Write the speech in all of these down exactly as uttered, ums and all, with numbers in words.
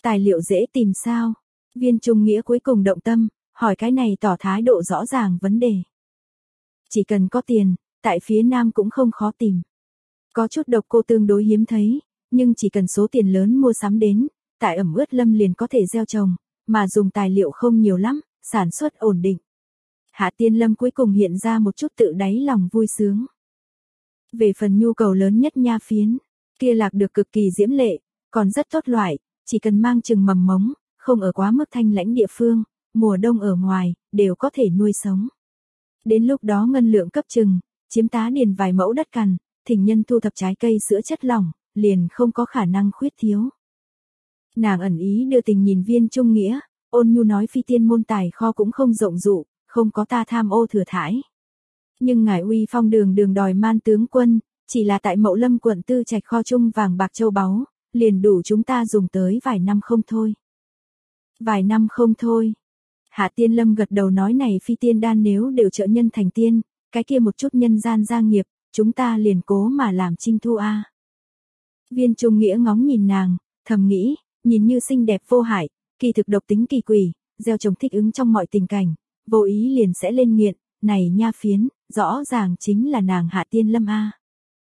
Tài liệu dễ tìm sao? Viên Trung Nghĩa cuối cùng động tâm, hỏi cái này tỏ thái độ rõ ràng vấn đề. Chỉ cần có tiền, tại phía Nam cũng không khó tìm. Có chút độc cô tương đối hiếm thấy, nhưng chỉ cần số tiền lớn mua sắm đến, tại ẩm ướt lâm liền có thể gieo trồng, mà dùng tài liệu không nhiều lắm, sản xuất ổn định. Hạ Tiên Lâm cuối cùng hiện ra một chút tự đáy lòng vui sướng. Về phần nhu cầu lớn nhất nha phiến, kia lạc được cực kỳ diễm lệ, còn rất tốt loại, chỉ cần mang chừng mầm mống, không ở quá mức thanh lãnh địa phương, mùa đông ở ngoài, đều có thể nuôi sống. Đến lúc đó ngân lượng cấp chừng, chiếm tá điền vài mẫu đất cằn, thỉnh nhân thu thập trái cây sữa chất lỏng, liền không có khả năng khuyết thiếu. Nàng ẩn ý đưa tình nhìn Viên Trung Nghĩa, ôn nhu nói phi tiên môn tài kho cũng không rộng rụ, không có ta tham ô thừa thãi. Nhưng ngài uy phong đường đường đòi man tướng quân, chỉ là tại Mậu Lâm quận Tư Trạch kho chung vàng bạc châu báu, liền đủ chúng ta dùng tới vài năm không thôi. Vài năm không thôi. Hạ Tiên Lâm gật đầu nói này phi tiên đan nếu đều trợ nhân thành tiên, cái kia một chút nhân gian gia nghiệp, chúng ta liền cố mà làm trinh thu a. Viên Trung Nghĩa ngóng nhìn nàng, thầm nghĩ, nhìn như xinh đẹp vô hại, kỳ thực độc tính kỳ quỷ, gieo trồng thích ứng trong mọi tình cảnh, vô ý liền sẽ lên nghiện, này nha phiến, rõ ràng chính là nàng Hạ Tiên Lâm a.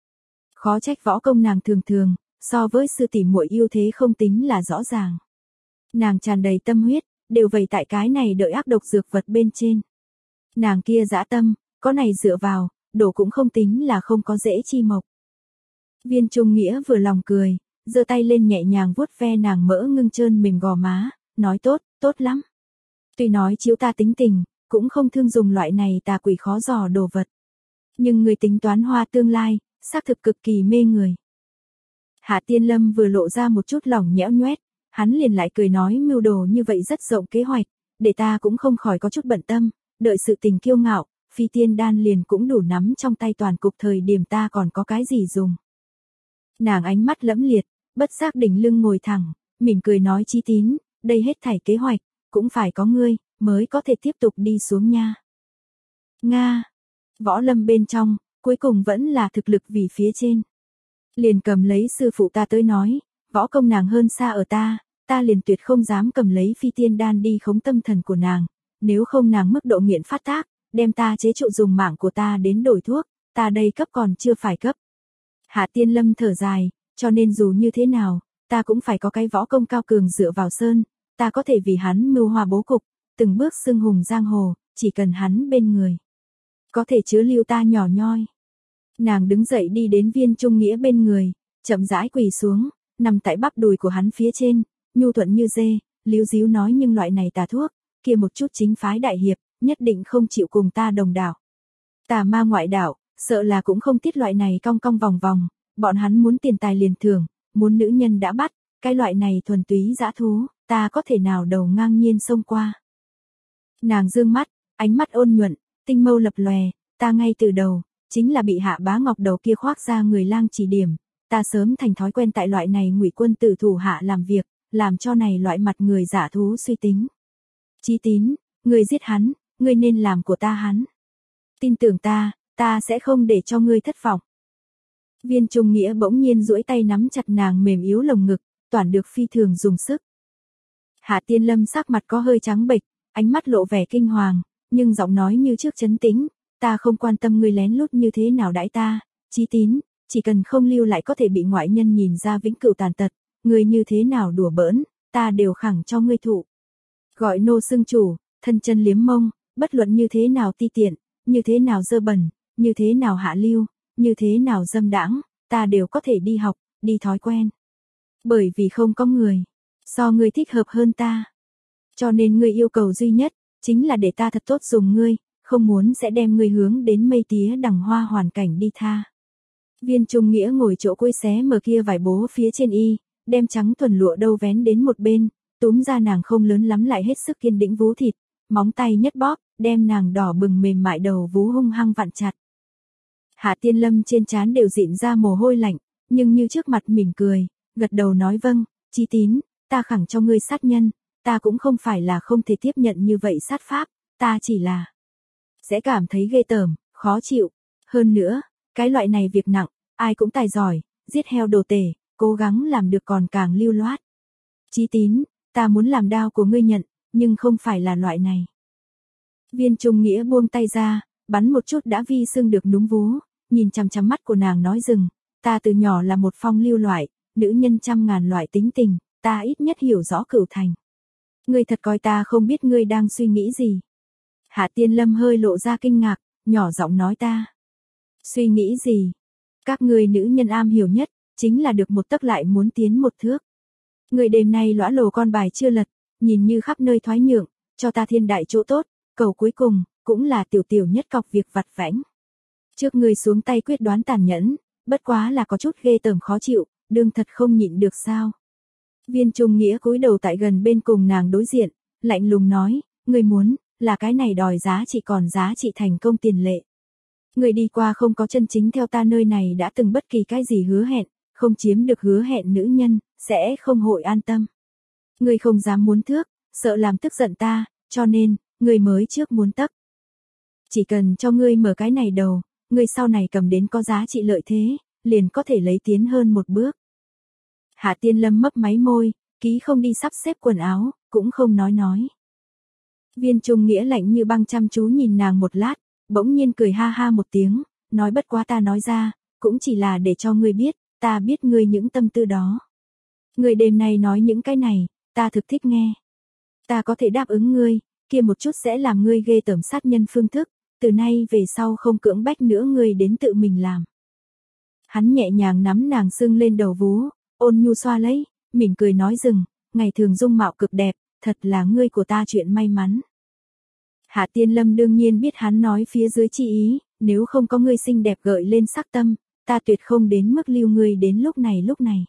Khó trách võ công nàng thường thường, so với sư tỷ muội yêu thế không tính là rõ ràng. Nàng tràn đầy tâm huyết, đều vầy tại cái này đợi ác độc dược vật bên trên. Nàng kia dã tâm, có này dựa vào, đổ cũng không tính là không có dễ chi mộc. Viên Trung Nghĩa vừa lòng cười, giơ tay lên nhẹ nhàng vuốt ve nàng mỡ ngưng trơn mềm gò má, nói tốt, tốt lắm. Tuy nói chiếu ta tính tình, cũng không thương dùng loại này tà quỷ khó dò đồ vật. Nhưng người tính toán hoa tương lai, xác thực cực kỳ mê người. Hạ Tiên Lâm vừa lộ ra một chút lỏng nhẽo nhoét, hắn liền lại cười nói mưu đồ như vậy rất rộng kế hoạch, để ta cũng không khỏi có chút bận tâm, đợi sự tình kiêu ngạo, phi tiên đan liền cũng đủ nắm trong tay toàn cục thời điểm ta còn có cái gì dùng. Nàng ánh mắt lẫm liệt, bất giác đỉnh lưng ngồi thẳng, mỉm cười nói Chí Tín, đây hết thảy kế hoạch, cũng phải có ngươi, mới có thể tiếp tục đi xuống nha. Nga, võ lâm bên trong, cuối cùng vẫn là thực lực vì phía trên. Liền cầm lấy sư phụ ta tới nói, võ công nàng hơn xa ở ta, ta liền tuyệt không dám cầm lấy phi tiên đan đi khống tâm thần của nàng, nếu không nàng mức độ nghiện phát tác, đem ta chế trụ dùng mạng của ta đến đổi thuốc, ta đây cấp còn chưa phải cấp. Hạ Tiên Lâm thở dài, cho nên dù như thế nào, ta cũng phải có cái võ công cao cường dựa vào sơn, ta có thể vì hắn mưu hoa bố cục, từng bước xưng hùng giang hồ, chỉ cần hắn bên người. Có thể chứa lưu ta nhỏ nhoi. Nàng đứng dậy đi đến Viên Trung Nghĩa bên người, chậm rãi quỳ xuống, nằm tại bắp đùi của hắn phía trên, nhu thuận như dê, líu díu nói nhưng loại này tà thuốc, kia một chút chính phái đại hiệp, nhất định không chịu cùng ta đồng đảo. Tà ma ngoại đạo, sợ là cũng không tiết loại này cong cong vòng vòng, bọn hắn muốn tiền tài liền thưởng, muốn nữ nhân đã bắt, cái loại này thuần túy dã thú, ta có thể nào đầu ngang nhiên xông qua. Nàng dương mắt, ánh mắt ôn nhuận, tinh mâu lập lòe, ta ngay từ đầu, chính là bị Hạ Bá Ngọc đầu kia khoác ra người lang chỉ điểm, ta sớm thành thói quen tại loại này ngụy quân tử thủ hạ làm việc, làm cho này loại mặt người giả thú suy tính. Chí Tín, ngươi giết hắn, ngươi nên làm của ta hắn. Tin tưởng ta, ta sẽ không để cho ngươi thất vọng. Viên Trung Nghĩa bỗng nhiên duỗi tay nắm chặt nàng mềm yếu lồng ngực, toàn được phi thường dùng sức. Hạ Tiên Lâm sắc mặt có hơi trắng bệch, ánh mắt lộ vẻ kinh hoàng, nhưng giọng nói như trước trấn tĩnh, ta không quan tâm ngươi lén lút như thế nào đãi ta, Chí Tín, chỉ cần không lưu lại có thể bị ngoại nhân nhìn ra vĩnh cửu tàn tật, ngươi như thế nào đùa bỡn, ta đều khẳng cho ngươi thụ. Gọi nô xưng chủ, thân chân liếm mông, bất luận như thế nào ti tiện, như thế nào dơ bẩn, như thế nào hạ lưu, như thế nào dâm đãng, ta đều có thể đi học, đi thói quen. Bởi vì không có người, so ngươi thích hợp hơn ta. Cho nên ngươi yêu cầu duy nhất, chính là để ta thật tốt dùng ngươi, không muốn sẽ đem ngươi hướng đến mây tía đằng hoa hoàn cảnh đi tha. Viên Trung Nghĩa ngồi chỗ cuối xé mở kia vải bố phía trên y, đem trắng thuần lụa đâu vén đến một bên, túm ra nàng không lớn lắm lại hết sức kiên định vú thịt, móng tay nhất bóp, đem nàng đỏ bừng mềm mại đầu vú hung hăng vặn chặt. Hạ Tiên Lâm trên trán đều dịn ra mồ hôi lạnh, nhưng như trước mặt mỉm cười, gật đầu nói vâng, Chí Tín, ta khẳng cho ngươi sát nhân, ta cũng không phải là không thể tiếp nhận như vậy sát pháp, ta chỉ là sẽ cảm thấy ghê tởm, khó chịu. Hơn nữa, cái loại này việc nặng, ai cũng tài giỏi, giết heo đồ tể, cố gắng làm được còn càng lưu loát. Chí Tín, ta muốn làm đao của ngươi nhận, nhưng không phải là loại này. Viên Trung Nghĩa buông tay ra, bắn một chút đã vi sưng được núm vú, nhìn chằm chằm mắt của nàng nói dừng, ta từ nhỏ là một phong lưu loại, nữ nhân trăm ngàn loại tính tình, ta ít nhất hiểu rõ cửu thành. Ngươi thật coi ta không biết ngươi đang suy nghĩ gì. Hạ Tiên Lâm hơi lộ ra kinh ngạc, nhỏ giọng nói ta. Suy nghĩ gì? Các ngươi nữ nhân am hiểu nhất, chính là được một tấc lại muốn tiến một thước. Người đêm nay lõa lồ con bài chưa lật, nhìn như khắp nơi thoái nhượng, cho ta thiên đại chỗ tốt, cầu cuối cùng, cũng là tiểu tiểu nhất cọc việc vặt vãnh. Trước người xuống tay quyết đoán tàn nhẫn, bất quá là có chút ghê tởm khó chịu, đương thật không nhịn được sao. Viên Trung Nghĩa cúi đầu tại gần bên cùng nàng đối diện, lạnh lùng nói, người muốn, là cái này đòi giá trị còn giá trị thành công tiền lệ. Người đi qua không có chân chính theo ta nơi này đã từng bất kỳ cái gì hứa hẹn, không chiếm được hứa hẹn nữ nhân, sẽ không hội an tâm. Người không dám muốn thước, sợ làm tức giận ta, cho nên, người mới trước muốn tấc. Chỉ cần cho ngươi mở cái này đầu, ngươi sau này cầm đến có giá trị lợi thế, liền có thể lấy tiến hơn một bước. Hạ Tiên Lâm mấp máy môi, ký không đi sắp xếp quần áo, cũng không nói nói. Viên Trung Nghĩa lạnh như băng chăm chú nhìn nàng một lát, bỗng nhiên cười ha ha một tiếng, nói bất quá ta nói ra, cũng chỉ là để cho ngươi biết, ta biết ngươi những tâm tư đó. Ngươi đêm nay nói những cái này, ta thực thích nghe. Ta có thể đáp ứng ngươi, kia một chút sẽ làm ngươi ghê tởm sát nhân phương thức, từ nay về sau không cưỡng bách nữa ngươi đến tự mình làm. Hắn nhẹ nhàng nắm nàng sưng lên đầu vú, ôn nhu xoa lấy, mỉm cười nói dừng, ngày thường dung mạo cực đẹp, thật là ngươi của ta chuyện may mắn. Hạ Tiên Lâm đương nhiên biết hắn nói phía dưới chi ý, nếu không có ngươi xinh đẹp gợi lên sắc tâm, ta tuyệt không đến mức lưu ngươi đến lúc này lúc này.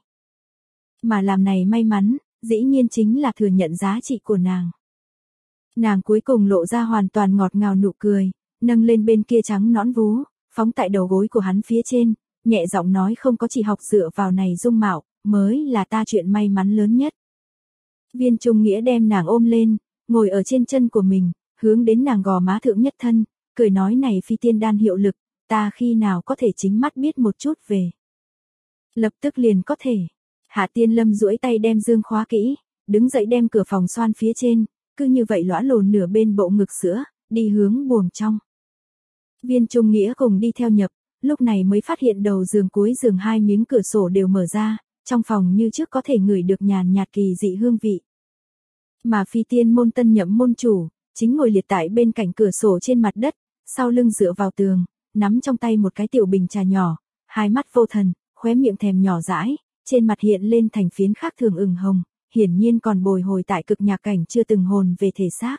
Mà làm này may mắn, dĩ nhiên chính là thừa nhận giá trị của nàng. Nàng cuối cùng lộ ra hoàn toàn ngọt ngào nụ cười, nâng lên bên kia trắng nõn vú, phóng tại đầu gối của hắn phía trên, nhẹ giọng nói không có chỉ học dựa vào này dung mạo, mới là ta chuyện may mắn lớn nhất. Viên Trung Nghĩa đem nàng ôm lên, ngồi ở trên chân của mình, hướng đến nàng gò má thượng nhất thân, cười nói này phi tiên đan hiệu lực, ta khi nào có thể chính mắt biết một chút về. Lập tức liền có thể. Hạ Tiên Lâm duỗi tay đem dương khóa kỹ, đứng dậy đem cửa phòng xoan phía trên, cứ như vậy lõa lồn nửa bên bộ ngực sữa, đi hướng buồng trong. Viên Trung Nghĩa cùng đi theo nhập, lúc này mới phát hiện đầu giường cuối giường hai miếng cửa sổ đều mở ra, trong phòng như trước có thể ngửi được nhàn nhạt kỳ dị hương vị. Mà phi tiên môn tân nhậm môn chủ, chính ngồi liệt tại bên cạnh cửa sổ trên mặt đất, sau lưng dựa vào tường, nắm trong tay một cái tiểu bình trà nhỏ, hai mắt vô thần, khóe miệng thèm nhỏ dãi, trên mặt hiện lên thành phiến khác thường ửng hồng, hiển nhiên còn bồi hồi tại cực nhạc cảnh chưa từng hồn về thể xác.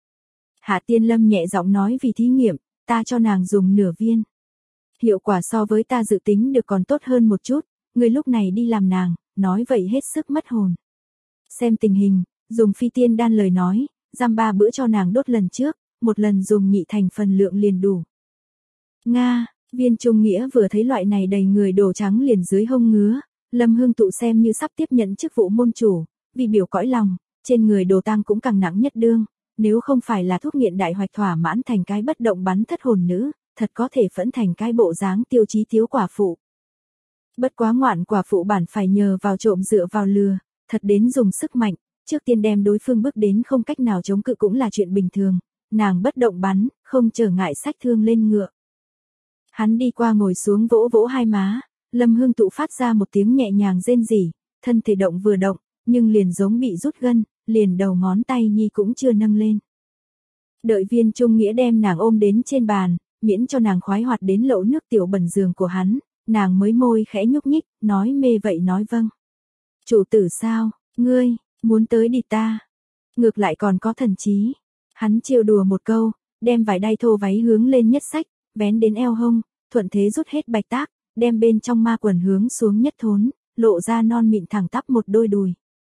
Hạ Tiên Lâm nhẹ giọng nói vì thí nghiệm, ta cho nàng dùng nửa viên. Hiệu quả so với ta dự tính được còn tốt hơn một chút, người lúc này đi làm nàng, nói vậy hết sức mất hồn. Xem tình hình, dùng phi tiên đan lời nói, giam ba bữa cho nàng đốt lần trước, một lần dùng nhị thành phần lượng liền đủ. Nga, Viên Trung Nghĩa vừa thấy loại này đầy người đồ trắng liền dưới hông ngứa, Lâm Hương Tụ xem như sắp tiếp nhận chức vụ môn chủ, vì biểu cõi lòng, trên người đồ tang cũng càng nặng nhất đương, nếu không phải là thuốc nghiện đại hoạch thỏa mãn thành cái bất động bắn thất hồn nữ, thật có thể phẫn thành cái bộ dáng tiêu chí thiếu quả phụ. Bất quá ngoạn quả phụ bản phải nhờ vào trộm dựa vào lừa, thật đến dùng sức mạnh, trước tiên đem đối phương bước đến không cách nào chống cự cũng là chuyện bình thường, nàng bất động bắn, không trở ngại sách thương lên ngựa. Hắn đi qua ngồi xuống vỗ vỗ hai má, Lâm Hương Tụ phát ra một tiếng nhẹ nhàng rên rỉ, thân thể động vừa động, nhưng liền giống bị rút gân, liền đầu ngón tay nhi cũng chưa nâng lên. Đợi Viên Trung Nghĩa đem nàng ôm đến trên bàn, miễn cho nàng khoái hoạt đến lỗ nước tiểu bẩn giường của hắn, nàng mới môi khẽ nhúc nhích, nói mê vậy nói vâng. Chủ tử sao, ngươi, muốn tới đi ta. Ngược lại còn có thần trí. Hắn trêu đùa một câu, đem vải đay thô váy hướng lên nhất sách, vén đến eo hông, thuận thế rút hết bạch tác, đem bên trong ma quần hướng xuống nhất thốn, lộ ra non mịn thẳng tắp một đôi đùi.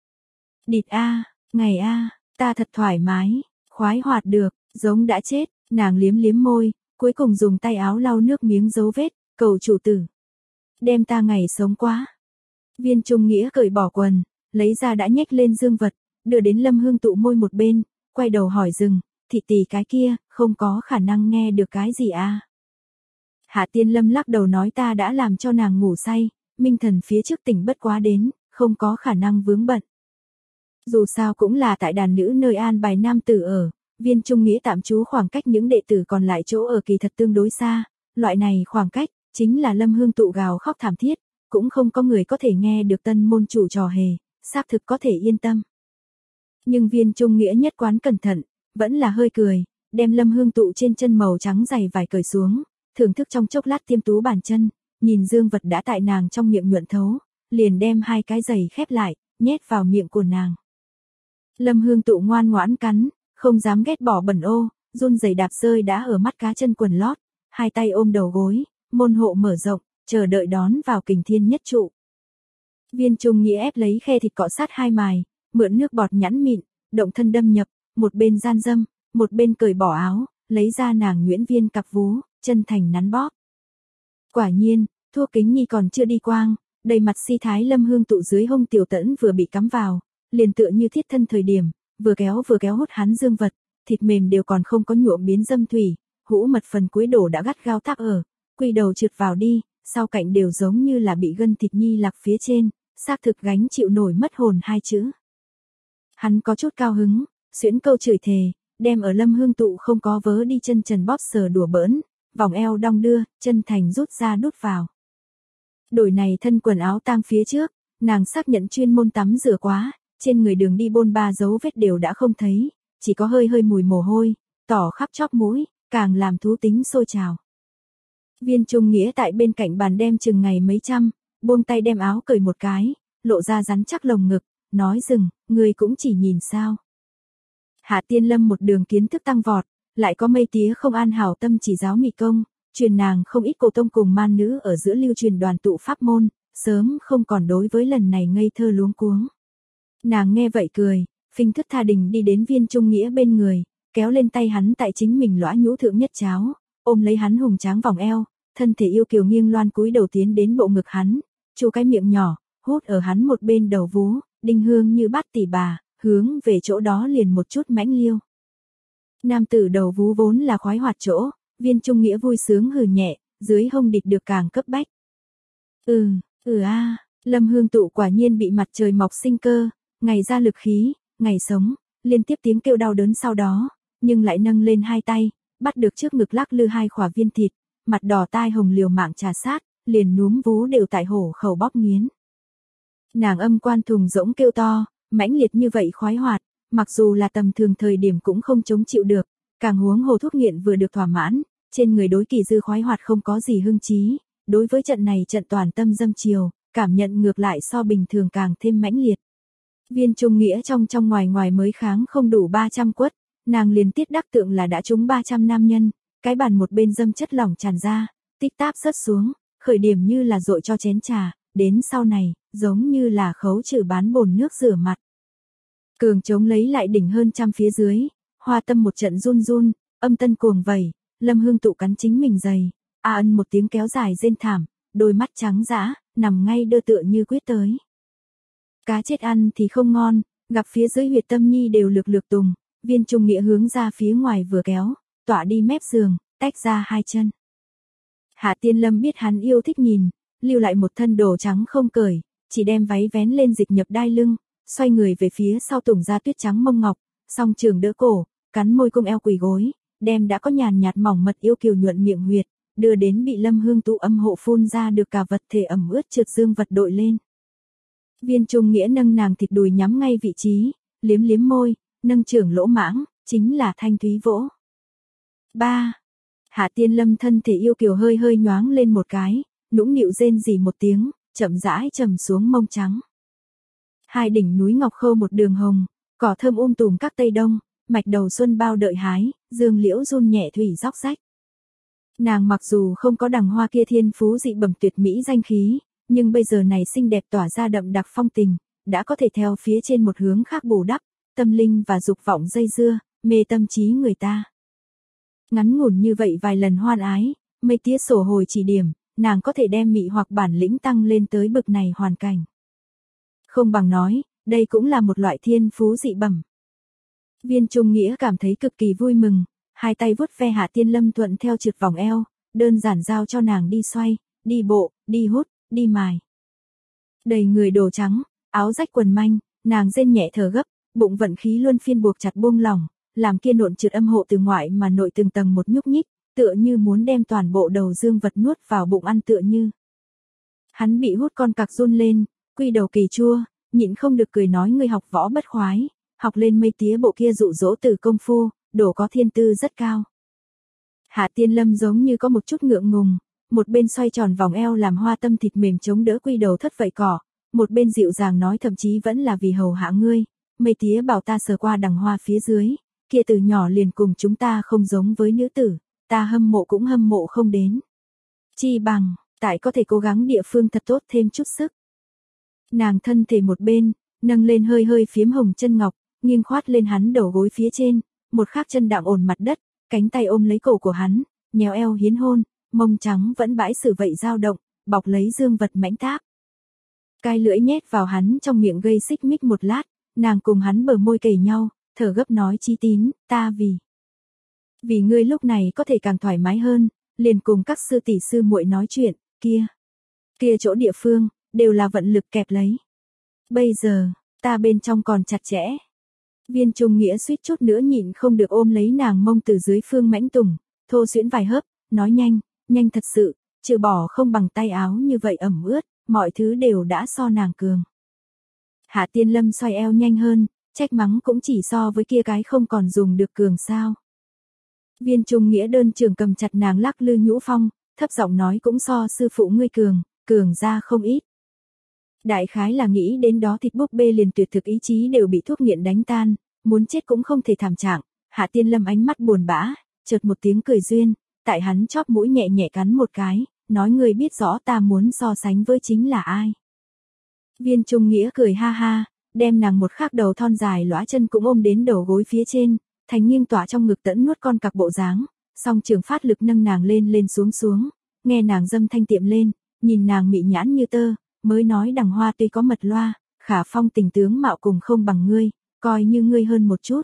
Địt a, ngày a, ta thật thoải mái, khoái hoạt được, giống đã chết, nàng liếm liếm môi, cuối cùng dùng tay áo lau nước miếng dấu vết, cầu chủ tử. Đem ta ngày sống quá. Viên Trung Nghĩa cởi bỏ quần, lấy ra đã nhếch lên dương vật, đưa đến Lâm Hương Tụ môi một bên, quay đầu hỏi dừng, thị tỷ cái kia, không có khả năng nghe được cái gì à. Hạ Tiên Lâm lắc đầu nói ta đã làm cho nàng ngủ say, minh thần phía trước tỉnh bất quá đến, không có khả năng vướng bận. Dù sao cũng là tại đàn nữ nơi an bài nam tử ở, Viên Trung Nghĩa tạm trú khoảng cách những đệ tử còn lại chỗ ở kỳ thật tương đối xa, loại này khoảng cách, chính là Lâm Hương Tụ gào khóc thảm thiết, cũng không có người có thể nghe được tân môn chủ trò hề, xác thực có thể yên tâm. Nhưng Viên Trung Nghĩa nhất quán cẩn thận, vẫn là hơi cười, đem Lâm Hương Tụ trên chân màu trắng dày vải cởi xuống, thưởng thức trong chốc lát tiêm tú bàn chân, nhìn dương vật đã tại nàng trong miệng nhuận thấu, liền đem hai cái giày khép lại, nhét vào miệng của nàng. Lâm Hương Tụ ngoan ngoãn cắn, không dám ghét bỏ bẩn ô, run rẩy đạp rơi đã ở mắt cá chân quần lót, hai tay ôm đầu gối, môn hộ mở rộng, chờ đợi đón vào kình thiên nhất trụ. Viên Trung Nghĩa ép lấy khe thịt cọ sát hai mài, mượn nước bọt nhẵn mịn, động thân đâm nhập, một bên gian dâm, một bên cởi bỏ áo, lấy ra nàng nhuyễn viên cặp vú, chân thành nắn bóp. Quả nhiên, thuốc kính nhi còn chưa đi quang, đầy mặt si thái Lâm Hương Tụ dưới hông tiểu tẫn vừa bị cắm vào, liền tựa như thiết thân thời điểm, vừa kéo vừa kéo hút hắn dương vật, thịt mềm đều còn không có nhuộm biến dâm thủy, hũ mật phần cuối đổ đã gắt gao tháp ở, quy đầu trượt vào đi, sau cạnh đều giống như là bị gân thịt nhi lạc phía trên, xác thực gánh chịu nổi mất hồn hai chữ. Hắn có chút cao hứng, xuyễn câu chửi thề, đem ở Lâm Hương Tụ không có vớ đi chân trần bóp sờ đùa bỡn, vòng eo đong đưa, chân thành rút ra đút vào. Đổi này thân quần áo tang phía trước, nàng xác nhận chuyên môn tắm rửa quá, trên người đường đi bôn ba dấu vết đều đã không thấy, chỉ có hơi hơi mùi mồ hôi, tỏ khắp chóp mũi, càng làm thú tính sôi trào. Viên Trung Nghĩa tại bên cạnh bàn đem chừng ngày mấy trăm, buông tay đem áo cởi một cái, lộ ra rắn chắc lồng ngực, nói dừng, người cũng chỉ nhìn sao. Hạ Tiên Lâm một đường kiến thức tăng vọt, lại có mây tía không an hảo tâm chỉ giáo mị công, truyền nàng không ít cô tông cùng man nữ ở giữa lưu truyền đoàn tụ pháp môn, sớm không còn đối với lần này ngây thơ luống cuống. Nàng nghe vậy cười, phinh thức tha đình đi đến Viên Trung Nghĩa bên người, kéo lên tay hắn tại chính mình lõa nhũ thượng nhất cháo, ôm lấy hắn hùng tráng vòng eo, thân thể yêu kiều nghiêng loan cúi đầu tiến đến bộ ngực hắn, chu cái miệng nhỏ, hút ở hắn một bên đầu vú, đinh hương như bát tỷ bà, hướng về chỗ đó liền một chút mãnh liêu. Nam tử đầu vú vốn là khoái hoạt chỗ, Viên Trung Nghĩa vui sướng hừ nhẹ, dưới hông địch được càng cấp bách. Ừ, ừ a, à, Lâm Hương Tụ quả nhiên bị mặt trời mọc sinh cơ, ngày ra lực khí, ngày sống, liên tiếp tiếng kêu đau đớn sau đó, nhưng lại nâng lên hai tay, bắt được trước ngực lắc lư hai khỏa viên thịt, mặt đỏ tai hồng liều mạng trà sát, liền núm vú đều tại hổ khẩu bóp nghiến. Nàng âm quan thùng rỗng kêu to, mãnh liệt như vậy khoái hoạt, mặc dù là tầm thường thời điểm cũng không chống chịu được, càng huống hồ thuốc nghiện vừa được thỏa mãn, trên người đối kỳ dư khoái hoạt không có gì hưng trí, đối với trận này trận toàn tâm dâm chiều, cảm nhận ngược lại so bình thường càng thêm mãnh liệt. Viên Trung Nghĩa trong trong ngoài ngoài mới kháng không đủ ba trăm quất, nàng liền tiết đắc tượng là đã trúng ba trăm nam nhân, cái bàn một bên dâm chất lỏng tràn ra, tích táp rớt xuống, khởi điểm như là dội cho chén trà, đến sau này, giống như là khấu trừ bán bồn nước rửa mặt. Cường chống lấy lại đỉnh hơn trăm phía dưới, hoa tâm một trận run run, âm tân cuồng vẩy, Lâm Hương Tụ cắn chính mình giày, a ân một tiếng kéo dài rên thảm, đôi mắt trắng dã, nằm ngay đơ tựa như quyết tới. Cá chết ăn thì không ngon, gặp phía dưới huyệt tâm nhi đều lược lược tùng, Viên Trung Nghĩa hướng ra phía ngoài vừa kéo, tỏa đi mép giường, tách ra hai chân. Hạ Tiên Lâm biết hắn yêu thích nhìn, lưu lại một thân đồ trắng không cởi, chỉ đem váy vén lên dịch nhập đai lưng, xoay người về phía sau tùng ra tuyết trắng mông ngọc, song trường đỡ cổ, cắn môi cung eo quỳ gối, đem đã có nhàn nhạt mỏng mật yêu kiều nhuận miệng huyệt, đưa đến bị Lâm Hương Tụ âm hộ phun ra được cả vật thể ẩm ướt trượt dương vật đội lên. Viên Trung Nghĩa nâng nàng thịt đùi nhắm ngay vị trí, liếm liếm môi, nâng trưởng lỗ mãng, chính là thanh thúy vỗ. ba. Hạ Tiên Lâm thân thể yêu kiều hơi hơi nhoáng lên một cái, nũng nịu rên rỉ một tiếng, chậm rãi trầm xuống mông trắng. Hai đỉnh núi ngọc khâu một đường hồng, cỏ thơm um tùm các tây đông, mạch đầu xuân bao đợi hái, dương liễu run nhẹ thủy róc rách. Nàng mặc dù không có đằng hoa kia thiên phú dị bẩm tuyệt mỹ danh khí, nhưng bây giờ này xinh đẹp tỏa ra đậm đặc phong tình, đã có thể theo phía trên một hướng khác bù đắp, tâm linh và dục vọng dây dưa, mê tâm trí người ta. Ngắn ngủn như vậy vài lần hoan ái, mây tía sổ hồi chỉ điểm, nàng có thể đem mị hoặc bản lĩnh tăng lên tới bực này hoàn cảnh. Không bằng nói, đây cũng là một loại thiên phú dị bẩm. Viên Trung Nghĩa cảm thấy cực kỳ vui mừng, hai tay vuốt ve Hạ Tiên Lâm thuận theo trượt vòng eo, đơn giản giao cho nàng đi xoay, đi bộ, đi hút, đi mài. Đầy người đồ trắng, áo rách quần manh, nàng rên nhẹ thở gấp, bụng vận khí luân phiên buộc chặt buông lỏng, làm kia nộn trượt âm hộ từ ngoại mà nội từng tầng một nhúc nhích, tựa như muốn đem toàn bộ đầu dương vật nuốt vào bụng ăn tựa như. Hắn bị hút con cặc run lên, quy đầu kỳ chua, nhịn không được cười nói ngươi học võ bất khoái, học lên mây tía bộ kia dụ dỗ từ công phu, đồ có thiên tư rất cao. Hạ Tiên Lâm giống như có một chút ngượng ngùng, một bên xoay tròn vòng eo làm hoa tâm thịt mềm chống đỡ quy đầu thất vậy cỏ, một bên dịu dàng nói thậm chí vẫn là vì hầu hạ ngươi, mây tía bảo ta sờ qua đằng hoa phía dưới, kia từ nhỏ liền cùng chúng ta không giống với nữ tử, ta hâm mộ cũng hâm mộ không đến. Chi bằng, tại có thể cố gắng địa phương thật tốt thêm chút sức. Nàng thân thể một bên, nâng lên hơi hơi phiếm hồng chân ngọc, nghiêng khoát lên hắn đầu gối phía trên, một khác chân đạm ổn mặt đất, cánh tay ôm lấy cổ của hắn, nhéo eo hiến hôn, mông trắng vẫn bãi sự vậy dao động, bọc lấy dương vật mãnh táp. Cái lưỡi nhét vào hắn trong miệng gây xích mích một lát, nàng cùng hắn bờ môi kề nhau, thở gấp nói Chí Tín, ta vì. Vì ngươi lúc này có thể càng thoải mái hơn, liền cùng các sư tỷ sư muội nói chuyện, kia. Kia chỗ địa phương, đều là vận lực kẹp lấy. Bây giờ, ta bên trong còn chặt chẽ. Viên Trung Nghĩa suýt chút nữa nhịn không được ôm lấy nàng mông từ dưới phương mãnh tùng, thô xuyễn vài hớp, nói nhanh, nhanh thật sự, trừ bỏ không bằng tay áo như vậy ẩm ướt, mọi thứ đều đã so nàng cường. Hạ Tiên Lâm xoay eo nhanh hơn, trách mắng cũng chỉ so với kia cái không còn dùng được cường sao. Viên Trung Nghĩa đơn trường cầm chặt nàng lắc lư nhũ phong, thấp giọng nói cũng so sư phụ ngươi cường, cường ra không ít. Đại khái là nghĩ đến đó thịt búp bê liền tuyệt thực ý chí đều bị thuốc nghiện đánh tan, muốn chết cũng không thể thảm trạng. Hạ Tiên Lâm ánh mắt buồn bã, chợt một tiếng cười duyên, tại hắn chóp mũi nhẹ nhẹ cắn một cái, nói ngươi biết rõ ta muốn so sánh với chính là ai. Viên Trung Nghĩa cười ha ha, đem nàng một khắc đầu thon dài lõa chân cũng ôm đến đầu gối phía trên, thành nghiêng tỏa trong ngực tẫn nuốt con cặc bộ dáng, song trường phát lực nâng nàng lên lên xuống xuống, nghe nàng dâm thanh tiệm lên, nhìn nàng mị nhãn như tơ, mới nói đằng hoa tuy có mật loa, khả phong tình tướng mạo cùng không bằng ngươi, coi như ngươi hơn một chút.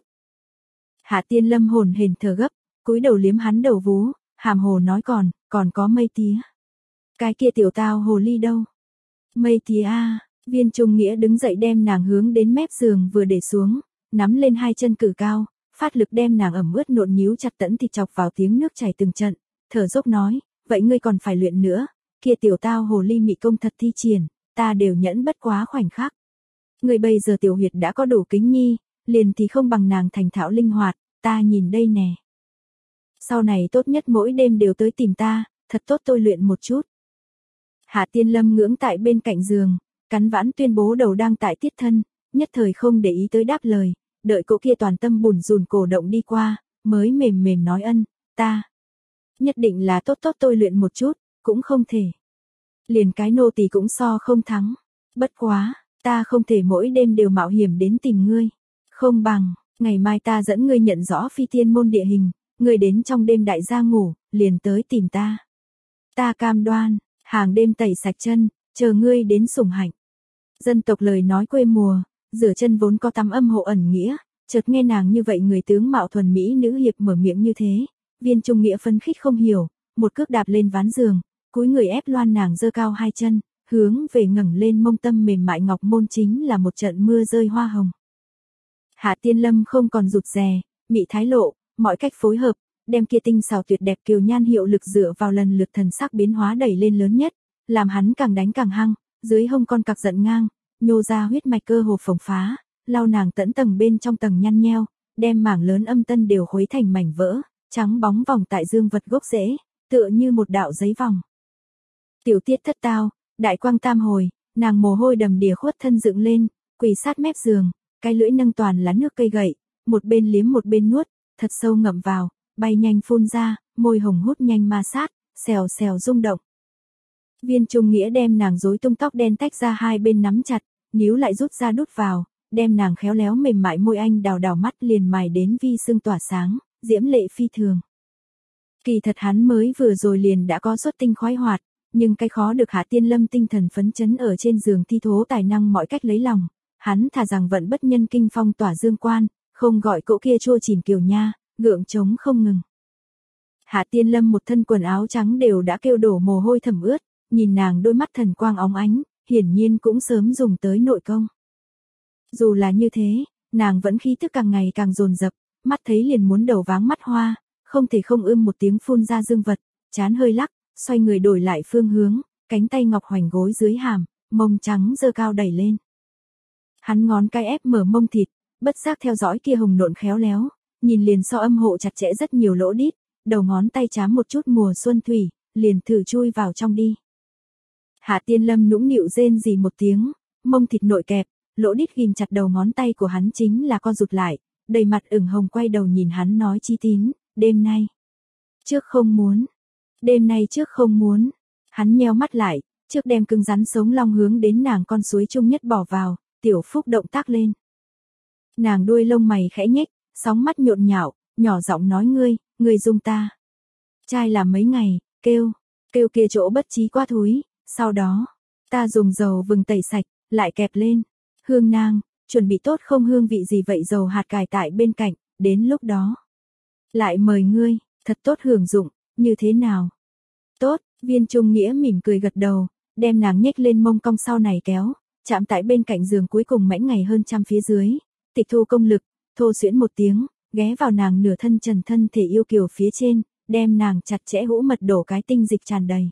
Hạ Tiên Lâm hồn hển thở gấp, cúi đầu liếm hắn đầu vú, hàm hồ nói còn, còn có mây tía. Cái kia tiểu tao hồ ly đâu? Mây tía a. Viên Trung Nghĩa đứng dậy đem nàng hướng đến mép giường vừa để xuống, nắm lên hai chân cử cao, phát lực đem nàng ẩm ướt nộn nhíu chặt tẫn thịt chọc vào tiếng nước chảy từng trận, thở dốc nói, vậy ngươi còn phải luyện nữa, kia tiểu tao hồ ly mị công thật thi triển, ta đều nhẫn bất quá khoảnh khắc. Ngươi bây giờ tiểu huyệt đã có đủ kính nhi, liền thì không bằng nàng thành thạo linh hoạt, ta nhìn đây nè. Sau này tốt nhất mỗi đêm đều tới tìm ta, thật tốt tôi luyện một chút. Hạ Tiên Lâm ngưỡng tại bên cạnh giường, cắn vãn tuyên bố đầu đang tại tiết thân, nhất thời không để ý tới đáp lời, đợi cỗ kia toàn tâm bùn rùn cổ động đi qua, mới mềm mềm nói ân, ta. Nhất định là tốt tốt tôi luyện một chút, cũng không thể. Liền cái nô tỳ cũng so không thắng. Bất quá, ta không thể mỗi đêm đều mạo hiểm đến tìm ngươi. Không bằng, ngày mai ta dẫn ngươi nhận rõ phi thiên môn địa hình, ngươi đến trong đêm đại gia ngủ, liền tới tìm ta. Ta cam đoan, hàng đêm tẩy sạch chân, chờ ngươi đến sủng hạnh. Dân tộc lời nói quê mùa, rửa chân vốn có tắm âm hộ ẩn nghĩa, chợt nghe nàng như vậy người tướng mạo thuần mỹ nữ hiệp mở miệng như thế, Viên Trung Nghĩa phấn khích không hiểu, một cước đạp lên ván giường, cúi người ép loan nàng giơ cao hai chân, hướng về ngẩng lên mông tâm mềm mại ngọc môn chính là một trận mưa rơi hoa hồng. Hạ Tiên Lâm không còn rụt rè, mị thái lộ, mọi cách phối hợp, đem kia tinh xảo tuyệt đẹp kiều nhan hiệu lực dựa vào lần lượt thần sắc biến hóa đẩy lên lớn nhất, làm hắn càng đánh càng hăng, dưới hông con cặc giận ngang, nhô ra huyết mạch cơ hồ phồng phá, lau nàng tận tầng bên trong tầng nhăn nheo, đem mảng lớn âm tân đều khuấy thành mảnh vỡ, trắng bóng vòng tại dương vật gốc rễ, tựa như một đạo giấy vòng. Tiểu tiết thất tao, đại quang tam hồi, nàng mồ hôi đầm đìa khuất thân dựng lên, quỳ sát mép giường, cái lưỡi nâng toàn là nước cây gậy, một bên liếm một bên nuốt, thật sâu ngậm vào, bay nhanh phun ra, môi hồng hút nhanh ma sát, xèo xèo rung động. Viên Trung Nghĩa đem nàng rối tung tóc đen tách ra hai bên nắm chặt, níu lại rút ra đút vào, đem nàng khéo léo mềm mại môi anh đào đào mắt liền mài đến vi sương tỏa sáng, diễm lệ phi thường. Kỳ thật hắn mới vừa rồi liền đã có xuất tinh khoái hoạt, nhưng cái khó được Hạ Tiên Lâm tinh thần phấn chấn ở trên giường thi thố tài năng mọi cách lấy lòng, hắn thà rằng vận bất nhân kinh phong tỏa dương quan, không gọi cỗ kia chua chìm kiều nha, gượng trống không ngừng. Hạ Tiên Lâm một thân quần áo trắng đều đã kêu đổ mồ hôi thẩm ướt, nhìn nàng đôi mắt thần quang óng ánh, hiển nhiên cũng sớm dùng tới nội công. Dù là như thế, Nàng vẫn khí tức càng ngày càng dồn dập, mắt thấy liền muốn đầu váng mắt hoa, không thể không ưm một tiếng phun ra dương vật, chán hơi lắc, xoay người đổi lại phương hướng, cánh tay ngọc hoành gối dưới hàm, mông trắng dơ cao đẩy lên. Hắn ngón cái ép mở mông thịt, bất giác theo dõi kia hồng nộn khéo léo, nhìn liền so âm hộ chặt chẽ rất nhiều lỗ đít, đầu ngón tay chám một chút mùa xuân thủy, liền thử chui vào trong đi. Hạ Tiên Lâm nũng nịu rên rỉ một tiếng, mông thịt nội kẹp, lỗ đít ghim chặt đầu ngón tay của hắn chính là co rụt lại, đầy mặt ửng hồng quay đầu nhìn hắn nói chi tín, đêm nay. Trước không muốn. Đêm nay trước không muốn. Hắn nheo mắt lại, trước đem cứng rắn sống long hướng đến nàng con suối chung nhất bỏ vào, Tiểu Phúc động tác lên. Nàng đuôi lông mày khẽ nhếch, sóng mắt nhộn nhạo, nhỏ giọng nói ngươi, ngươi dung ta. Trai làm mấy ngày, kêu, kêu kia chỗ bất trí quá thúi, sau đó, ta dùng dầu vừng tẩy sạch, lại kẹp lên. Hương nang, chuẩn bị tốt không hương vị gì vậy dầu hạt cải tại bên cạnh, đến lúc đó. Lại mời ngươi, thật tốt hưởng dụng, như thế nào? Tốt, Viên Trung Nghĩa mỉm cười gật đầu, đem nàng nhếch lên mông cong sau này kéo, chạm tại bên cạnh giường cuối cùng mãnh ngày hơn trăm phía dưới, tịch thu công lực, thô xuyễn một tiếng, ghé vào nàng nửa thân trần thân thể yêu kiều phía trên, đem nàng chặt chẽ hũ mật đổ cái tinh dịch tràn đầy.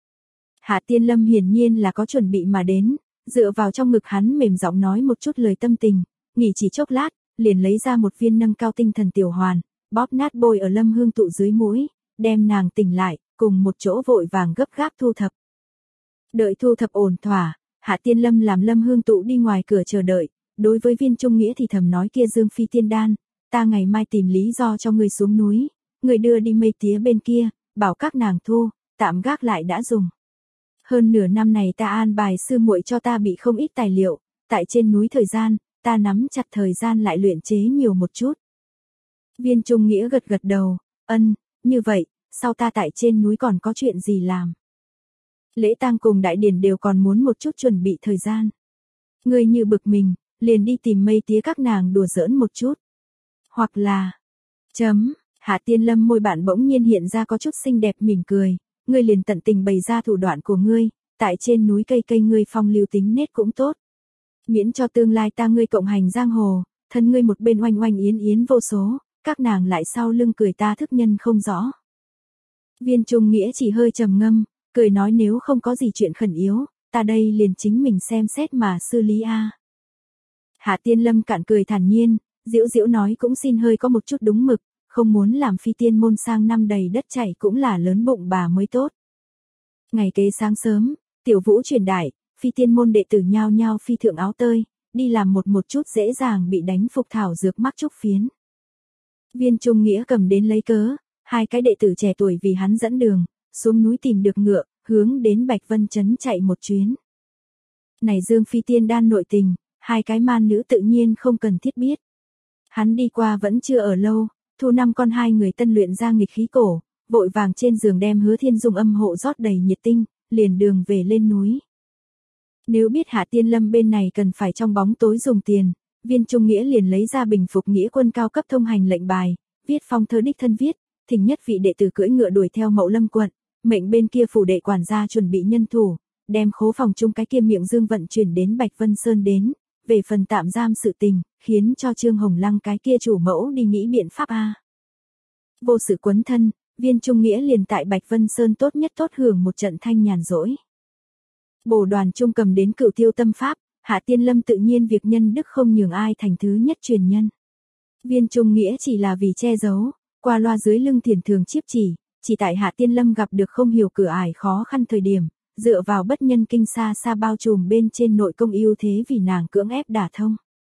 Hạ Tiên Lâm hiển nhiên là có chuẩn bị mà đến, dựa vào trong ngực hắn mềm giọng nói một chút lời tâm tình, nghỉ chỉ chốc lát, liền lấy ra một viên nâng cao tinh thần tiểu hoàn, bóp nát bôi ở Lâm Hương Tụ dưới mũi, đem nàng tỉnh lại, cùng một chỗ vội vàng gấp gáp thu thập. Đợi thu thập ổn thỏa, Hạ Tiên Lâm làm Lâm Hương Tụ đi ngoài cửa chờ đợi, đối với Viên Trung Nghĩa thì thầm nói kia Dương Phi tiên đan, ta ngày mai tìm lý do cho ngươi xuống núi, ngươi đưa đi mây tía bên kia, bảo các nàng thu, tạm gác lại đã dùng. Hơn nửa năm này ta an bài sư muội cho ta bị không ít tài liệu, tại trên núi thời gian, ta nắm chặt thời gian lại luyện chế nhiều một chút. Viên Trung Nghĩa gật gật đầu, ân, như vậy, sau ta tại trên núi còn có chuyện gì làm? Lễ tang cùng đại điển đều còn muốn một chút chuẩn bị thời gian. Ngươi như bực mình, liền đi tìm mây tía các nàng đùa giỡn một chút. Hoặc là, chấm, Hạ Tiên Lâm môi bạn bỗng nhiên hiện ra có chút xinh đẹp mỉm cười, ngươi liền tận tình bày ra thủ đoạn của ngươi, tại trên núi cây cây ngươi phong lưu tính nết cũng tốt. Miễn cho tương lai ta ngươi cộng hành giang hồ, thân ngươi một bên oanh oanh yến yến vô số, các nàng lại sau lưng cười ta thức nhân không rõ. Viên Trung Nghĩa chỉ hơi trầm ngâm, cười nói nếu không có gì chuyện khẩn yếu, ta đây liền chính mình xem xét mà xử lý a. Hạ Tiên Lâm cạn cười thản nhiên, diễu diễu nói cũng xin hơi có một chút đúng mực, không muốn làm phi tiên môn sang năm đầy đất chảy cũng là lớn bụng bà mới tốt. Ngày kế sáng sớm, Tiểu Vũ truyền đại, phi tiên môn đệ tử nhao nhao phi thượng áo tơi, đi làm một một chút dễ dàng bị đánh phục thảo dược mắc trúc phiến. Viên Trung Nghĩa cầm đến lấy cớ, hai cái đệ tử trẻ tuổi vì hắn dẫn đường, xuống núi tìm được ngựa, hướng đến Bạch Vân Trấn chạy một chuyến. Này Dương Phi tiên đan nội tình, hai cái man nữ tự nhiên không cần thiết biết. Hắn đi qua vẫn chưa ở lâu, thu năm con hai người tân luyện ra nghịch khí cổ, vội vàng trên giường đem Hứa Thiên Dung âm hộ rót đầy nhiệt tinh, liền đường về lên núi. Nếu biết Hạ Tiên Lâm bên này cần phải trong bóng tối dùng tiền, Viên Trung Nghĩa liền lấy ra bình phục nghĩa quân cao cấp thông hành lệnh bài, viết phong thơ đích thân viết, thỉnh nhất vị đệ tử cưỡi ngựa đuổi theo Mậu Lâm quận, mệnh bên kia phủ đệ quản gia chuẩn bị nhân thủ, đem khố phòng chung cái kia miệng dương vận chuyển đến Bạch Vân Sơn đến, về phần tạm giam sự tình, khiến cho Trương Hồng Lăng cái kia chủ mẫu đi nghĩ biện pháp a. Vô sự quấn thân, Viên Trung Nghĩa liền tại Bạch Vân Sơn tốt nhất tốt hưởng một trận thanh nhàn rỗi. Bổ đoàn trung cầm đến Cửu Tiêu tâm pháp, Hạ Tiên Lâm tự nhiên việc nhân đức không nhường ai thành thứ nhất truyền nhân. Viên Trung Nghĩa chỉ là vì che giấu, qua loa dưới lưng thiền thường chiếp chỉ, chỉ tại Hạ Tiên Lâm gặp được không hiểu cửa ải khó khăn thời điểm, dựa vào bất nhân kinh xa xa bao trùm bên trên nội công ưu thế vì nàng cưỡng ép đả thông.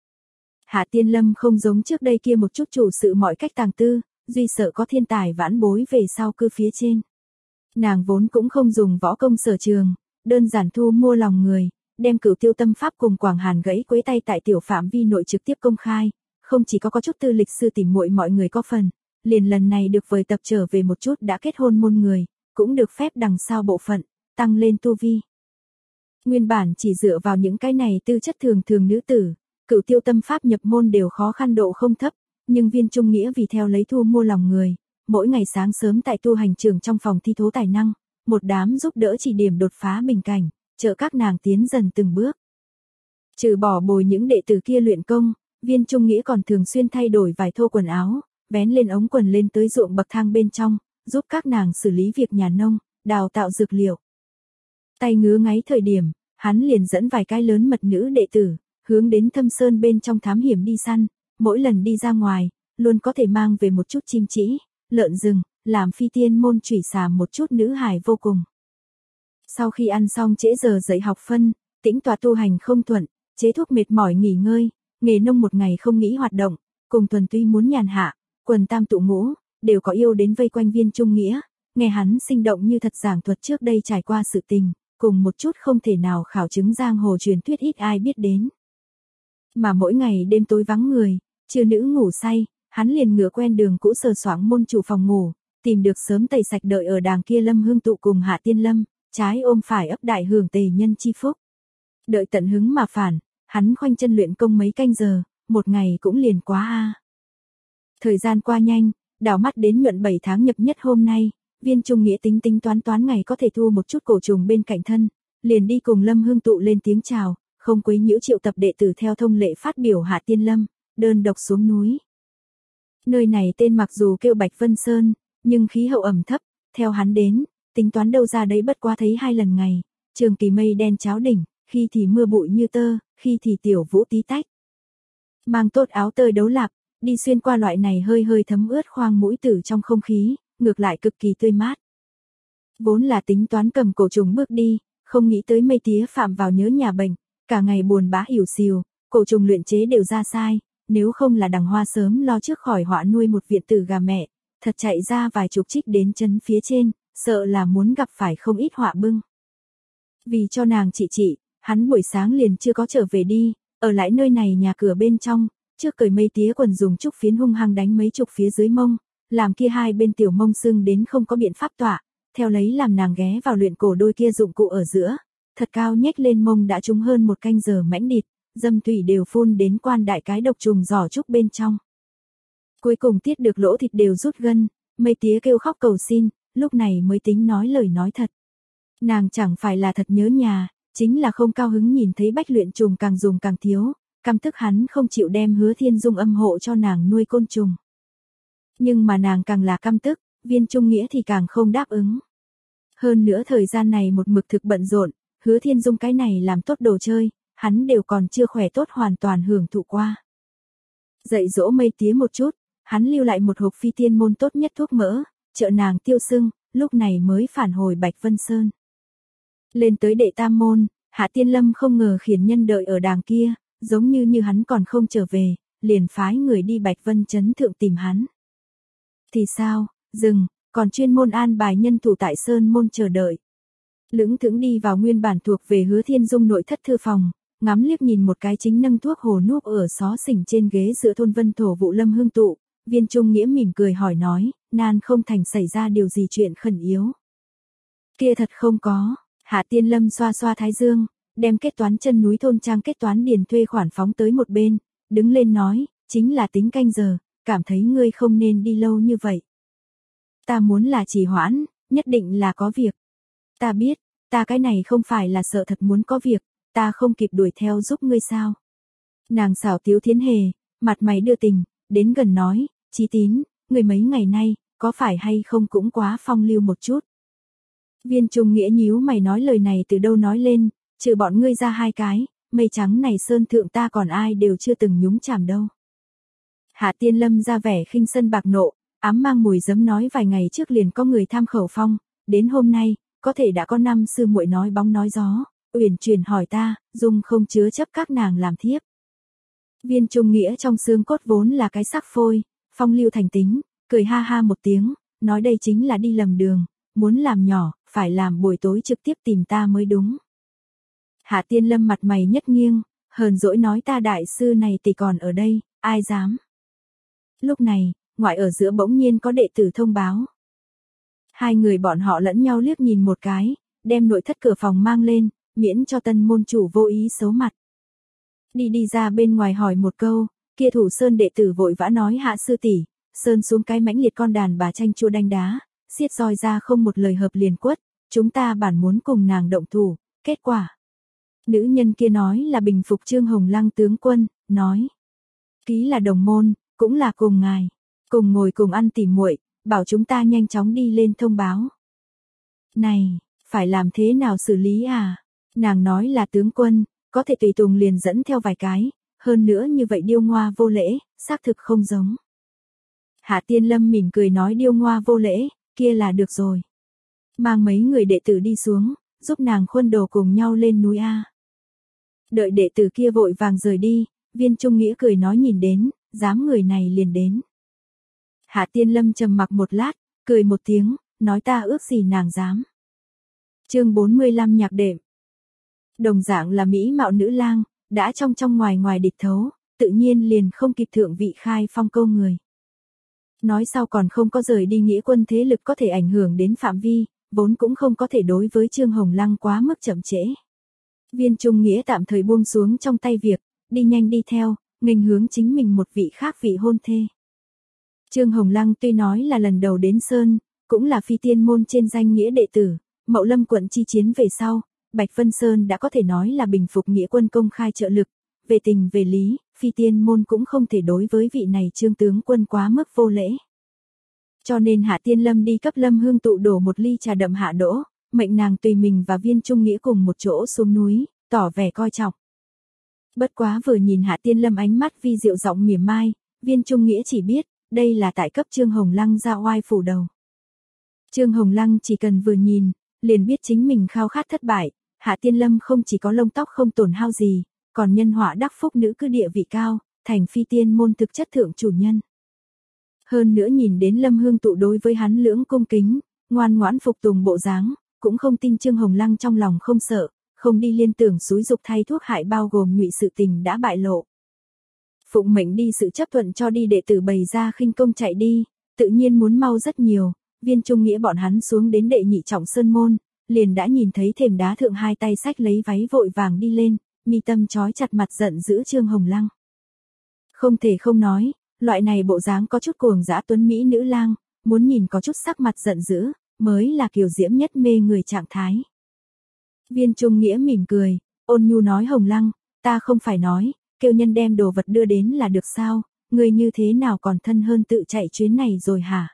Hạ Tiên Lâm không giống trước đây kia một chút chủ sự mọi cách tàng tư, duy sợ có thiên tài vãn bối về sau cư phía trên. Nàng vốn cũng không dùng võ công sở trường, đơn giản thu mua lòng người, đem Cửu Tiêu tâm pháp cùng Quảng Hàn gãy quấy tay tại tiểu phạm vi nội trực tiếp công khai, không chỉ có có chút tư lịch sư tìm muội mọi người có phần, liền lần này được vời tập trở về một chút đã kết hôn môn người, cũng được phép đằng sau bộ phận, tăng lên tu vi. Nguyên bản chỉ dựa vào những cái này tư chất thường thường nữ tử, Cửu Tiêu tâm pháp nhập môn đều khó khăn độ không thấp, nhưng Viên Trung Nghĩa vì theo lấy thu mua lòng người, mỗi ngày sáng sớm tại tu hành trường trong phòng thi thố tài năng, một đám giúp đỡ chỉ điểm đột phá bình cảnh, trợ các nàng tiến dần từng bước. Trừ bỏ bồi những đệ tử kia luyện công, Viên Trung Nghĩa còn thường xuyên thay đổi vài thô quần áo, vén lên ống quần lên tới ruộng bậc thang bên trong, giúp các nàng xử lý việc nhà nông, đào tạo dược liệu. Tay ngứa ngáy thời điểm, hắn liền dẫn vài cái lớn mật nữ đệ tử, hướng đến thâm sơn bên trong thám hiểm đi săn, mỗi lần đi ra ngoài, luôn có thể mang về một chút chim trĩ, lợn rừng, làm phi tiên môn chủy xà một chút nữ hài vô cùng. Sau khi ăn xong trễ giờ dậy học phân, tĩnh tọa tu hành không thuận, chế thuốc mệt mỏi nghỉ ngơi, nghề nông một ngày không nghĩ hoạt động, cùng thuần tuy muốn nhàn hạ, quần tam tụ ngũ, đều có yêu đến vây quanh Viên Trung Nghĩa, nghe hắn sinh động như thật giảng thuật trước đây trải qua sự tình, cùng một chút không thể nào khảo chứng giang hồ truyền thuyết ít ai biết đến. Mà mỗi ngày đêm tối vắng người, trừ nữ ngủ say, hắn liền ngửa quen đường cũ sờ soạng môn chủ phòng ngủ, tìm được sớm tẩy sạch đợi ở đàng kia Lâm Hương Tụ cùng Hạ Tiên Lâm, trái ôm phải ấp đại hưởng tề nhân chi phúc. Đợi tận hứng mà phản, hắn khoanh chân luyện công mấy canh giờ, một ngày cũng liền quá a. Thời gian qua nhanh, đảo mắt đến nhuận bảy tháng nhập nhất hôm nay, Viên Trung Nghĩa tính tính toán toán ngày có thể thu một chút cổ trùng bên cạnh thân, liền đi cùng Lâm Hương Tụ lên tiếng chào, không quấy nhiễu triệu tập đệ tử theo thông lệ phát biểu Hạ Tiên Lâm, đơn độc xuống núi. Nơi này tên mặc dù kêu Bạch Vân Sơn, nhưng khí hậu ẩm thấp, theo hắn đến, tính toán đâu ra đấy bất quá thấy hai lần ngày, trường kỳ mây đen cháo đỉnh, khi thì mưa bụi như tơ, khi thì tiểu vũ tí tách. Mang tốt áo tơi đấu lạp, đi xuyên qua loại này hơi hơi thấm ướt khoang mũi tử trong không khí, ngược lại cực kỳ tươi mát. Vốn là tính toán cầm cổ trùng bước đi, không nghĩ tới mây tía phạm vào nhớ nhà bệnh, cả ngày buồn bã hiểu xìu, cổ trùng luyện chế đều ra sai, nếu không là đằng hoa sớm lo trước khỏi họa nuôi một viện tử gà mẹ, thật chạy ra vài chục trích đến chân phía trên, sợ là muốn gặp phải không ít họa bưng. Vì cho nàng trị trị, hắn buổi sáng liền chưa có trở về đi, ở lại nơi này nhà cửa bên trong, trước cởi mây tía quần dùng trúc phiến hung hăng đánh mấy chục phía dưới mông, làm kia hai bên tiểu mông sưng đến không có biện pháp tỏa, theo lấy làm nàng ghé vào luyện cổ đôi kia dụng cụ ở giữa, thật cao nhếch lên mông đã trúng hơn một canh giờ mãnh địt, dâm thủy đều phun đến quan đại cái độc trùng giỏ trúc bên trong. Cuối cùng tiết được lỗ thịt đều rút gân, mây tía kêu khóc cầu xin, lúc này mới tính nói lời nói thật. Nàng chẳng phải là thật nhớ nhà, chính là không cao hứng nhìn thấy bách luyện trùng càng dùng càng thiếu, căm tức hắn không chịu đem Hứa Thiên Dung âm hộ cho nàng nuôi côn trùng. Nhưng mà nàng càng là căm tức, Viên Trung Nghĩa thì càng không đáp ứng. Hơn nữa thời gian này một mực thực bận rộn, Hứa Thiên Dung cái này làm tốt đồ chơi, hắn đều còn chưa khỏe tốt hoàn toàn hưởng thụ qua. Dạy dỗ mây tía một chút, hắn lưu lại một hộp phi tiên môn tốt nhất thuốc mỡ, trợ nàng tiêu sưng, lúc này mới phản hồi Bạch Vân Sơn. Lên tới đệ tam môn, Hạ Tiên Lâm không ngờ khiển nhân đợi ở đàng kia, giống như như hắn còn không trở về, liền phái người đi Bạch Vân Trấn thượng tìm hắn. Thì sao, dừng, còn chuyên môn an bài nhân thủ tại Sơn môn chờ đợi. Lững thững đi vào nguyên bản thuộc về Hứa Thiên Dung nội thất thư phòng, ngắm liếc nhìn một cái chính nâng thuốc hồ núp ở xó xỉnh trên ghế giữa thôn Vân Thổ vụ Lâm Hương Tụ, Viên Trung Nghĩa mỉm cười hỏi nói, nan không thành xảy ra điều gì chuyện khẩn yếu. Kia thật không có, Hạ Tiên Lâm xoa xoa thái dương, đem kết toán chân núi thôn trang kết toán điền thuê khoản phóng tới một bên, đứng lên nói, chính là tính canh giờ, cảm thấy ngươi không nên đi lâu như vậy. Ta muốn là trì hoãn, nhất định là có việc. Ta biết, ta cái này không phải là sợ thật muốn có việc, ta không kịp đuổi theo giúp ngươi sao. Nàng xảo tiếu thiến hề, mặt mày đưa tình, đến gần nói, Chí Tín, người mấy ngày nay, có phải hay không cũng quá phong lưu một chút. Viên Trung Nghĩa nhíu mày nói lời này từ đâu nói lên, trừ bọn ngươi ra hai cái, mây trắng này sơn thượng ta còn ai đều chưa từng nhúng chàm đâu. Hạ Tiên Lâm ra vẻ khinh sân bạc nộ, ám mang mùi giấm nói vài ngày trước liền có người tham khẩu phong, đến hôm nay, có thể đã có năm sư muội nói bóng nói gió, uyển chuyển hỏi ta, dung không chứa chấp các nàng làm thiếp. Viên Trung Nghĩa trong xương cốt vốn là cái sắc phôi, phong lưu thành tính, cười ha ha một tiếng, nói đây chính là đi lầm đường, muốn làm nhỏ, phải làm buổi tối trực tiếp tìm ta mới đúng. Hạ Tiên Lâm mặt mày nhất nghiêng, hờn dỗi nói ta đại sư này thì còn ở đây, ai dám. Lúc này, ngoại ở giữa bỗng nhiên có đệ tử thông báo. Hai người bọn họ lẫn nhau liếc nhìn một cái, đem nội thất cửa phòng mang lên, miễn cho tân môn chủ vô ý xấu mặt. Đi đi ra bên ngoài hỏi một câu, kia Thủ Sơn đệ tử vội vã nói Hạ sư tỷ, Sơn xuống cái mãnh liệt con đàn bà tranh chua đanh đá, xiết roi ra không một lời hợp liền quất, chúng ta bản muốn cùng nàng động thủ, kết quả. Nữ nhân kia nói là bình phục Trương Hồng Lăng tướng quân, nói. Ký là đồng môn, cũng là cùng ngài, cùng ngồi cùng ăn tỉ muội, bảo chúng ta nhanh chóng đi lên thông báo. Này, phải làm thế nào xử lý à? Nàng nói là tướng quân, có thể tùy tùng liền dẫn theo vài cái, hơn nữa như vậy điêu ngoa vô lễ, xác thực không giống. Hạ Tiên Lâm mỉm cười nói điêu ngoa vô lễ, kia là được rồi. Mang mấy người đệ tử đi xuống, giúp nàng khuân đồ cùng nhau lên núi A. Đợi đệ tử kia vội vàng rời đi, Viên Trung Nghĩa cười nói nhìn đến, dám người này liền đến. Hạ Tiên Lâm trầm mặc một lát, cười một tiếng, nói ta ước gì nàng dám. Chương bốn mươi lăm nhạc đệm. Đồng dạng là mỹ mạo nữ lang, đã trong trong ngoài ngoài địch thấu, tự nhiên liền không kịp thượng vị khai phong câu người. Nói sau còn không có rời đi nghĩa quân thế lực có thể ảnh hưởng đến phạm vi, vốn cũng không có thể đối với Trương Hồng Lăng quá mức chậm trễ. Viên Trung Nghĩa tạm thời buông xuống trong tay việc, đi nhanh đi theo, nghênh hướng chính mình một vị khác vị hôn thê. Trương Hồng Lăng tuy nói là lần đầu đến Sơn, cũng là phi tiên môn trên danh nghĩa đệ tử, Mậu Lâm quận chi chiến về sau, Bạch Vân Sơn đã có thể nói là bình phục nghĩa quân công khai trợ lực, về tình về lý, phi tiên môn cũng không thể đối với vị này Trương tướng quân quá mức vô lễ. Cho nên Hạ Tiên Lâm đi cấp Lâm Hương tụ đổ một ly trà đậm hạ đỗ, mệnh nàng tùy mình và Viên Trung Nghĩa cùng một chỗ xuống núi, tỏ vẻ coi trọng. Bất quá vừa nhìn Hạ Tiên Lâm ánh mắt vi diệu giọng mỉa mai, Viên Trung Nghĩa chỉ biết, đây là tại cấp Trương Hồng Lăng ra oai phủ đầu. Trương Hồng Lăng chỉ cần vừa nhìn, liền biết chính mình khao khát thất bại, Hạ Tiên Lâm không chỉ có lông tóc không tổn hao gì, còn nhân họa đắc phúc nữ cư địa vị cao, thành phi tiên môn thực chất thượng chủ nhân. Hơn nữa nhìn đến Lâm Hương tụ đối với hắn lưỡng cung kính, ngoan ngoãn phục tùng bộ dáng, cũng không tin Trương Hồng Lăng trong lòng không sợ, không đi liên tưởng xúi dục thay thuốc hại bao gồm nhụy sự tình đã bại lộ. Phụng mệnh đi sự chấp thuận cho đi đệ tử bày ra khinh công chạy đi, tự nhiên muốn mau rất nhiều, Viên Trung Nghĩa bọn hắn xuống đến đệ nhị trọng sơn môn, liền đã nhìn thấy thềm đá thượng hai tay xách lấy váy vội vàng đi lên, mi tâm trói chặt mặt giận giữ Trương Hồng Lăng. Không thể không nói, loại này bộ dáng có chút cuồng dã tuấn mỹ nữ lang, muốn nhìn có chút sắc mặt giận dữ, mới là kiều diễm nhất mê người trạng thái. Viên Trung Nghĩa mỉm cười, ôn nhu nói Hồng Lăng, ta không phải nói, kêu nhân đem đồ vật đưa đến là được sao, người như thế nào còn thân hơn tự chạy chuyến này rồi hả?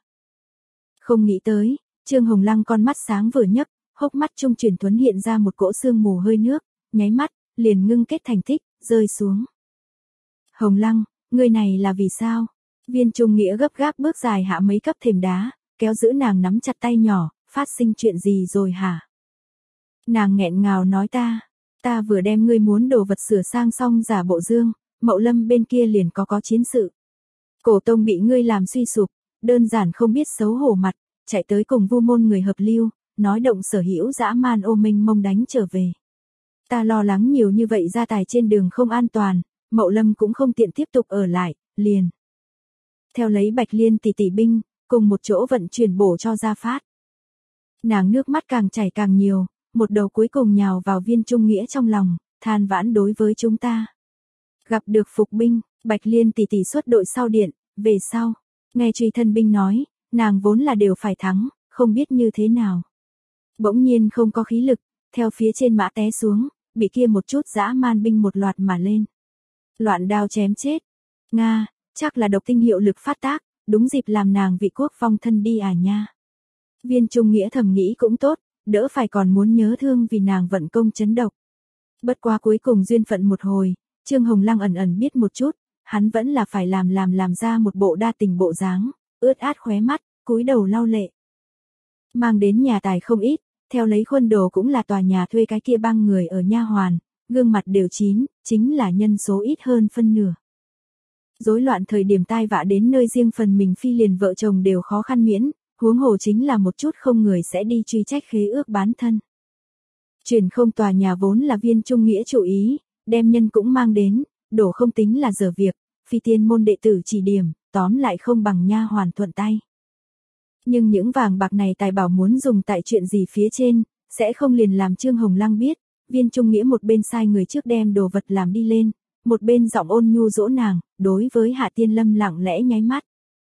Không nghĩ tới, Trương Hồng Lăng con mắt sáng vừa nhấp, hốc mắt trung truyền thuấn hiện ra một cỗ sương mù hơi nước, nháy mắt, liền ngưng kết thành thích, rơi xuống. Hồng Lăng, người này là vì sao? Viên Trung Nghĩa gấp gáp bước dài hạ mấy cấp thềm đá, kéo giữ nàng nắm chặt tay nhỏ, phát sinh chuyện gì rồi hả? Nàng nghẹn ngào nói ta, ta vừa đem ngươi muốn đồ vật sửa sang xong giả bộ dương, Mậu Lâm bên kia liền có có chiến sự. Cổ tông bị ngươi làm suy sụp, đơn giản không biết xấu hổ mặt, chạy tới cùng vu môn người hợp lưu, nói động sở hữu dã man ô minh mông đánh trở về. Ta lo lắng nhiều như vậy gia tài trên đường không an toàn, Mậu Lâm cũng không tiện tiếp tục ở lại, liền. Theo lấy Bạch Liên tỷ tỷ binh, cùng một chỗ vận chuyển bổ cho Gia Phát. Nàng nước mắt càng chảy càng nhiều, một đầu cuối cùng nhào vào Viên Trung Nghĩa trong lòng, than vãn đối với chúng ta. Gặp được phục binh, Bạch Liên tỷ tỷ xuất đội sau điện, về sau, nghe truy thân binh nói, nàng vốn là đều phải thắng, không biết như thế nào. Bỗng nhiên không có khí lực, theo phía trên mã té xuống, bị kia một chút dã man binh một loạt mà lên. Loạn đao chém chết. Nga, chắc là độc tinh hiệu lực phát tác, đúng dịp làm nàng vị quốc vong thân đi à nha. Viên Trung Nghĩa thầm nghĩ cũng tốt, đỡ phải còn muốn nhớ thương vì nàng vận công chấn độc. Bất quá cuối cùng duyên phận một hồi, Trương Hồng Lăng ẩn ẩn biết một chút, hắn vẫn là phải làm làm làm ra một bộ đa tình bộ dáng, ướt át khóe mắt, cúi đầu lau lệ. Mang đến nhà tài không ít, theo lấy khuôn đồ cũng là tòa nhà thuê cái kia băng người ở nha hoàn, gương mặt đều chín, chính là nhân số ít hơn phân nửa. Rối loạn thời điểm tai vạ đến nơi riêng phần mình phi liền vợ chồng đều khó khăn miễn, huống hồ chính là một chút không người sẽ đi truy trách khế ước bán thân. Chuyển không tòa nhà vốn là Viên Trung Nghĩa chủ ý, đem nhân cũng mang đến, đổ không tính là dở việc, phi tiên môn đệ tử chỉ điểm, tóm lại không bằng nha hoàn thuận tay. Nhưng những vàng bạc này tài bảo muốn dùng tại chuyện gì phía trên, sẽ không liền làm Trương Hồng Lăng biết, Viên Trung Nghĩa một bên sai người trước đem đồ vật làm đi lên, một bên giọng ôn nhu dỗ nàng, đối với Hạ Tiên Lâm lặng lẽ nháy mắt.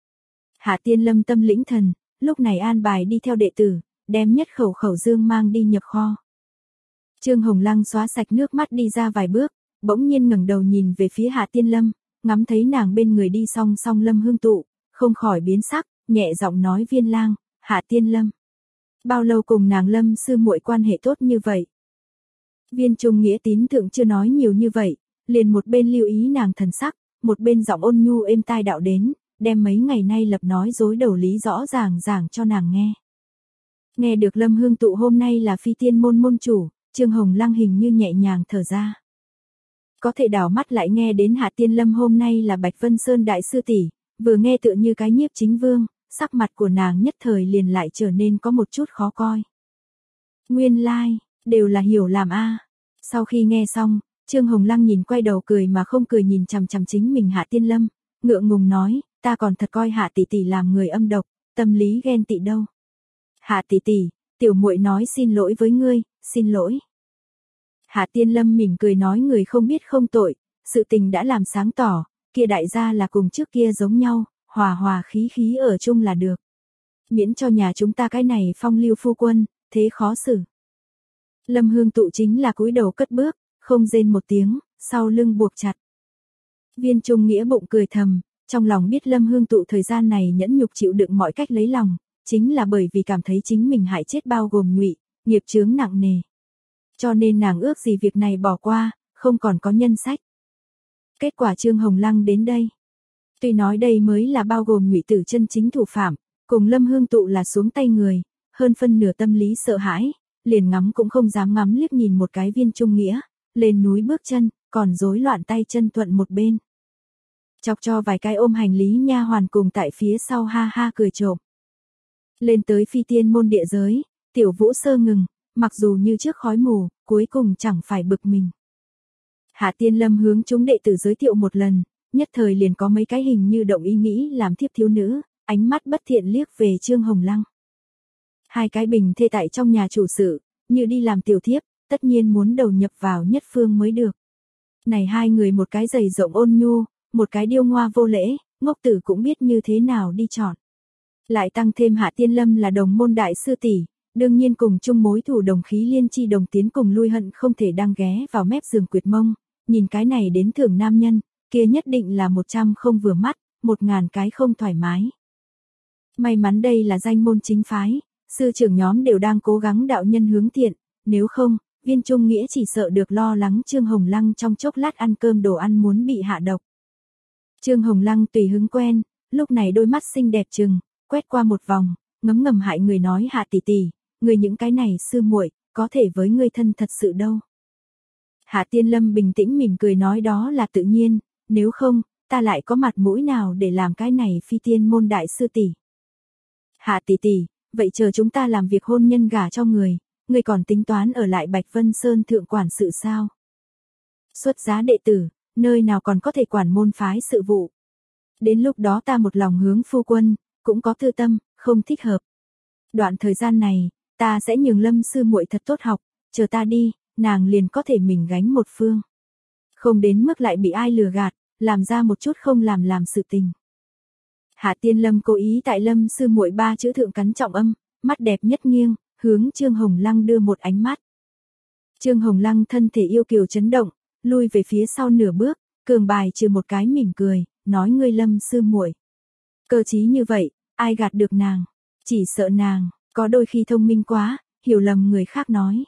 Hạ Tiên Lâm tâm lĩnh thần, lúc này an bài đi theo đệ tử, đem nhất khẩu khẩu dương mang đi nhập kho. Trương Hồng Lăng xóa sạch nước mắt đi ra vài bước, bỗng nhiên ngẩng đầu nhìn về phía Hạ Tiên Lâm, ngắm thấy nàng bên người đi song song Lâm Hương Tụ, không khỏi biến sắc, nhẹ giọng nói Viên lang, Hạ Tiên Lâm. Bao lâu cùng nàng Lâm sư muội quan hệ tốt như vậy? Viên Trung Nghĩa tín thượng chưa nói nhiều như vậy, liền một bên lưu ý nàng thần sắc, một bên giọng ôn nhu êm tai đạo đến, đem mấy ngày nay lập nói dối đầu lý rõ ràng giảng cho nàng nghe. Nghe được Lâm Hương Tụ hôm nay là phi tiên môn môn chủ, Trương Hồng Lăng hình như nhẹ nhàng thở ra. Có thể đảo mắt lại nghe đến Hạ Tiên Lâm hôm nay là Bạch Vân Sơn đại sư tỷ, vừa nghe tựa như cái nhiếp chính vương, sắc mặt của nàng nhất thời liền lại trở nên có một chút khó coi. Nguyên lai, like, đều là hiểu làm a. Sau khi nghe xong, Trương Hồng Lăng nhìn quay đầu cười mà không cười nhìn chằm chằm chính mình Hạ Tiên Lâm, ngượng ngùng nói, ta còn thật coi Hạ tỷ tỷ làm người âm độc, tâm lý ghen tị đâu. Hạ tỷ tỷ, tiểu muội nói xin lỗi với ngươi, xin lỗi. Hạ Tiên Lâm mỉm cười nói người không biết không tội, sự tình đã làm sáng tỏ, kia đại gia là cùng trước kia giống nhau, hòa hòa khí khí ở chung là được. Miễn cho nhà chúng ta cái này phong lưu phu quân, thế khó xử. Lâm Hương Tụ chính là cúi đầu cất bước, không rên một tiếng, sau lưng buộc chặt. Viên Trung Nghĩa bụng cười thầm, trong lòng biết Lâm Hương Tụ thời gian này nhẫn nhục chịu đựng mọi cách lấy lòng, chính là bởi vì cảm thấy chính mình hại chết bao gồm Nhụy, nghiệp chướng nặng nề. Cho nên nàng ước gì việc này bỏ qua, không còn có nhân sách. Kết quả Trương Hồng Lăng đến đây. Tuy nói đây mới là bao gồm Nhụy tử chân chính thủ phạm, cùng Lâm Hương Tụ là xuống tay người, hơn phân nửa tâm lý sợ hãi, liền ngắm cũng không dám ngắm liếc nhìn một cái Viên Trung Nghĩa, lên núi bước chân, còn rối loạn tay chân thuận một bên. Chọc cho vài cái ôm hành lý nha hoàn cùng tại phía sau ha ha cười trộm. Lên tới phi tiên môn địa giới, Tiểu Vũ sơ ngừng, mặc dù như trước khói mù, cuối cùng chẳng phải bực mình. Hạ Tiên Lâm hướng chúng đệ tử giới thiệu một lần, nhất thời liền có mấy cái hình như động ý nghĩ làm thiếp thiếu nữ, ánh mắt bất thiện liếc về Trương Hồng Lăng. Hai cái bình thê tại trong nhà chủ sự, như đi làm tiểu thiếp, tất nhiên muốn đầu nhập vào nhất phương mới được. Này hai người một cái dày rộng ôn nhu, một cái điêu ngoa vô lễ, ngốc tử cũng biết như thế nào đi chọn. Lại tăng thêm Hạ Tiên Lâm là đồng môn đại sư tỷ, đương nhiên cùng chung mối thù đồng khí liên chi đồng tiến cùng lui hận không thể đang ghé vào mép giường quyệt mông, nhìn cái này đến thưởng nam nhân, kia nhất định là một trăm không vừa mắt, một ngàn cái không thoải mái. May mắn đây là danh môn chính phái, sư trưởng nhóm đều đang cố gắng đạo nhân hướng thiện, nếu không, Viên Trung Nghĩa chỉ sợ được lo lắng Trương Hồng Lăng trong chốc lát ăn cơm đồ ăn muốn bị hạ độc. Trương Hồng Lăng tùy hứng quen, lúc này đôi mắt xinh đẹp trừng, quét qua một vòng, ngấm ngầm hại người nói Hạ tỷ tỷ, người những cái này sư muội, có thể với ngươi thân thật sự đâu. Hạ Tiên Lâm bình tĩnh mỉm cười nói đó là tự nhiên, nếu không, ta lại có mặt mũi nào để làm cái này phi tiên môn đại sư tỷ. Hạ tỷ tỷ, vậy chờ chúng ta làm việc hôn nhân gả cho người, người còn tính toán ở lại Bạch Vân Sơn thượng quản sự sao? Xuất giá đệ tử, nơi nào còn có thể quản môn phái sự vụ. Đến lúc đó ta một lòng hướng phu quân, cũng có tư tâm, không thích hợp. Đoạn thời gian này, ta sẽ nhường Lâm sư muội thật tốt học, chờ ta đi, nàng liền có thể mình gánh một phương. Không đến mức lại bị ai lừa gạt, làm ra một chút không làm làm sự tình. Hạ Tiên Lâm cố ý tại Lâm sư muội ba chữ thượng cắn trọng âm, mắt đẹp nhất nghiêng, hướng Trương Hồng Lăng đưa một ánh mắt. Trương Hồng Lăng thân thể yêu kiều chấn động, lui về phía sau nửa bước, cường bài trừ một cái mỉm cười, nói ngươi Lâm sư muội. Cơ trí như vậy, ai gạt được nàng, chỉ sợ nàng, có đôi khi thông minh quá, hiểu lầm người khác nói.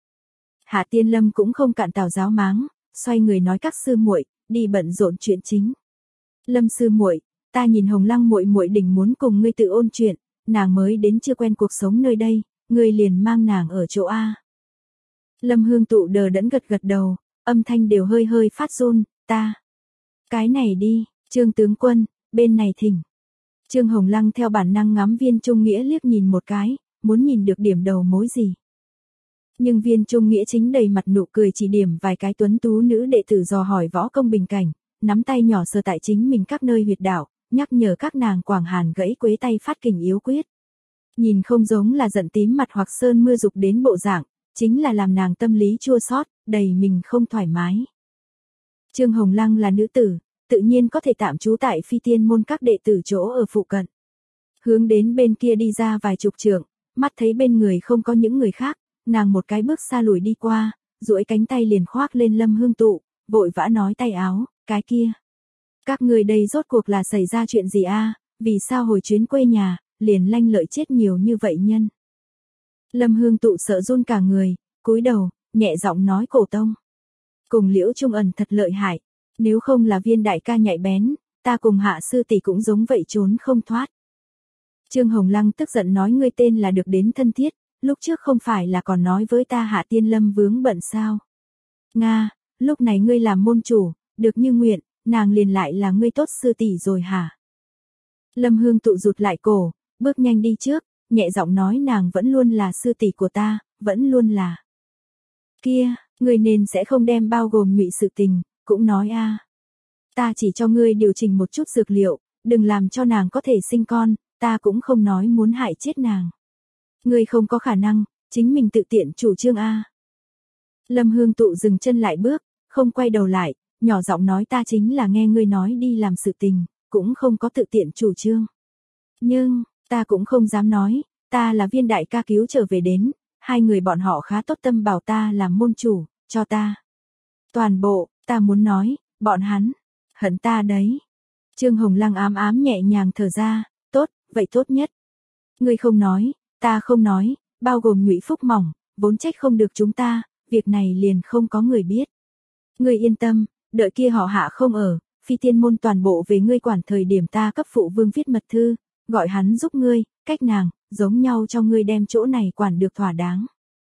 Hạ Tiên Lâm cũng không cạn tào giáo máng, xoay người nói các sư muội, đi bận rộn chuyện chính. Lâm sư muội, ta nhìn Hồng Lăng muội muội đỉnh muốn cùng ngươi tự ôn chuyện, nàng mới đến chưa quen cuộc sống nơi đây, ngươi liền mang nàng ở chỗ A. Lâm Hương Tụ đờ đẫn gật gật đầu, âm thanh đều hơi hơi phát run, ta. Cái này đi, Trương tướng quân, bên này thỉnh. Trương Hồng Lăng theo bản năng ngắm Viên Trung Nghĩa liếc nhìn một cái, muốn nhìn được điểm đầu mối gì. Nhưng Viên Trung Nghĩa chính đầy mặt nụ cười chỉ điểm vài cái tuấn tú nữ đệ tử dò hỏi võ công bình cảnh, nắm tay nhỏ sờ tại chính mình các nơi huyệt đạo, nhắc nhở các nàng Quảng Hàn gãy quế tay phát kình yếu quyết. Nhìn không giống là giận tím mặt hoặc sơn mưa dục đến bộ dạng, chính là làm nàng tâm lý chua xót, đầy mình không thoải mái. Trương Hồng Lăng là nữ tử, tự nhiên có thể tạm trú tại phi tiên môn các đệ tử chỗ ở phụ cận. Hướng đến bên kia đi ra vài chục trượng, mắt thấy bên người không có những người khác, nàng một cái bước xa lùi đi qua, duỗi cánh tay liền khoác lên Lâm Hương Tụ, vội vã nói tay áo, cái kia. Các ngươi đây rốt cuộc là xảy ra chuyện gì a? Vì sao hồi chuyến quê nhà, liền lanh lợi chết nhiều như vậy nhân? Lâm Hương Tụ sợ run cả người, cúi đầu, nhẹ giọng nói Cổ Tông. Cùng Liễu Trung ẩn thật lợi hại, nếu không là Viên đại ca nhạy bén, ta cùng Hạ sư tỷ cũng giống vậy trốn không thoát. Trương Hồng Lăng tức giận nói ngươi tên là được đến thân thiết, lúc trước không phải là còn nói với ta Hạ Tiên Lâm vướng bận sao? Nga, lúc này ngươi làm môn chủ, được như nguyện, nàng liền lại là ngươi tốt sư tỷ rồi hả? Lâm Hương Tụ rụt lại cổ, bước nhanh đi trước, nhẹ giọng nói nàng vẫn luôn là sư tỷ của ta, vẫn luôn là. Kia, ngươi nên sẽ không đem bao gồm nhụy sự tình, cũng nói a. Ta chỉ cho ngươi điều chỉnh một chút dược liệu, đừng làm cho nàng có thể sinh con, ta cũng không nói muốn hại chết nàng. Ngươi không có khả năng, chính mình tự tiện chủ trương a. Lâm Hương Tụ dừng chân lại bước, không quay đầu lại, nhỏ giọng nói ta chính là nghe ngươi nói đi làm sự tình, cũng không có tự tiện chủ trương. Nhưng, ta cũng không dám nói, ta là Viên đại ca cứu trở về đến, hai người bọn họ khá tốt tâm bảo ta làm môn chủ, cho ta. Toàn bộ, ta muốn nói, bọn hắn, hận ta đấy. Trương Hồng Lăng ám ám nhẹ nhàng thở ra, tốt, vậy tốt nhất. Ngươi không nói, ta không nói, bao gồm Nhụy Phúc Mỏng, vốn trách không được chúng ta, việc này liền không có người biết. Ngươi yên tâm, đợi kia họ Hạ không ở, Phi Tiên môn toàn bộ về ngươi quản thời điểm ta cấp phụ vương viết mật thư, gọi hắn giúp ngươi, cách nàng, giống nhau cho ngươi đem chỗ này quản được thỏa đáng.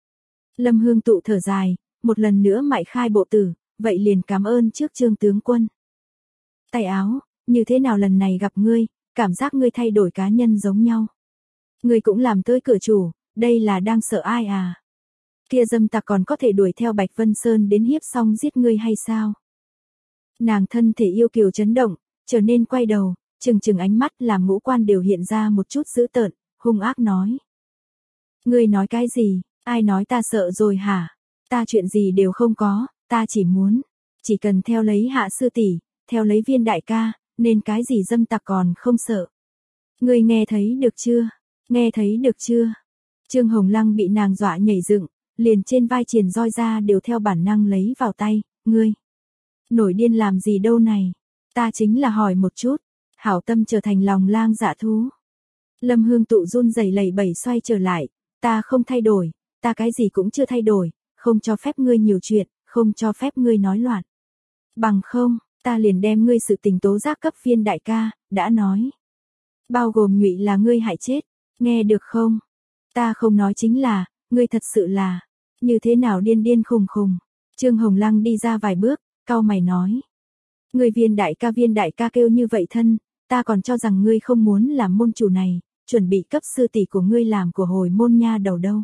Lâm Hương Tụ thở dài, một lần nữa mại khai bộ tử, vậy liền cảm ơn trước Trương tướng quân. Tay áo, như thế nào lần này gặp ngươi, cảm giác ngươi thay đổi cá nhân giống nhau. Ngươi cũng làm tới cửa chủ, đây là đang sợ ai à? Kia dâm tặc còn có thể đuổi theo Bạch Vân Sơn đến hiếp xong giết ngươi hay sao? Nàng thân thể yêu kiều chấn động, trở nên quay đầu, chừng chừng ánh mắt làm ngũ quan đều hiện ra một chút dữ tợn, hung ác nói. Ngươi nói cái gì, ai nói ta sợ rồi hả? Ta chuyện gì đều không có, ta chỉ muốn, chỉ cần theo lấy Hạ sư tỷ, theo lấy Viên đại ca, nên cái gì dâm tặc còn không sợ. Ngươi nghe thấy được chưa? Nghe thấy được chưa? Trương Hồng Lăng bị nàng dọa nhảy dựng, liền trên vai triền roi ra đều theo bản năng lấy vào tay, ngươi. Nổi điên làm gì đâu này? Ta chính là hỏi một chút, hảo tâm trở thành lòng lang dạ thú. Lâm Hương Tụ run rẩy lẩy bẩy xoay trở lại, ta không thay đổi, ta cái gì cũng chưa thay đổi, không cho phép ngươi nhiều chuyện, không cho phép ngươi nói loạn. Bằng không, ta liền đem ngươi sự tình tố giác cấp Viên đại ca, đã nói. Bao gồm Nhụy là ngươi hại chết, nghe được không? Ta không nói chính là, ngươi thật sự là, như thế nào điên điên khùng khùng. Trương Hồng Lăng đi ra vài bước, cau mày nói. Ngươi Viên đại ca Viên đại ca kêu như vậy thân, ta còn cho rằng ngươi không muốn làm môn chủ này, chuẩn bị cấp sư tỷ của ngươi làm của hồi môn nha đầu đâu.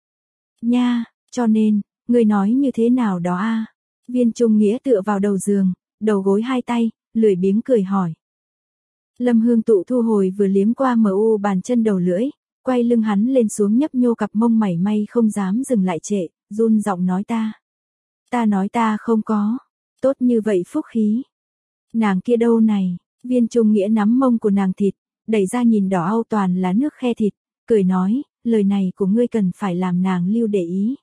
Nha, cho nên, ngươi nói như thế nào đó a? Viên Trung Nghĩa tựa vào đầu giường, đầu gối hai tay, lười biếng cười hỏi. Lâm Hương Tụ thu hồi vừa liếm qua mờ u bàn chân đầu lưỡi, quay lưng hắn lên xuống nhấp nhô cặp mông mảy may không dám dừng lại trệ, run giọng nói ta. Ta nói ta không có, tốt như vậy phúc khí. Nàng kia đâu này, Viên Trung Nghĩa nắm mông của nàng thịt, đẩy ra nhìn đỏ au toàn là nước khe thịt, cười nói, lời này của ngươi cần phải làm nàng lưu để ý.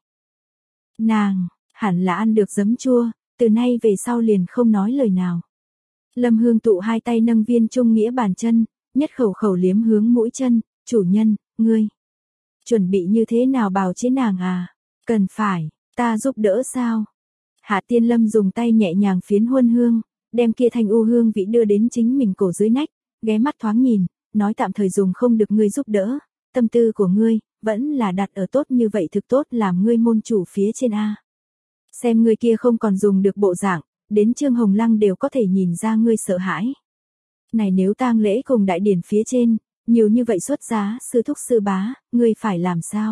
Nàng, hẳn là ăn được giấm chua, từ nay về sau liền không nói lời nào. Lâm Hương Tụ hai tay nâng Viên Trung Nghĩa bàn chân, nhất khẩu khẩu liếm hướng mũi chân, chủ nhân, ngươi. Chuẩn bị như thế nào bào chế nàng à? Cần phải, ta giúp đỡ sao? Hạ Tiên Lâm dùng tay nhẹ nhàng phiến huân hương, đem kia thanh u hương vị đưa đến chính mình cổ dưới nách, ghé mắt thoáng nhìn, nói tạm thời dùng không được ngươi giúp đỡ, tâm tư của ngươi, vẫn là đặt ở tốt như vậy thực tốt làm ngươi môn chủ phía trên a. Xem ngươi kia không còn dùng được bộ dạng, đến Trương Hồng Lăng đều có thể nhìn ra ngươi sợ hãi. Này nếu tang lễ cùng đại điển phía trên, nhiều như vậy xuất giá, sư thúc sư bá, ngươi phải làm sao?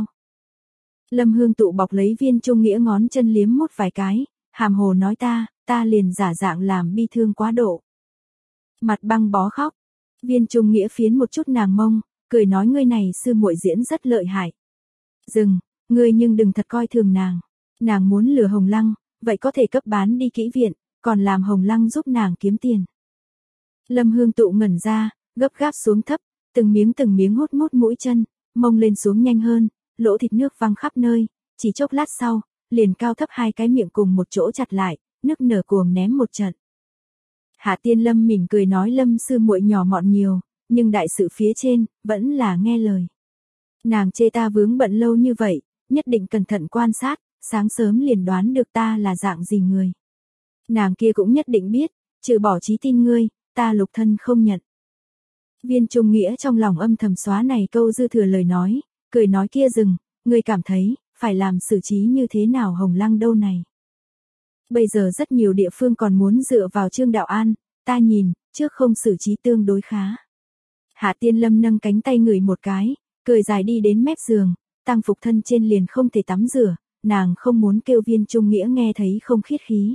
Lâm Hương Tụ bọc lấy Viên Trung Nghĩa ngón chân liếm mút vài cái, hàm hồ nói ta, ta liền giả dạng làm bi thương quá độ. Mặt băng bó khóc, Viên Trung Nghĩa phiến một chút nàng mông, cười nói ngươi này sư muội diễn rất lợi hại. Dừng, ngươi nhưng đừng thật coi thường nàng. Nàng muốn lừa Hồng Lăng, vậy có thể cấp bán đi kỹ viện, còn làm Hồng Lăng giúp nàng kiếm tiền. Lâm Hương Tụ ngẩn ra, gấp gáp xuống thấp, từng miếng từng miếng hút mút mũi chân, mông lên xuống nhanh hơn, lỗ thịt nước văng khắp nơi, chỉ chốc lát sau, liền cao thấp hai cái miệng cùng một chỗ chặt lại, nước nở cuồng ném một trận. Hạ Tiên Lâm mỉm cười nói Lâm sư muội nhỏ mọn nhiều, nhưng đại sự phía trên, vẫn là nghe lời. Nàng chê ta vướng bận lâu như vậy, nhất định cẩn thận quan sát, sáng sớm liền đoán được ta là dạng gì người. Nàng kia cũng nhất định biết, trừ bỏ chí tin ngươi, ta lục thân không nhận. Viên Trung Nghĩa trong lòng âm thầm xóa này câu dư thừa lời nói, cười nói kia dừng, ngươi cảm thấy, phải làm xử trí như thế nào Hồng Lăng đâu này. Bây giờ rất nhiều địa phương còn muốn dựa vào Trương Đạo An, ta nhìn, trước không xử trí tương đối khá. Hạ Tiên Lâm nâng cánh tay người một cái, cười dài đi đến mép giường, tăng phục thân trên liền không thể tắm rửa, nàng không muốn kêu Viên Trung Nghĩa nghe thấy không khiết khí.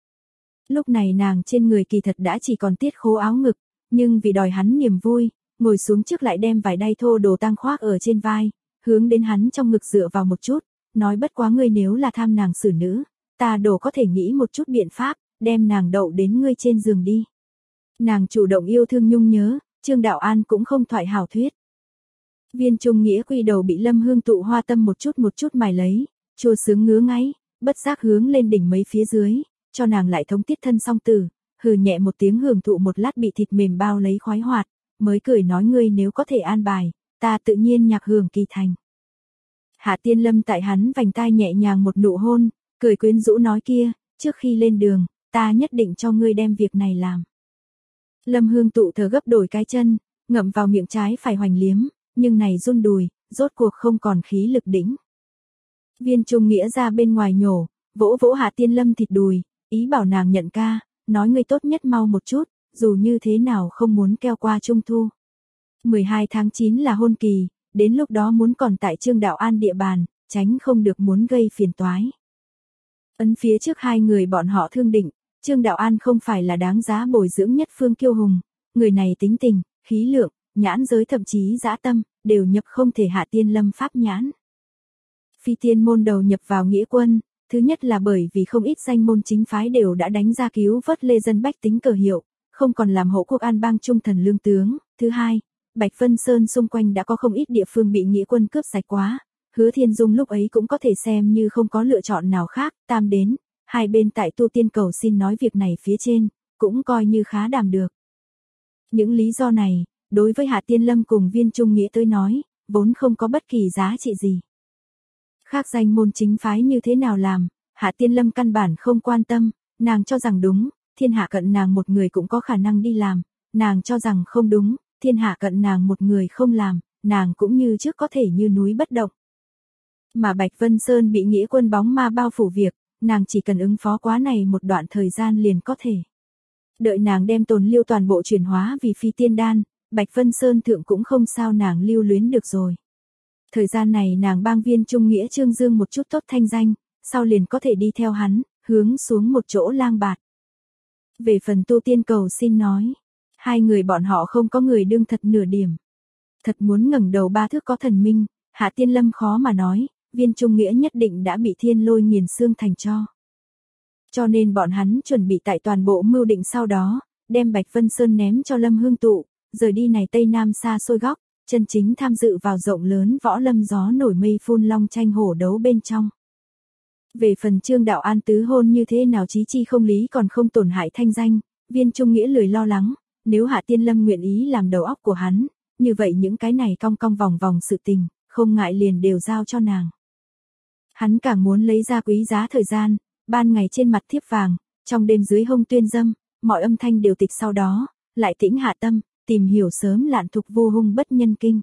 Lúc này nàng trên người kỳ thật đã chỉ còn tiết khố áo ngực, nhưng vì đòi hắn niềm vui, ngồi xuống trước lại đem vải đay thô đồ tang khoác ở trên vai, hướng đến hắn trong ngực dựa vào một chút, nói bất quá ngươi nếu là tham nàng xử nữ, ta đổ có thể nghĩ một chút biện pháp, đem nàng đậu đến ngươi trên giường đi. Nàng chủ động yêu thương nhung nhớ, Trương Đạo An cũng không thoại hảo thuyết. Viên Trung Nghĩa quy đầu bị Lâm Hương tụ hoa tâm một chút một chút mài lấy, chua sướng ngứa ngáy, bất giác hướng lên đỉnh mấy phía dưới, cho nàng lại thống tiết thân song tử, hừ nhẹ một tiếng hưởng thụ một lát bị thịt mềm bao lấy khoái hoạt, mới cười nói ngươi nếu có thể an bài, ta tự nhiên nhạc hưởng kỳ thành. Hạ Tiên Lâm tại hắn vành tai nhẹ nhàng một nụ hôn, cười quyến rũ nói kia, trước khi lên đường, ta nhất định cho ngươi đem việc này làm. Lâm Hương tụ thở gấp đổi cái chân, ngậm vào miệng trái phải hoành liếm, nhưng này run đùi, rốt cuộc không còn khí lực đĩnh. Viên Trung Nghĩa ra bên ngoài nhổ, vỗ vỗ Hạ Tiên Lâm thịt đùi, ý bảo nàng nhận ca, nói ngươi tốt nhất mau một chút, dù như thế nào không muốn keo qua trung thu. mười hai tháng chín là hôn kỳ, đến lúc đó muốn còn tại Trương Đạo An địa bàn, tránh không được muốn gây phiền toái. Ấn phía trước hai người bọn họ thương định, Trương Đạo An không phải là đáng giá bồi dưỡng nhất phương kiêu hùng, người này tính tình, khí lượng, nhãn giới thậm chí dã tâm, đều nhập không thể Hạ Tiên Lâm pháp nhãn. Phi tiên môn đầu nhập vào nghĩa quân, thứ nhất là bởi vì không ít danh môn chính phái đều đã đánh ra cứu vớt lê dân bách tính cờ hiệu, không còn làm hộ quốc an bang trung thần lương tướng. Thứ hai, Bạch Vân Sơn xung quanh đã có không ít địa phương bị nghĩa quân cướp sạch quá, Hứa Thiên Dung lúc ấy cũng có thể xem như không có lựa chọn nào khác. Tam đến, hai bên tại tu tiên cầu xin nói việc này phía trên, cũng coi như khá đảm được. Những lý do này, đối với Hạ Tiên Lâm cùng Viên Trung Nghĩa tới nói, vốn không có bất kỳ giá trị gì. Khác danh môn chính phái như thế nào làm, Hạ Tiên Lâm căn bản không quan tâm, nàng cho rằng đúng, thiên hạ cận nàng một người cũng có khả năng đi làm, nàng cho rằng không đúng, thiên hạ cận nàng một người không làm, nàng cũng như trước có thể như núi bất động. Mà Bạch Vân Sơn bị nghĩa quân bóng ma bao phủ việc, nàng chỉ cần ứng phó quá này một đoạn thời gian liền có thể. Đợi nàng đem tồn liêu toàn bộ chuyển hóa vì phi tiên đan, Bạch Vân Sơn thượng cũng không sao nàng lưu luyến được rồi. Thời gian này nàng bang Viên Trung Nghĩa Trương Dương một chút tốt thanh danh, sau liền có thể đi theo hắn, hướng xuống một chỗ lang bạt. Về phần tu tiên cầu xin nói, hai người bọn họ không có người đương thật nửa điểm. Thật muốn ngẩng đầu ba thước có thần minh, Hạ Tiên Lâm khó mà nói, Viên Trung Nghĩa nhất định đã bị thiên lôi nghiền xương thành tro. Cho nên bọn hắn chuẩn bị tại toàn bộ mưu định sau đó, đem Bạch Vân Sơn ném cho Lâm Hương tụ, rời đi này Tây Nam xa xôi góc, chân chính tham dự vào rộng lớn võ lâm gió nổi mây phun long tranh hổ đấu bên trong. Về phần Trương Đạo An tứ hôn như thế nào chí chi không lý còn không tổn hại thanh danh, Viên Trung Nghĩa lười lo lắng, nếu Hạ Tiên Lâm nguyện ý làm đầu óc của hắn, như vậy những cái này cong cong vòng vòng sự tình, không ngại liền đều giao cho nàng. Hắn càng muốn lấy ra quý giá thời gian, ban ngày trên mặt thiếp vàng, trong đêm dưới hông tuyên dâm, mọi âm thanh đều tịch sau đó, lại tĩnh hạ tâm, tìm hiểu sớm lạn thục vô hung bất nhân kinh.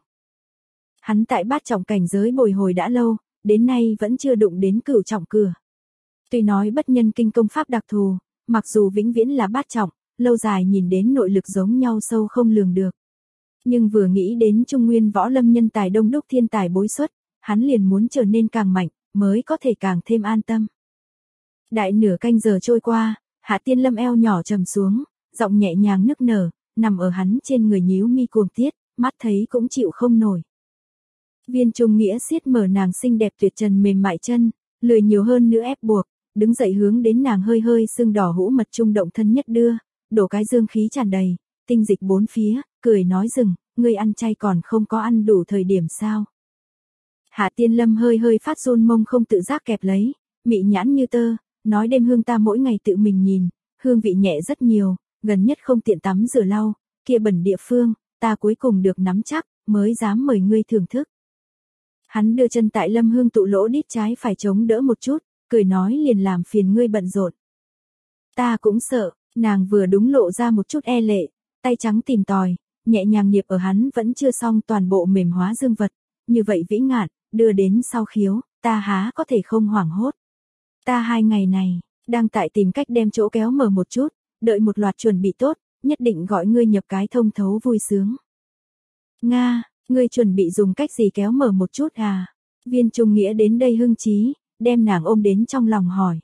Hắn tại bát trọng cảnh giới bồi hồi đã lâu, đến nay vẫn chưa đụng đến cửu trọng cửa. Tuy nói bất nhân kinh công pháp đặc thù, mặc dù vĩnh viễn là bát trọng, lâu dài nhìn đến nội lực giống nhau sâu không lường được. Nhưng vừa nghĩ đến Trung Nguyên võ lâm nhân tài đông đúc thiên tài bối xuất, hắn liền muốn trở nên càng mạnh, mới có thể càng thêm an tâm. Đại nửa canh giờ trôi qua, Hạ Tiên Lâm eo nhỏ trầm xuống, giọng nhẹ nhàng nức nở, nằm ở hắn trên người nhíu mi cuồng tiết, mắt thấy cũng chịu không nổi. Viên Trung Nghĩa siết mở nàng xinh đẹp tuyệt trần mềm mại chân, lười nhiều hơn nữa ép buộc, đứng dậy hướng đến nàng hơi hơi sưng đỏ hũ mật trung động thân nhất đưa, đổ cái dương khí tràn đầy, tinh dịch bốn phía, cười nói dừng, ngươi ăn chay còn không có ăn đủ thời điểm sao. Hạ Tiên Lâm hơi hơi phát run mông không tự giác kẹp lấy, mị nhãn như tơ, nói đêm hương ta mỗi ngày tự mình nhìn, hương vị nhẹ rất nhiều, gần nhất không tiện tắm rửa lau, kia bẩn địa phương, ta cuối cùng được nắm chắc, mới dám mời ngươi thưởng thức. Hắn đưa chân tại Lâm Hương Tụ lỗ đít trái phải chống đỡ một chút, cười nói liền làm phiền ngươi bận rộn. Ta cũng sợ, nàng vừa đúng lộ ra một chút e lệ, tay trắng tìm tòi, nhẹ nhàng niệp ở hắn vẫn chưa xong toàn bộ mềm hóa dương vật, như vậy vĩ ngạn, đưa đến sau khiếu, ta há có thể không hoảng hốt. Ta hai ngày này, đang tại tìm cách đem chỗ kéo mở một chút, đợi một loạt chuẩn bị tốt, nhất định gọi ngươi nhập cái thông thấu vui sướng. Nga, ngươi chuẩn bị dùng cách gì kéo mở một chút à? Viên Trung Nghĩa đến đây hưng trí, đem nàng ôm đến trong lòng hỏi.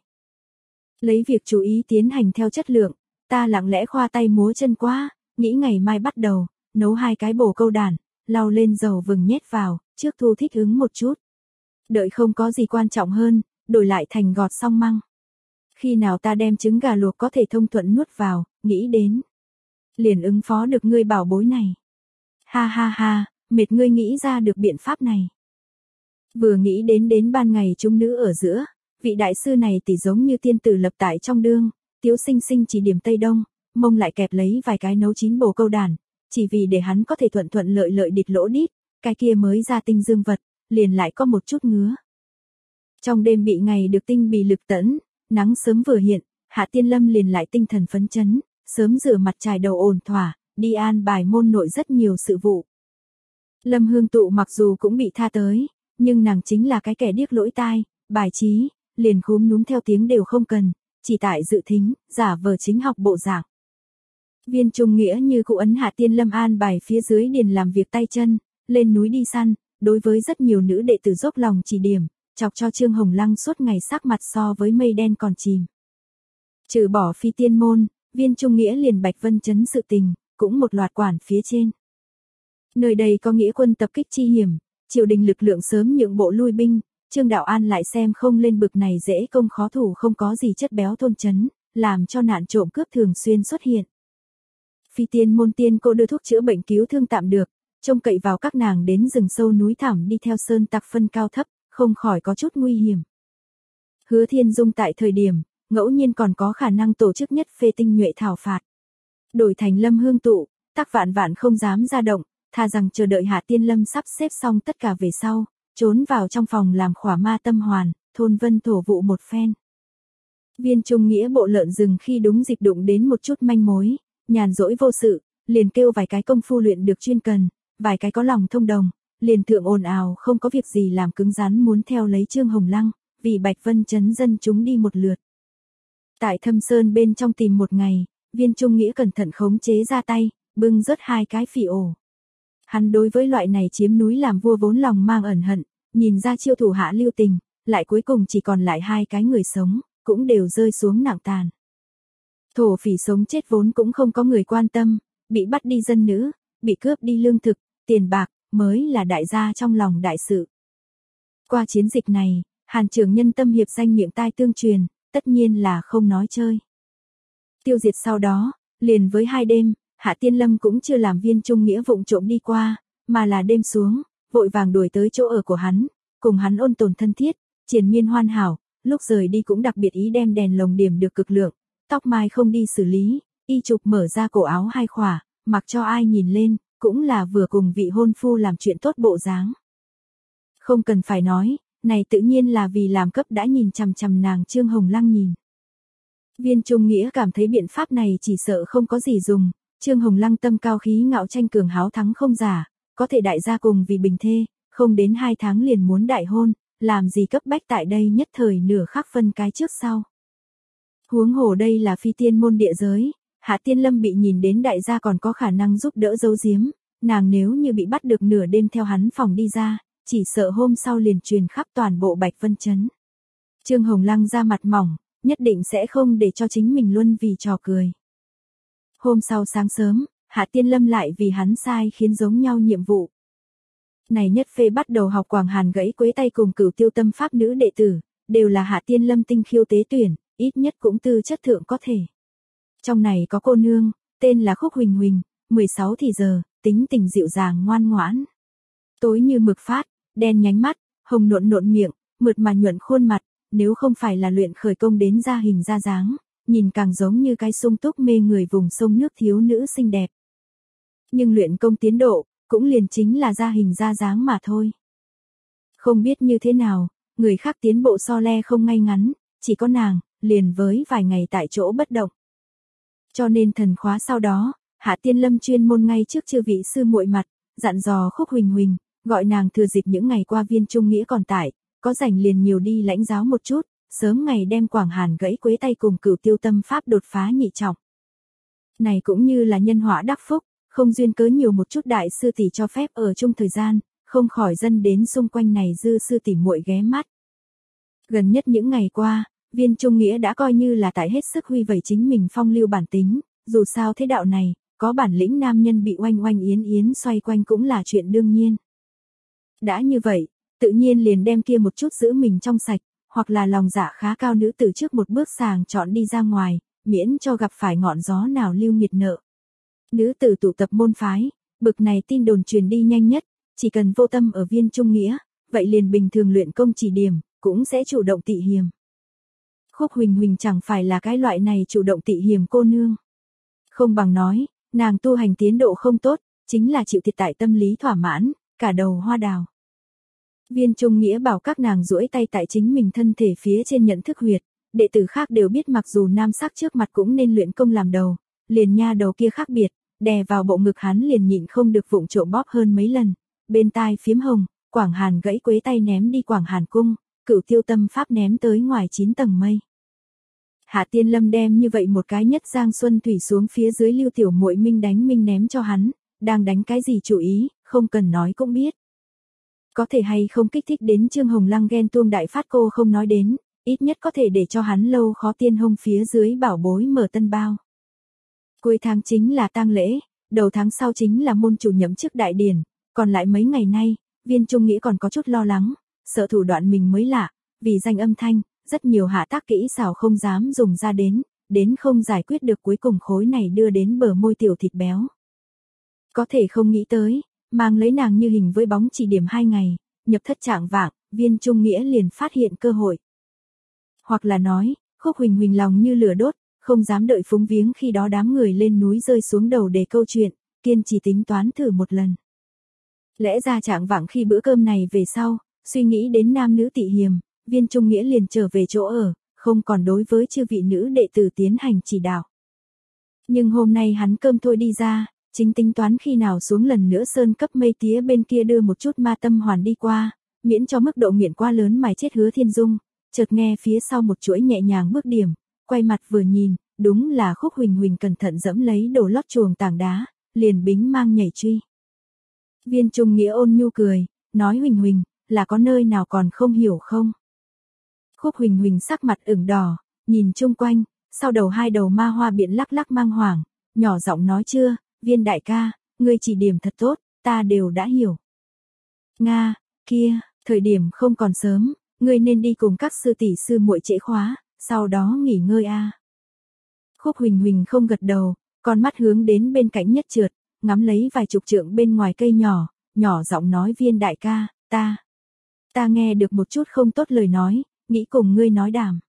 Lấy việc chú ý tiến hành theo chất lượng, ta lặng lẽ khoa tay múa chân quá, nghĩ ngày mai bắt đầu, nấu hai cái bồ câu đàn, lau lên dầu vừng nhét vào, trước thu thích ứng một chút. Đợi không có gì quan trọng hơn, đổi lại thành gọt xong măng. Khi nào ta đem trứng gà luộc có thể thông thuận nuốt vào, nghĩ đến. Liền ứng phó được ngươi bảo bối này. Ha ha ha, mệt ngươi nghĩ ra được biện pháp này. Vừa nghĩ đến đến ban ngày chúng nữ ở giữa, vị đại sư này tỉ giống như tiên tử lập tại trong đương, tiếu sinh sinh chỉ điểm Tây Đông, mông lại kẹp lấy vài cái nấu chín bồ câu đàn, chỉ vì để hắn có thể thuận thuận lợi lợi địt lỗ đít, cái kia mới ra tinh dương vật, liền lại có một chút ngứa. Trong đêm bị ngày được tinh bì lực tẫn, nắng sớm vừa hiện, Hạ Tiên Lâm liền lại tinh thần phấn chấn, sớm rửa mặt chải đầu ổn thỏa, đi an bài môn nội rất nhiều sự vụ. Lâm Hương Tụ mặc dù cũng bị tha tới, nhưng nàng chính là cái kẻ điếc lỗi tai, bài trí, liền khúm núm theo tiếng đều không cần, chỉ tại dự thính, giả vờ chính học bộ dạng. Viên Trung Nghĩa như cụ ấn Hạ Tiên Lâm an bài phía dưới điền làm việc tay chân, lên núi đi săn, đối với rất nhiều nữ đệ tử dốc lòng chỉ điểm, chọc cho Trương Hồng Lăng suốt ngày sắc mặt so với mây đen còn chìm. Trừ bỏ phi tiên môn, Viên Trung Nghĩa liền Bạch Vân chấn sự tình, cũng một loạt quản phía trên. Nơi đây có nghĩa quân tập kích chi hiểm, triều đình lực lượng sớm nhượng bộ lui binh, Trương Đạo An lại xem không lên bực này dễ công khó thủ không có gì chất béo thôn chấn, làm cho nạn trộm cướp thường xuyên xuất hiện. Phi tiên môn tiên cô đưa thuốc chữa bệnh cứu thương tạm được, trông cậy vào các nàng đến rừng sâu núi thẳm đi theo sơn tặc phân cao thấp, không khỏi có chút nguy hiểm. Hứa Thiên Dung tại thời điểm, ngẫu nhiên còn có khả năng tổ chức nhất phê tinh nhuệ thảo phạt. Đổi thành Lâm Hương Tụ, tắc vạn vạn không dám ra động, thà rằng chờ đợi Hạ Tiên Lâm sắp xếp xong tất cả về sau, trốn vào trong phòng làm khỏa ma tâm hoàn, thôn vân thổ vụ một phen. Viên Trung Nghĩa bộ lợn rừng khi đúng dịp đụng đến một chút manh mối, nhàn rỗi vô sự, liền kêu vài cái công phu luyện được chuyên cần, vài cái có lòng thông đồng, liền thượng ồn ào không có việc gì làm cứng rắn muốn theo lấy Trương Hồng Lăng, vì Bạch Vân chấn dân chúng đi một lượt. Tại Thâm Sơn bên trong tìm một ngày, Viên Trung Nghĩa cẩn thận khống chế ra tay, bưng rớt hai cái phỉ ổ. Hắn đối với loại này chiếm núi làm vua vốn lòng mang ẩn hận, nhìn ra chiêu thủ hạ lưu tình, lại cuối cùng chỉ còn lại hai cái người sống, cũng đều rơi xuống nặng tàn. Thổ phỉ sống chết vốn cũng không có người quan tâm, bị bắt đi dân nữ, bị cướp đi lương thực, tiền bạc, mới là đại gia trong lòng đại sự. Qua chiến dịch này, Hàn Trường Nhân tâm hiệp danh miệng tai tương truyền, tất nhiên là không nói chơi. Tiêu diệt sau đó, liền với hai đêm, Hạ Tiên Lâm cũng chưa làm Viên Trung Nghĩa vụng trộm đi qua, mà là đêm xuống, vội vàng đuổi tới chỗ ở của hắn, cùng hắn ôn tồn thân thiết, triền miên hoàn hảo, lúc rời đi cũng đặc biệt ý đem đèn lồng điểm được cực lượng, tóc mai không đi xử lý, y trục mở ra cổ áo hai khỏa, mặc cho ai nhìn lên, cũng là vừa cùng vị hôn phu làm chuyện tốt bộ dáng. Không cần phải nói, này tự nhiên là vì làm cấp đã nhìn chằm chằm nàng Trương Hồng Lăng nhìn. Viên Trung Nghĩa cảm thấy biện pháp này chỉ sợ không có gì dùng, Trương Hồng Lăng tâm cao khí ngạo tranh cường háo thắng không giả, có thể đại gia cùng vì bình thê, không đến hai tháng liền muốn đại hôn, làm gì cấp bách tại đây nhất thời nửa khắc phân cái trước sau. Huống hồ đây là phi tiên môn địa giới, Hạ Tiên Lâm bị nhìn đến đại gia còn có khả năng giúp đỡ giấu giếm, nàng nếu như bị bắt được nửa đêm theo hắn phòng đi ra, chỉ sợ hôm sau liền truyền khắp toàn bộ Bạch Vân chấn. Trương Hồng Lăng ra mặt mỏng, nhất định sẽ không để cho chính mình luân vì trò cười. Hôm sau sáng sớm, Hạ Tiên Lâm lại vì hắn sai khiến giống nhau nhiệm vụ. Này nhất phê bắt đầu học Quảng Hàn gãy quế tay cùng Cửu Tiêu Tâm pháp nữ đệ tử, đều là Hạ Tiên Lâm tinh khiêu tế tuyển, ít nhất cũng tư chất thượng có thể. Trong này có cô nương, tên là Khúc Huỳnh Huỳnh, mười sáu thì giờ, tính tình dịu dàng ngoan ngoãn. Tối như mực phát, đen nhánh mắt, hồng nộn nộn miệng, mượt mà nhuận khuôn mặt, nếu không phải là luyện khởi công đến ra hình ra dáng, nhìn càng giống như cái sung túc mê người vùng sông nước thiếu nữ xinh đẹp. Nhưng luyện công tiến độ, cũng liền chính là ra hình ra dáng mà thôi. Không biết như thế nào, người khác tiến bộ so le không ngay ngắn, chỉ có nàng, liền với vài ngày tại chỗ bất động. Cho nên thần khóa sau đó, Hạ Tiên Lâm chuyên môn ngay trước chư vị sư muội mặt, dặn dò Khúc Huỳnh Huỳnh, gọi nàng thừa dịp những ngày qua Viên Trung Nghĩa còn tại, có rảnh liền nhiều đi lãnh giáo một chút, sớm ngày đem Quảng Hàn gãy quế tay cùng Cửu Tiêu Tâm pháp đột phá nhị trọng. Này cũng như là nhân họa đắc phúc, không duyên cớ nhiều một chút đại sư tỷ cho phép ở chung thời gian, không khỏi dân đến xung quanh này dư sư tỷ muội ghé mắt. Gần nhất những ngày qua, Viên Trung Nghĩa đã coi như là tại hết sức huy vẩy chính mình phong lưu bản tính, dù sao thế đạo này, có bản lĩnh nam nhân bị oanh oanh yến yến xoay quanh cũng là chuyện đương nhiên. Đã như vậy, tự nhiên liền đem kia một chút giữ mình trong sạch, hoặc là lòng dạ khá cao nữ tử trước một bước sàng chọn đi ra ngoài, miễn cho gặp phải ngọn gió nào lưu nghiệt nợ. Nữ tử tụ tập môn phái, bực này tin đồn truyền đi nhanh nhất, chỉ cần vô tâm ở Viên Trung Nghĩa, vậy liền bình thường luyện công chỉ điểm, cũng sẽ chủ động tị hiềm. Khúc Huỳnh Huỳnh chẳng phải là cái loại này chủ động tị hiềm cô nương. Không bằng nói, nàng tu hành tiến độ không tốt, chính là chịu thiệt tại tâm lý thỏa mãn, cả đầu hoa đào. Viên Trung Nghĩa bảo các nàng duỗi tay tại chính mình thân thể phía trên nhận thức huyệt, đệ tử khác đều biết mặc dù nam sắc trước mặt cũng nên luyện công làm đầu, liền nha đầu kia khác biệt, đè vào bộ ngực hắn liền nhịn không được vụng trộm bóp hơn mấy lần, bên tai phiếm hồng, Quảng Hàn gãy quế tay ném đi Quảng Hàn cung, Cửu Tiêu Tâm pháp ném tới ngoài chín tầng mây. Hạ Tiên Lâm đem như vậy một cái nhất giang xuân thủy xuống phía dưới Lưu tiểu muội minh đánh minh ném cho hắn, đang đánh cái gì chủ ý, không cần nói cũng biết. Có thể hay không kích thích đến Trương Hồng Lăng ghen tuông đại phát cô không nói đến, ít nhất có thể để cho hắn lâu khó tiên hông phía dưới bảo bối mở tân bao. Cuối tháng chính là tang lễ, đầu tháng sau chính là môn chủ nhậm chức đại điển, còn lại mấy ngày nay, Viên Trung Nghĩa còn có chút lo lắng, sợ thủ đoạn mình mới lạ, vì danh âm thanh, rất nhiều hạ tác kỹ xảo không dám dùng ra đến, đến không giải quyết được cuối cùng khối này đưa đến bờ môi tiểu thịt béo. Có thể không nghĩ tới, mang lấy nàng như hình với bóng chỉ điểm hai ngày, nhập thất trạng vạng, Viên Trung Nghĩa liền phát hiện cơ hội. Hoặc là nói, Khúc Huỳnh Huỳnh lòng như lửa đốt, không dám đợi phúng viếng khi đó đám người lên núi rơi xuống đầu để câu chuyện, kiên trì tính toán thử một lần. Lẽ ra trạng vạng khi bữa cơm này về sau, suy nghĩ đến nam nữ tị hiềm, Viên Trung Nghĩa liền trở về chỗ ở, không còn đối với chư vị nữ đệ tử tiến hành chỉ đạo. Nhưng hôm nay hắn cơm thôi đi ra, chính tính toán khi nào xuống lần nữa sơn cấp mây tía bên kia đưa một chút ma tâm hoàn đi qua, miễn cho mức độ nghiện quá lớn mài chết Hứa Thiên Dung, chợt nghe phía sau một chuỗi nhẹ nhàng bước điểm, quay mặt vừa nhìn, đúng là Khúc Huỳnh Huỳnh cẩn thận dẫm lấy đồ lót chuồng tảng đá, liền bính mang nhảy truy. Viên Trung Nghĩa ôn nhu cười, nói Huỳnh Huỳnh, là có nơi nào còn không hiểu không? Khúc Huỳnh Huỳnh sắc mặt ửng đỏ, nhìn chung quanh, sau đầu hai đầu ma hoa biện lắc lắc mang hoảng, nhỏ giọng nói chưa, Viên đại ca, ngươi chỉ điểm thật tốt, ta đều đã hiểu. Nga, kia, thời điểm không còn sớm, ngươi nên đi cùng các sư tỷ sư muội trễ khóa, sau đó nghỉ ngơi a. Khúc Huỳnh Huỳnh không gật đầu, con mắt hướng đến bên cạnh nhất trượt, ngắm lấy vài chục trượng bên ngoài cây nhỏ, nhỏ giọng nói Viên đại ca, ta, ta nghe được một chút không tốt lời nói, nghĩ cùng ngươi nói đàm.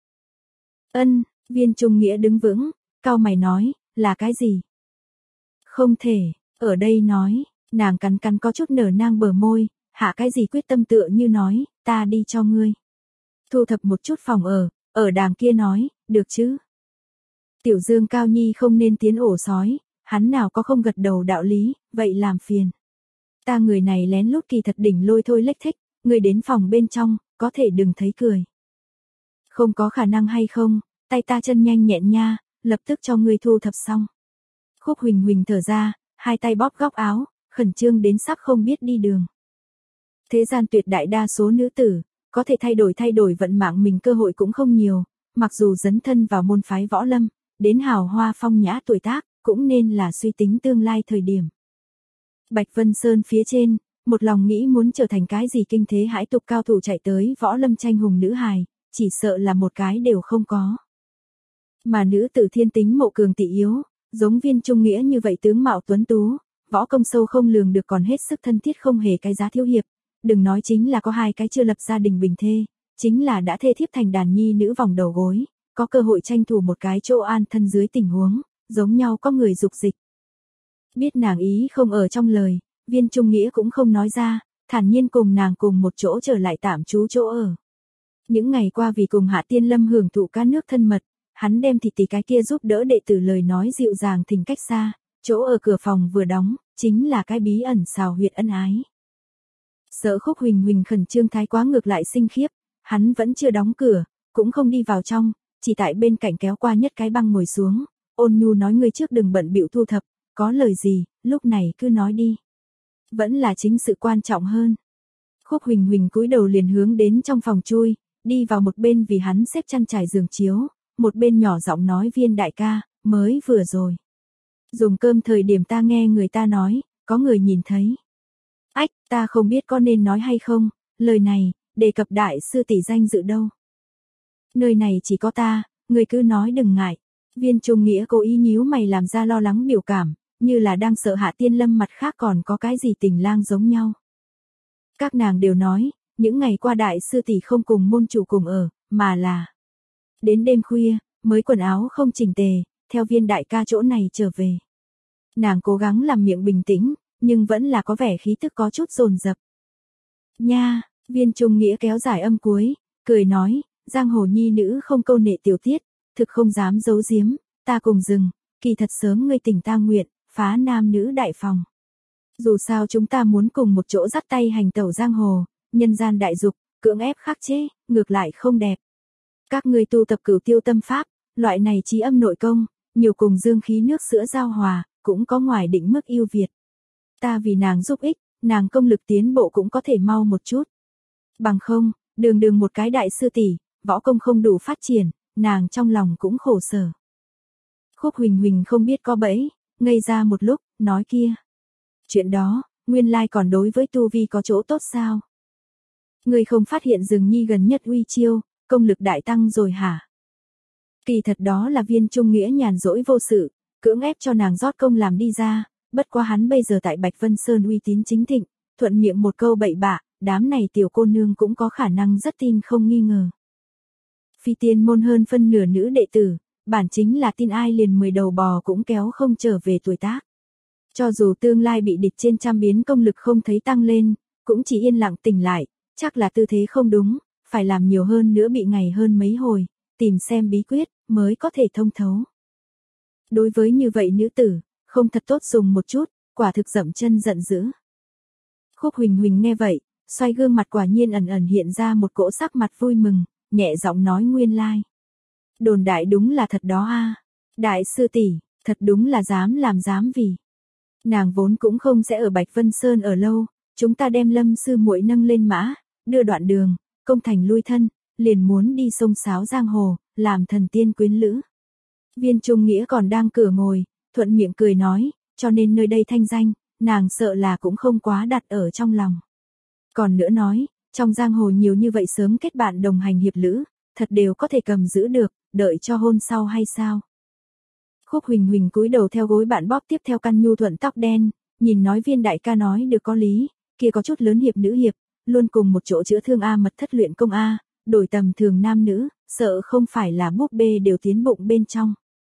Ân, Viên Trung Nghĩa đứng vững, cau mày nói, là cái gì? Không thể, ở đây nói, nàng cắn cắn có chút nở nang bờ môi, hạ cái gì quyết tâm tựa như nói, ta đi cho ngươi. Thu thập một chút phòng ở, ở đàng kia nói, được chứ? Tiểu Dương Cao Nhi không nên tiến ổ sói, hắn nào có không gật đầu đạo lý, vậy làm phiền. Ta người này lén lút kỳ thật đỉnh lôi thôi lếch thếch, người đến phòng bên trong, có thể đừng thấy cười. Không có khả năng hay không, tay ta chân nhanh nhẹn nha, lập tức cho ngươi thu thập xong. Khúc Huỳnh Huỳnh thở ra, hai tay bóp góc áo, khẩn trương đến sắp không biết đi đường. Thế gian tuyệt đại đa số nữ tử, có thể thay đổi thay đổi vận mạng mình cơ hội cũng không nhiều, mặc dù dấn thân vào môn phái võ lâm, đến hào hoa phong nhã tuổi tác, cũng nên là suy tính tương lai thời điểm. Bạch Vân Sơn phía trên, một lòng nghĩ muốn trở thành cái gì kinh thế hãi tục cao thủ chạy tới võ lâm tranh hùng nữ hài, chỉ sợ là một cái đều không có. Mà nữ tử thiên tính mộ cường tị yếu, giống Viên Trung Nghĩa như vậy tướng mạo tuấn tú, võ công sâu không lường được còn hết sức thân thiết không hề cái giá thiếu hiệp, đừng nói chính là có hai cái chưa lập gia đình bình thê, chính là đã thê thiếp thành đàn nhi nữ vòng đầu gối, có cơ hội tranh thủ một cái chỗ an thân dưới tình huống, giống nhau có người dục dịch. Biết nàng ý không ở trong lời, Viên Trung Nghĩa cũng không nói ra, thản nhiên cùng nàng cùng một chỗ trở lại tạm trú chỗ ở. Những ngày qua vì cùng Hạ Tiên Lâm hưởng thụ cá nước thân mật, hắn đem thịt tỷ cái kia giúp đỡ đệ tử lời nói dịu dàng thình cách xa, chỗ ở cửa phòng vừa đóng, chính là cái bí ẩn xào huyệt ân ái. Sợ Khúc Huỳnh Huỳnh khẩn trương thái quá ngược lại sinh khiếp, hắn vẫn chưa đóng cửa, cũng không đi vào trong, chỉ tại bên cạnh kéo qua nhất cái băng ngồi xuống, ôn nhu nói ngươi trước đừng bận bịu thu thập, có lời gì, lúc này cứ nói đi. Vẫn là chính sự quan trọng hơn. Khúc Huỳnh Huỳnh cúi đầu liền hướng đến trong phòng chui, đi vào một bên vì hắn xếp chăn trải giường chiếu, một bên nhỏ giọng nói Viên đại ca, mới vừa rồi. Dùng cơm thời điểm ta nghe người ta nói, có người nhìn thấy. Ách, ta không biết có nên nói hay không, lời này, đề cập đại sư tỷ danh dự đâu. Nơi này chỉ có ta, người cứ nói đừng ngại. Viên Trung Nghĩa cố ý nhíu mày làm ra lo lắng biểu cảm, như là đang sợ Hạ Tiên Lâm mặt khác còn có cái gì tình lang giống nhau. Các nàng đều nói, những ngày qua đại sư tỷ không cùng môn chủ cùng ở, mà là đến đêm khuya, mới quần áo không chỉnh tề, theo Viên đại ca chỗ này trở về. Nàng cố gắng làm miệng bình tĩnh, nhưng vẫn là có vẻ khí tức có chút dồn dập. Nha, Viên Trung Nghĩa kéo dài âm cuối, cười nói, giang hồ nhi nữ không câu nệ tiểu tiết, thực không dám giấu giếm, ta cùng dừng, kỳ thật sớm ngươi tình ta nguyện, phá nam nữ đại phòng. Dù sao chúng ta muốn cùng một chỗ dắt tay hành tẩu giang hồ, nhân gian đại dục, cưỡng ép khắc chế, ngược lại không đẹp. Các ngươi tu tập cửu tiêu tâm pháp, loại này trí âm nội công, nhiều cùng dương khí nước sữa giao hòa, cũng có ngoài định mức ưu việt. Ta vì nàng giúp ích, nàng công lực tiến bộ cũng có thể mau một chút. Bằng không, đường đường một cái đại sư tỷ, võ công không đủ phát triển, nàng trong lòng cũng khổ sở. Khúc Huỳnh Huỳnh không biết có bẫy, ngây ra một lúc, nói kia. Chuyện đó, nguyên lai còn đối với tu vi có chỗ tốt sao? Người không phát hiện Dừng Nhi gần nhất uy chiêu, công lực đại tăng rồi hả? Kỳ thật đó là Viên Trung Nghĩa nhàn rỗi vô sự, cưỡng ép cho nàng rót công làm đi ra, bất quá hắn bây giờ tại Bạch Vân Sơn uy tín chính thịnh, thuận miệng một câu bậy bạ, đám này tiểu cô nương cũng có khả năng rất tin không nghi ngờ. Phi tiên môn hơn phân nửa nữ đệ tử, bản chính là tin ai liền mười đầu bò cũng kéo không trở về tuổi tác. Cho dù tương lai bị địch trên trăm biến công lực không thấy tăng lên, cũng chỉ yên lặng tỉnh lại, chắc là tư thế không đúng, phải làm nhiều hơn nữa bị ngày hơn mấy hồi, tìm xem bí quyết, mới có thể thông thấu. Đối với như vậy nữ tử, không thật tốt dùng một chút, quả thực dậm chân giận dữ. Khúc Huỳnh Huỳnh nghe vậy, xoay gương mặt quả nhiên ẩn ẩn hiện ra một cỗ sắc mặt vui mừng, nhẹ giọng nói nguyên lai. Đồn đại đúng là thật đó a, đại sư tỷ, thật đúng là dám làm dám vì. Nàng vốn cũng không sẽ ở Bạch Vân Sơn ở lâu, chúng ta đem Lâm sư muội nâng lên mã, đưa đoạn đường, công thành lui thân, liền muốn đi sông sáo giang hồ, làm thần tiên quyến lữ. Viên Trung Nghĩa còn đang cửa ngồi, thuận miệng cười nói, cho nên nơi đây thanh danh, nàng sợ là cũng không quá đặt ở trong lòng. Còn nữa nói, trong giang hồ nhiều như vậy sớm kết bạn đồng hành hiệp lữ, thật đều có thể cầm giữ được, đợi cho hôn sau hay sao? Khúc Huỳnh Huỳnh cúi đầu theo gối bạn bóp tiếp theo căn nhu thuận tóc đen, nhìn nói Viên đại ca nói được có lý, kia có chút lớn hiệp nữ hiệp, luôn cùng một chỗ chữa thương A mật thất luyện công A, đổi tầm thường nam nữ, sợ không phải là búp bê đều tiến bụng bên trong.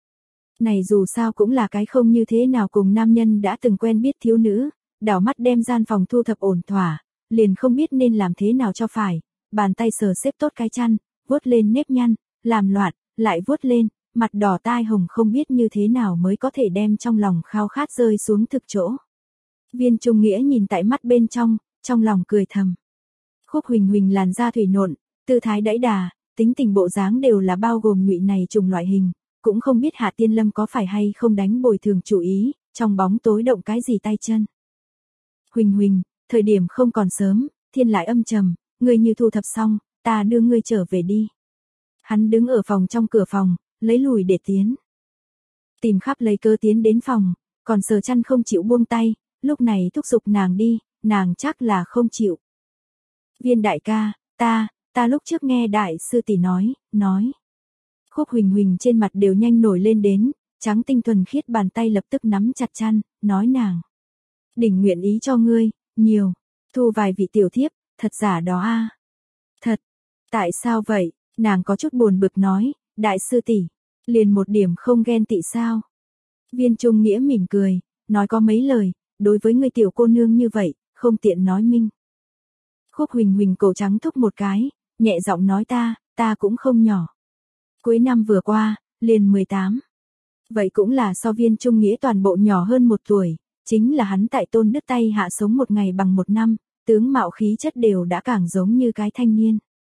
Này dù sao cũng là cái không như thế nào cùng nam nhân đã từng quen biết thiếu nữ, đảo mắt đem gian phòng thu thập ổn thỏa, liền không biết nên làm thế nào cho phải, bàn tay sờ xếp tốt cái chăn, vuốt lên nếp nhăn, làm loạn, lại vuốt lên, mặt đỏ tai hồng không biết như thế nào mới có thể đem trong lòng khao khát rơi xuống thực chỗ. Viên Trung Nghĩa nhìn tại mắt bên trong, trong lòng cười thầm. Khúc Huỳnh Huỳnh làn da thủy nộn, tư thái đẫy đà, tính tình bộ dáng đều là bao gồm ngụy này trùng loại hình, cũng không biết Hạ Tiên Lâm có phải hay không đánh bồi thường chủ ý, trong bóng tối động cái gì tay chân. Huỳnh Huỳnh, thời điểm không còn sớm, thiên lại âm trầm, ngươi như thu thập xong, ta đưa ngươi trở về đi. Hắn đứng ở phòng trong cửa phòng, lấy lùi để tiến. Tìm khắp lấy cơ tiến đến phòng, còn sờ chăn không chịu buông tay, lúc này thúc giục nàng đi, nàng chắc là không chịu. Viên đại ca, ta, ta lúc trước nghe đại sư tỷ nói, nói. Khúc Huỳnh Huỳnh trên mặt đều nhanh nổi lên đến, trắng tinh thuần khiết bàn tay lập tức nắm chặt chăn, nói nàng. Đỉnh nguyện ý cho ngươi, nhiều, thu vài vị tiểu thiếp, thật giả đó a. Thật, tại sao vậy, nàng có chút buồn bực nói, Đại sư tỷ, liền một điểm không ghen tị sao? Viên Trung Nghĩa mỉm cười, nói có mấy lời, đối với người tiểu cô nương như vậy, không tiện nói minh. Khúc Huỳnh Huỳnh cổ trắng thúc một cái, nhẹ giọng nói ta, ta cũng không nhỏ. Cuối năm vừa qua, liền mười tám. Vậy cũng là so Viên Trung Nghĩa toàn bộ nhỏ hơn một tuổi, chính là hắn tại Tôn Đức tay hạ sống một ngày bằng một năm, tướng mạo khí chất đều đã càng giống như cái thanh niên.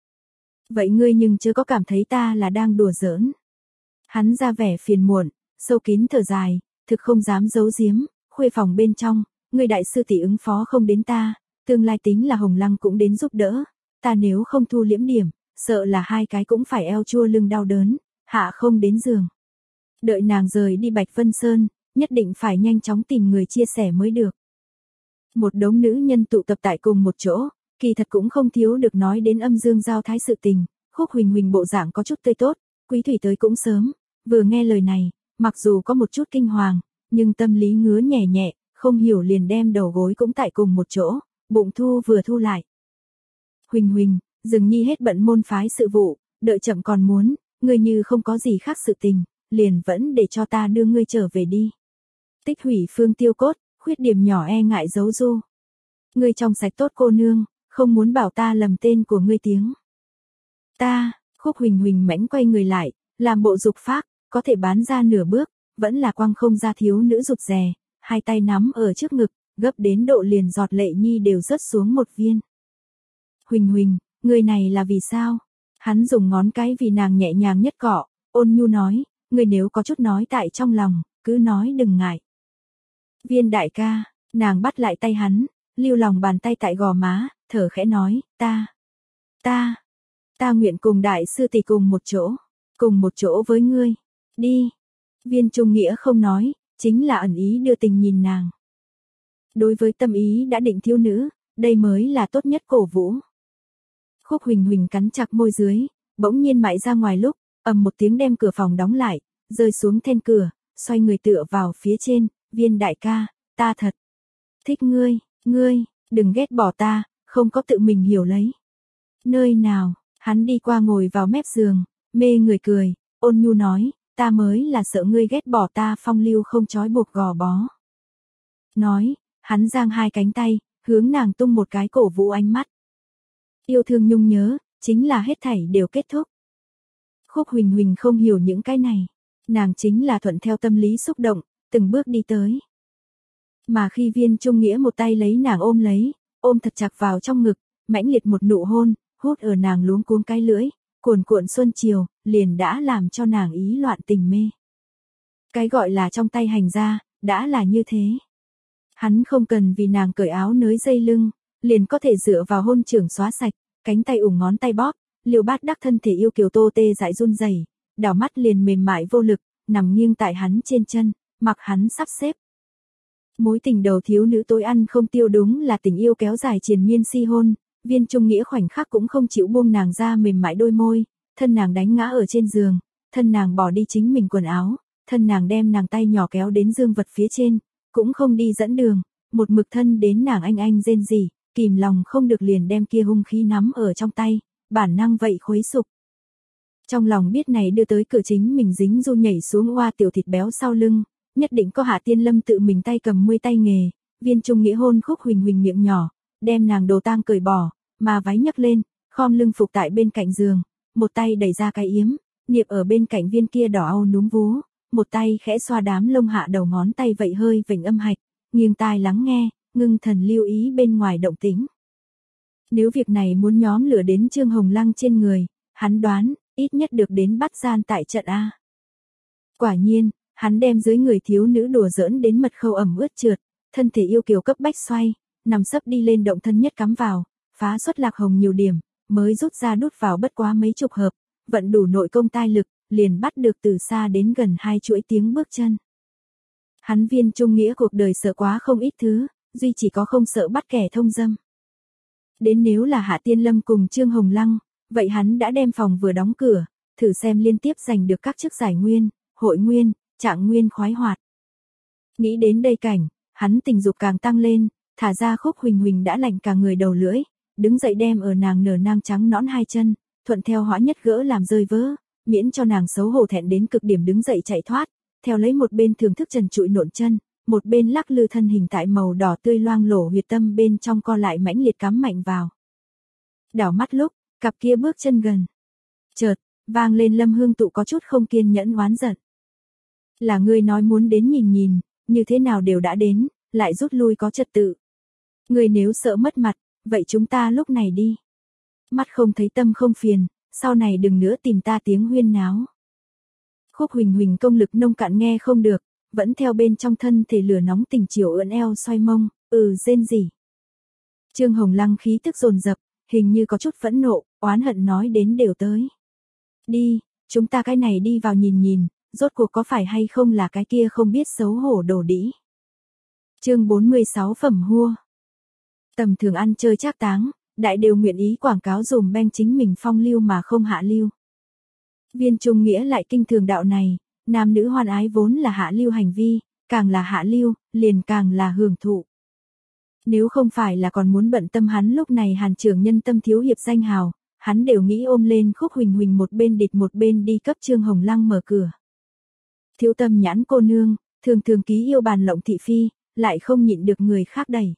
Vậy ngươi nhưng chưa có cảm thấy ta là đang đùa giỡn. Hắn ra vẻ phiền muộn, sâu kín thở dài, thực không dám giấu giếm, khuê phòng bên trong, người đại sư tỷ ứng phó không đến ta, tương lai tính là Hồng Lăng cũng đến giúp đỡ, ta nếu không thu liễm điểm, sợ là hai cái cũng phải eo chua lưng đau đớn, hạ không đến giường. Đợi nàng rời đi Bạch Vân Sơn, nhất định phải nhanh chóng tìm người chia sẻ mới được. Một đống nữ nhân tụ tập tại cùng một chỗ, kỳ thật cũng không thiếu được nói đến âm dương giao thái sự tình, Khúc Huỳnh Huỳnh bộ dạng có chút tươi tốt, Quý Thủy tới cũng sớm, vừa nghe lời này, mặc dù có một chút kinh hoàng, nhưng tâm lý ngứa nhẹ nhẹ, không hiểu liền đem đầu gối cũng tại cùng một chỗ, bụng thu vừa thu lại. Huỳnh Huỳnh, dừng nhi hết bận môn phái sự vụ, đợi chậm còn muốn, ngươi như không có gì khác sự tình, liền vẫn để cho ta đưa ngươi trở về đi. Tích hủy phương tiêu cốt, khuyết điểm nhỏ e ngại giấu du. Ngươi trong sạch tốt cô nương, không muốn bảo ta lầm tên của ngươi tiếng. Ta, Khúc Huỳnh Huỳnh mãnh quay người lại, làm bộ dục phác, có thể bán ra nửa bước, vẫn là quăng không ra thiếu nữ rụt rè, hai tay nắm ở trước ngực, gấp đến độ liền giọt lệ nhi đều rớt xuống một viên. Huỳnh Huỳnh, người này là vì sao? Hắn dùng ngón cái vì nàng nhẹ nhàng nhất cọ, ôn nhu nói, người nếu có chút nói tại trong lòng, cứ nói đừng ngại. Viên đại ca, nàng bắt lại tay hắn, lưu lòng bàn tay tại gò má, thở khẽ nói, ta, ta, ta nguyện cùng đại sư tỷ cùng một chỗ, cùng một chỗ với ngươi, đi. Viên Trung Nghĩa không nói, chính là ẩn ý đưa tình nhìn nàng. Đối với tâm ý đã định thiếu nữ, đây mới là tốt nhất cổ vũ. Khúc Huỳnh Huỳnh cắn chặt môi dưới, bỗng nhiên mại ra ngoài lúc, ầm một tiếng đem cửa phòng đóng lại, rơi xuống then cửa, xoay người tựa vào phía trên, Viên đại ca, ta thật thích ngươi, ngươi, đừng ghét bỏ ta, không có tự mình hiểu lấy. Nơi nào, hắn đi qua ngồi vào mép giường, mê người cười, ôn nhu nói, ta mới là sợ ngươi ghét bỏ ta phong lưu không trói buộc gò bó. Nói, hắn giang hai cánh tay, hướng nàng tung một cái cổ vũ ánh mắt. Yêu thương nhung nhớ, chính là hết thảy đều kết thúc. Khúc Huỳnh Huỳnh không hiểu những cái này, nàng chính là thuận theo tâm lý xúc động, từng bước đi tới. Mà khi Viên Trung Nghĩa một tay lấy nàng ôm lấy, ôm thật chặt vào trong ngực, mãnh liệt một nụ hôn, hút ở nàng luống cuống cái lưỡi, cuồn cuộn xuân chiều, liền đã làm cho nàng ý loạn tình mê. Cái gọi là trong tay hành ra, đã là như thế. Hắn không cần vì nàng cởi áo nới dây lưng, liền có thể dựa vào hôn trưởng xóa sạch, cánh tay ủng ngón tay bóp, Liêu Bát Đắc thân thể yêu kiều tô tê dại run rẩy, đảo mắt liền mềm mại vô lực, nằm nghiêng tại hắn trên chân, mặc hắn sắp xếp. Mối tình đầu thiếu nữ tối ăn không tiêu đúng là tình yêu kéo dài triền miên si hôn, Viên Trung Nghĩa khoảnh khắc cũng không chịu buông nàng ra mềm mại đôi môi, thân nàng đánh ngã ở trên giường, thân nàng bỏ đi chính mình quần áo, thân nàng đem nàng tay nhỏ kéo đến dương vật phía trên, cũng không đi dẫn đường, một mực thân đến nàng anh anh rên rỉ, kìm lòng không được liền đem kia hung khí nắm ở trong tay, bản năng vậy khuấy sục. Trong lòng biết này đưa tới cửa chính mình dính du nhảy xuống oa tiểu thịt béo sau lưng, nhất định có Hạ Tiên Lâm tự mình tay cầm mươi tay nghề, Viên Trung Nghĩa hôn Khúc Huỳnh Huỳnh miệng nhỏ, đem nàng đồ tang cởi bỏ, mà váy nhấc lên, khom lưng phục tại bên cạnh giường, một tay đẩy ra cái yếm, niệp ở bên cạnh viên kia đỏ au núm vú, một tay khẽ xoa đám lông hạ đầu ngón tay vậy hơi vểnh âm hạch, nghiêng tai lắng nghe, ngưng thần lưu ý bên ngoài động tĩnh. Nếu việc này muốn nhóm lửa đến Trương Hồng Lăng trên người, hắn đoán, ít nhất được đến bắt gian tại trận A. Quả nhiên, hắn đem dưới người thiếu nữ đùa giỡn đến mật khâu ẩm ướt trượt, thân thể yêu kiều cấp bách xoay, nằm sấp đi lên động thân nhất cắm vào, phá xuất lạc hồng nhiều điểm, mới rút ra đút vào bất quá mấy chục hợp, vận đủ nội công tai lực, liền bắt được từ xa đến gần hai chuỗi tiếng bước chân. Hắn Viên Trung Nghĩa cuộc đời sợ quá không ít thứ, duy chỉ có không sợ bắt kẻ thông dâm. Đến nếu là Hạ Tiên Lâm cùng Trương Hồng Lăng, vậy hắn đã đem phòng vừa đóng cửa, thử xem liên tiếp giành được các chức giải nguyên, hội nguyên, trạng nguyên khoái hoạt. Nghĩ đến đây cảnh, hắn tình dục càng tăng lên, thả ra Khúc Huỳnh Huỳnh đã lạnh cả người đầu lưỡi, đứng dậy đem ở nàng nở nang trắng nõn hai chân, thuận theo hõa nhất gỡ làm rơi vỡ, miễn cho nàng xấu hổ thẹn đến cực điểm đứng dậy chạy thoát, theo lấy một bên thưởng thức trần trụi nộn chân, một bên lắc lư thân hình tại màu đỏ tươi loang lổ huyệt tâm bên trong co lại mãnh liệt cắm mạnh vào. Đảo mắt lúc, cặp kia bước chân gần. Chợt, vang lên Lâm Hương Tụ có chút không kiên nhẫn oán giận. Là ngươi nói muốn đến nhìn nhìn, như thế nào đều đã đến, lại rút lui có trật tự. Ngươi nếu sợ mất mặt, vậy chúng ta lúc này đi. Mắt không thấy tâm không phiền, sau này đừng nữa tìm ta tiếng huyên náo. Khúc Huỳnh Huỳnh công lực nông cạn nghe không được, vẫn theo bên trong thân thể lửa nóng tình chiều ưỡn eo xoay mông, ừ rên rỉ. Trương Hồng Lăng khí tức dồn dập, hình như có chút phẫn nộ, oán hận nói đến đều tới. Đi, chúng ta cái này đi vào nhìn nhìn, rốt cuộc có phải hay không là cái kia không biết xấu hổ đồ đĩ. Chương bốn mươi sáu Phẩm hua. Tầm thường ăn chơi trác táng, đại đều nguyện ý quảng cáo dùm beng chính mình phong lưu mà không hạ lưu. Viên Trung Nghĩa lại kinh thường đạo này, nam nữ hoan ái vốn là hạ lưu hành vi, càng là hạ lưu, liền càng là hưởng thụ. Nếu không phải là còn muốn bận tâm hắn lúc này Hàn trưởng nhân tâm thiếu hiệp danh hào, hắn đều nghĩ ôm lên Khúc Huỳnh Huỳnh một bên địch một bên đi cấp Trương Hồng Lăng mở cửa. Thiếu tâm nhãn cô nương, thường thường ký yêu bàn lộng thị phi, lại không nhịn được người khác đẩy.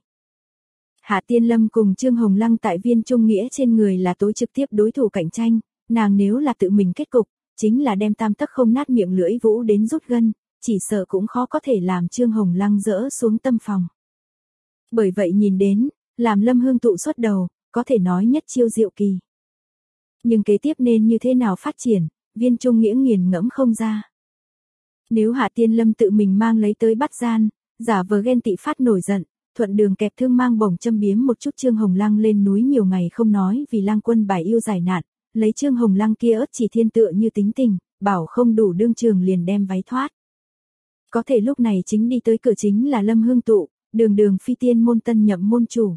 Hạ Tiên Lâm cùng Trương Hồng Lăng tại Viên Trung Nghĩa trên người là tối trực tiếp đối thủ cạnh tranh, nàng nếu là tự mình kết cục, chính là đem tam tấc không nát miệng lưỡi vũ đến rút gân, chỉ sợ cũng khó có thể làm Trương Hồng Lăng dỡ xuống tâm phòng. Bởi vậy nhìn đến, làm Lâm Hương Tụ xuất đầu, có thể nói nhất chiêu diệu kỳ. Nhưng kế tiếp nên như thế nào phát triển, Viên Trung Nghĩa nghiền ngẫm không ra. Nếu Hạ Tiên Lâm tự mình mang lấy tới bắt gian, giả vờ ghen tị phát nổi giận, thuận đường kẹp thương mang bổng châm biếm một chút Trương Hồng Lăng lên núi nhiều ngày không nói vì Lang Quân bài yêu giải nạn, lấy Trương Hồng Lăng kia ớt chỉ thiên tựa như tính tình, bảo không đủ đương trường liền đem váy thoát. Có thể lúc này chính đi tới cửa chính là Lâm Hương Tụ, đường đường phi tiên môn tân nhậm môn chủ.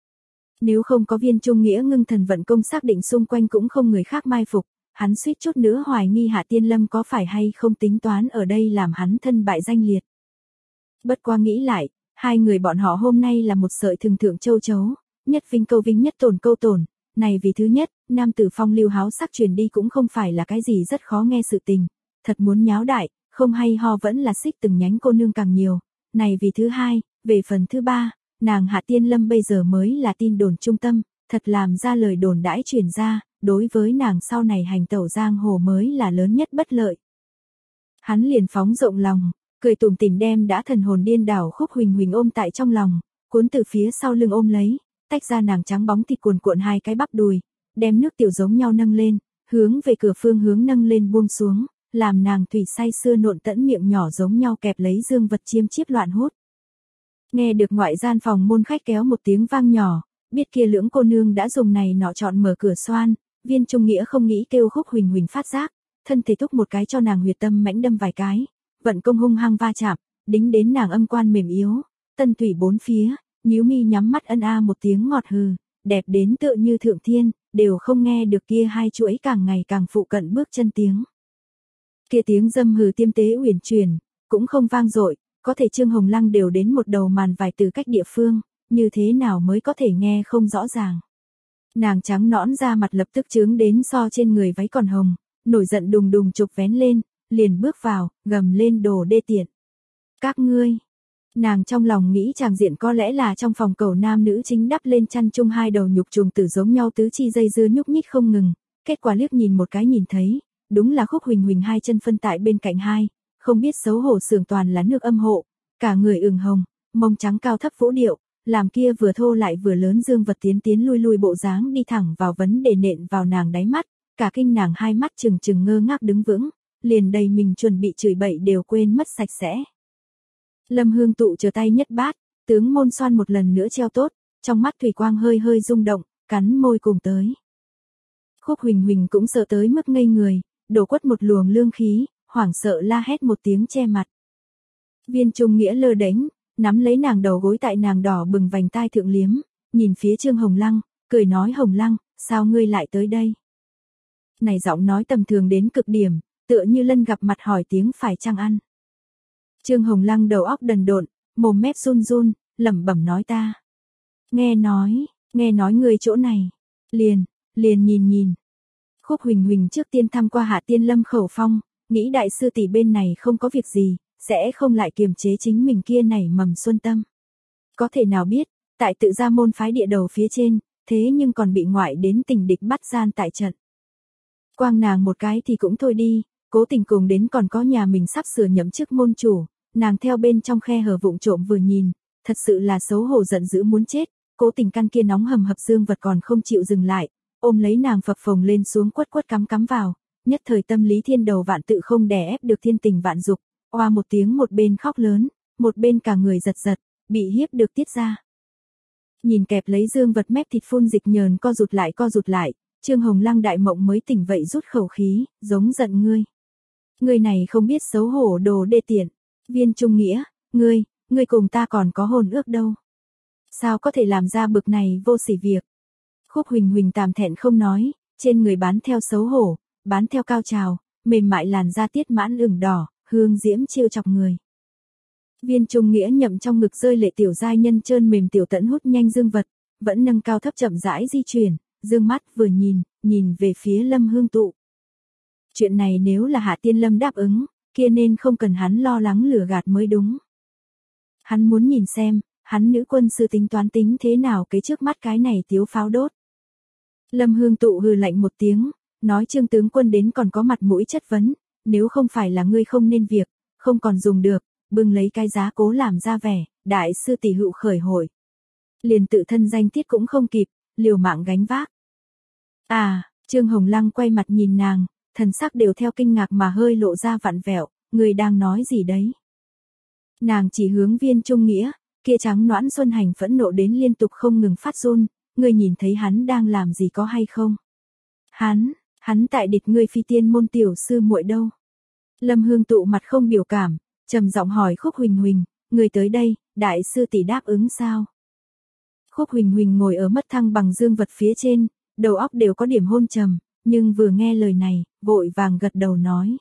Nếu không có Viên Trung Nghĩa ngưng thần vận công xác định xung quanh cũng không người khác mai phục, hắn suýt chút nữa hoài nghi Hạ Tiên Lâm có phải hay không tính toán ở đây làm hắn thân bại danh liệt. Bất qua nghĩ lại, hai người bọn họ hôm nay là một sợi thường thượng châu chấu, nhất vinh câu vinh nhất tổn câu tổn, này vì thứ nhất, nam tử phong lưu háo sắc truyền đi cũng không phải là cái gì rất khó nghe sự tình, thật muốn nháo đại, không hay ho vẫn là xích từng nhánh cô nương càng nhiều, này vì thứ hai, về phần thứ ba, nàng Hạ Tiên Lâm bây giờ mới là tin đồn trung tâm, thật làm ra lời đồn đãi truyền ra, đối với nàng sau này hành tẩu giang hồ mới là lớn nhất bất lợi. Hắn liền phóng rộng lòng, cười tủm tỉm đem đã thần hồn điên đảo Khúc Huỳnh Huỳnh ôm tại trong lòng, cuốn từ phía sau lưng ôm lấy, tách ra nàng trắng bóng thịt cuồn cuộn hai cái bắp đùi, đem nước tiểu giống nhau nâng lên, hướng về cửa phương hướng nâng lên buông xuống, làm nàng thủy say sưa nộn tẫn miệng nhỏ giống nhau kẹp lấy dương vật chiêm chiếp loạn hút. Nghe được ngoại gian phòng môn khách kéo một tiếng vang nhỏ, biết kia lưỡng cô nương đã dùng này nọ chọn mở cửa xoan, Viên Trung Nghĩa không nghĩ kêu Khúc Huỳnh Huỳnh phát giác, thân thể thúc một cái cho nàng huyệt tâm mãnh đâm vài cái, vận công hung hăng va chạm, đính đến nàng âm quan mềm yếu, tân thủy bốn phía, nhíu mi nhắm mắt ân a một tiếng ngọt hừ, đẹp đến tựa như thượng thiên, đều không nghe được kia hai chuỗi càng ngày càng phụ cận bước chân tiếng. Kia tiếng dâm hừ tiêm tế uyển chuyển, cũng không vang dội, có thể Trương Hồng Lăng đều đến một đầu màn vài từ cách địa phương, như thế nào mới có thể nghe không rõ ràng. Nàng trắng nõn da mặt lập tức chướng đến so trên người váy còn hồng, nổi giận đùng đùng chụp vén lên, liền bước vào, gầm lên đồ đê tiện. Các ngươi, nàng trong lòng nghĩ chàng diện có lẽ là trong phòng cầu nam nữ chính đắp lên chăn chung hai đầu nhục trùng tử giống nhau tứ chi dây dưa nhúc nhích không ngừng, kết quả liếc nhìn một cái nhìn thấy, đúng là Khúc Huỳnh Huỳnh hai chân phân tại bên cạnh hai, không biết xấu hổ sườn toàn là nước âm hộ, cả người ửng hồng, mông trắng cao thấp vũ điệu, làm kia vừa thô lại vừa lớn dương vật tiến tiến lui lui bộ dáng đi thẳng vào vấn đề nện vào nàng đáy mắt, cả kinh nàng hai mắt trừng trừng ngơ ngác đứng vững, liền đầy mình chuẩn bị chửi bậy đều quên mất sạch sẽ. Lâm Hương Tụ chờ tay nhất bát, tướng môn xoan một lần nữa treo tốt, trong mắt thủy quang hơi hơi rung động, cắn môi cùng tới. Khúc Huỳnh Huỳnh cũng sợ tới mức ngây người, đổ quất một luồng lương khí, hoảng sợ la hét một tiếng che mặt. Viên Trung Nghĩa lơ đánh, nắm lấy nàng đầu gối tại nàng đỏ bừng vành tai thượng liếm, nhìn phía Trương Hồng Lăng, cười nói Hồng Lăng, sao ngươi lại tới đây? Này giọng nói tầm thường đến cực điểm, tựa như lân gặp mặt hỏi tiếng phải chăng ăn. Trương Hồng Lăng đầu óc đần độn, mồm mép run run, lẩm bẩm nói ta. Nghe nói, nghe nói ngươi chỗ này, liền, liền nhìn nhìn. Khúc Huỳnh Huỳnh trước tiên thăm qua Hạ Tiên Lâm khẩu phong, nghĩ đại sư tỷ bên này không có việc gì, sẽ không lại kiềm chế chính mình kia nảy mầm xuân tâm. Có thể nào biết, tại tự gia môn phái địa đầu phía trên, thế nhưng còn bị ngoại đến tình địch bắt gian tại trận. Quang nàng một cái thì cũng thôi đi, cố tình cùng đến còn có nhà mình sắp sửa nhậm chức môn chủ, nàng theo bên trong khe hở vụng trộm vừa nhìn, thật sự là xấu hổ giận dữ muốn chết, cố tình căn kia nóng hầm hập dương vật còn không chịu dừng lại, ôm lấy nàng phập phồng lên xuống quất quất cắm cắm vào, nhất thời tâm lý thiên đầu vạn tự không đè ép được thiên tình vạn dục, oa một tiếng một bên khóc lớn, một bên cả người giật giật, bị hiếp được tiết ra. Nhìn kẹp lấy dương vật mép thịt phun dịch nhờn co rụt lại co rụt lại, Trương Hồng Lăng đại mộng mới tỉnh vậy rút khẩu khí, giống giận ngươi. Ngươi này không biết xấu hổ đồ đê tiện, Viên Trung Nghĩa, ngươi, ngươi cùng ta còn có hôn ước đâu. Sao có thể làm ra bực này vô sỉ việc. Khúc Huỳnh Huỳnh tàm thẹn không nói, trên người bán theo xấu hổ, bán theo cao trào, mềm mại làn da tiết mãn ửng đỏ, hương diễm chiêu chọc người. Viên Trung Nghĩa nhậm trong ngực rơi lệ tiểu giai nhân trơn mềm tiểu tẫn hút nhanh dương vật, vẫn nâng cao thấp chậm rãi di chuyển, dương mắt vừa nhìn, nhìn về phía Lâm Hương Tụ. Chuyện này nếu là Hạ Tiên Lâm đáp ứng, kia nên không cần hắn lo lắng lừa gạt mới đúng. Hắn muốn nhìn xem, hắn nữ quân sư tính toán tính thế nào cái trước mắt cái này tiếu pháo đốt. Lâm Hương Tụ hừ lạnh một tiếng, nói Trương tướng quân đến còn có mặt mũi chất vấn, nếu không phải là ngươi không nên việc, không còn dùng được, bưng lấy cái giá cố làm ra vẻ, đại sư tỷ hữu khởi hội. Liền tự thân danh tiết cũng không kịp, liều mạng gánh vác. À, Trương Hồng Lăng quay mặt nhìn nàng, thần sắc đều theo kinh ngạc mà hơi lộ ra vặn vẹo, người đang nói gì đấy. Nàng chỉ hướng Viên Trung Nghĩa, kia trắng noãn Xuân Hành phẫn nộ đến liên tục không ngừng phát run, ngươi nhìn thấy hắn đang làm gì có hay không? Hắn, hắn tại địch ngươi phi tiên môn tiểu sư muội đâu? Lâm Hương Tụ mặt không biểu cảm, trầm giọng hỏi Khúc Huỳnh Huỳnh, người tới đây, đại sư tỷ đáp ứng sao? Khúc Huỳnh Huỳnh ngồi ở mất thăng bằng dương vật phía trên, đầu óc đều có điểm hôn trầm, nhưng vừa nghe lời này, vội vàng gật đầu nói.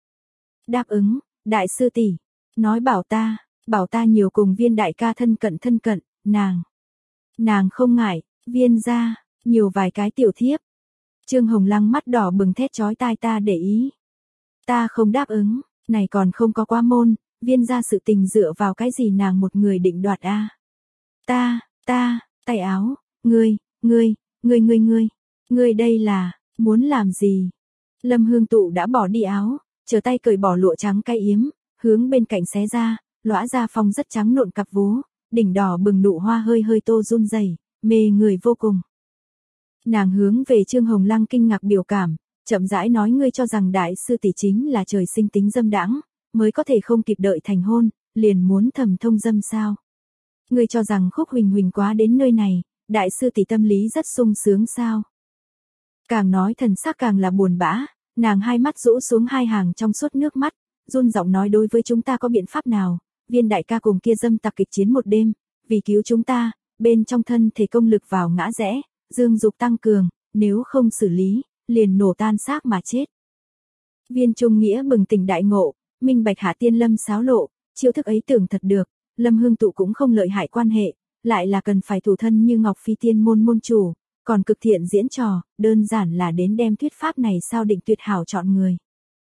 Đáp ứng, đại sư tỷ, nói bảo ta, bảo ta nhiều cùng Viên đại ca thân cận thân cận, nàng. Nàng không ngại, Viên gia, nhiều vài cái tiểu thiếp. Trương Hồng Lăng mắt đỏ bừng thét chói tai ta để ý. Ta không đáp ứng, này còn không có qua môn, Viên gia sự tình dựa vào cái gì nàng một người định đoạt a? Ta, ta, tay áo, ngươi, ngươi, ngươi ngươi ngươi, ngươi đây là, muốn làm gì? Lâm Hương Tụ đã bỏ đi áo, chờ tay cởi bỏ lụa trắng cái yếm, hướng bên cạnh xé ra, lõa ra phong rất trắng nộn cặp vú, đỉnh đỏ bừng nụ hoa hơi hơi tô run rẩy, mê người vô cùng. Nàng hướng về Trương Hồng Lăng kinh ngạc biểu cảm, chậm rãi nói ngươi cho rằng đại sư tỷ chính là trời sinh tính dâm đãng, mới có thể không kịp đợi thành hôn, liền muốn thầm thông dâm sao? Ngươi cho rằng Khúc Huỳnh Huỳnh quá đến nơi này, đại sư tỷ tâm lý rất sung sướng sao? Càng nói thần sắc càng là buồn bã, nàng hai mắt rũ xuống hai hàng trong suốt nước mắt, run giọng nói đối với chúng ta có biện pháp nào? Viên đại ca cùng kia dâm tặc kịch chiến một đêm, vì cứu chúng ta, bên trong thân thể công lực vào ngã rẽ, dương dục tăng cường, nếu không xử lý, liền nổ tan xác mà chết. Viên Trung Nghĩa bừng tỉnh đại ngộ, minh bạch Hạ Tiên Lâm xáo lộ, chiêu thức ấy tưởng thật được, Lâm Hương Tụ cũng không lợi hại quan hệ, lại là cần phải thủ thân như Ngọc Phi Tiên môn môn chủ, còn cực thiện diễn trò, đơn giản là đến đem thuyết pháp này sao định tuyệt hảo chọn người.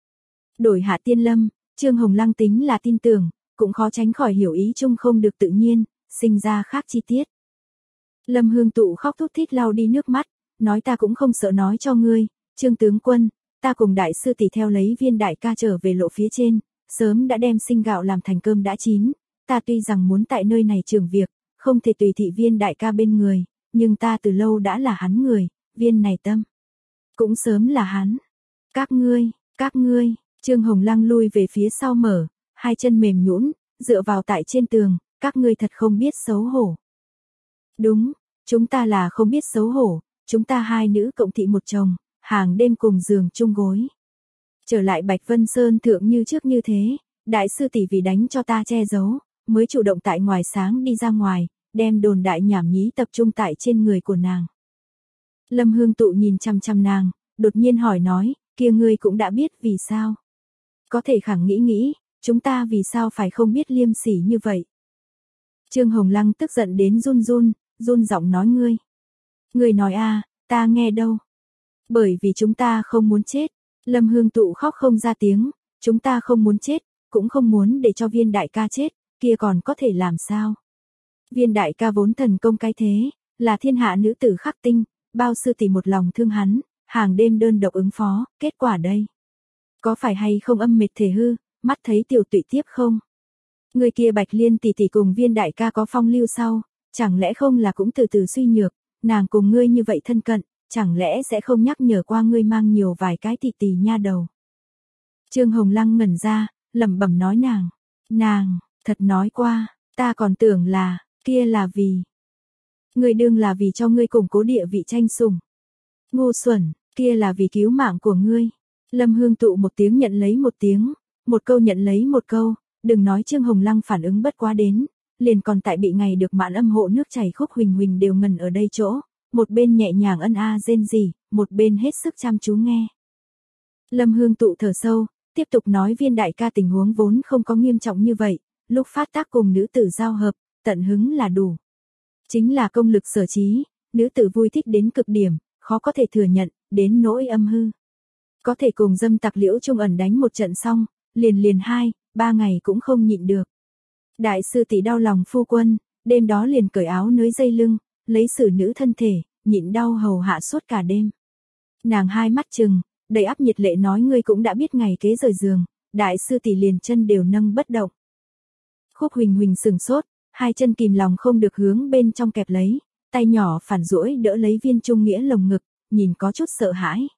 Đổi Hạ Tiên Lâm, Trương Hồng Lăng tính là tin tưởng, cũng khó tránh khỏi hiểu ý chung không được tự nhiên, sinh ra khác chi tiết. Lâm Hương Tụ khóc thút thít lau đi nước mắt, nói ta cũng không sợ nói cho ngươi, Trương tướng quân, ta cùng đại sư tỷ theo lấy Viên đại ca trở về lộ phía trên, sớm đã đem sinh gạo làm thành cơm đã chín, ta tuy rằng muốn tại nơi này trường việc, không thể tùy thị Viên đại ca bên người, nhưng ta từ lâu đã là hắn người, Viên này tâm, cũng sớm là hắn. Các ngươi, các ngươi, Trương Hồng Lăng lui về phía sau mở, hai chân mềm nhũn, dựa vào tại trên tường, các ngươi thật không biết xấu hổ. Đúng, chúng ta là không biết xấu hổ, chúng ta hai nữ cộng thị một chồng, hàng đêm cùng giường chung gối. Trở lại Bạch Vân Sơn thượng như trước như thế, đại sư tỷ vì đánh cho ta che giấu, mới chủ động tại ngoài sáng đi ra ngoài, đem đồn đại nhảm nhí tập trung tại trên người của nàng. Lâm Hương Tụ nhìn chăm chăm nàng, đột nhiên hỏi nói, kia ngươi cũng đã biết vì sao. Có thể khẳng nghĩ nghĩ, chúng ta vì sao phải không biết liêm sỉ như vậy. Trương Hồng Lăng tức giận đến run run, run giọng nói ngươi. Ngươi nói a, ta nghe đâu. Bởi vì chúng ta không muốn chết. Lâm Hương Tụ khóc không ra tiếng, chúng ta không muốn chết, cũng không muốn để cho viên đại ca chết, kia còn có thể làm sao? Viên đại ca vốn thần công cái thế, là thiên hạ nữ tử khắc tinh, bao sư tỷ một lòng thương hắn, hàng đêm đơn độc ứng phó, kết quả đây. Có phải hay không âm mệt thể hư, mắt thấy tiểu tụy tiếp không? Người kia Bạch Liên tỷ tỷ cùng viên đại ca có phong lưu sau, chẳng lẽ không là cũng từ từ suy nhược, nàng cùng ngươi như vậy thân cận, chẳng lẽ sẽ không nhắc nhở qua ngươi mang nhiều vài cái tỷ tỷ nha đầu. Trương Hồng Lăng ngẩn ra, lẩm bẩm nói nàng, nàng, thật nói qua, ta còn tưởng là, kia là vì. Ngươi đương là vì cho ngươi củng cố địa vị tranh sủng. Ngu xuẩn, kia là vì cứu mạng của ngươi. Lâm Hương Tụ một tiếng nhận lấy một tiếng, một câu nhận lấy một câu, đừng nói Trương Hồng Lăng phản ứng bất quá đến, liền còn tại bị ngày được mạn âm hộ nước chảy Khúc Huỳnh Huỳnh đều ngần ở đây chỗ, một bên nhẹ nhàng ân a rên rỉ, một bên hết sức chăm chú nghe. Lâm Hương Tụ thở sâu, tiếp tục nói viên đại ca tình huống vốn không có nghiêm trọng như vậy, lúc phát tác cùng nữ tử giao hợp, tận hứng là đủ. Chính là công lực sở trí, nữ tử vui thích đến cực điểm, khó có thể thừa nhận, đến nỗi âm hư. Có thể cùng dâm tặc Liễu Trung ẩn đánh một trận xong, liền liền hai, ba ngày cũng không nhịn được. Đại sư tỷ đau lòng phu quân, đêm đó liền cởi áo nới dây lưng, lấy xử nữ thân thể, nhịn đau hầu hạ suốt cả đêm. Nàng hai mắt trừng, đầy áp nhiệt lệ nói ngươi cũng đã biết ngày kế rời giường, đại sư tỷ liền chân đều nâng bất động. Khúc Huỳnh Huỳnh sừng sốt, hai chân kìm lòng không được hướng bên trong kẹp lấy, tay nhỏ phản duỗi đỡ lấy Viên Trung Nghĩa lồng ngực, nhìn có chút sợ hãi.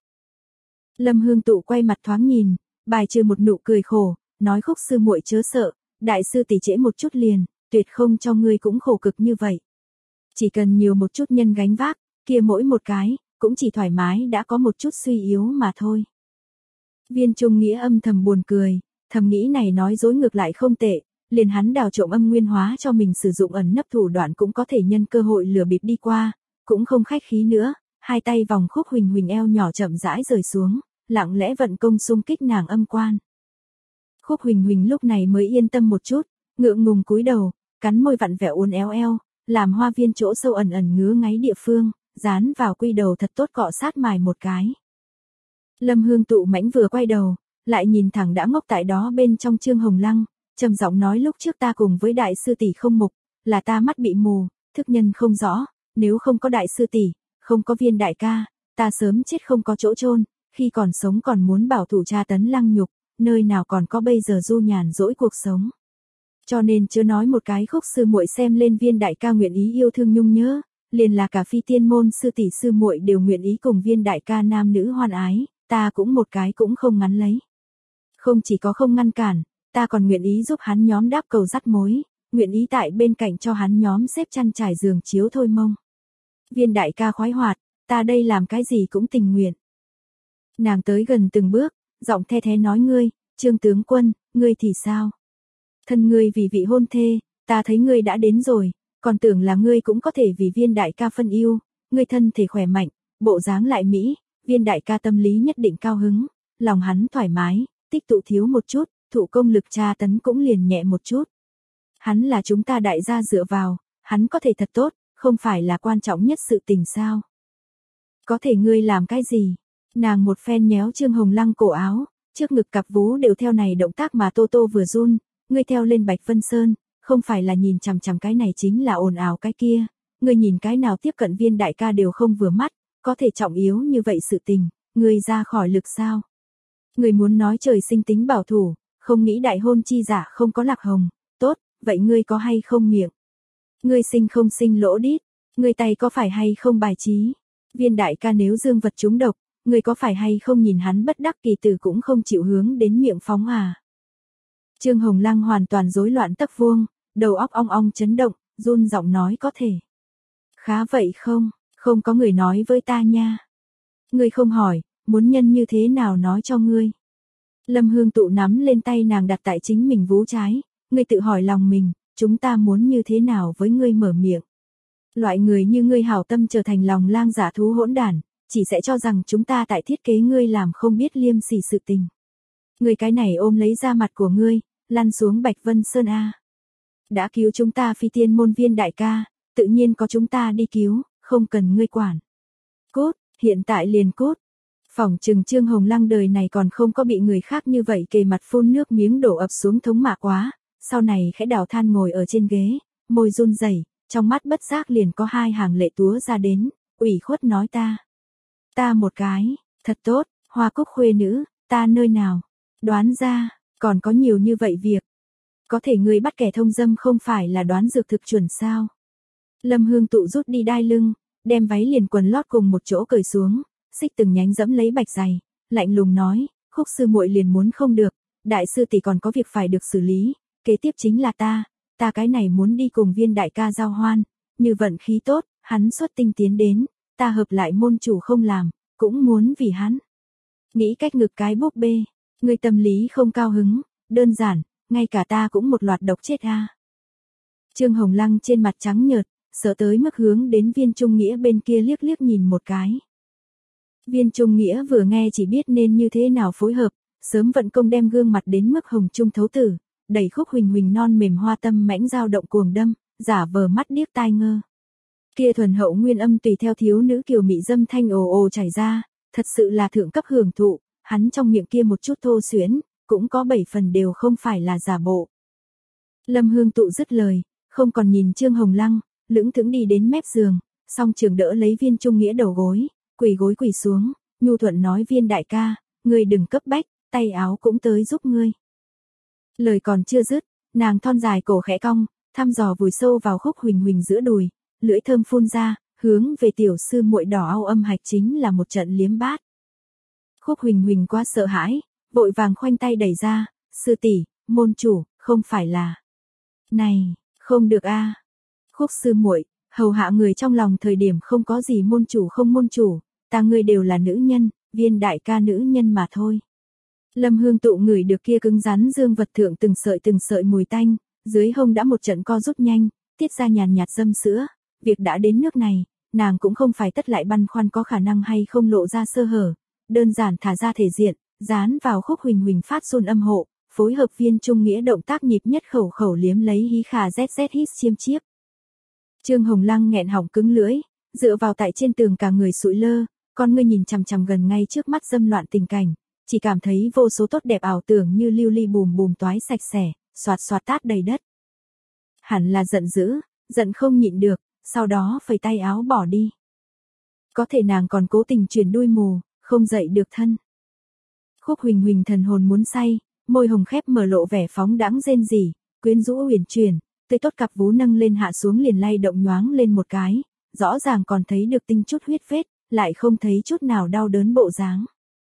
Lâm Hương Tụ quay mặt thoáng nhìn, bài trừ một nụ cười khổ, nói Khúc sư muội chớ sợ, đại sư tỷ trễ một chút liền, tuyệt không cho ngươi cũng khổ cực như vậy. Chỉ cần nhiều một chút nhân gánh vác, kia mỗi một cái, cũng chỉ thoải mái đã có một chút suy yếu mà thôi. Viên Trung Nghĩa âm thầm buồn cười, thầm nghĩ này nói dối ngược lại không tệ, liền hắn đào trộm âm nguyên hóa cho mình sử dụng ẩn nấp thủ đoạn cũng có thể nhân cơ hội lừa bịp đi qua, cũng không khách khí nữa, hai tay vòng Khúc Huỳnh Huỳnh eo nhỏ chậm rãi rời xuống, lặng lẽ vận công xung kích nàng âm quan. Khúc Huỳnh Huỳnh lúc này mới yên tâm một chút, ngượng ngùng cúi đầu, cắn môi vặn vẹo uốn éo eo, làm hoa viên chỗ sâu ẩn ẩn ngứa ngáy địa phương, dán vào quy đầu thật tốt cọ sát mài một cái. Lâm Hương Tụ mãnh vừa quay đầu, lại nhìn thẳng đã ngốc tại đó bên trong Trương Hồng Lăng, trầm giọng nói lúc trước ta cùng với đại sư tỷ không mục, là ta mắt bị mù, thức nhân không rõ, nếu không có đại sư tỷ, không có viên đại ca, ta sớm chết không có chỗ chôn, khi còn sống còn muốn bảo thủ tra tấn lăng nhục, nơi nào còn có bây giờ du nhàn dỗi cuộc sống. Cho nên chưa nói một cái Khúc sư muội xem lên viên đại ca nguyện ý yêu thương nhung nhớ, liền là cả phi tiên môn sư tỷ sư muội đều nguyện ý cùng viên đại ca nam nữ hoan ái, ta cũng một cái cũng không ngắn lấy. Không chỉ có không ngăn cản, ta còn nguyện ý giúp hắn nhóm đáp cầu dắt mối, nguyện ý tại bên cạnh cho hắn nhóm xếp chăn trải giường chiếu thôi mông. Viên đại ca khoái hoạt, ta đây làm cái gì cũng tình nguyện. Nàng tới gần từng bước, giọng the thế nói ngươi, Trương tướng quân, ngươi thì sao? Thân ngươi vì vị hôn thê, ta thấy ngươi đã đến rồi, còn tưởng là ngươi cũng có thể vì viên đại ca phân yêu, ngươi thân thể khỏe mạnh, bộ dáng lại mỹ, viên đại ca tâm lý nhất định cao hứng, lòng hắn thoải mái, tích tụ thiếu một chút, thụ công lực tra tấn cũng liền nhẹ một chút. Hắn là chúng ta đại gia dựa vào, hắn có thể thật tốt, không phải là quan trọng nhất sự tình sao? Có thể ngươi làm cái gì? Nàng một phen nhéo Trương Hồng Lăng cổ áo, trước ngực cặp vú đều theo này động tác mà Tô Tô vừa run, ngươi theo lên Bạch Vân Sơn, không phải là nhìn chằm chằm cái này chính là ồn ào cái kia, ngươi nhìn cái nào tiếp cận viên đại ca đều không vừa mắt, có thể trọng yếu như vậy sự tình, ngươi ra khỏi lực sao? Ngươi muốn nói trời sinh tính bảo thủ, không nghĩ đại hôn chi giả không có lạc hồng, tốt, vậy ngươi có hay không miệng? Ngươi sinh không sinh lỗ đít, ngươi tay có phải hay không bài trí? Viên đại ca nếu dương vật trúng độc, ngươi có phải hay không nhìn hắn bất đắc kỳ tử cũng không chịu hướng đến miệng phóng à? Trương Hồng Lăng hoàn toàn rối loạn tấc vuông, đầu óc ong ong chấn động, run giọng nói có thể. Khá vậy không, không có người nói với ta nha. Ngươi không hỏi, muốn nhân như thế nào nói cho ngươi. Lâm Hương Tụ nắm lên tay nàng đặt tại chính mình vú trái, ngươi tự hỏi lòng mình, chúng ta muốn như thế nào với ngươi mở miệng. Loại người như ngươi hảo tâm trở thành lòng lang giả thú hỗn đản, chỉ sẽ cho rằng chúng ta tại thiết kế ngươi làm không biết liêm sỉ sự tình. Ngươi cái này ôm lấy da mặt của ngươi, lăn xuống Bạch Vân Sơn A. Đã cứu chúng ta phi tiên môn viên đại ca, tự nhiên có chúng ta đi cứu, không cần ngươi quản. Cút, hiện tại liền cút, Phỏng chừng Trương Hồng Lăng đời này còn không có bị người khác như vậy kề mặt phun nước miếng đổ ập xuống thống mạ quá, sau này khẽ đào than ngồi ở trên ghế, môi run rẩy, trong mắt bất giác liền có hai hàng lệ túa ra đến, ủy khuất nói ta. Ta một cái, thật tốt, Hoa Cúc khuê nữ, ta nơi nào, đoán ra, còn có nhiều như vậy việc. Có thể người bắt kẻ thông dâm không phải là đoán dược thực chuẩn sao. Lâm Hương Tụ rút đi đai lưng, đem váy liền quần lót cùng một chỗ cởi xuống, xích từng nhánh dẫm lấy bạch giày, lạnh lùng nói, Khúc sư muội liền muốn không được, đại sư tỷ còn có việc phải được xử lý, kế tiếp chính là ta, ta cái này muốn đi cùng Viên đại ca giao hoan, như vận khí tốt, hắn xuất tinh tiến đến, ta hợp lại môn chủ không làm, cũng muốn vì hắn. Nghĩ cách ngực cái búp bê, người tâm lý không cao hứng, đơn giản, ngay cả ta cũng một loạt độc chết a. Trương Hồng Lăng trên mặt trắng nhợt, sợ tới mức hướng đến Viên Trung Nghĩa bên kia liếc liếc nhìn một cái. Viên Trung Nghĩa vừa nghe chỉ biết nên như thế nào phối hợp, sớm vận công đem gương mặt đến mức hồng trung thấu tử, đẩy Khúc Huỳnh Huỳnh non mềm hoa tâm mãnh dao động cuồng đâm, giả vờ mắt điếc tai ngơ. Kia thuần hậu nguyên âm tùy theo thiếu nữ kiều mị dâm thanh ồ ồ chảy ra, thật sự là thượng cấp hưởng thụ, hắn trong miệng kia một chút thô xuyến, cũng có bảy phần đều không phải là giả bộ. Lâm Hương Tụ dứt lời, không còn nhìn Trương Hồng Lăng, lững thững đi đến mép giường, song trường đỡ lấy Viên Trung Nghĩa đầu gối, quỳ gối quỳ xuống, nhu thuận nói Viên đại ca, ngươi đừng cấp bách, tay áo cũng tới giúp ngươi. Lời còn chưa dứt, nàng thon dài cổ khẽ cong, thăm dò vùi sâu vào Khúc Huỳnh Huỳnh giữa đùi, lưỡi thơm phun ra, hướng về tiểu sư muội đỏ au âm hạch chính là một trận liếm bát. Khúc Huỳnh Huỳnh quá sợ hãi, vội vàng khoanh tay đẩy ra, sư tỷ, môn chủ, không phải là. Này, không được a. Khúc sư muội, hầu hạ người trong lòng thời điểm không có gì môn chủ không môn chủ, ta ngươi đều là nữ nhân, Viên đại ca nữ nhân mà thôi. Lâm Hương Tụ ngửi được kia cứng rắn dương vật thượng từng sợi từng sợi mùi tanh, dưới hông đã một trận co rút nhanh, tiết ra nhàn nhạt dâm sữa, việc đã đến nước này, nàng cũng không phải tất lại băn khoăn có khả năng hay không lộ ra sơ hở, đơn giản thả ra thể diện, dán vào Khúc Huỳnh Huỳnh phát run âm hộ, phối hợp Viên Trung Nghĩa động tác nhịp nhất khẩu khẩu liếm lấy hí khà zz hít chiêm chiếp. Trương Hồng Lăng nghẹn họng cứng lưỡi, dựa vào tại trên tường cả người sụi lơ, con ngươi nhìn chằm chằm gần ngay trước mắt dâm loạn tình cảnh, chỉ cảm thấy vô số tốt đẹp ảo tưởng như lưu ly bùm bùm toái sạch sẽ, xoạt xoạt tát đầy đất. Hẳn là giận dữ, giận không nhịn được, sau đó phẩy tay áo bỏ đi. Có thể nàng còn cố tình chuyển đuôi mù, không dậy được thân. Khúc Huỳnh Huỳnh thần hồn muốn say, môi hồng khép mở lộ vẻ phóng đãng rên rỉ, quyến rũ uyển chuyển, tươi tốt cặp vú nâng lên hạ xuống liền lay động nhoáng lên một cái, rõ ràng còn thấy được tinh chút huyết vết, lại không thấy chút nào đau đớn bộ dáng.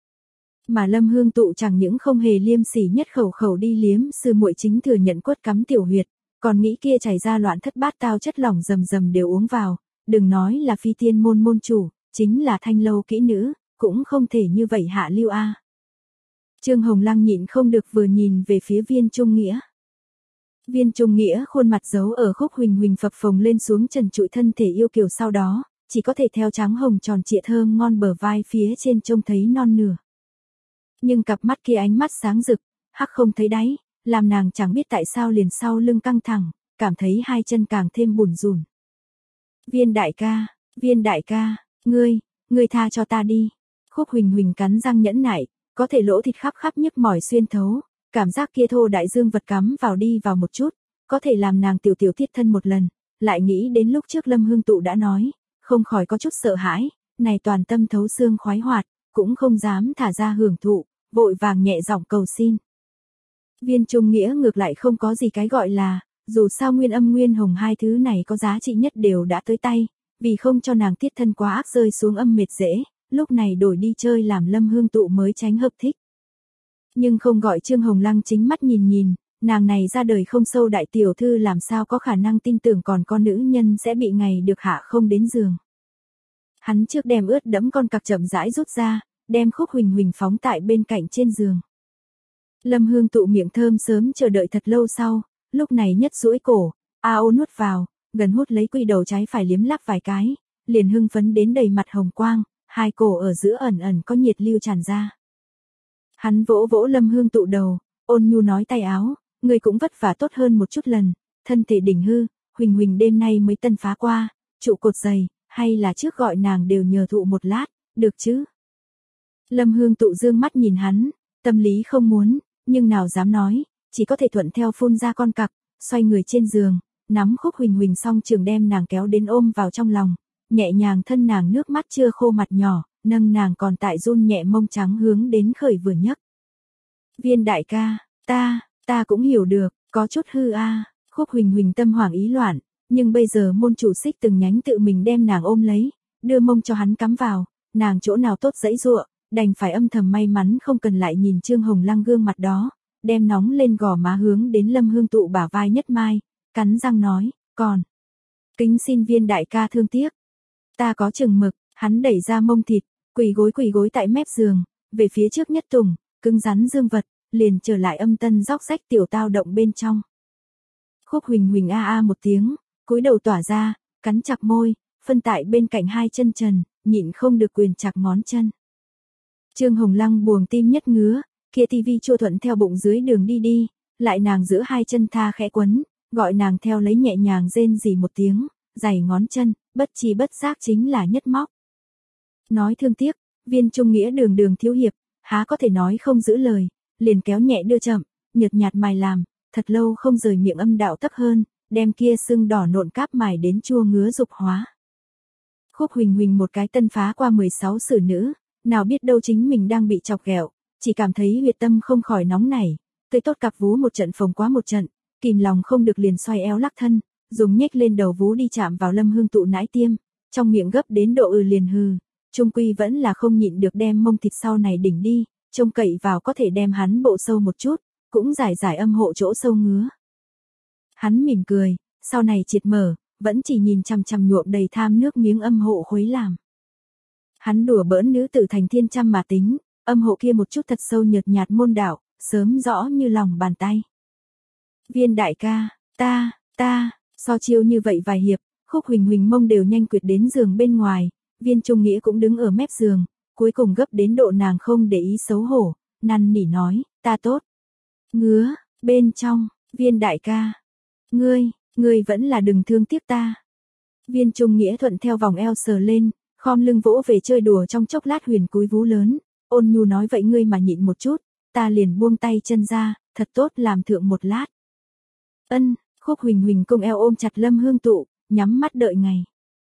Mà Lâm Hương Tụ chẳng những không hề liêm sỉ nhất khẩu khẩu đi liếm sư muội chính thừa nhận quất cắm tiểu huyệt, còn nghĩ kia chảy ra loạn thất bát tao chất lỏng rầm rầm đều uống vào, đừng nói là phi tiên môn môn chủ, chính là thanh lâu kỹ nữ, cũng không thể như vậy hạ lưu a. Trương Hồng Lăng nhịn không được vừa nhìn về phía Viên Trung Nghĩa. Viên Trung Nghĩa khuôn mặt giấu ở Khúc Huỳnh Huỳnh phập phồng lên xuống trần trụi thân thể yêu kiều sau đó, chỉ có thể theo trắng hồng tròn trịa thơm ngon bờ vai phía trên trông thấy non nửa. Nhưng cặp mắt kia ánh mắt sáng rực, hắc không thấy đáy, làm nàng chẳng biết tại sao liền sau lưng căng thẳng, cảm thấy hai chân càng thêm bủn rủn. Viên đại ca, Viên đại ca, ngươi, ngươi tha cho ta đi. Khúc Huỳnh Huỳnh cắn răng nhẫn nại, có thể lỗ thịt khắp khắp nhức mỏi xuyên thấu, cảm giác kia thô đại dương vật cắm vào đi vào một chút, có thể làm nàng tiểu tiểu thiết thân một lần, lại nghĩ đến lúc trước Lâm Hương Tụ đã nói, không khỏi có chút sợ hãi, này toàn tâm thấu xương khoái hoạt, cũng không dám thả ra hưởng thụ, vội vàng nhẹ giọng cầu xin. Viên Trung Nghĩa ngược lại không có gì cái gọi là, dù sao nguyên âm nguyên hồng hai thứ này có giá trị nhất đều đã tới tay, vì không cho nàng tiết thân quá ác rơi xuống âm mệt dễ, lúc này đổi đi chơi làm Lâm Hương Tụ mới tránh hợp thích. Nhưng không gọi Trương Hồng Lăng chính mắt nhìn nhìn, nàng này ra đời không sâu đại tiểu thư làm sao có khả năng tin tưởng còn con nữ nhân sẽ bị ngày được hạ không đến giường. Hắn trước đem ướt đẫm con cặc chậm rãi rút ra, đem Khúc Huỳnh Huỳnh phóng tại bên cạnh trên giường. Lâm Hương Tụ miệng thơm sớm chờ đợi thật lâu sau, lúc này nhất duỗi cổ, a ô nuốt vào, gần hút lấy quy đầu trái phải liếm lắp vài cái, liền hưng phấn đến đầy mặt hồng quang, hai cổ ở giữa ẩn ẩn có nhiệt lưu tràn ra. Hắn vỗ vỗ Lâm Hương Tụ đầu, ôn nhu nói tay áo, người cũng vất vả tốt hơn một chút lần, thân thể đỉnh hư, Huỳnh Huỳnh đêm nay mới tân phá qua, trụ cột dày, hay là trước gọi nàng đều nhờ thụ một lát, được chứ? Lâm Hương Tụ dương mắt nhìn hắn, tâm lý không muốn, nhưng nào dám nói, chỉ có thể thuận theo phun ra con cặc, xoay người trên giường, nắm Khúc Huỳnh Huỳnh song trường đem nàng kéo đến ôm vào trong lòng, nhẹ nhàng thân nàng nước mắt chưa khô mặt nhỏ, nâng nàng còn tại run nhẹ mông trắng hướng đến khởi vừa nhấc. Viên đại ca, ta, ta cũng hiểu được, có chút hư a. Khúc Huỳnh Huỳnh tâm hoảng ý loạn, nhưng bây giờ môn chủ xích từng nhánh tự mình đem nàng ôm lấy, đưa mông cho hắn cắm vào, nàng chỗ nào tốt dãy dụa, đành phải âm thầm may mắn không cần lại nhìn Trương Hồng Lăng gương mặt đó, đem nóng lên gò má hướng đến Lâm Hương Tụ bả vai nhất mai, cắn răng nói, còn, kính xin viên đại ca thương tiếc, ta có chừng mực. Hắn đẩy ra mông thịt, quỳ gối quỳ gối tại mép giường, về phía trước nhất tùng, cứng rắn dương vật, liền trở lại âm tân róc rách tiểu tao động bên trong. Khúc Huỳnh Huỳnh a a một tiếng, cúi đầu tỏa ra, cắn chặt môi, phân tại bên cạnh hai chân trần, nhịn không được quyền chặt ngón chân. Trương Hồng Lăng buồng tim nhất ngứa, kia tivi chua thuận theo bụng dưới đường đi đi, lại nàng giữa hai chân tha khẽ quấn, gọi nàng theo lấy nhẹ nhàng rên rỉ một tiếng, giày ngón chân, bất chi bất giác chính là nhất móc. Nói thương tiếc, Viên Trung Nghĩa đường đường thiếu hiệp, há có thể nói không giữ lời, liền kéo nhẹ đưa chậm, nhợt nhạt mài làm, thật lâu không rời miệng âm đạo tấp hơn, đem kia sưng đỏ nộn cáp mài đến chua ngứa dục hóa. Khúc Huỳnh Huỳnh một cái tân phá qua mười sáu xử nữ, nào biết đâu chính mình đang bị chọc ghẹo, chỉ cảm thấy huyệt tâm không khỏi nóng nảy, tươi tốt cặp vú một trận phồng quá một trận, kìm lòng không được liền xoay eo lắc thân, dùng nhếch lên đầu vú đi chạm vào Lâm Hương Tụ nãi tiêm, trong miệng gấp đến độ ừ liền hừ, trung quy vẫn là không nhịn được đem mông thịt sau này đỉnh đi, trông cậy vào có thể đem hắn bộ sâu một chút, cũng giải giải âm hộ chỗ sâu ngứa. Hắn mỉm cười, sau này triệt mở, vẫn chỉ nhìn chằm chằm nhuộm đầy tham nước miếng âm hộ khuấy làm. Hắn đùa bỡn nữ tử thành thiên trăm mà tính, âm hộ kia một chút thật sâu nhợt nhạt môn đạo, sớm rõ như lòng bàn tay. Viên đại ca, ta, ta, so chiêu như vậy vài hiệp, Khúc Huỳnh Huỳnh mông đều nhanh quyệt đến giường bên ngoài, Viên Trung Nghĩa cũng đứng ở mép giường, cuối cùng gấp đến độ nàng không để ý xấu hổ, năn nỉ nói, ta tốt. Ngứa, bên trong, Viên đại ca. Ngươi, ngươi vẫn là đừng thương tiếc ta. Viên Trung Nghĩa thuận theo vòng eo sờ lên, khom lưng vỗ về chơi đùa trong chốc lát huyền cúi vú lớn, ôn nhu nói vậy ngươi mà nhịn một chút, ta liền buông tay chân ra, thật tốt làm thượng một lát. Ân, Khúc Huỳnh Huỳnh cung eo ôm chặt Lâm Hương Tụ, nhắm mắt đợi ngày.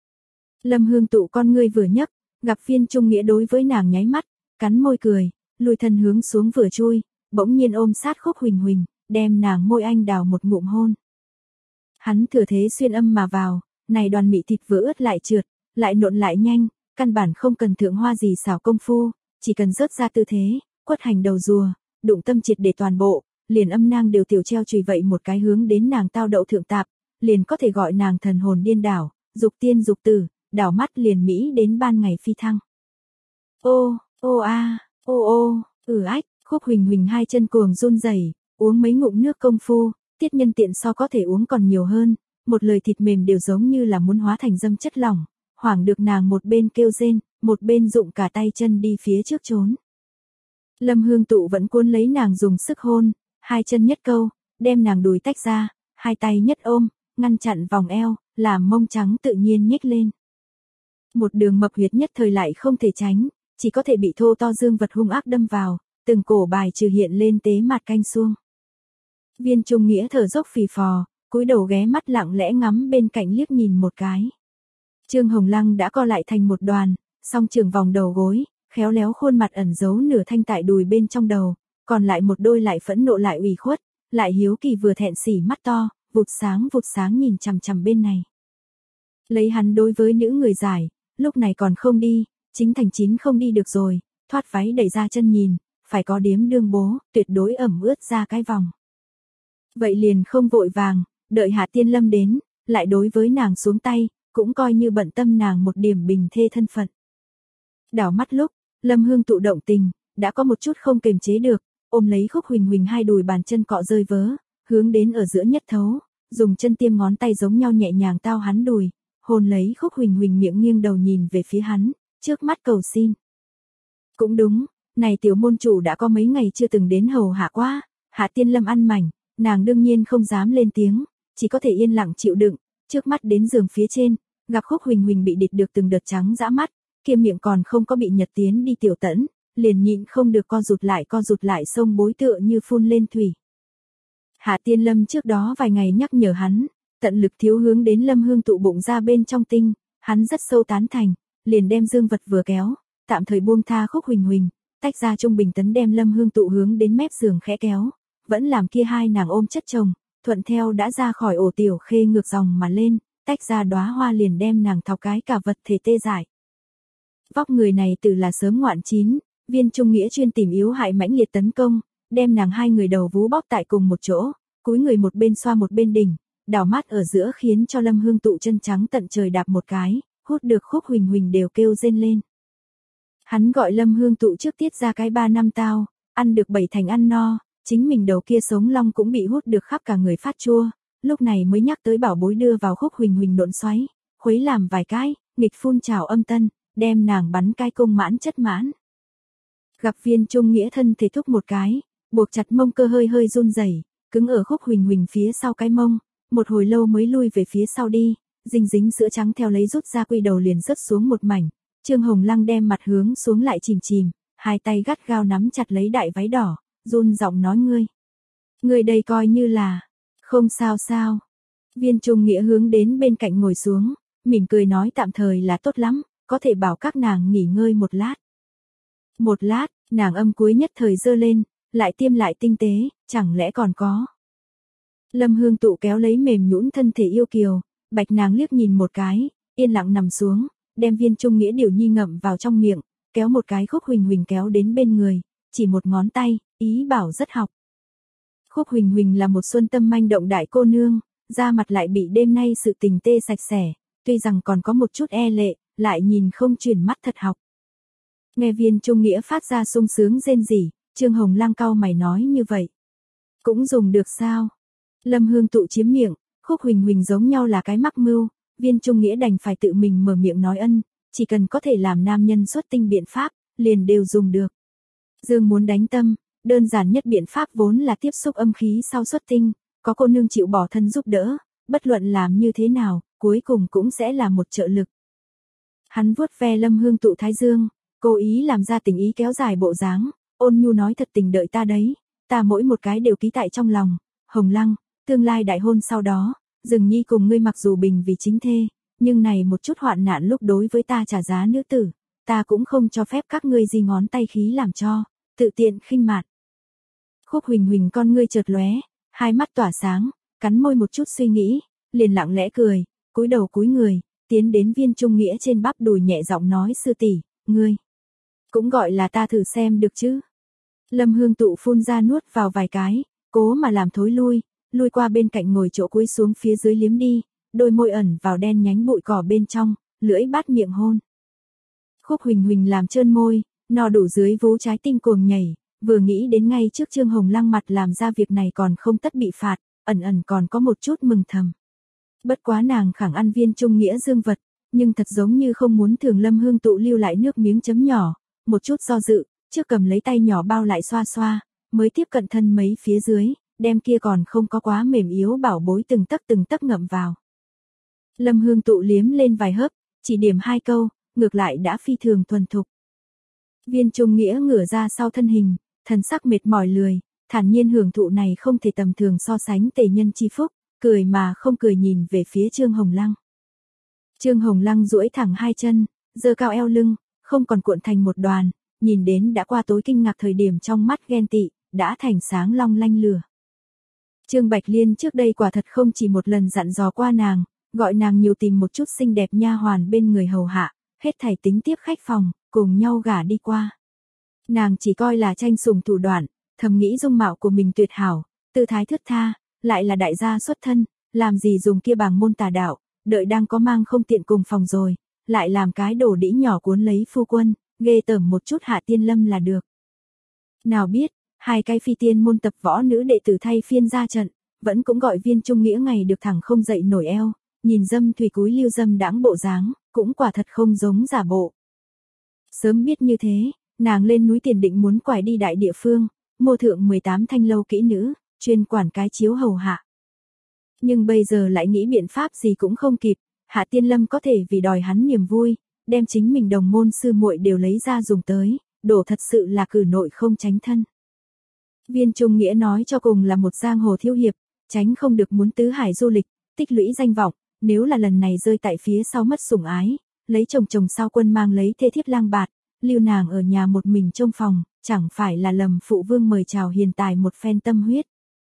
Lâm Hương Tụ con ngươi vừa nhấc, gặp Viên Trung Nghĩa đối với nàng nháy mắt, cắn môi cười, lùi thân hướng xuống vừa chui, bỗng nhiên ôm sát Khúc Huỳnh Huỳnh, đem nàng môi anh đào một ngụm hôn. Hắn thừa thế xuyên âm mà vào, này đoàn mị thịt vừa ướt lại trượt, lại nộn lại nhanh, căn bản không cần thượng hoa gì xảo công phu, chỉ cần rớt ra tư thế, quất hành đầu rùa, đụng tâm triệt để toàn bộ, liền âm nang đều tiểu treo chùy vậy một cái hướng đến nàng tao đậu thượng tạp, liền có thể gọi nàng thần hồn điên đảo, dục tiên dục tử, đảo mắt liền mỹ đến ban ngày phi thăng. Ô, ô a, ô ô, ừ ách, Khúc Huỳnh Huỳnh hai chân cuồng run rẩy, uống mấy ngụm nước công phu, tiết nhân tiện so có thể uống còn nhiều hơn, một lời thịt mềm đều giống như là muốn hóa thành dâm chất lỏng, hoảng được nàng một bên kêu rên, một bên dụng cả tay chân đi phía trước trốn. Lâm Hương Tụ vẫn cuốn lấy nàng dùng sức hôn, hai chân nhất câu, đem nàng đùi tách ra, hai tay nhất ôm, ngăn chặn vòng eo, làm mông trắng tự nhiên nhếch lên. Một đường mập huyệt nhất thời lại không thể tránh, chỉ có thể bị thô to dương vật hung ác đâm vào, từng cổ bài trừ hiện lên tế mặt canh xuông. Viên Trung Nghĩa thở dốc phì phò, cúi đầu ghé mắt lặng lẽ ngắm bên cạnh liếc nhìn một cái. Trương Hồng Lăng đã co lại thành một đoàn, song trường vòng đầu gối, khéo léo khuôn mặt ẩn giấu nửa thanh tại đùi bên trong đầu, còn lại một đôi lại phẫn nộ lại ủy khuất, lại hiếu kỳ vừa thẹn sỉ mắt to, vụt sáng vụt sáng nhìn chằm chằm bên này. Lấy hắn đối với nữ người giải, lúc này còn không đi, chính thành chín không đi được rồi, thoát váy đẩy ra chân nhìn, phải có điếm đương bố, tuyệt đối ẩm ướt ra cái vòng. Vậy liền không vội vàng, đợi Hạ Tiên Lâm đến, lại đối với nàng xuống tay, cũng coi như bận tâm nàng một điểm bình thê thân phận. Đảo mắt lúc, Lâm Hương Tụ động tình, đã có một chút không kềm chế được, ôm lấy Khúc Huỳnh Huỳnh hai đùi bàn chân cọ rơi vớ, hướng đến ở giữa nhất thấu, dùng chân tiêm ngón tay giống nhau nhẹ nhàng tao hắn đùi, hôn lấy Khúc Huỳnh Huỳnh miệng nghiêng đầu nhìn về phía hắn, trước mắt cầu xin. Cũng đúng, này tiểu môn chủ đã có mấy ngày chưa từng đến hầu hạ qua, Hạ Tiên Lâm ăn mảnh, nàng đương nhiên không dám lên tiếng, chỉ có thể yên lặng chịu đựng, trước mắt đến giường phía trên, gặp Khúc Huỳnh Huỳnh bị địt được từng đợt trắng dã mắt, kia miệng còn không có bị nhật tiến đi tiểu tẫn, liền nhịn không được co rụt lại co rụt lại sông bối tựa như phun lên thủy. Hạ Tiên Lâm trước đó vài ngày nhắc nhở hắn, tận lực thiếu hướng đến Lâm Hương Tụ bụng ra bên trong tinh, hắn rất sâu tán thành, liền đem dương vật vừa kéo, tạm thời buông tha Khúc Huỳnh Huỳnh, tách ra Trung Bình Tấn đem Lâm Hương Tụ hướng đến mép giường khẽ kéo, vẫn làm kia hai nàng ôm chất chồng, thuận theo đã ra khỏi ổ tiểu khê ngược dòng mà lên, tách ra đóa hoa liền đem nàng thọc cái cả vật thể tê dại. Vóc người này từ là sớm ngoạn chín, Viên Trung Nghĩa chuyên tìm yếu hại mãnh liệt tấn công, đem nàng hai người đầu vú bóp tại cùng một chỗ, cúi người một bên xoa một bên đỉnh, đảo mắt ở giữa khiến cho Lâm Hương Tụ chân trắng tận trời đạp một cái, hút được Khúc Huỳnh Huỳnh đều kêu rên lên. Hắn gọi Lâm Hương Tụ trước tiết ra cái ba năm tao, ăn được bảy thành ăn no, chính mình đầu kia sống long cũng bị hút được khắp cả người phát chua, lúc này mới nhắc tới bảo bối đưa vào Khúc Huỳnh Huỳnh nộn xoáy, khuấy làm vài cái, nghịch phun trào âm tân, đem nàng bắn cái công mãn chất mãn. Gặp Viên Trung Nghĩa thân thể thúc một cái, buộc chặt mông cơ hơi hơi run rẩy, cứng ở Khúc Huỳnh Huỳnh phía sau cái mông, một hồi lâu mới lui về phía sau đi, dính dính sữa trắng theo lấy rút ra quy đầu liền rớt xuống một mảnh. Trương Hồng Lăng đem mặt hướng xuống lại chìm chìm, hai tay gắt gao nắm chặt lấy đại váy đỏ, run giọng nói ngươi. Ngươi đây coi như là, không sao sao. Viên Trung Nghĩa hướng đến bên cạnh ngồi xuống, mỉm cười nói tạm thời là tốt lắm, có thể bảo các nàng nghỉ ngơi một lát. Một lát, nàng âm cuối nhất thời dơ lên, lại tiêm lại tinh tế, chẳng lẽ còn có. Lâm Hương Tụ kéo lấy mềm nhũn thân thể yêu kiều, bạch nàng liếc nhìn một cái, yên lặng nằm xuống, đem Viên Trung Nghĩa điều nhi ngậm vào trong miệng, kéo một cái Khúc Huỳnh Huỳnh kéo đến bên người, chỉ một ngón tay, ý bảo rất học. Khúc Huỳnh Huỳnh là một xuân tâm manh động đại cô nương, da mặt lại bị đêm nay sự tình tê sạch sẽ, tuy rằng còn có một chút e lệ, lại nhìn không chuyển mắt thật học. Nghe Viên Trung Nghĩa phát ra sung sướng rên rỉ, Trương Hồng Lang cau mày nói như vậy. Cũng dùng được sao? Lâm Hương Tụ chiếm miệng, Khúc Huỳnh Huỳnh giống nhau là cái mắc mưu, Viên Trung Nghĩa đành phải tự mình mở miệng nói ân, chỉ cần có thể làm nam nhân xuất tinh biện pháp, liền đều dùng được. Dương muốn đánh tâm, đơn giản nhất biện pháp vốn là tiếp xúc âm khí sau xuất tinh, có cô nương chịu bỏ thân giúp đỡ, bất luận làm như thế nào, cuối cùng cũng sẽ là một trợ lực. Hắn vuốt ve Lâm Hương Tụ thái dương, cố ý làm ra tình ý kéo dài bộ dáng, ôn nhu nói thật tình đợi ta đấy, ta mỗi một cái đều ký tại trong lòng, Hồng Lăng, tương lai đại hôn sau đó, Dừng Nhi cùng ngươi mặc dù bình vì chính thê, nhưng này một chút hoạn nạn lúc đối với ta trả giá nữ tử, ta cũng không cho phép các ngươi di ngón tay khí làm cho, tự tiện khinh mạn. Khúc Huỳnh Huỳnh con ngươi chợt lóe, hai mắt tỏa sáng, cắn môi một chút suy nghĩ, liền lặng lẽ cười, cúi đầu cúi người, tiến đến Viên Trung Nghĩa trên bắp đùi nhẹ giọng nói sư tỷ, ngươi cũng gọi là ta thử xem được chứ. Lâm Hương Tụ phun ra nuốt vào vài cái, cố mà làm thối lui, lui qua bên cạnh ngồi chỗ cúi xuống phía dưới liếm đi, đôi môi ẩn vào đen nhánh bụi cỏ bên trong, lưỡi bát miệng hôn. Khúc Huỳnh Huỳnh làm trơn môi, no đủ dưới vú trái tim cuồng nhảy, vừa nghĩ đến ngay trước Trương Hồng Lăng mặt làm ra việc này còn không tất bị phạt, ẩn ẩn còn có một chút mừng thầm. Bất quá nàng khẳng ăn Viên Trung Nghĩa dương vật, nhưng thật giống như không muốn thường Lâm Hương Tụ lưu lại nước miếng chấm nhỏ, một chút do dự, trước cầm lấy tay nhỏ bao lại xoa xoa, mới tiếp cận thân mấy phía dưới, đem kia còn không có quá mềm yếu bảo bối từng tấc từng tấc ngậm vào. Lâm Hương Tụ liếm lên vài hớp, chỉ điểm hai câu, ngược lại đã phi thường thuần thục. Viên Trung Nghĩa ngửa ra sau thân hình, thần sắc mệt mỏi lười, thản nhiên hưởng thụ này không thể tầm thường so sánh tề nhân chi phúc, cười mà không cười nhìn về phía Trương Hồng Lăng. Trương Hồng Lăng duỗi thẳng hai chân, giơ cao eo lưng, không còn cuộn thành một đoàn, nhìn đến đã qua tối kinh ngạc thời điểm trong mắt ghen tị, đã thành sáng long lanh lửa. Trương Bạch Liên trước đây quả thật không chỉ một lần dặn dò qua nàng, gọi nàng nhiều tìm một chút xinh đẹp nha hoàn bên người hầu hạ, hết thảy tính tiếp khách phòng, cùng nhau gả đi qua. Nàng chỉ coi là tranh sủng thủ đoạn, thầm nghĩ dung mạo của mình tuyệt hảo, tư thái thướt tha, lại là đại gia xuất thân, làm gì dùng kia bảng môn tà đạo, đợi đang có mang không tiện cùng phòng rồi, lại làm cái đổ đĩ nhỏ cuốn lấy phu quân, ghê tởm một chút Hạ Tiên Lâm là được. Nào biết, hai cái phi tiên môn tập võ nữ đệ tử thay phiên ra trận, vẫn cũng gọi Viên Trung Nghĩa ngày được thẳng không dậy nổi eo, nhìn dâm thủy cúi lưu dâm đãng bộ dáng, cũng quả thật không giống giả bộ. Sớm biết như thế, nàng lên núi Tiền Định muốn quải đi đại địa phương, mua thượng mười tám thanh lâu kỹ nữ, chuyên quản cái chiếu hầu hạ. Nhưng bây giờ lại nghĩ biện pháp gì cũng không kịp, Hạ Tiên Lâm có thể vì đòi hắn niềm vui, đem chính mình đồng môn sư muội đều lấy ra dùng tới, đổ thật sự là cử nội không tránh thân. Viên Trung Nghĩa nói cho cùng là một giang hồ thiếu hiệp, tránh không được muốn tứ hải du lịch, tích lũy danh vọng, nếu là lần này rơi tại phía sau mất sủng ái, lấy chồng chồng sao quân mang lấy thê thiếp lang bạt, lưu nàng ở nhà một mình trong phòng, chẳng phải là lầm phụ vương mời chào hiền tài một phen tâm huyết.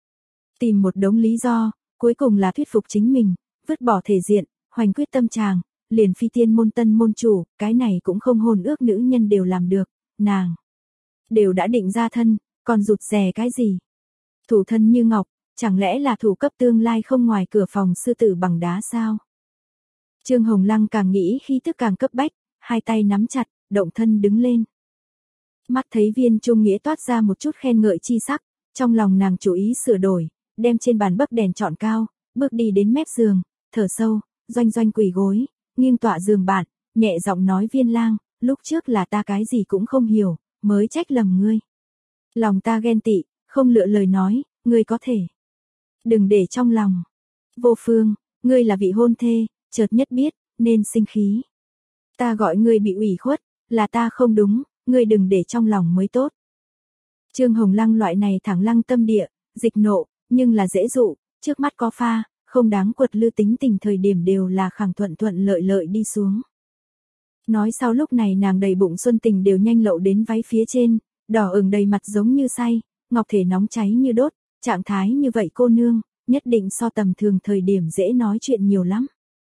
Tìm một đống lý do, cuối cùng là thuyết phục chính mình, vứt bỏ thể diện, hoành quyết tâm tràng, liền phi tiên môn tân môn chủ, cái này cũng không hôn ước nữ nhân đều làm được, nàng đều đã định ra thân, còn rụt rè cái gì? Thủ thân như ngọc, chẳng lẽ là thủ cấp tương lai không ngoài cửa phòng sư tử bằng đá sao? Trương Hồng Lăng càng nghĩ khí tức càng cấp bách, hai tay nắm chặt, động thân đứng lên. Mắt thấy Viên Trung Nghĩa toát ra một chút khen ngợi chi sắc, trong lòng nàng chủ ý sửa đổi, đem trên bàn bấc đèn chọn cao, bước đi đến mép giường, thở sâu, doanh doanh quỳ gối, nghiêng tọa giường bạn, nhẹ giọng nói Viên lang, lúc trước là ta cái gì cũng không hiểu, mới trách lầm ngươi. Lòng ta ghen tị, không lựa lời nói, ngươi có thể đừng để trong lòng. Vô Phương, ngươi là vị hôn thê, chợt nhất biết, nên sinh khí. Ta gọi ngươi bị ủy khuất, là ta không đúng, ngươi đừng để trong lòng mới tốt. Trương Hồng Lăng loại này thẳng lăng tâm địa, dịch nộ, nhưng là dễ dụ, trước mắt có pha, không đáng quật lư tính tình thời điểm đều là khẳng thuận thuận lợi lợi đi xuống. Nói sau lúc này nàng đầy bụng xuân tình đều nhanh lậu đến váy phía trên, đỏ ửng đầy mặt giống như say, ngọc thể nóng cháy như đốt, trạng thái như vậy cô nương, nhất định so tầm thường thời điểm dễ nói chuyện nhiều lắm.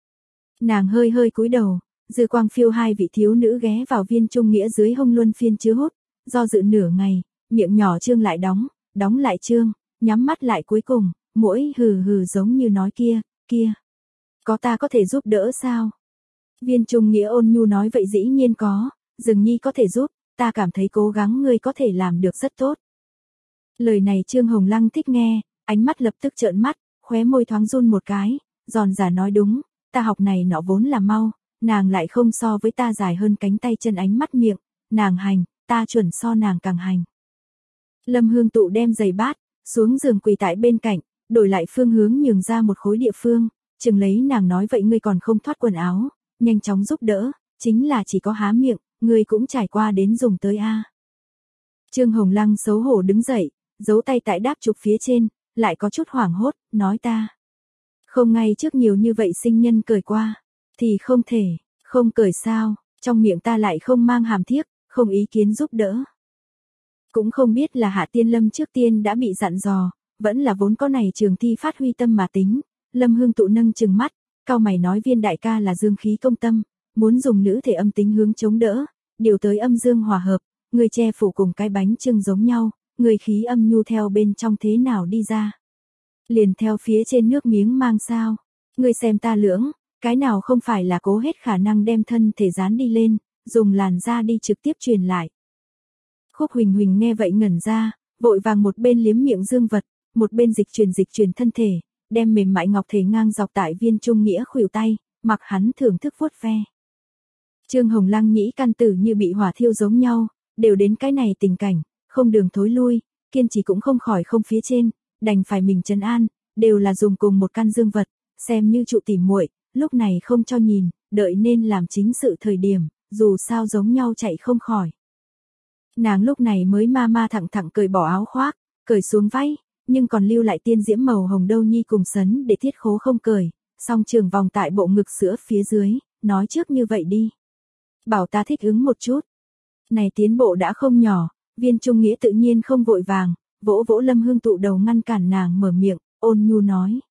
Nàng hơi hơi cúi đầu, dư quang phiêu hai vị thiếu nữ ghé vào Viên Trung Nghĩa dưới hông luân phiên chứa hút, do dự nửa ngày, miệng nhỏ trương lại đóng, đóng lại trương, nhắm mắt lại cuối cùng, mỗi hừ hừ giống như nói kia, kia. Có ta có thể giúp đỡ sao? Viên Trung Nghĩa ôn nhu nói vậy dĩ nhiên có, Dừng Nhi có thể giúp, ta cảm thấy cố gắng ngươi có thể làm được rất tốt. Lời này Trương Hồng Lăng thích nghe, ánh mắt lập tức trợn mắt, khóe môi thoáng run một cái, giòn giả nói đúng, ta học này nọ vốn là mau, nàng lại không so với ta dài hơn cánh tay chân ánh mắt miệng, nàng hành, ta chuẩn so nàng càng hành. Lâm Hương Tụ đem giày bát, xuống giường quỳ tại bên cạnh, đổi lại phương hướng nhường ra một khối địa phương, chừng lấy nàng nói vậy ngươi còn không thoát quần áo, nhanh chóng giúp đỡ, chính là chỉ có há miệng, ngươi cũng trải qua đến dùng tới a. Trương Hồng Lăng xấu hổ đứng dậy, giấu tay tại đáp trục phía trên, lại có chút hoảng hốt, nói ta. Không ngay trước nhiều như vậy sinh nhân cởi qua, thì không thể, không cởi sao, trong miệng ta lại không mang hàm thiếc, không ý kiến giúp đỡ. Cũng không biết là Hạ Tiên Lâm trước tiên đã bị dặn dò, vẫn là vốn có này trường thi phát huy tâm mà tính, Lâm Hương Tụ nâng chừng mắt, cao mày nói Viên đại ca là dương khí công tâm, muốn dùng nữ thể âm tính hướng chống đỡ, điều tới âm dương hòa hợp, người che phủ cùng cái bánh trưng giống nhau, người khí âm nhu theo bên trong thế nào đi ra. Liền theo phía trên nước miếng mang sao, người xem ta lưỡng, cái nào không phải là cố hết khả năng đem thân thể dán đi lên, dùng làn da đi trực tiếp truyền lại. Khúc Huỳnh Huỳnh nghe vậy ngẩn ra, vội vàng một bên liếm miệng dương vật, một bên dịch truyền dịch truyền thân thể, đem mềm mại ngọc thể ngang dọc tại Viên Trung Nghĩa khuỷu tay, mặc hắn thưởng thức vuốt ve. Trương Hồng Lăng nhĩ căn tử như bị hỏa thiêu giống nhau, đều đến cái này tình cảnh, không đường thối lui, kiên trì cũng không khỏi không phía trên, đành phải mình trấn an, đều là dùng cùng một căn dương vật, xem như trụ tỉ muội, lúc này không cho nhìn, đợi nên làm chính sự thời điểm, dù sao giống nhau chạy không khỏi. Nàng lúc này mới ma ma thẳng thẳng cởi bỏ áo khoác, cởi xuống váy, nhưng còn lưu lại tiên diễm màu hồng đâu nhi cùng sấn để thiết khố không cởi, song trường vòng tại bộ ngực sữa phía dưới, nói trước như vậy đi. Bảo ta thích ứng một chút. Này tiến bộ đã không nhỏ, Viên Trung Nghĩa tự nhiên không vội vàng, vỗ vỗ Lâm Hương Tụ đầu ngăn cản nàng mở miệng, ôn nhu nói.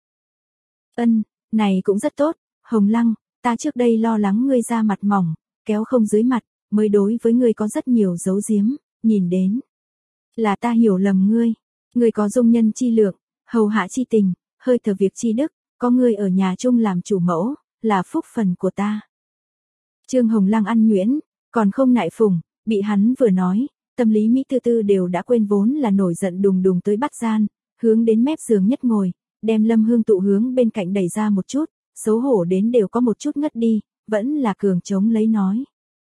Ân, này cũng rất tốt, Hồng Lăng, ta trước đây lo lắng ngươi da mặt mỏng, kéo không dưới mặt, mới đối với ngươi có rất nhiều dấu giếm, nhìn đến. Là ta hiểu lầm ngươi, ngươi có dung nhân chi lượng, hầu hạ chi tình, hơi thở việc chi đức, có ngươi ở nhà chung làm chủ mẫu, là phúc phần của ta. Trương Hồng Lăng ăn nhuyễn, còn không nại phùng, bị hắn vừa nói, tâm lý Mỹ tư tư đều đã quên vốn là nổi giận đùng đùng tới bắt gian, hướng đến mép giường nhất ngồi, đem Lâm Hương Tụ hướng bên cạnh đẩy ra một chút, xấu hổ đến đều có một chút ngất đi, vẫn là cường chống lấy nói.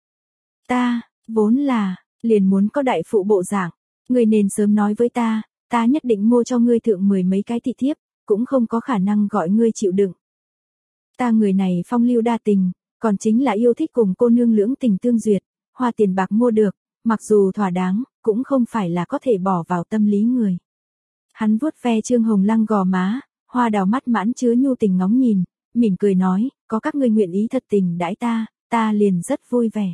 Ta, vốn là, liền muốn có đại phụ bộ dạng, người nên sớm nói với ta, ta nhất định mua cho ngươi thượng mười mấy cái thị thiếp, cũng không có khả năng gọi ngươi chịu đựng. Ta người này phong lưu đa tình, còn chính là yêu thích cùng cô nương lưỡng tình tương duyệt, hoa tiền bạc mua được, mặc dù thỏa đáng, cũng không phải là có thể bỏ vào tâm lý người. Hắn vuốt ve Trương Hồng Lăng gò má, hoa đào mắt mãn chứa nhu tình ngóng nhìn, mỉm cười nói, có các ngươi nguyện ý thật tình đãi ta, ta liền rất vui vẻ.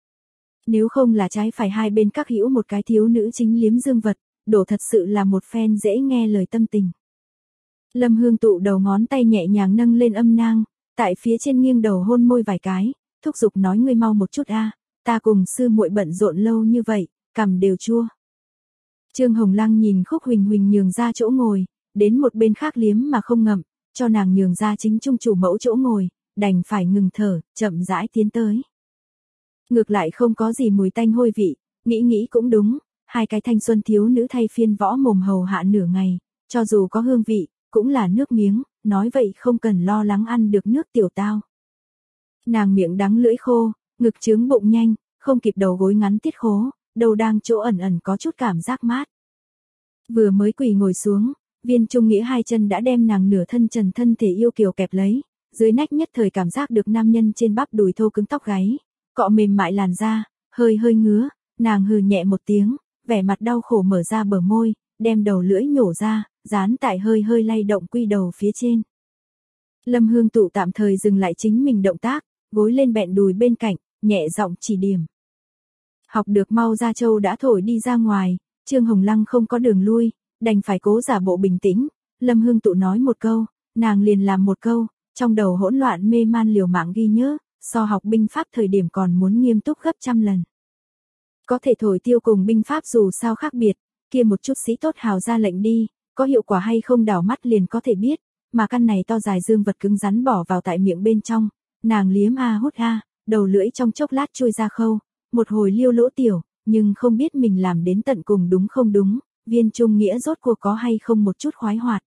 Nếu không là trái phải hai bên các hữu một cái thiếu nữ chính liếm dương vật, đổ thật sự là một phen dễ nghe lời tâm tình. Lâm Hương tụ đầu ngón tay nhẹ nhàng nâng lên âm nang, tại phía trên nghiêng đầu hôn môi vài cái, thúc giục nói ngươi mau một chút a, ta cùng sư muội bận rộn lâu như vậy, cằm đều chua. Trương Hồng Lăng nhìn Khúc Huỳnh Huỳnh nhường ra chỗ ngồi, đến một bên khác liếm mà không ngậm, cho nàng nhường ra chính trung chủ mẫu chỗ ngồi, đành phải ngừng thở, chậm rãi tiến tới. Ngược lại không có gì mùi tanh hôi vị, nghĩ nghĩ cũng đúng, hai cái thanh xuân thiếu nữ thay phiên võ mồm hầu hạ nửa ngày, cho dù có hương vị, cũng là nước miếng, nói vậy không cần lo lắng ăn được nước tiểu tao. Nàng miệng đắng lưỡi khô, ngực trướng bụng nhanh, không kịp đầu gối ngắn tiết khố, đầu đang chỗ ẩn ẩn có chút cảm giác mát. Vừa mới quỳ ngồi xuống, Viên Trung Nghĩa hai chân đã đem nàng nửa thân trần thân thể yêu kiều kẹp lấy, dưới nách nhất thời cảm giác được nam nhân trên bắp đùi thô cứng tóc gáy, cọ mềm mại làn da, hơi hơi ngứa, nàng hừ nhẹ một tiếng, vẻ mặt đau khổ mở ra bờ môi, đem đầu lưỡi nhổ ra, dán tại hơi hơi lay động quy đầu phía trên. Lâm Hương tụ tạm thời dừng lại chính mình động tác, gối lên bẹn đùi bên cạnh, nhẹ giọng chỉ điểm. Học được mau ra châu đã thổi đi ra ngoài, Trương Hồng Lăng không có đường lui, đành phải cố giả bộ bình tĩnh, Lâm Hương tụ nói một câu, nàng liền làm một câu, trong đầu hỗn loạn mê man liều mạng ghi nhớ, so học binh pháp thời điểm còn muốn nghiêm túc gấp trăm lần. Có thể thổi tiêu cùng binh pháp dù sao khác biệt, kia một chút sĩ tốt hào ra lệnh đi, có hiệu quả hay không đảo mắt liền có thể biết, mà căn này to dài dương vật cứng rắn bỏ vào tại miệng bên trong, nàng liếm a hút a, đầu lưỡi trong chốc lát chui ra khâu, một hồi liêu lỗ tiểu, nhưng không biết mình làm đến tận cùng đúng không đúng, Viên Trung Nghĩa rốt cuộc có hay không một chút khoái hoạt.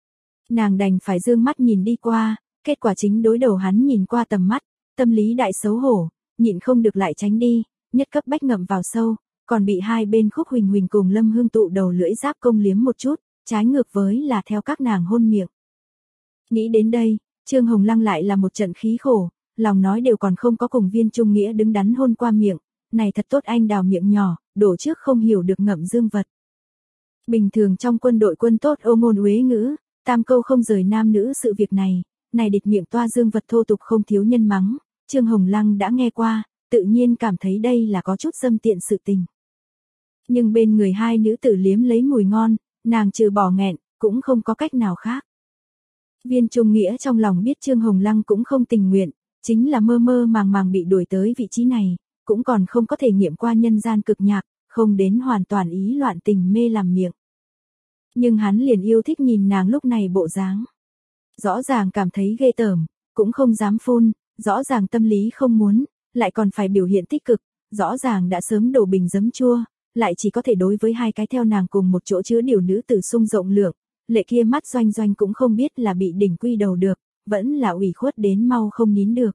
Nàng đành phải dương mắt nhìn đi qua, kết quả chính đối đầu hắn nhìn qua tầm mắt, tâm lý đại xấu hổ, nhịn không được lại tránh đi, nhất cấp bách ngậm vào sâu, còn bị hai bên Khúc Huỳnh Huỳnh cùng Lâm Hương tụ đầu lưỡi giáp công liếm một chút, trái ngược với là theo các nàng hôn miệng. Nghĩ đến đây, Trương Hồng Lăng lại là một trận khí khổ, lòng nói đều còn không có cùng Viên Trung Nghĩa đứng đắn hôn qua miệng, này thật tốt anh đào miệng nhỏ, đổ trước không hiểu được ngậm dương vật. Bình thường trong quân đội quân tốt ô ngôn uế ngữ, tam câu không rời nam nữ sự việc này, này địch miệng toa dương vật thô tục không thiếu nhân mắng, Trương Hồng Lăng đã nghe qua, tự nhiên cảm thấy đây là có chút dâm tiện sự tình. Nhưng bên người hai nữ tử liếm lấy mùi ngon, nàng trừ bỏ nghẹn, cũng không có cách nào khác. Viên Trung Nghĩa trong lòng biết Trương Hồng Lăng cũng không tình nguyện, chính là mơ mơ màng màng bị đuổi tới vị trí này, cũng còn không có thể nghiệm qua nhân gian cực nhạc, không đến hoàn toàn ý loạn tình mê làm miệng. Nhưng hắn liền yêu thích nhìn nàng lúc này bộ dáng. Rõ ràng cảm thấy ghê tởm, cũng không dám phun, rõ ràng tâm lý không muốn, lại còn phải biểu hiện tích cực, rõ ràng đã sớm đổ bình giấm chua, lại chỉ có thể đối với hai cái theo nàng cùng một chỗ chứa điều nữ tử sung rộng lượng, lệ kia mắt doanh doanh cũng không biết là bị đỉnh quy đầu được, vẫn là ủy khuất đến mau không nín được.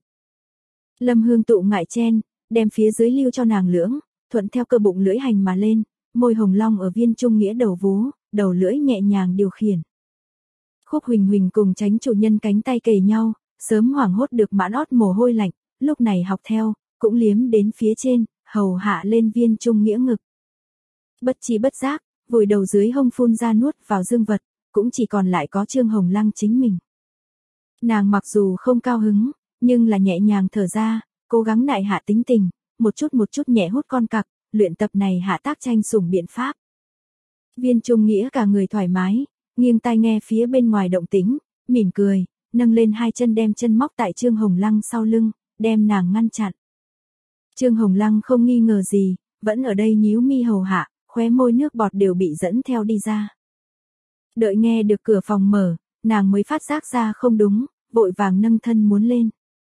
Lâm Hương tụ ngại chen, đem phía dưới lưu cho nàng lưỡng, thuận theo cơ bụng lưỡi hành mà lên, môi hồng long ở Viên Trung Nghĩa đầu vú, đầu lưỡi nhẹ nhàng điều khiển. Khúc Huỳnh Huỳnh cùng tránh chủ nhân cánh tay kề nhau, sớm hoảng hốt được mãn ót mồ hôi lạnh, lúc này học theo, cũng liếm đến phía trên, hầu hạ lên Viên Trung Nghĩa ngực. Bất trí bất giác, vùi đầu dưới hông phun ra nuốt vào dương vật, cũng chỉ còn lại có Trương Hồng Lăng chính mình. Nàng mặc dù không cao hứng, nhưng là nhẹ nhàng thở ra, cố gắng nại hạ tính tình, một chút một chút nhẹ hút con cặc, luyện tập này hạ tác tranh sủng biện pháp. Viên Trung Nghĩa cả người thoải mái, nghiêng tai nghe phía bên ngoài động tĩnh, mỉm cười, nâng lên hai chân đem chân móc tại Trương Hồng Lăng sau lưng, đem nàng ngăn chặn. Trương Hồng Lăng không nghi ngờ gì, vẫn ở đây nhíu mi hầu hạ, khóe môi nước bọt đều bị dẫn theo đi ra. Đợi nghe được cửa phòng mở, nàng mới phát giác ra không đúng, vội vàng nâng thân muốn lên.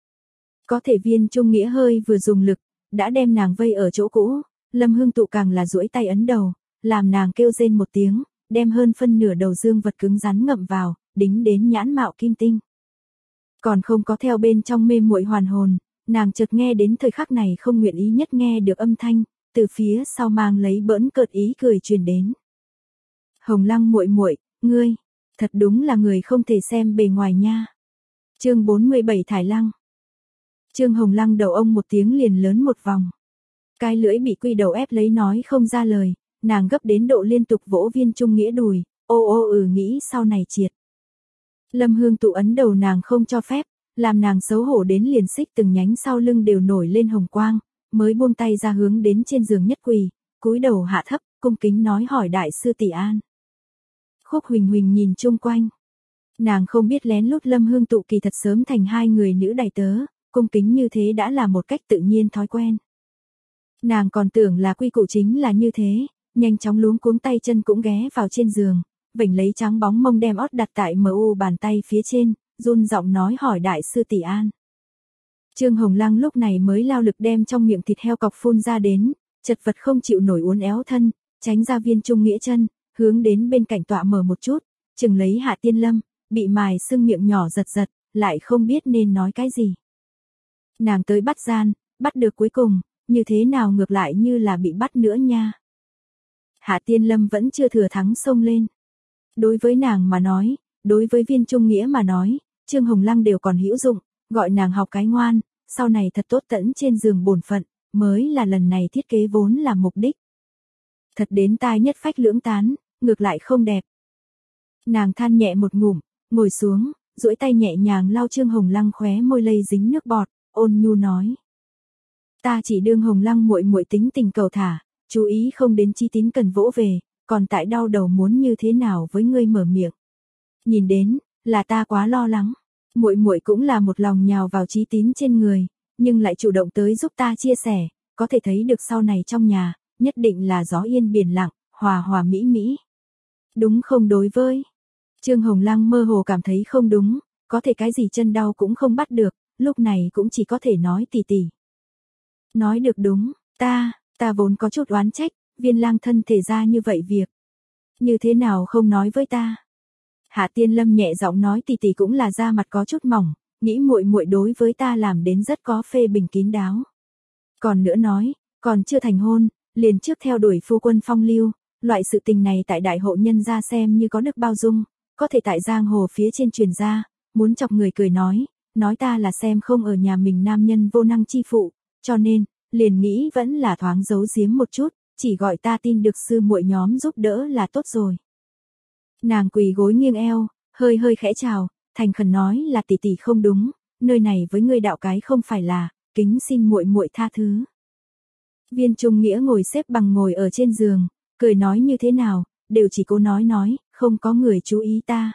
Có thể Viên Trung Nghĩa hơi vừa dùng lực, đã đem nàng vây ở chỗ cũ, Lâm Hương tụ càng là duỗi tay ấn đầu, làm nàng kêu rên một tiếng, đem hơn phân nửa đầu dương vật cứng rắn ngậm vào, đính đến nhãn mạo kim tinh. Còn không có theo bên trong mê muội hoàn hồn, nàng chợt nghe đến thời khắc này không nguyện ý nhất nghe được âm thanh, từ phía sau mang lấy bỡn cợt ý cười truyền đến. Hồng Lăng muội muội, ngươi, thật đúng là người không thể xem bề ngoài nha. Chương bốn mươi bảy Thải Lăng. Trương Hồng Lăng đầu ông một tiếng liền lớn một vòng. Cái lưỡi bị quy đầu ép lấy nói không ra lời, nàng gấp đến độ liên tục vỗ Viên Trung Nghĩa đùi, ô ô ừ nghĩ sau này triệt. Lâm Hương Tụ ấn đầu nàng không cho phép, làm nàng xấu hổ đến liền xích từng nhánh sau lưng đều nổi lên hồng quang, mới buông tay ra hướng đến trên giường nhất quỳ, cúi đầu hạ thấp, cung kính nói hỏi đại sư tỷ an. Khúc Huỳnh Huỳnh nhìn chung quanh. Nàng không biết lén lút Lâm Hương Tụ kỳ thật sớm thành hai người nữ đầy tớ, cung kính như thế đã là một cách tự nhiên thói quen. Nàng còn tưởng là quy củ chính là như thế, nhanh chóng luống cuống tay chân cũng ghé vào trên giường, vểnh lấy trắng bóng mông đem ót đặt tại mờ u bàn tay phía trên, run giọng nói hỏi đại sư tỷ an. Trương Hồng Lăng lúc này mới lao lực đem trong miệng thịt heo cọc phun ra đến, chật vật không chịu nổi uốn éo thân, tránh ra Viên Trung Nghĩa chân, hướng đến bên cạnh tọa mở một chút, chừng lấy Hạ Tiên Lâm, bị mài sưng miệng nhỏ giật giật, lại không biết nên nói cái gì. Nàng tới bắt gian, bắt được cuối cùng, như thế nào ngược lại như là bị bắt nữa nha. Hạ Tiên Lâm vẫn chưa thừa thắng xông lên. Đối với nàng mà nói, đối với Viên Trung Nghĩa mà nói, Trương Hồng Lăng đều còn hữu dụng, gọi nàng học cái ngoan, sau này thật tốt tẫn trên giường bổn phận, mới là lần này thiết kế vốn là mục đích. Thật đến tai nhất phách lưỡng tán, ngược lại không đẹp. Nàng than nhẹ một ngụm, ngồi xuống, duỗi tay nhẹ nhàng lau Trương Hồng Lăng khóe môi lây dính nước bọt, ôn nhu nói: "Ta chỉ đương Hồng Lăng muội muội tính tình cầu thả, chú ý không đến Chí Tín cần vỗ về, còn tại đau đầu muốn như thế nào với ngươi mở miệng. Nhìn đến, là ta quá lo lắng, muội muội cũng là một lòng nhào vào Chí Tín trên người, nhưng lại chủ động tới giúp ta chia sẻ, có thể thấy được sau này trong nhà, nhất định là gió yên biển lặng, hòa hòa mỹ mỹ. Đúng không?" Đối với Trương Hồng Lăng mơ hồ cảm thấy không đúng, có thể cái gì chân đau cũng không bắt được, lúc này cũng chỉ có thể nói tỷ tỷ. Nói được đúng, ta, ta vốn có chút oán trách, Viên Lang thân thể ra như vậy việc. Như thế nào không nói với ta? Hạ Tiên Lâm nhẹ giọng nói tỷ tỷ cũng là da mặt có chút mỏng, nghĩ muội muội đối với ta làm đến rất có phê bình kín đáo. Còn nữa nói, còn chưa thành hôn, liền trước theo đuổi phu quân phong lưu, loại sự tình này tại đại hộ nhân gia xem như có được bao dung, có thể tại giang hồ phía trên truyền ra, muốn chọc người cười nói, nói ta là xem không ở nhà mình nam nhân vô năng chi phụ, cho nên, liền nghĩ vẫn là thoáng giấu giếm một chút, chỉ gọi ta tin được sư muội nhóm giúp đỡ là tốt rồi. Nàng quỳ gối nghiêng eo, hơi hơi khẽ chào, thành khẩn nói là tỷ tỷ không đúng, nơi này với ngươi đạo cái không phải là, kính xin muội muội tha thứ. Viên Trung Nghĩa ngồi xếp bằng ngồi ở trên giường, cười nói như thế nào, đều chỉ cô nói nói, không có người chú ý ta.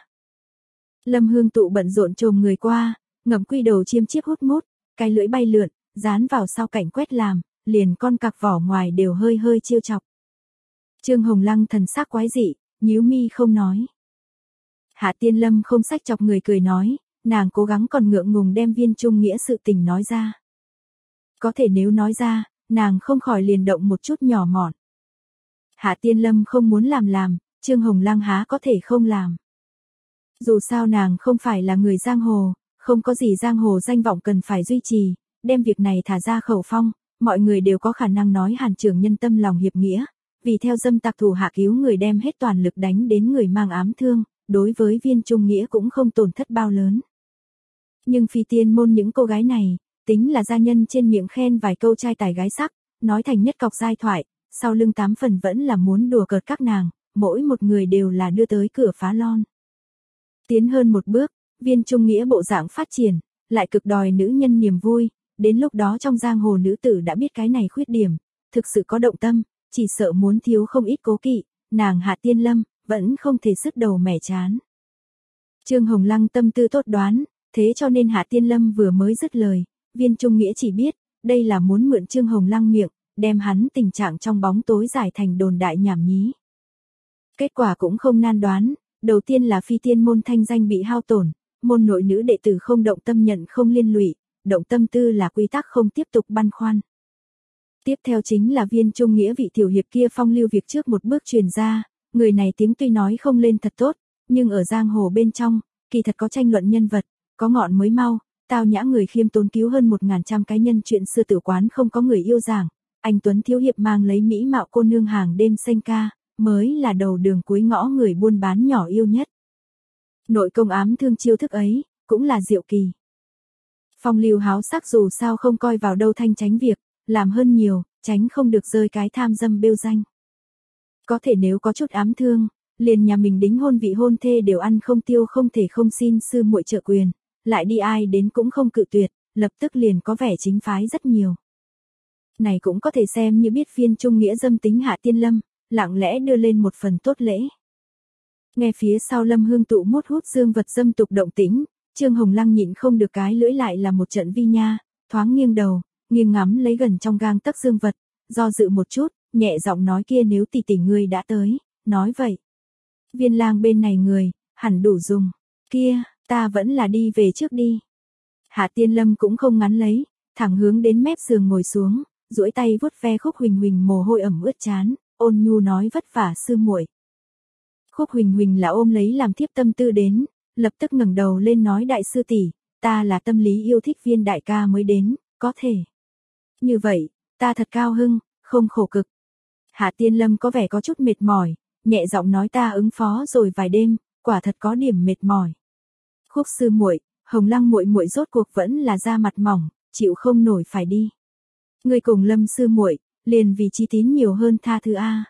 Lâm Hương Tụ bận rộn trồm người qua, ngậm quy đầu chiêm chiếp hút mút, cái lưỡi bay lượn, dán vào sau cảnh quét làm, liền con cặc vỏ ngoài đều hơi hơi chiêu chọc. Trương Hồng Lăng thần sắc quái dị, nhíu mi không nói. Hạ Tiên Lâm không sách chọc người cười nói, nàng cố gắng còn ngượng ngùng đem Viên Trung Nghĩa sự tình nói ra. Có thể nếu nói ra, nàng không khỏi liền động một chút nhỏ mọn. Hạ Tiên Lâm không muốn làm làm, Trương Hồng Lăng há có thể không làm. Dù sao nàng không phải là người giang hồ, không có gì giang hồ danh vọng cần phải duy trì, đem việc này thả ra khẩu phong, mọi người đều có khả năng nói Hàn trưởng nhân tâm lòng hiệp nghĩa, vì theo dâm tặc thủ hạ cứu người đem hết toàn lực đánh đến người mang ám thương, đối với Viên Trung Nghĩa cũng không tổn thất bao lớn. Nhưng phi tiên môn những cô gái này, tính là gia nhân trên miệng khen vài câu trai tài gái sắc, nói thành nhất cọc giai thoại, sau lưng tám phần vẫn là muốn đùa cợt các nàng, mỗi một người đều là đưa tới cửa phá lon. Tiến hơn một bước, Viên Trung Nghĩa bộ dạng phát triển, lại cực đòi nữ nhân niềm vui, đến lúc đó trong giang hồ nữ tử đã biết cái này khuyết điểm, thực sự có động tâm, chỉ sợ muốn thiếu không ít cố kỵ, nàng Hạ Tiên Lâm, vẫn không thể sứt đầu mẻ chán. Trương Hồng Lăng tâm tư tốt đoán, thế cho nên Hạ Tiên Lâm vừa mới dứt lời, Viên Trung Nghĩa chỉ biết, đây là muốn mượn Trương Hồng Lăng miệng, đem hắn tình trạng trong bóng tối giải thành đồn đại nhảm nhí. Kết quả cũng không nan đoán, đầu tiên là phi tiên môn thanh danh bị hao tổn, môn nội nữ đệ tử không động tâm nhận không liên lụy, động tâm tư là quy tắc không tiếp tục băn khoăn. Tiếp theo chính là Viên Trung Nghĩa vị tiểu hiệp kia phong lưu việc trước một bước truyền ra, người này tiếng tuy nói không lên thật tốt, nhưng ở giang hồ bên trong, kỳ thật có tranh luận nhân vật, có ngọn mới mau, tao nhã người khiêm tốn cứu hơn một ngàn trăm cái nhân chuyện xưa tử quán không có người yêu giảng, anh Tuấn thiếu hiệp mang lấy mỹ mạo cô nương hàng đêm xanh ca, mới là đầu đường cuối ngõ người buôn bán nhỏ yêu nhất. Nội công ám thương chiêu thức ấy, cũng là diệu kỳ. Phong lưu háo sắc dù sao không coi vào đâu thanh tránh việc, làm hơn nhiều, tránh không được rơi cái tham dâm bêu danh. Có thể nếu có chút ám thương, liền nhà mình đính hôn vị hôn thê đều ăn không tiêu không thể không xin sư muội trợ quyền, lại đi ai đến cũng không cự tuyệt, lập tức liền có vẻ chính phái rất nhiều. Này cũng có thể xem như biết Viên Trung Nghĩa dâm tính Hạ Tiên Lâm, lặng lẽ đưa lên một phần tốt lễ. Nghe phía sau Lâm Hương Tụ mút hút dương vật dâm tục động tĩnh, Trương Hồng Lăng nhịn không được cái lưỡi lại là một trận vi nha, thoáng nghiêng đầu, nghiêng ngắm lấy gần trong gang tấc dương vật, do dự một chút, nhẹ giọng nói kia nếu tỷ tỷ ngươi đã tới, nói vậy. Viên lang bên này người, hẳn đủ dùng, kia, ta vẫn là đi về trước đi. Hạ Tiên Lâm cũng không ngắn lấy, thẳng hướng đến mép giường ngồi xuống, duỗi tay vuốt ve Khúc Huỳnh Huỳnh mồ hôi ẩm ướt trán, ôn nhu nói vất vả sư muội. Khúc Huỳnh Huỳnh là ôm lấy làm thiếp tâm tư đến, lập tức ngẩng đầu lên nói đại sư tỷ, ta là tâm lý yêu thích Viên đại ca mới đến, có thể. Như vậy, ta thật cao hưng, không khổ cực. Hạ Tiên Lâm có vẻ có chút mệt mỏi, nhẹ giọng nói ta ứng phó rồi vài đêm, quả thật có điểm mệt mỏi. Khúc sư muội, Hồng Lăng muội muội rốt cuộc vẫn là da mặt mỏng, chịu không nổi phải đi. Ngươi cùng Lâm sư muội, liền vì chi tín nhiều hơn tha thứ a.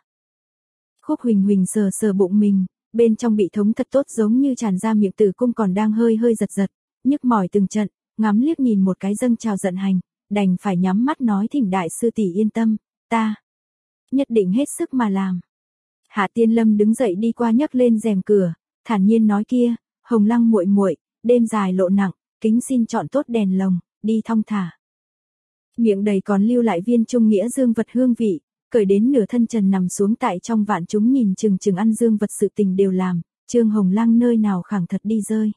Khúc Huỳnh Huỳnh sờ sờ bụng mình, bên trong bị thống thật tốt giống như tràn ra miệng tử cung còn đang hơi hơi giật giật, nhức mỏi từng trận, ngắm liếc nhìn một cái dâng trào giận hành, đành phải nhắm mắt nói thỉnh đại sư tỷ yên tâm, ta nhất định hết sức mà làm. Hạ Tiên Lâm đứng dậy đi qua nhấc lên rèm cửa, thản nhiên nói kia, Hồng Lăng muội muội, đêm dài lộ nặng, kính xin chọn tốt đèn lồng, đi thong thả. Miệng đầy còn lưu lại Viên Trung Nghĩa dương vật hương vị, cởi đến nửa thân trần nằm xuống tại trong vạn chúng nhìn chừng chừng ăn dương vật sự tình đều làm, Trương Hồng Lăng nơi nào khẳng thật đi rơi.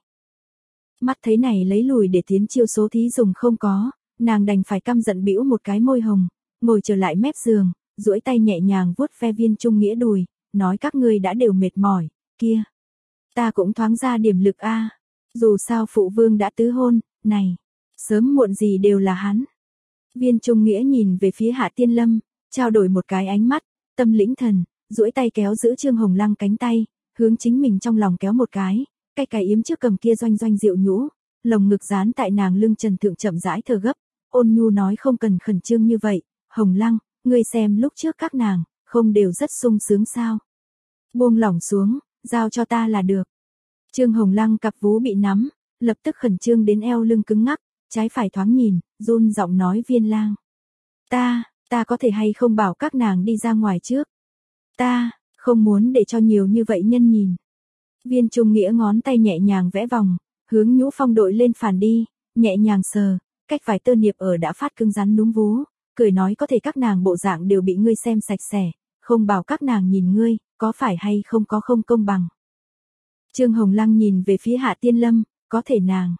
Mắt thấy này lấy lùi để tiến chiêu số thí dùng không có, nàng đành phải căm giận bĩu một cái môi hồng, ngồi trở lại mép giường, duỗi tay nhẹ nhàng vuốt ve Viên Trung Nghĩa đùi, nói các ngươi đã đều mệt mỏi, kia. Ta cũng thoáng ra điểm lực a, dù sao phụ vương đã tứ hôn, này, sớm muộn gì đều là hắn. Viên Trung Nghĩa nhìn về phía Hạ Tiên Lâm, trao đổi một cái ánh mắt, tâm lĩnh thần, duỗi tay kéo giữ Trương Hồng Lăng cánh tay, hướng chính mình trong lòng kéo một cái, cái cái yếm trước cầm kia doanh doanh rượu nhũ, lồng ngực dán tại nàng lưng trần thượng chậm rãi thở gấp, ôn nhu nói không cần khẩn trương như vậy, Hồng Lăng, ngươi xem lúc trước các nàng, không đều rất sung sướng sao. Buông lỏng xuống, giao cho ta là được. Trương Hồng Lăng cặp vú bị nắm, lập tức khẩn trương đến eo lưng cứng ngắc, trái phải thoáng nhìn, run giọng nói Viên lang. Ta, ta có thể hay không bảo các nàng đi ra ngoài trước. Ta, không muốn để cho nhiều như vậy nhân nhìn. Viên Trung Nghĩa ngón tay nhẹ nhàng vẽ vòng, hướng nhũ phong đội lên phản đi, nhẹ nhàng sờ, cách vài tơ niệp ở đã phát cứng rắn núm vú, cười nói có thể các nàng bộ dạng đều bị ngươi xem sạch sẽ, không bảo các nàng nhìn ngươi, có phải hay không có không công bằng. Trương Hồng Lăng nhìn về phía Hạ Tiên Lâm, có thể nàng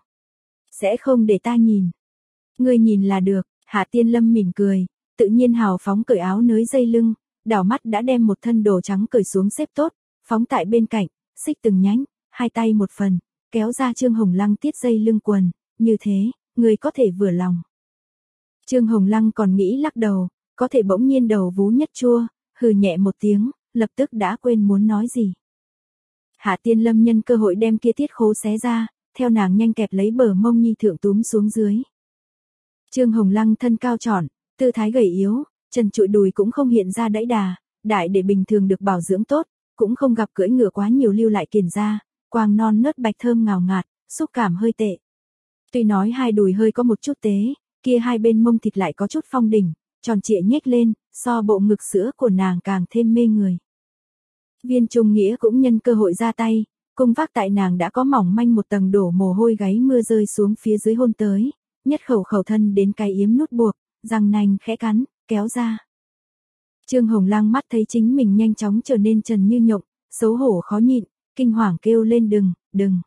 sẽ không để ta nhìn. Ngươi nhìn là được, Hạ Tiên Lâm mỉm cười, tự nhiên hào phóng cởi áo nới dây lưng, đảo mắt đã đem một thân đồ trắng cởi xuống xếp tốt, phóng tại bên cạnh, xích từng nhánh, hai tay một phần, kéo ra Trương Hồng Lăng tiết dây lưng quần, như thế, ngươi có thể vừa lòng. Trương Hồng Lăng còn nghĩ lắc đầu, có thể bỗng nhiên đầu vú nhất chua, hừ nhẹ một tiếng, lập tức đã quên muốn nói gì. Hạ Tiên Lâm nhân cơ hội đem kia tiết khố xé ra, theo nàng nhanh kẹp lấy bờ mông nhi thượng túm xuống dưới. Trương Hồng Lăng thân cao tròn, tư thái gầy yếu, chân trụi đùi cũng không hiện ra đẫy đà, đại để bình thường được bảo dưỡng tốt, cũng không gặp cưỡi ngựa quá nhiều lưu lại kiền da, quàng non nớt bạch thơm ngào ngạt, xúc cảm hơi tệ. Tuy nói hai đùi hơi có một chút tế, kia hai bên mông thịt lại có chút phong đỉnh, tròn trịa nhếch lên, so bộ ngực sữa của nàng càng thêm mê người. Viên Trung Nghĩa cũng nhân cơ hội ra tay, cung vác tại nàng đã có mỏng manh một tầng đổ mồ hôi gáy mưa rơi xuống phía dưới hôn tới, nhất khẩu khẩu thân đến cái yếm nút buộc, răng nanh khẽ cắn, kéo ra. Trương Hồng Lăng mắt thấy chính mình nhanh chóng trở nên trần như nhộng, xấu hổ khó nhịn, kinh hoàng kêu lên đừng, đừng.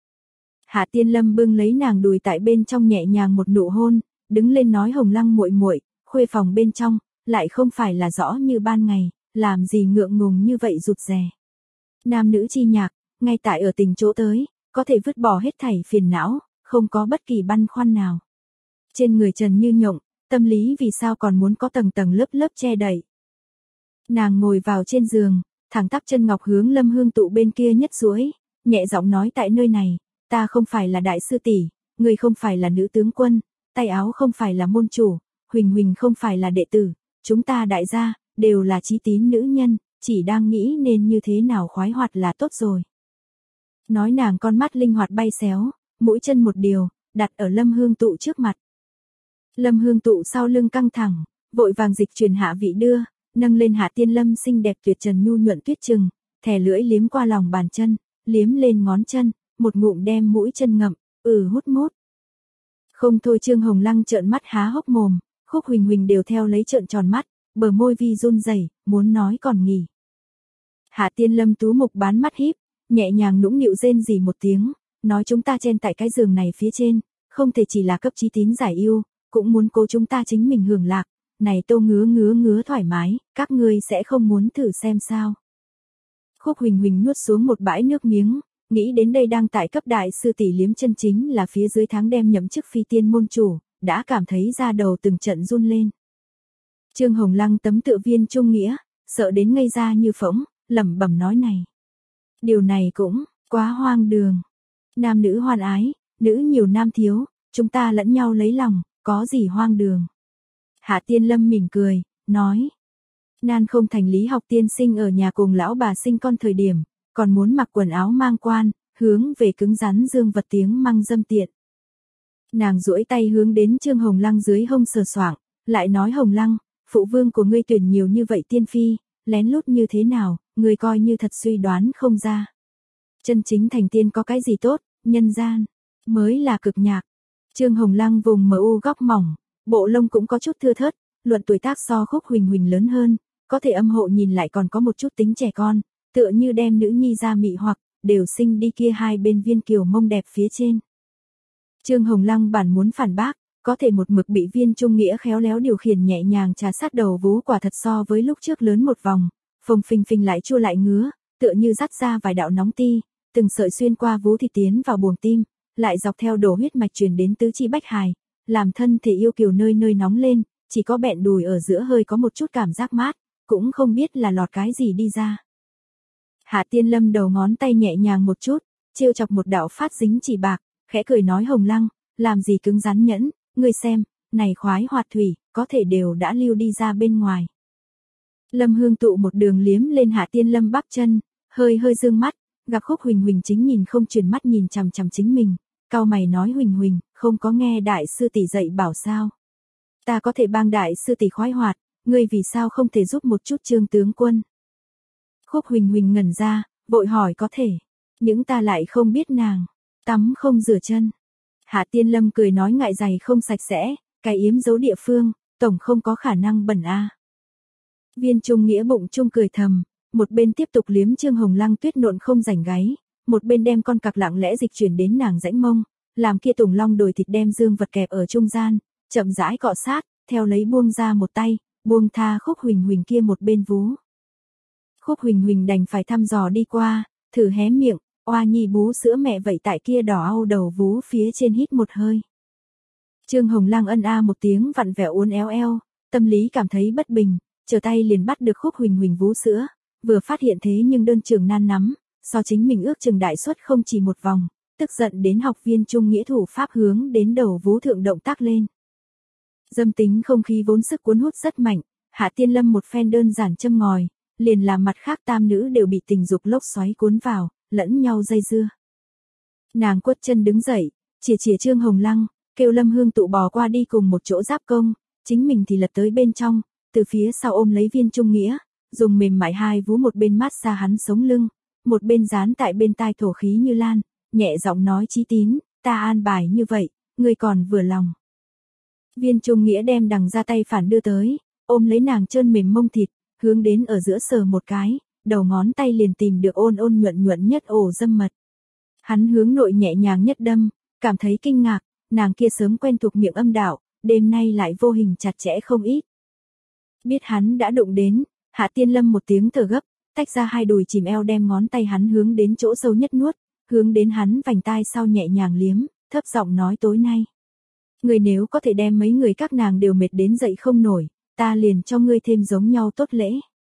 Hạ Tiên Lâm bưng lấy nàng đùi tại bên trong nhẹ nhàng một nụ hôn, đứng lên nói Hồng Lăng muội muội, khuê phòng bên trong, lại không phải là rõ như ban ngày, làm gì ngượng ngùng như vậy rụt rè. Nam nữ chi nhạc, ngay tại ở tình chỗ tới, có thể vứt bỏ hết thảy phiền não, không có bất kỳ băn khoăn nào. Trên người trần như nhộng, tâm lý vì sao còn muốn có tầng tầng lớp lớp che đậy. Nàng ngồi vào trên giường, thẳng tắp chân ngọc hướng Lâm Hương Tụ bên kia nhất duỗi, nhẹ giọng nói tại nơi này, ta không phải là đại sư tỷ, người không phải là nữ tướng quân, tay áo không phải là môn chủ, Huỳnh Huỳnh không phải là đệ tử, chúng ta đại gia, đều là chí tín nữ nhân, chỉ đang nghĩ nên như thế nào khoái hoạt là tốt rồi. Nói nàng con mắt linh hoạt bay xéo, mũi chân một điều, đặt ở Lâm Hương Tụ trước mặt. Lâm Hương Tụ sau lưng căng thẳng, vội vàng dịch chuyển hạ vị đưa, nâng lên Hạ Tiên Lâm xinh đẹp tuyệt trần nhu nhuận tuyết trừng, thè lưỡi liếm qua lòng bàn chân, liếm lên ngón chân, một ngụm đem mũi chân ngậm, ừ hút mút. Không thôi Trương Hồng Lăng trợn mắt há hốc mồm, Khúc Huỳnh Huỳnh đều theo lấy trợn tròn mắt, bờ môi vi run rẩy, muốn nói còn nghỉ. Hạ Tiên Lâm tú mục bán mắt híp, nhẹ nhàng nũng nịu rên rỉ một tiếng, nói chúng ta trên tại cái giường này phía trên, không thể chỉ là cấp chí tín giải yêu, cũng muốn cố chúng ta chính mình hưởng lạc, này Tô ngứa ngứa ngứa thoải mái, các ngươi sẽ không muốn thử xem sao. Khúc Huỳnh Huỳnh nuốt xuống một bãi nước miếng, nghĩ đến đây đang tại cấp đại sư tỷ liếm chân chính là phía dưới tháng đem nhậm chức phi tiên môn chủ, đã cảm thấy da đầu từng trận run lên. Trương Hồng Lăng tấm tựa Viên Trung Nghĩa, sợ đến ngây ra như phỗng, lẩm bẩm nói này. Điều này cũng, quá hoang đường. Nam nữ hoan ái, nữ nhiều nam thiếu, chúng ta lẫn nhau lấy lòng, có gì hoang đường. Hạ Tiên Lâm mỉm cười, nói. Nan không thành lý học tiên sinh ở nhà cùng lão bà sinh con thời điểm, còn muốn mặc quần áo mang quan, hướng về cứng rắn dương vật tiếng măng dâm tiện. Nàng duỗi tay hướng đến Trương Hồng Lăng dưới hông sờ soạng, lại nói Hồng Lăng, phụ vương của ngươi tuyển nhiều như vậy tiên phi, lén lút như thế nào, ngươi coi như thật suy đoán không ra. Chân chính thành tiên có cái gì tốt, nhân gian, mới là cực nhạc. Trương Hồng Lăng vùng mờ u góc mỏng, bộ lông cũng có chút thưa thớt, luận tuổi tác so Khúc Huỳnh Huỳnh lớn hơn, có thể âm hộ nhìn lại còn có một chút tính trẻ con, tựa như đem nữ nhi ra mị hoặc, đều sinh đi kia hai bên viên kiều mông đẹp phía trên. Trương Hồng Lăng bản muốn phản bác, có thể một mực bị Viên Trung Nghĩa khéo léo điều khiển nhẹ nhàng trà sát đầu vú quả thật so với lúc trước lớn một vòng, phồng phình phình lại chua lại ngứa, tựa như dắt ra vài đạo nóng ti, từng sợi xuyên qua vú thì tiến vào buồng tim, lại dọc theo đổ huyết mạch truyền đến tứ chi bách hài, làm thân thể yêu kiều nơi nơi nóng lên, chỉ có bẹn đùi ở giữa hơi có một chút cảm giác mát, cũng không biết là lọt cái gì đi ra. Hạ Tiên Lâm đầu ngón tay nhẹ nhàng một chút, trêu chọc một đạo phát dính chỉ bạc, khẽ cười nói Hồng Lăng, làm gì cứng rắn nhẫn, ngươi xem, này khoái hoạt thủy, có thể đều đã lưu đi ra bên ngoài. Lâm Hương Tụ một đường liếm lên Hạ Tiên Lâm bắp chân, hơi hơi dương mắt, gặp Khúc Huỳnh Huỳnh chính nhìn không chuyển mắt nhìn chằm chằm chính mình, cau mày nói Huỳnh Huỳnh, không có nghe đại sư tỷ dạy bảo sao? Ta có thể bang đại sư tỷ khoái hoạt, ngươi vì sao không thể giúp một chút Trương tướng quân? Khúc Huỳnh Huỳnh ngẩn ra, vội hỏi có thể, nhưng ta lại không biết nàng tắm không rửa chân. Hạ Tiên Lâm cười nói ngại giày không sạch sẽ, cái yếm giấu địa phương, tổng không có khả năng bẩn a. Viên Trung Nghĩa bụng trung cười thầm, một bên tiếp tục liếm Trương Hồng Lăng tuyết nộn không rảnh gáy, một bên đem con cặc lặng lẽ dịch chuyển đến nàng rãnh mông, làm kia Tùng Long đồi thịt đem dương vật kẹp ở trung gian, chậm rãi cọ sát, theo lấy buông ra một tay, buông tha Khúc Huỳnh Huỳnh kia một bên vú. Khúc Huỳnh Huỳnh đành phải thăm dò đi qua, thử hé miệng, oa nhi bú sữa mẹ vậy tại kia đỏ au đầu vú phía trên hít một hơi. Trương Hồng Lăng ân a một tiếng vặn vẹo uốn éo eo, tâm lý cảm thấy bất bình, trở tay liền bắt được Khúc Huỳnh Huỳnh vú sữa, vừa phát hiện thế nhưng đơn trường nan nắm, so chính mình ước chừng đại suất không chỉ một vòng, tức giận đến học Viên Trung Nghĩa thủ pháp hướng đến đầu vú thượng động tác lên. Dâm tính không khí vốn sức cuốn hút rất mạnh, Hạ Tiên Lâm một phen đơn giản châm ngòi, liền làm mặt khác tam nữ đều bị tình dục lốc xoáy cuốn vào, lẫn nhau dây dưa. Nàng quất chân đứng dậy, chìa chìa Trương Hồng Lăng, kêu Lâm Hương Tụ bò qua đi cùng một chỗ giáp công, chính mình thì lật tới bên trong, từ phía sau ôm lấy Viên Trung Nghĩa, dùng mềm mại hai vú một bên mát xa hắn sống lưng, một bên dán tại bên tai thổ khí như lan, nhẹ giọng nói Chí Tín, ta an bài như vậy, ngươi còn vừa lòng. Viên Trung Nghĩa đem đằng ra tay phản đưa tới, ôm lấy nàng trơn mềm mông thịt, hướng đến ở giữa sờ một cái, đầu ngón tay liền tìm được ôn ôn nhuận nhuận nhất ổ dâm mật. Hắn hướng nội nhẹ nhàng nhất đâm, cảm thấy kinh ngạc, nàng kia sớm quen thuộc miệng âm đạo, đêm nay lại vô hình chặt chẽ không ít. Biết hắn đã đụng đến, Hạ Tiên Lâm một tiếng thở gấp, tách ra hai đùi chìm eo đem ngón tay hắn hướng đến chỗ sâu nhất nuốt, hướng đến hắn vành tai sau nhẹ nhàng liếm, thấp giọng nói tối nay. Người nếu có thể đem mấy người các nàng đều mệt đến dậy không nổi, ta liền cho ngươi thêm giống nhau tốt lễ.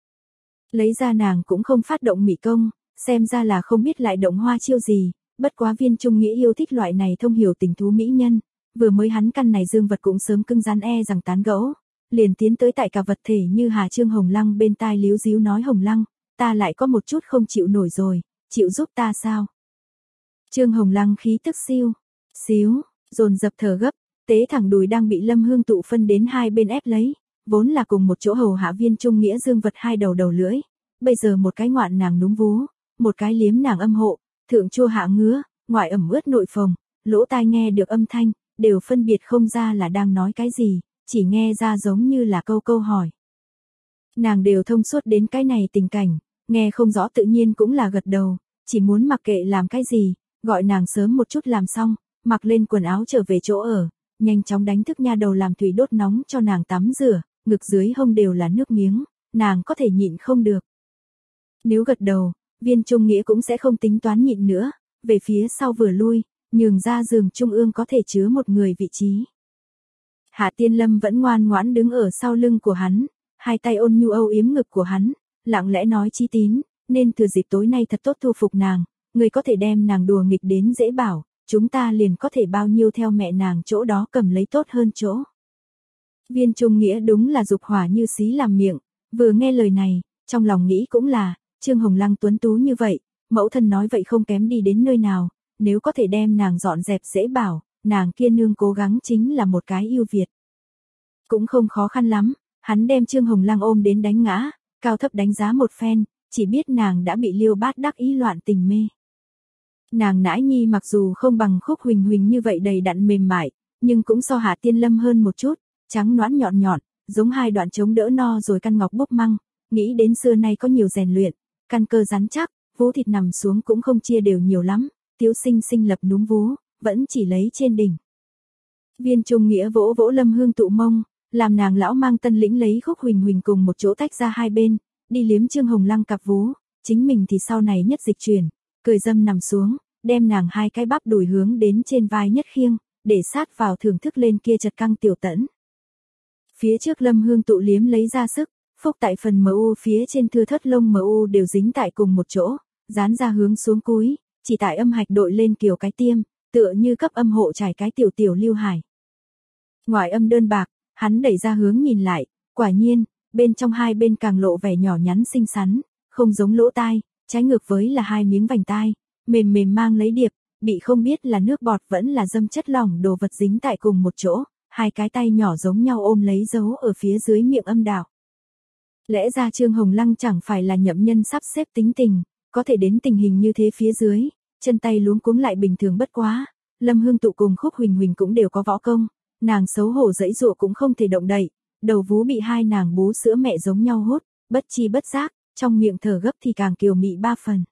Lấy ra nàng cũng không phát động mị công, xem ra là không biết lại động hoa chiêu gì, bất quá Viên Trung Nghĩa yêu thích loại này thông hiểu tình thú mỹ nhân, vừa mới hắn căn này dương vật cũng sớm cưng rắn e rằng tán gẫu, liền tiến tới tại cả vật thể như Hà Trương Hồng Lăng bên tai líu díu nói Hồng Lăng, ta lại có một chút không chịu nổi rồi, chịu giúp ta sao? Trương Hồng Lăng khí tức siêu, xíu, dồn dập thở gấp, tế thẳng đùi đang bị Lâm Hương Tụ phân đến hai bên ép lấy, vốn là cùng một chỗ hầu hạ Viên Trung Nghĩa dương vật hai đầu đầu lưỡi, bây giờ một cái ngoạn nàng núm vú, một cái liếm nàng âm hộ, thượng chua hạ ngứa, ngoại ẩm ướt nội phồng, lỗ tai nghe được âm thanh, đều phân biệt không ra là đang nói cái gì, chỉ nghe ra giống như là câu câu hỏi. Nàng đều thông suốt đến cái này tình cảnh, nghe không rõ tự nhiên cũng là gật đầu, chỉ muốn mặc kệ làm cái gì, gọi nàng sớm một chút làm xong, mặc lên quần áo trở về chỗ ở, nhanh chóng đánh thức nha đầu làm thủy đốt nóng cho nàng tắm rửa, ngực dưới hông đều là nước miếng, nàng có thể nhịn không được. Nếu gật đầu, Viên Trung Nghĩa cũng sẽ không tính toán nhịn nữa, về phía sau vừa lui, nhường ra giường trung ương có thể chứa một người vị trí. Hạ Tiên Lâm vẫn ngoan ngoãn đứng ở sau lưng của hắn, hai tay ôn nhu âu yếm ngực của hắn, lặng lẽ nói Chí Tín, nên thừa dịp tối nay thật tốt thu phục nàng, người có thể đem nàng đùa nghịch đến dễ bảo, chúng ta liền có thể bao nhiêu theo mẹ nàng chỗ đó cầm lấy tốt hơn chỗ. Viên Trung Nghĩa đúng là dục hỏa như xí làm miệng, vừa nghe lời này, trong lòng nghĩ cũng là, Trương Hồng Lăng tuấn tú như vậy, mẫu thân nói vậy không kém đi đến nơi nào, nếu có thể đem nàng dọn dẹp dễ bảo, nàng kia nương cố gắng chính là một cái ưu việt. Cũng không khó khăn lắm, hắn đem Trương Hồng Lăng ôm đến đánh ngã, cao thấp đánh giá một phen, chỉ biết nàng đã bị Liêu Bát đắc ý loạn tình mê. Nàng nãi nhi mặc dù không bằng Khúc Huỳnh Huỳnh như vậy đầy đặn mềm mại, nhưng cũng so Hạ Tiên Lâm hơn một chút, trắng nõn nhọn nhọn, giống hai đoạn chống đỡ no rồi căn ngọc búp măng, nghĩ đến xưa nay có nhiều rèn luyện, căn cơ rắn chắc, vú thịt nằm xuống cũng không chia đều nhiều lắm, Tiếu Sinh Sinh lập núm vú, vẫn chỉ lấy trên đỉnh. Viên Trung Nghĩa vỗ vỗ Lâm Hương Tụ mông, làm nàng lão mang tân lĩnh lấy Khúc Huỳnh Huỳnh cùng một chỗ tách ra hai bên, đi liếm Trương Hồng Lăng cặp vú, chính mình thì sau này nhất dịch chuyển, cười dâm nằm xuống, đem nàng hai cái bắp đùi hướng đến trên vai nhất khiêng, để sát vào thưởng thức lên kia chật căng tiểu tẫn. Phía trước Lâm Hương Tụ liếm lấy ra sức, phúc tại phần em u phía trên thưa thớt lông em u đều dính tại cùng một chỗ, dán ra hướng xuống cúi, chỉ tại âm hạch đội lên kiểu cái tiêm, tựa như cấp âm hộ trải cái tiểu tiểu lưu hải. Ngoài âm đơn bạc, hắn đẩy ra hướng nhìn lại, quả nhiên, bên trong hai bên càng lộ vẻ nhỏ nhắn xinh xắn, không giống lỗ tai, trái ngược với là hai miếng vành tai, mềm mềm mang lấy điệp, bị không biết là nước bọt vẫn là dâm chất lỏng đồ vật dính tại cùng một chỗ, hai cái tay nhỏ giống nhau ôm lấy dấu ở phía dưới miệng âm đạo. Lẽ ra Trương Hồng Lăng chẳng phải là nhậm nhân sắp xếp tính tình, có thể đến tình hình như thế phía dưới, chân tay luống cuống lại bình thường bất quá, Lâm Hương Tụ cùng Khúc Huỳnh Huỳnh cũng đều có võ công, nàng xấu hổ dãy dụa cũng không thể động đậy, đầu vú bị hai nàng bú sữa mẹ giống nhau hút, bất chi bất giác, trong miệng thở gấp thì càng kiều mị ba phần.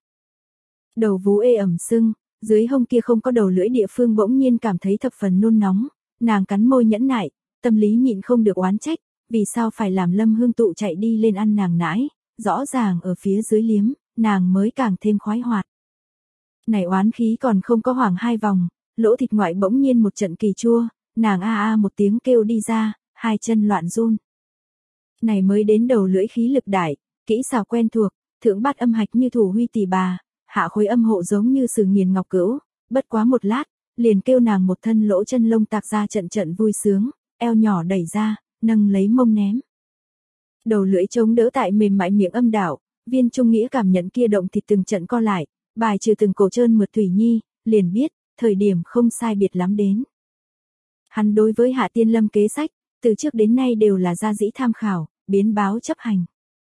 Đầu vú ê ẩm sưng, dưới hông kia không có đầu lưỡi địa phương bỗng nhiên cảm thấy thập phần nôn nóng, nàng cắn môi nhẫn nại, tâm lý nhịn không được oán trách, vì sao phải làm Lâm Hương Tụ chạy đi lên ăn nàng nãi, rõ ràng ở phía dưới liếm, nàng mới càng thêm khoái hoạt. Này oán khí còn không có hoảng hai vòng, lỗ thịt ngoại bỗng nhiên một trận kỳ chua, nàng a a một tiếng kêu đi ra, hai chân loạn run. Này mới đến đầu lưỡi khí lực đại, kỹ xảo quen thuộc, thượng bát âm hạch như thủ huy tỷ bà, hạ khối âm hộ giống như sử nghiền ngọc cửu, bất quá một lát, liền kêu nàng một thân lỗ chân lông tạc ra trận trận vui sướng, eo nhỏ đẩy ra, nâng lấy mông ném. Đầu lưỡi chống đỡ tại mềm mại miệng âm đạo, Viên Trung Nghĩa cảm nhận kia động thịt từng trận co lại, bài trừ từng cổ trơn mượt thủy nhi, liền biết, thời điểm không sai biệt lắm đến. Hắn đối với Hạ Tiên Lâm kế sách, từ trước đến nay đều là gia dĩ tham khảo, biến báo chấp hành.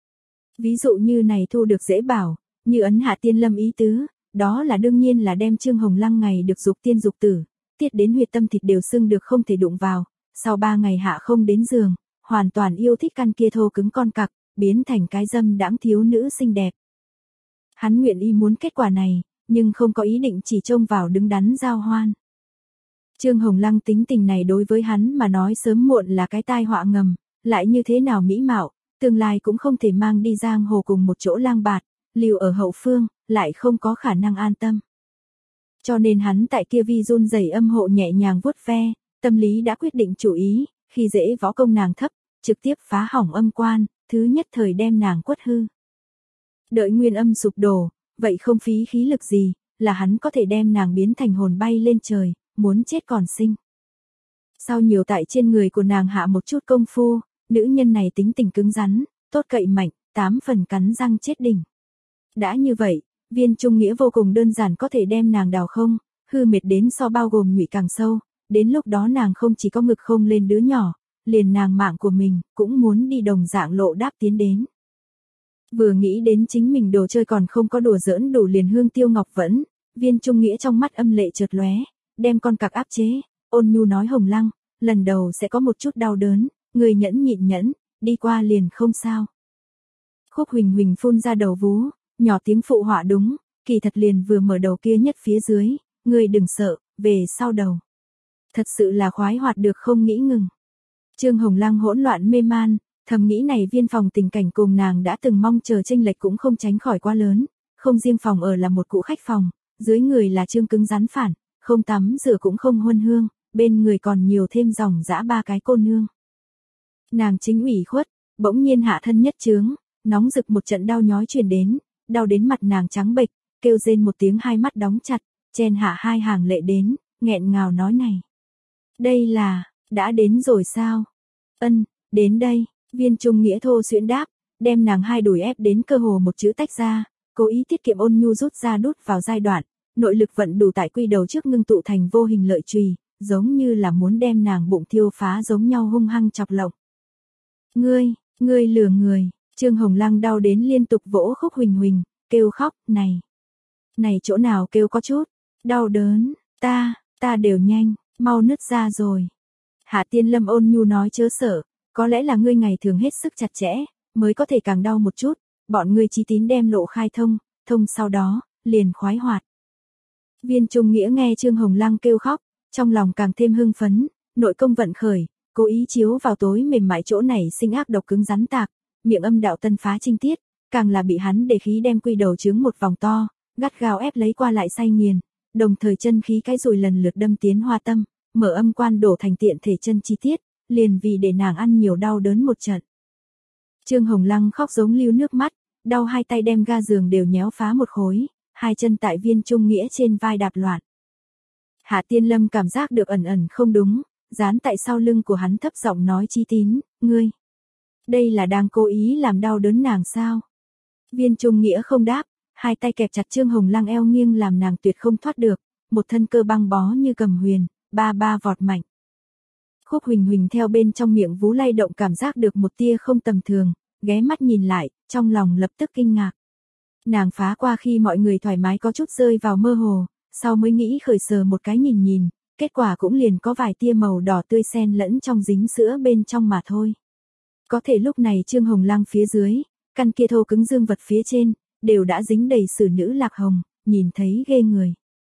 Ví dụ như này thu được dễ bảo, như ấn Hạ Tiên Lâm ý tứ, đó là đương nhiên là đem Trương Hồng Lăng ngày được dục tiên dục tử, tiết đến huyệt tâm thịt đều sưng được không thể đụng vào, sau ba ngày hạ không đến giường, hoàn toàn yêu thích căn kia thô cứng con cặc, biến thành cái dâm đãng thiếu nữ xinh đẹp. Hắn nguyện ý muốn kết quả này, nhưng không có ý định chỉ trông vào đứng đắn giao hoan. Trương Hồng Lăng tính tình này đối với hắn mà nói sớm muộn là cái tai họa ngầm, lại như thế nào mỹ mạo, tương lai cũng không thể mang đi giang hồ cùng một chỗ lang bạt, lưu ở hậu phương, lại không có khả năng an tâm. Cho nên hắn tại kia vi run rẩy âm hộ nhẹ nhàng vuốt ve, tâm lý đã quyết định chủ ý, khi dễ võ công nàng thấp, trực tiếp phá hỏng âm quan, thứ nhất thời đem nàng quất hư. Đợi nguyên âm sụp đổ, vậy không phí khí lực gì, là hắn có thể đem nàng biến thành hồn bay lên trời, muốn chết còn sinh. Sau nhiều tại trên người của nàng hạ một chút công phu, nữ nhân này tính tình cứng rắn, tốt cậy mạnh, tám phần cắn răng chết đỉnh. Đã như vậy, Viên Trung Nghĩa vô cùng đơn giản có thể đem nàng đào không, hư mệt đến so bao gồm nhụy càng sâu, đến lúc đó nàng không chỉ có ngực không lên đứa nhỏ, liền nàng mạng của mình, cũng muốn đi đồng dạng lộ đáp tiến đến. Vừa nghĩ đến chính mình đồ chơi còn không có đùa giỡn đủ liền hương tiêu ngọc vẫn, Viên Trung Nghĩa trong mắt âm lệ chợt lóe, đem con cặc áp chế, ôn nhu nói Hồng Lăng, lần đầu sẽ có một chút đau đớn, người nhẫn nhịn nhẫn, đi qua liền không sao. Khúc Huỳnh Huỳnh phun ra đầu vú, nhỏ tiếng phụ họa đúng, kỳ thật liền vừa mở đầu kia nhất phía dưới, người đừng sợ, về sau đầu. Thật sự là khoái hoạt được không nghĩ ngừng. Trương Hồng Lăng hỗn loạn mê man, thầm nghĩ này viên phòng tình cảnh cùng nàng đã từng mong chờ chênh lệch cũng không tránh khỏi quá lớn, không riêng phòng ở là một cụ khách phòng, dưới người là Trương cứng rắn phản, không tắm rửa cũng không huân hương, bên người còn nhiều thêm dòng dã ba cái cô nương. Nàng chính ủy khuất, bỗng nhiên hạ thân nhất chướng, nóng rực một trận đau nhói truyền đến, đau đến mặt nàng trắng bệch, kêu rên một tiếng hai mắt đóng chặt, chen hạ hai hàng lệ đến, nghẹn ngào nói này. Đây là, đã đến rồi sao? Ân, đến đây, Viên Trung Nghĩa thô xuyễn đáp, đem nàng hai đùi ép đến cơ hồ một chữ tách ra, cố ý tiết kiệm ôn nhu rút ra đút vào giai đoạn, nội lực vận đủ tại quy đầu trước ngưng tụ thành vô hình lợi chùy, giống như là muốn đem nàng bụng thiêu phá giống nhau hung hăng chọc lộng. Ngươi, ngươi lừa người, Trương Hồng Lăng đau đến liên tục vỗ Khúc Huỳnh Huỳnh, kêu khóc, này. Này chỗ nào kêu có chút, đau đớn, ta, ta đều nhanh, mau nứt ra rồi. Hạ Tiên Lâm ôn nhu nói chớ sợ, có lẽ là ngươi ngày thường hết sức chặt chẽ, mới có thể càng đau một chút, bọn ngươi chí tín đem lộ khai thông, thông sau đó, liền khoái hoạt. Viên Trung Nghĩa nghe Trương Hồng Lăng kêu khóc, trong lòng càng thêm hưng phấn, nội công vận khởi, cố ý chiếu vào tối mềm mại chỗ này sinh ác độc cứng rắn tạc, miệng âm đạo tân phá trinh tiết, càng là bị hắn để khí đem quy đầu trướng một vòng to, gắt gao ép lấy qua lại say nghiền, đồng thời chân khí cái rồi lần lượt đâm tiến hoa tâm, mở âm quan đổ thành tiện thể chân chi tiết, liền vì để nàng ăn nhiều đau đớn một trận. Trương Hồng Lăng khóc giống lưu nước mắt, đau hai tay đem ga giường đều nhéo phá một khối, hai chân tại Viên Trung Nghĩa trên vai đạp loạn. Hạ Tiên Lâm cảm giác được ẩn ẩn không đúng, dán tại sau lưng của hắn thấp giọng nói Chí Tín, ngươi. Đây là đang cố ý làm đau đớn nàng sao? Viên Trung Nghĩa không đáp, hai tay kẹp chặt Trương Hồng Lăng eo nghiêng làm nàng tuyệt không thoát được, một thân cơ băng bó như cầm huyền, ba ba vọt mạnh. Khúc Huỳnh Huỳnh theo bên trong miệng vú lay động cảm giác được một tia không tầm thường, ghé mắt nhìn lại, trong lòng lập tức kinh ngạc. Nàng phá qua khi mọi người thoải mái có chút rơi vào mơ hồ, sau mới nghĩ khởi sờ một cái nhìn nhìn, kết quả cũng liền có vài tia màu đỏ tươi xen lẫn trong dính sữa bên trong mà thôi. Có thể lúc này Trương Hồng Lăng phía dưới, căn kia thô cứng dương vật phía trên, đều đã dính đầy sử nữ lạc hồng, nhìn thấy ghê người.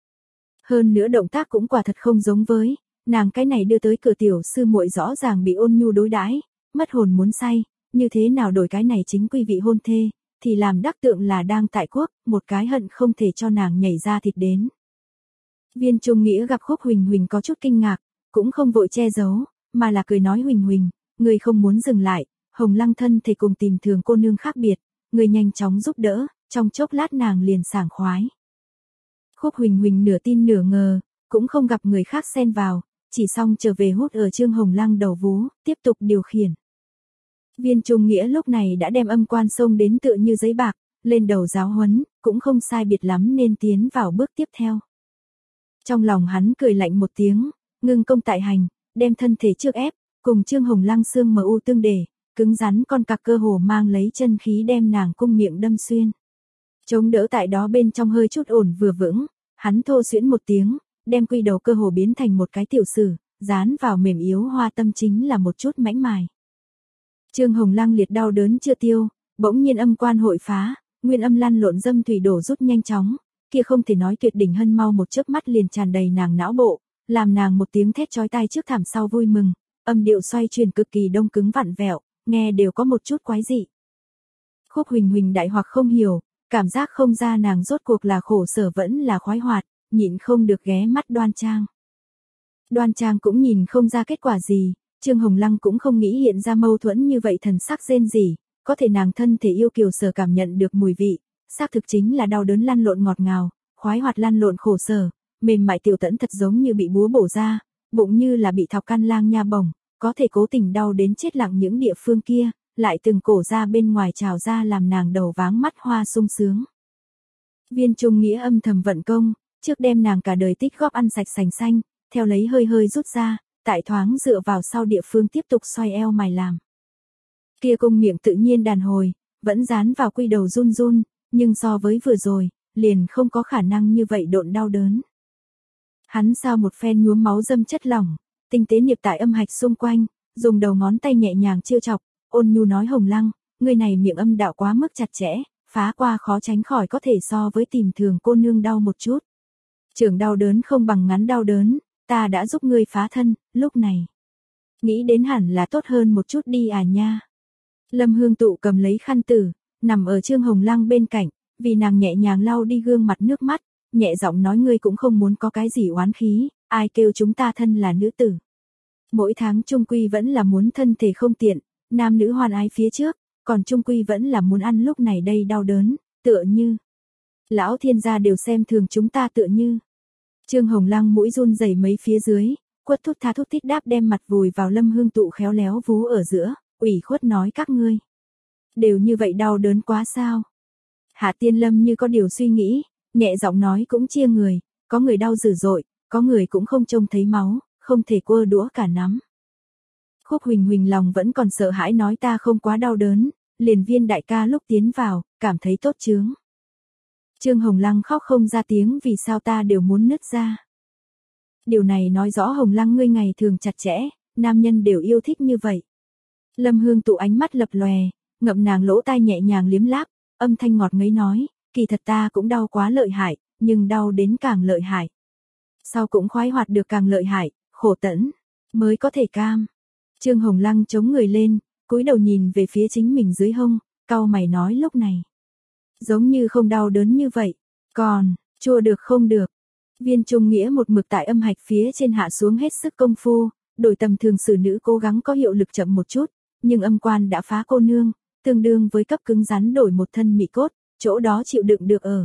Hơn nữa động tác cũng quả thật không giống với, nàng cái này đưa tới cửa tiểu sư muội rõ ràng bị ôn nhu đối đãi, mất hồn muốn say, như thế nào đổi cái này chính quy vị hôn thê, thì làm đắc tượng là đang tại quốc, một cái hận không thể cho nàng nhảy ra thịt đến. Viên Trung Nghĩa gặp Khúc Huỳnh Huỳnh có chút kinh ngạc, cũng không vội che giấu, mà là cười nói Huỳnh Huỳnh, người không muốn dừng lại, Hồng Lăng thân thể cùng tìm thường cô nương khác biệt, người nhanh chóng giúp đỡ, trong chốc lát nàng liền sảng khoái. Khúc Huỳnh Huỳnh nửa tin nửa ngờ, cũng không gặp người khác xen vào, chỉ xong trở về hút ở Trương Hồng Lăng đầu vú, tiếp tục điều khiển. Viên Trung Nghĩa lúc này đã đem âm quan xông đến tựa như giấy bạc, lên đầu giáo huấn, cũng không sai biệt lắm nên tiến vào bước tiếp theo. Trong lòng hắn cười lạnh một tiếng, ngưng công tại hành, đem thân thể trước ép, cùng Trương Hồng Lăng xương mờ u tương đề, cứng rắn con cặc cơ hồ mang lấy chân khí đem nàng cung miệng đâm xuyên. Chống đỡ tại đó bên trong hơi chút ổn vừa vững, hắn thô xuyễn một tiếng, đem quy đầu cơ hồ biến thành một cái tiểu sử, dán vào mềm yếu hoa tâm chính là một chút mảnh mài. Trương Hồng Lăng liệt đau đớn chưa tiêu, bỗng nhiên âm quan hội phá, nguyên âm lăn lộn dâm thủy đổ rút nhanh chóng, kia không thể nói tuyệt đỉnh hân mau một chớp mắt liền tràn đầy nàng não bộ, làm nàng một tiếng thét chói tai trước thảm sau vui mừng, âm điệu xoay chuyển cực kỳ đông cứng vặn vẹo, nghe đều có một chút quái dị. Khúc Huỳnh Huỳnh đại hoặc không hiểu, cảm giác không ra nàng rốt cuộc là khổ sở vẫn là khoái hoạt, nhịn không được ghé mắt Đoan Trang. Đoan Trang cũng nhìn không ra kết quả gì, Trương Hồng Lăng cũng không nghĩ hiện ra mâu thuẫn như vậy thần sắc rên rỉ, có thể nàng thân thể yêu kiều sở cảm nhận được mùi vị, xác thực chính là đau đớn lăn lộn ngọt ngào, khoái hoạt lăn lộn khổ sở, mềm mại tiểu tẫn thật giống như bị búa bổ ra, bụng như là bị thọc can lang nha bổng, có thể cố tình đau đến chết lặng những địa phương kia, lại từng cổ ra bên ngoài trào ra làm nàng đầu váng mắt hoa sung sướng. Viên Trung Nghĩa âm thầm vận công, trước đem nàng cả đời tích góp ăn sạch sành xanh, theo lấy hơi hơi rút ra, tại thoáng dựa vào sau địa phương tiếp tục xoay eo mài làm. Kia cung miệng tự nhiên đàn hồi, vẫn dán vào quy đầu run run, nhưng so với vừa rồi, liền không có khả năng như vậy độn đau đớn. Hắn sao một phen nhuốm máu dâm chất lỏng, tinh tế niệp tại âm hạch xung quanh, dùng đầu ngón tay nhẹ nhàng trêu chọc, ôn nhu nói Hồng Lăng, người này miệng âm đạo quá mức chặt chẽ, phá qua khó tránh khỏi có thể so với tìm thường cô nương đau một chút. Trường đau đớn không bằng ngắn đau đớn, ta đã giúp ngươi phá thân, lúc này. Nghĩ đến hẳn là tốt hơn một chút đi à nha. Lâm Hương Tụ cầm lấy khăn tử, nằm ở Trương Hồng Lăng bên cạnh, vì nàng nhẹ nhàng lau đi gương mặt nước mắt, nhẹ giọng nói ngươi cũng không muốn có cái gì oán khí, ai kêu chúng ta thân là nữ tử. Mỗi tháng trung quy vẫn là muốn thân thể không tiện, nam nữ hoan ái phía trước, còn trung quy vẫn là muốn ăn lúc này đây đau đớn, tựa như. Lão thiên gia đều xem thường chúng ta tựa như. Trương Hồng Lăng mũi run rẩy mấy phía dưới, quất thút tha thút thít đáp đem mặt vùi vào Lâm Hương Tụ khéo léo vú ở giữa, ủy khuất nói các ngươi. Đều như vậy đau đớn quá sao? Hạ Tiên Lâm như có điều suy nghĩ, nhẹ giọng nói cũng chia người, có người đau dữ dội, có người cũng không trông thấy máu, không thể quơ đũa cả nắm. Khúc Huỳnh Huỳnh lòng vẫn còn sợ hãi nói ta không quá đau đớn, liền Viên đại ca lúc tiến vào, cảm thấy tốt chướng. Trương Hồng Lăng khóc không ra tiếng vì sao ta đều muốn nứt ra. Điều này nói rõ Hồng Lăng ngươi ngày thường chặt chẽ, nam nhân đều yêu thích như vậy. Lâm Hương Tụ ánh mắt lập lòe, ngậm nàng lỗ tai nhẹ nhàng liếm láp, âm thanh ngọt ngấy nói, kỳ thật ta cũng đau quá lợi hại, nhưng đau đến càng lợi hại. Sau cũng khoái hoạt được càng lợi hại, khổ tẫn, mới có thể cam. Trương Hồng Lăng chống người lên, cúi đầu nhìn về phía chính mình dưới hông, cau mày nói lúc này. Giống như không đau đớn như vậy, còn, chua được không được. Viên Trung Nghĩa một mực tại âm hạch phía trên hạ xuống hết sức công phu, đổi tầm thường xử nữ cố gắng có hiệu lực chậm một chút, nhưng âm quan đã phá cô nương, tương đương với cấp cứng rắn đổi một thân mị cốt, chỗ đó chịu đựng được ở.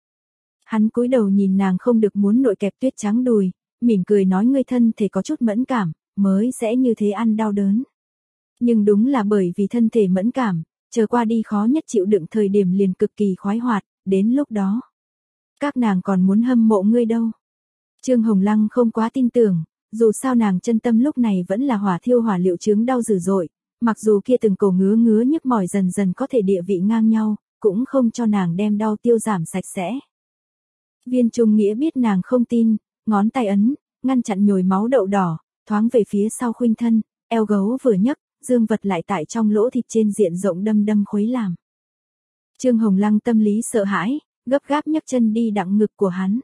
Hắn cúi đầu nhìn nàng không được muốn nội kẹp tuyết trắng đùi, mỉm cười nói ngươi thân thể có chút mẫn cảm, mới sẽ như thế ăn đau đớn. Nhưng đúng là bởi vì thân thể mẫn cảm, chờ qua đi khó nhất chịu đựng thời điểm liền cực kỳ khoái hoạt, đến lúc đó. Các nàng còn muốn hâm mộ ngươi đâu. Trương Hồng Lăng không quá tin tưởng, dù sao nàng chân tâm lúc này vẫn là hỏa thiêu hỏa liệu chứng đau dữ dội, mặc dù kia từng cổ ngứa ngứa nhức mỏi dần dần có thể địa vị ngang nhau, cũng không cho nàng đem đau tiêu giảm sạch sẽ. Viên Trung Nghĩa biết nàng không tin, ngón tay ấn, ngăn chặn nhồi máu đậu đỏ, thoáng về phía sau khuynh thân, eo gấu vừa nhấc, dương vật lại tại trong lỗ thịt trên diện rộng đâm đâm khuấy làm. Trương Hồng Lăng tâm lý sợ hãi, gấp gáp nhấc chân đi đặng ngực của hắn.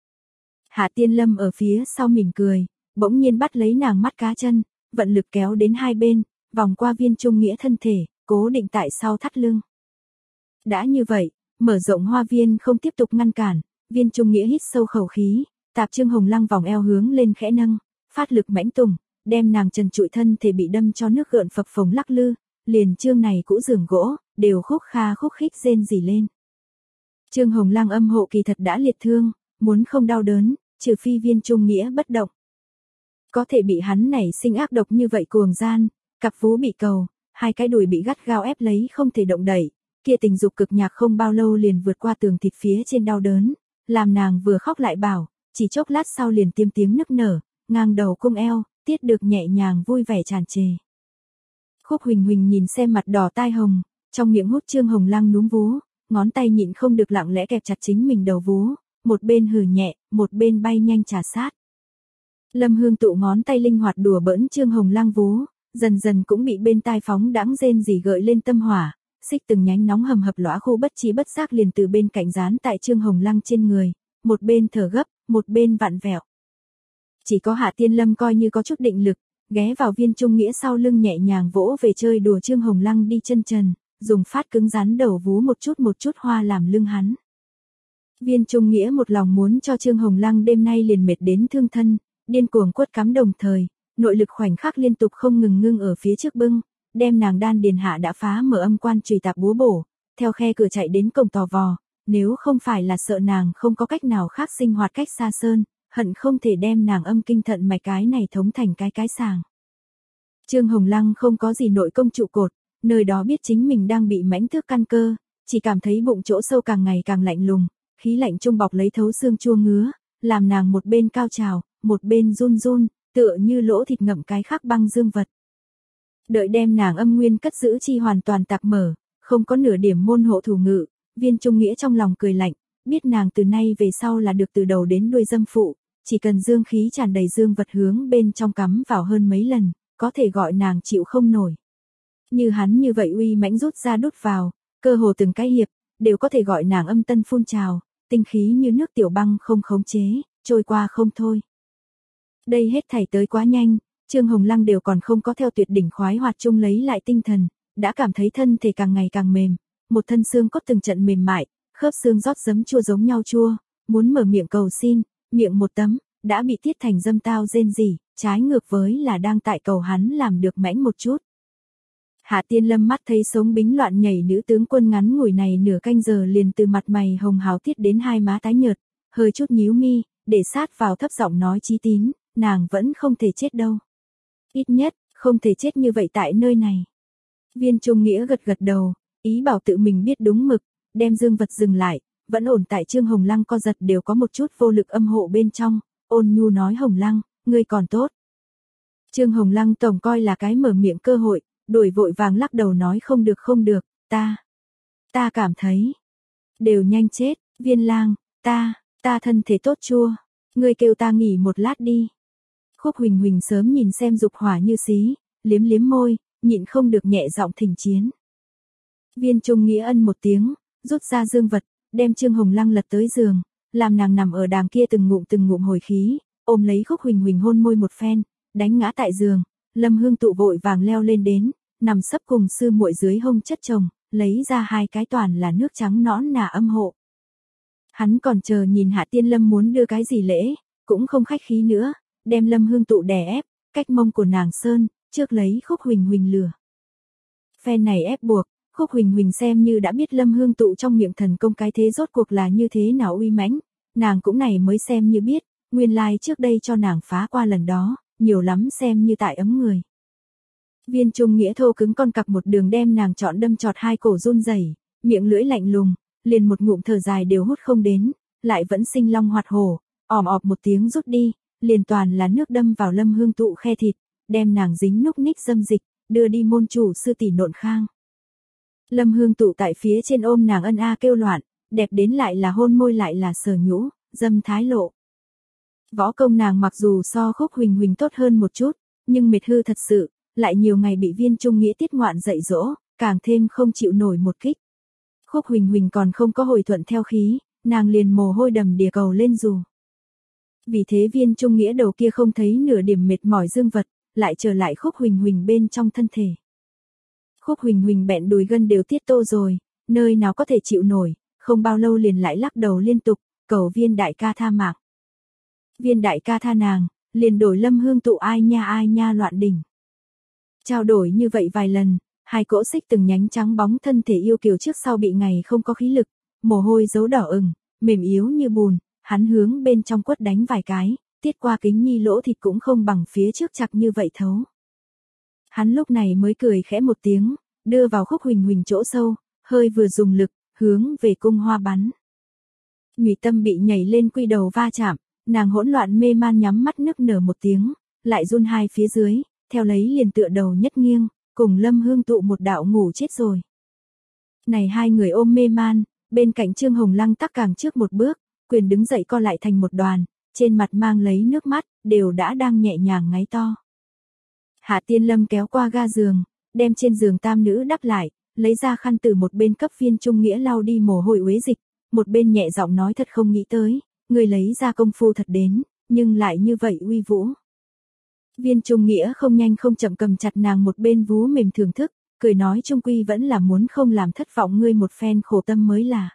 Hạ Tiên Lâm ở phía sau mỉm cười, bỗng nhiên bắt lấy nàng mắt cá chân, vận lực kéo đến hai bên, vòng qua Viên Trung Nghĩa thân thể, cố định tại sau thắt lưng. Đã như vậy, mở rộng hoa viên không tiếp tục ngăn cản, Viên Trung Nghĩa hít sâu khẩu khí, tạp Trương Hồng Lăng vòng eo hướng lên khẽ nâng, phát lực mãnh tùng, đem nàng trần trụi thân thể bị đâm cho nước gợn phập phồng lắc lư, liền Trương này cũ giường gỗ, đều khúc kha khúc khích rên rỉ lên. Trương Hồng Lăng âm hộ kỳ thật đã liệt thương, muốn không đau đớn, trừ phi Viên Trung Nghĩa bất động. Có thể bị hắn nảy sinh ác độc như vậy cuồng gian, cặp vú bị cầu, hai cái đùi bị gắt gao ép lấy không thể động đẩy, kia tình dục cực nhạc không bao lâu liền vượt qua tường thịt phía trên đau đớn, làm nàng vừa khóc lại bảo, chỉ chốc lát sau liền tiêm tiếng nức nở, ngang đầu cung eo, tiết được nhẹ nhàng vui vẻ tràn trề. Khúc Huỳnh Huỳnh nhìn xem mặt đỏ tai hồng, trong miệng hút Trương Hồng Lăng núm vú, ngón tay nhịn không được lặng lẽ kẹp chặt chính mình đầu vú, một bên hừ nhẹ, một bên bay nhanh trà sát. Lâm Hương Tụ ngón tay linh hoạt đùa bỡn Trương Hồng Lăng vú, dần dần cũng bị bên tai phóng đãng rên rỉ gợi lên tâm hỏa, xích từng nhánh nóng hầm hập lõa khu bất trí bất giác liền từ bên cạnh dán tại Trương Hồng Lăng trên người, một bên thở gấp, một bên vặn vẹo. Chỉ có Hạ Tiên Lâm coi như có chút định lực, ghé vào Viên Trung Nghĩa sau lưng nhẹ nhàng vỗ về chơi đùa Trương Hồng Lăng đi chân trần, dùng phát cứng rắn đầu vú một chút một chút hoa làm lưng hắn. Viên Trung Nghĩa một lòng muốn cho Trương Hồng Lăng đêm nay liền mệt đến thương thân, điên cuồng quất cắm đồng thời, nội lực khoảnh khắc liên tục không ngừng ngưng ở phía trước bưng, đem nàng đan điền hạ đã phá mở âm quan chùy tạp búa bổ, theo khe cửa chạy đến cổng tò vò, nếu không phải là sợ nàng không có cách nào khác sinh hoạt cách xa sơn, hận không thể đem nàng âm kinh thận mạch cái này thống thành cái cái sàng. Trương Hồng Lăng không có gì nội công trụ cột, nơi đó biết chính mình đang bị mãnh thước căn cơ, chỉ cảm thấy bụng chỗ sâu càng ngày càng lạnh lùng, khí lạnh trung bọc lấy thấu xương chua ngứa, làm nàng một bên cao trào, một bên run run, tựa như lỗ thịt ngậm cái khắc băng dương vật. Đợi đem nàng âm nguyên cất giữ chi hoàn toàn tạc mở, không có nửa điểm môn hộ thủ ngự, Viên Trung Nghĩa trong lòng cười lạnh, biết nàng từ nay về sau là được từ đầu đến đuôi dâm phụ, chỉ cần dương khí tràn đầy dương vật hướng bên trong cắm vào hơn mấy lần, có thể gọi nàng chịu không nổi. Như hắn như vậy uy mãnh rút ra đút vào, cơ hồ từng cái hiệp, đều có thể gọi nàng âm tân phun trào, tinh khí như nước tiểu băng không khống chế, trôi qua không thôi. Đây hết thảy tới quá nhanh, Trương Hồng Lăng đều còn không có theo tuyệt đỉnh khoái hoạt chung lấy lại tinh thần, đã cảm thấy thân thể càng ngày càng mềm, một thân xương cốt từng trận mềm mại, khớp xương rót giấm chua giống nhau chua, muốn mở miệng cầu xin, miệng một tấm, đã bị tiết thành dâm tao rên rỉ, trái ngược với là đang tại cầu hắn làm được mãnh một chút. Hạ Tiên Lâm mắt thấy sống bính loạn nhảy nữ tướng quân ngắn ngủi này nửa canh giờ liền từ mặt mày hồng hào tiết đến hai má tái nhợt, hơi chút nhíu mi, để sát vào thấp giọng nói Chí Tín, nàng vẫn không thể chết đâu. Ít nhất, không thể chết như vậy tại nơi này. Viên Trung Nghĩa gật gật đầu, ý bảo tự mình biết đúng mực, đem dương vật dừng lại, vẫn ổn tại Trương Hồng Lăng co giật đều có một chút vô lực âm hộ bên trong, ôn nhu nói Hồng Lăng, ngươi còn tốt. Trương Hồng Lăng tổng coi là cái mở miệng cơ hội, đuổi vội vàng lắc đầu nói không được không được, ta, ta cảm thấy, đều nhanh chết, Viên lang, ta, ta thân thể tốt chua, ngươi kêu ta nghỉ một lát đi. Khúc Huỳnh Huỳnh sớm nhìn xem dục hỏa như xí, liếm liếm môi, nhịn không được nhẹ giọng thỉnh chiến. Viên Trung Nghĩa ân một tiếng, rút ra dương vật, đem Trương Hồng Lăng lật tới giường, làm nàng nằm ở đàng kia từng ngụm từng ngụm hồi khí, ôm lấy Khúc Huỳnh Huỳnh hôn môi một phen, đánh ngã tại giường, Lâm Hương Tụ vội vàng leo lên đến, nằm sấp cùng sư muội dưới hông chất chồng, lấy ra hai cái toàn là nước trắng nõn nà âm hộ. Hắn còn chờ nhìn Hạ Tiên Lâm muốn đưa cái gì lễ, cũng không khách khí nữa, đem Lâm Hương Tụ đè ép, cách mông của nàng sơn, trước lấy Khúc Huỳnh Huỳnh lừa. Phen này ép buộc, Khúc Huỳnh Huỳnh xem như đã biết Lâm Hương Tụ trong miệng thần công cái thế rốt cuộc là như thế nào uy mãnh, nàng cũng này mới xem như biết, nguyên lai like trước đây cho nàng phá qua lần đó, nhiều lắm xem như tại ấm người. Viên Trung Nghĩa thô cứng con cặc một đường đem nàng chọn đâm chọt hai cổ run rẩy, miệng lưỡi lạnh lùng, liền một ngụm thở dài đều hút không đến, lại vẫn sinh long hoạt hổ, ỏm ọp một tiếng rút đi, liền toàn là nước đâm vào Lâm Hương Tụ khe thịt, đem nàng dính núc ních dâm dịch, đưa đi môn chủ sư tỷ nộn khang. Lâm Hương Tụ tại phía trên ôm nàng ân a kêu loạn, đẹp đến lại là hôn môi lại là sờ nhũ, dâm thái lộ. Võ công nàng mặc dù so Khúc Huỳnh Huỳnh tốt hơn một chút, nhưng mệt hư thật sự, lại nhiều ngày bị Viên Trung Nghĩa tiết ngoạn dạy dỗ, càng thêm không chịu nổi một kích. Khúc Huỳnh Huỳnh còn không có hồi thuận theo khí, nàng liền mồ hôi đầm đìa cầu lên dù. Vì thế Viên Trung Nghĩa đầu kia không thấy nửa điểm mệt mỏi dương vật, lại trở lại Khúc Huỳnh Huỳnh bên trong thân thể. Khúc Huỳnh Huỳnh bẹn đùi gân đều tiết tô rồi, nơi nào có thể chịu nổi, không bao lâu liền lại lắc đầu liên tục, cầu Viên đại ca tha mạng. Viên đại ca tha nàng, liền đổi Lâm Hương Tụ ai nha ai nha loạn đỉnh. Trao đổi như vậy vài lần, hai cỗ xích từng nhánh trắng bóng thân thể yêu kiều trước sau bị ngày không có khí lực, mồ hôi dấu đỏ ửng, mềm yếu như bùn, hắn hướng bên trong quất đánh vài cái, tiết qua kính nhi lỗ thịt cũng không bằng phía trước chặt như vậy thấu. Hắn lúc này mới cười khẽ một tiếng, đưa vào Khúc Huỳnh Huỳnh chỗ sâu, hơi vừa dùng lực, hướng về cung hoa bắn. Nhụy Tâm bị nhảy lên quy đầu va chạm, nàng hỗn loạn mê man nhắm mắt nức nở một tiếng, lại run hai phía dưới, theo lấy liền tựa đầu nhất nghiêng, cùng Lâm Hương Tụ một đạo ngủ chết rồi. Này hai người ôm mê man, bên cạnh Trương Hồng Lăng tắc càng trước một bước, quyền đứng dậy co lại thành một đoàn, trên mặt mang lấy nước mắt, đều đã đang nhẹ nhàng ngáy to. Hạ Tiên Lâm kéo qua ga giường, đem trên giường tam nữ đắp lại, lấy ra khăn từ một bên cấp Viên Trung Nghĩa lau đi mồ hôi uế dịch, một bên nhẹ giọng nói thật không nghĩ tới, người lấy ra công phu thật đến, nhưng lại như vậy uy vũ. Viên Trung Nghĩa không nhanh không chậm cầm chặt nàng một bên vú mềm thưởng thức, cười nói trung quy vẫn là muốn không làm thất vọng ngươi một phen khổ tâm mới là.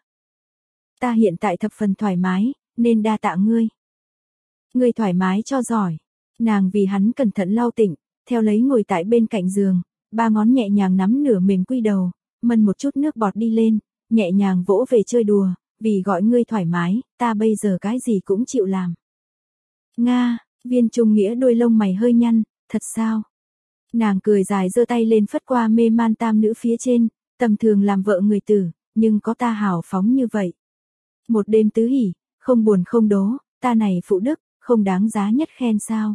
Ta hiện tại thập phần thoải mái, nên đa tạ ngươi. Ngươi thoải mái cho giỏi. Nàng vì hắn cẩn thận lau tịnh, theo lấy ngồi tại bên cạnh giường, ba ngón nhẹ nhàng nắm nửa mềm quy đầu, mân một chút nước bọt đi lên, nhẹ nhàng vỗ về chơi đùa, vì gọi ngươi thoải mái, ta bây giờ cái gì cũng chịu làm. Nga, Viên Trung Nghĩa đôi lông mày hơi nhăn, thật sao? Nàng cười dài giơ tay lên phất qua mê man tam nữ phía trên, tầm thường làm vợ người tử, nhưng có ta hào phóng như vậy. Một đêm tứ hỉ, không buồn không đố, ta này phụ đức, không đáng giá nhất khen sao.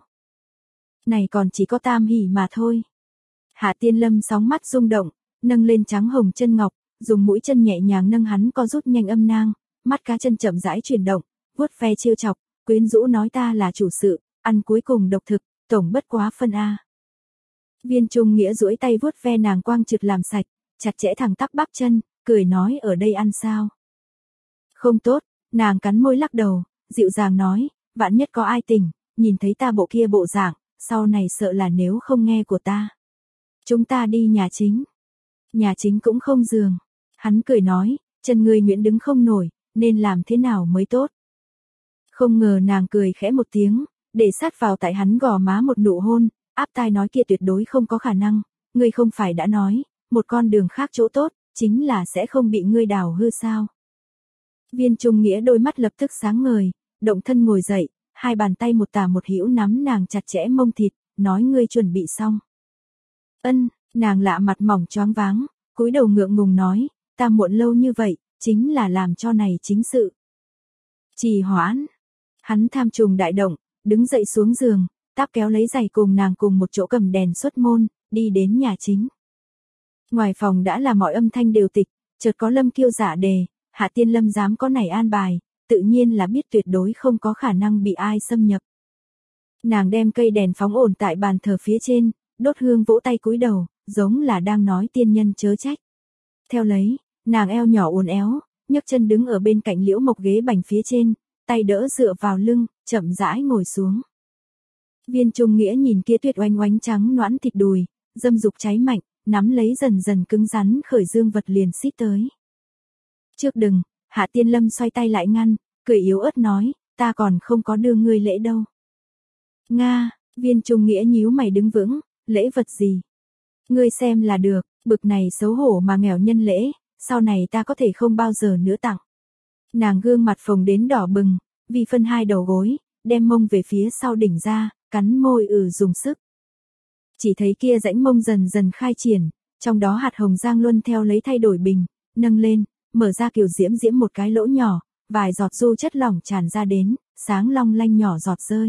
Này còn chỉ có tam hỉ mà thôi. Hạ Tiên Lâm sóng mắt rung động, nâng lên trắng hồng chân ngọc, dùng mũi chân nhẹ nhàng nâng hắn co rút nhanh âm nang, mắt cá chân chậm rãi chuyển động, vuốt ve trêu chọc, quyến rũ nói ta là chủ sự, ăn cuối cùng độc thực, tổng bất quá phân a. Viên Trung Nghĩa duỗi tay vuốt ve nàng quang trực làm sạch, chặt chẽ thẳng tắp bắp chân, cười nói ở đây ăn sao? Không tốt, nàng cắn môi lắc đầu, dịu dàng nói, vạn nhất có ai tỉnh, nhìn thấy ta bộ kia bộ dạng, sau này sợ là nếu không nghe của ta. Chúng ta đi nhà chính. Nhà chính cũng không giường. Hắn cười nói, chân ngươi nhuyễn đứng không nổi, nên làm thế nào mới tốt. Không ngờ nàng cười khẽ một tiếng, để sát vào tại hắn gò má một nụ hôn, áp tai nói kia tuyệt đối không có khả năng, ngươi không phải đã nói, một con đường khác chỗ tốt, chính là sẽ không bị ngươi đào hư sao. Viên Trung Nghĩa đôi mắt lập tức sáng ngời, động thân ngồi dậy, hai bàn tay một tả một hữu nắm nàng chặt chẽ mông thịt, nói ngươi chuẩn bị xong. Ân, nàng lạ mặt mỏng choáng váng, cúi đầu ngượng ngùng nói, ta muộn lâu như vậy, chính là làm cho này chính sự. Trì hoãn. Hắn tham trùng đại động, đứng dậy xuống giường, táp kéo lấy giày cùng nàng cùng một chỗ cầm đèn xuất môn, đi đến nhà chính. Ngoài phòng đã là mọi âm thanh đều tịch, chợt có Lâm Kiêu giả đề, Hạ Tiên Lâm dám có nảy an bài, tự nhiên là biết tuyệt đối không có khả năng bị ai xâm nhập. Nàng đem cây đèn phóng ổn tại bàn thờ phía trên, đốt hương vỗ tay cúi đầu, giống là đang nói tiên nhân chớ trách. Theo lấy, nàng eo nhỏ uốn éo, nhấc chân đứng ở bên cạnh liễu mộc ghế bành phía trên, tay đỡ dựa vào lưng, chậm rãi ngồi xuống. Viên Trung Nghĩa nhìn kia tuyệt oanh oánh trắng noãn thịt đùi, dâm dục cháy mạnh, nắm lấy dần dần cứng rắn khởi dương vật liền xít tới. Trước đừng, Hạ Tiên Lâm xoay tay lại ngăn, cười yếu ớt nói, ta còn không có đưa ngươi lễ đâu. Nga, Viên Trung Nghĩa nhíu mày đứng vững, lễ vật gì? Ngươi xem là được, bực này xấu hổ mà nghèo nhân lễ, sau này ta có thể không bao giờ nữa tặng. Nàng gương mặt phồng đến đỏ bừng, vì phân hai đầu gối, đem mông về phía sau đỉnh ra, cắn môi ừ dùng sức. Chỉ thấy kia rãnh mông dần dần khai triển, trong đó hạt hồng giang luân theo lấy thay đổi bình, nâng lên, mở ra kiểu diễm diễm một cái lỗ nhỏ, vài giọt du chất lỏng tràn ra đến, sáng long lanh nhỏ giọt rơi.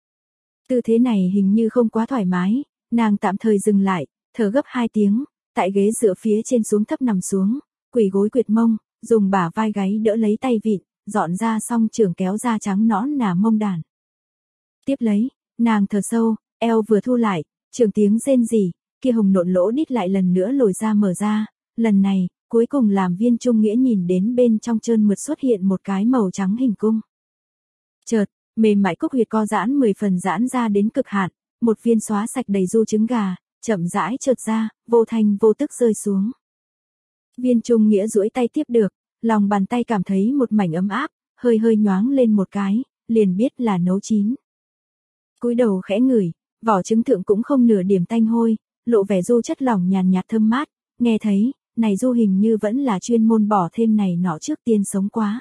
Tư thế này hình như không quá thoải mái, nàng tạm thời dừng lại, thở gấp hai tiếng, tại ghế dựa phía trên xuống thấp nằm xuống, quỳ gối quyệt mông, dùng bả vai gáy đỡ lấy tay vịn, dọn ra xong trưởng kéo ra trắng nõn nà mông đàn. Tiếp lấy, nàng thở sâu, eo vừa thu lại, trường tiếng rên rỉ, kia hồng nộn lỗ đít lại lần nữa lồi ra mở ra, lần này, cuối cùng làm Viên Trung Nghĩa nhìn đến bên trong trơn mượt xuất hiện một cái màu trắng hình cung. Chợt, mềm mại cúc huyệt co giãn mười phần giãn ra đến cực hạn, một viên xóa sạch đầy du trứng gà, chậm rãi trượt ra, vô thanh vô tức rơi xuống. Viên Trung Nghĩa duỗi tay tiếp được, lòng bàn tay cảm thấy một mảnh ấm áp, hơi hơi nhoáng lên một cái, liền biết là nấu chín. Cúi đầu khẽ ngửi, vỏ trứng thượng cũng không nửa điểm tanh hôi, lộ vẻ du chất lỏng nhàn nhạt thơm mát, nghe thấy, này du hình như vẫn là chuyên môn bỏ thêm này nọ trước tiên sống quá.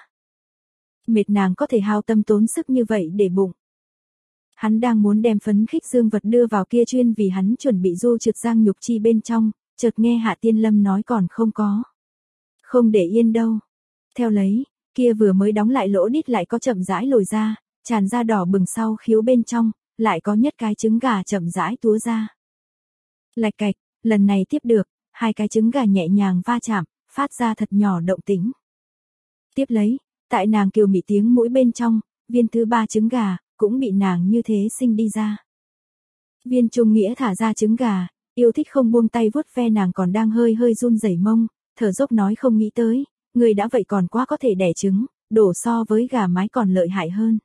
Mệt nàng có thể hao tâm tốn sức như vậy để bụng. Hắn đang muốn đem phấn khích dương vật đưa vào kia chuyên vì hắn chuẩn bị du trượt giang nhục chi bên trong, chợt nghe Hạ Tiên Lâm nói còn không có. Không để yên đâu. Theo lấy, kia vừa mới đóng lại lỗ đít lại có chậm rãi lồi ra, tràn ra đỏ bừng sau khiếu bên trong, lại có nhất cái trứng gà chậm rãi túa ra. Lạch cạch, lần này tiếp được, hai cái trứng gà nhẹ nhàng va chạm, phát ra thật nhỏ động tĩnh. Tiếp lấy, tại nàng kiều mị tiếng mũi bên trong, viên thứ ba trứng gà, cũng bị nàng như thế sinh đi ra. Viên Trung Nghĩa thả ra trứng gà, yêu thích không buông tay vuốt ve nàng còn đang hơi hơi run rẩy mông, thở dốc nói không nghĩ tới, người đã vậy còn quá có thể đẻ trứng, đổ so với gà mái còn lợi hại hơn.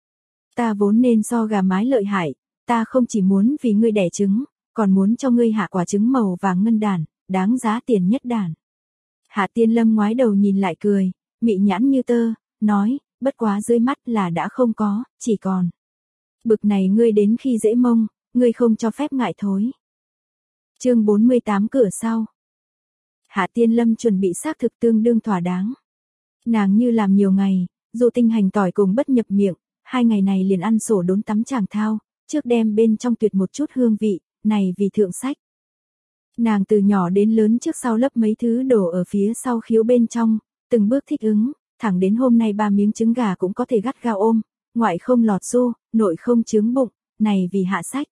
Ta vốn nên so gà mái lợi hại, ta không chỉ muốn vì ngươi đẻ trứng, còn muốn cho ngươi hạ quả trứng màu vàng ngân đàn, đáng giá tiền nhất đàn. Hạ Tiên Lâm ngoái đầu nhìn lại cười, mị nhãn như tơ, nói, bất quá dưới mắt là đã không có, chỉ còn. Bực này ngươi đến khi dễ mông, ngươi không cho phép ngại thối. Chương bốn mươi tám cửa sau. Hạ Tiên Lâm chuẩn bị xác thực tương đương thỏa đáng. Nàng như làm nhiều ngày, dù tinh hành tỏi cùng bất nhập miệng, hai ngày này liền ăn sổ đốn tắm chàng thao, trước đem bên trong tuyệt một chút hương vị, này vì thượng sách. Nàng từ nhỏ đến lớn trước sau lấp mấy thứ đổ ở phía sau khiếu bên trong, từng bước thích ứng, thẳng đến hôm nay ba miếng trứng gà cũng có thể gắt gao ôm, ngoại không lọt xu, nội không chướng bụng, này vì hạ sách.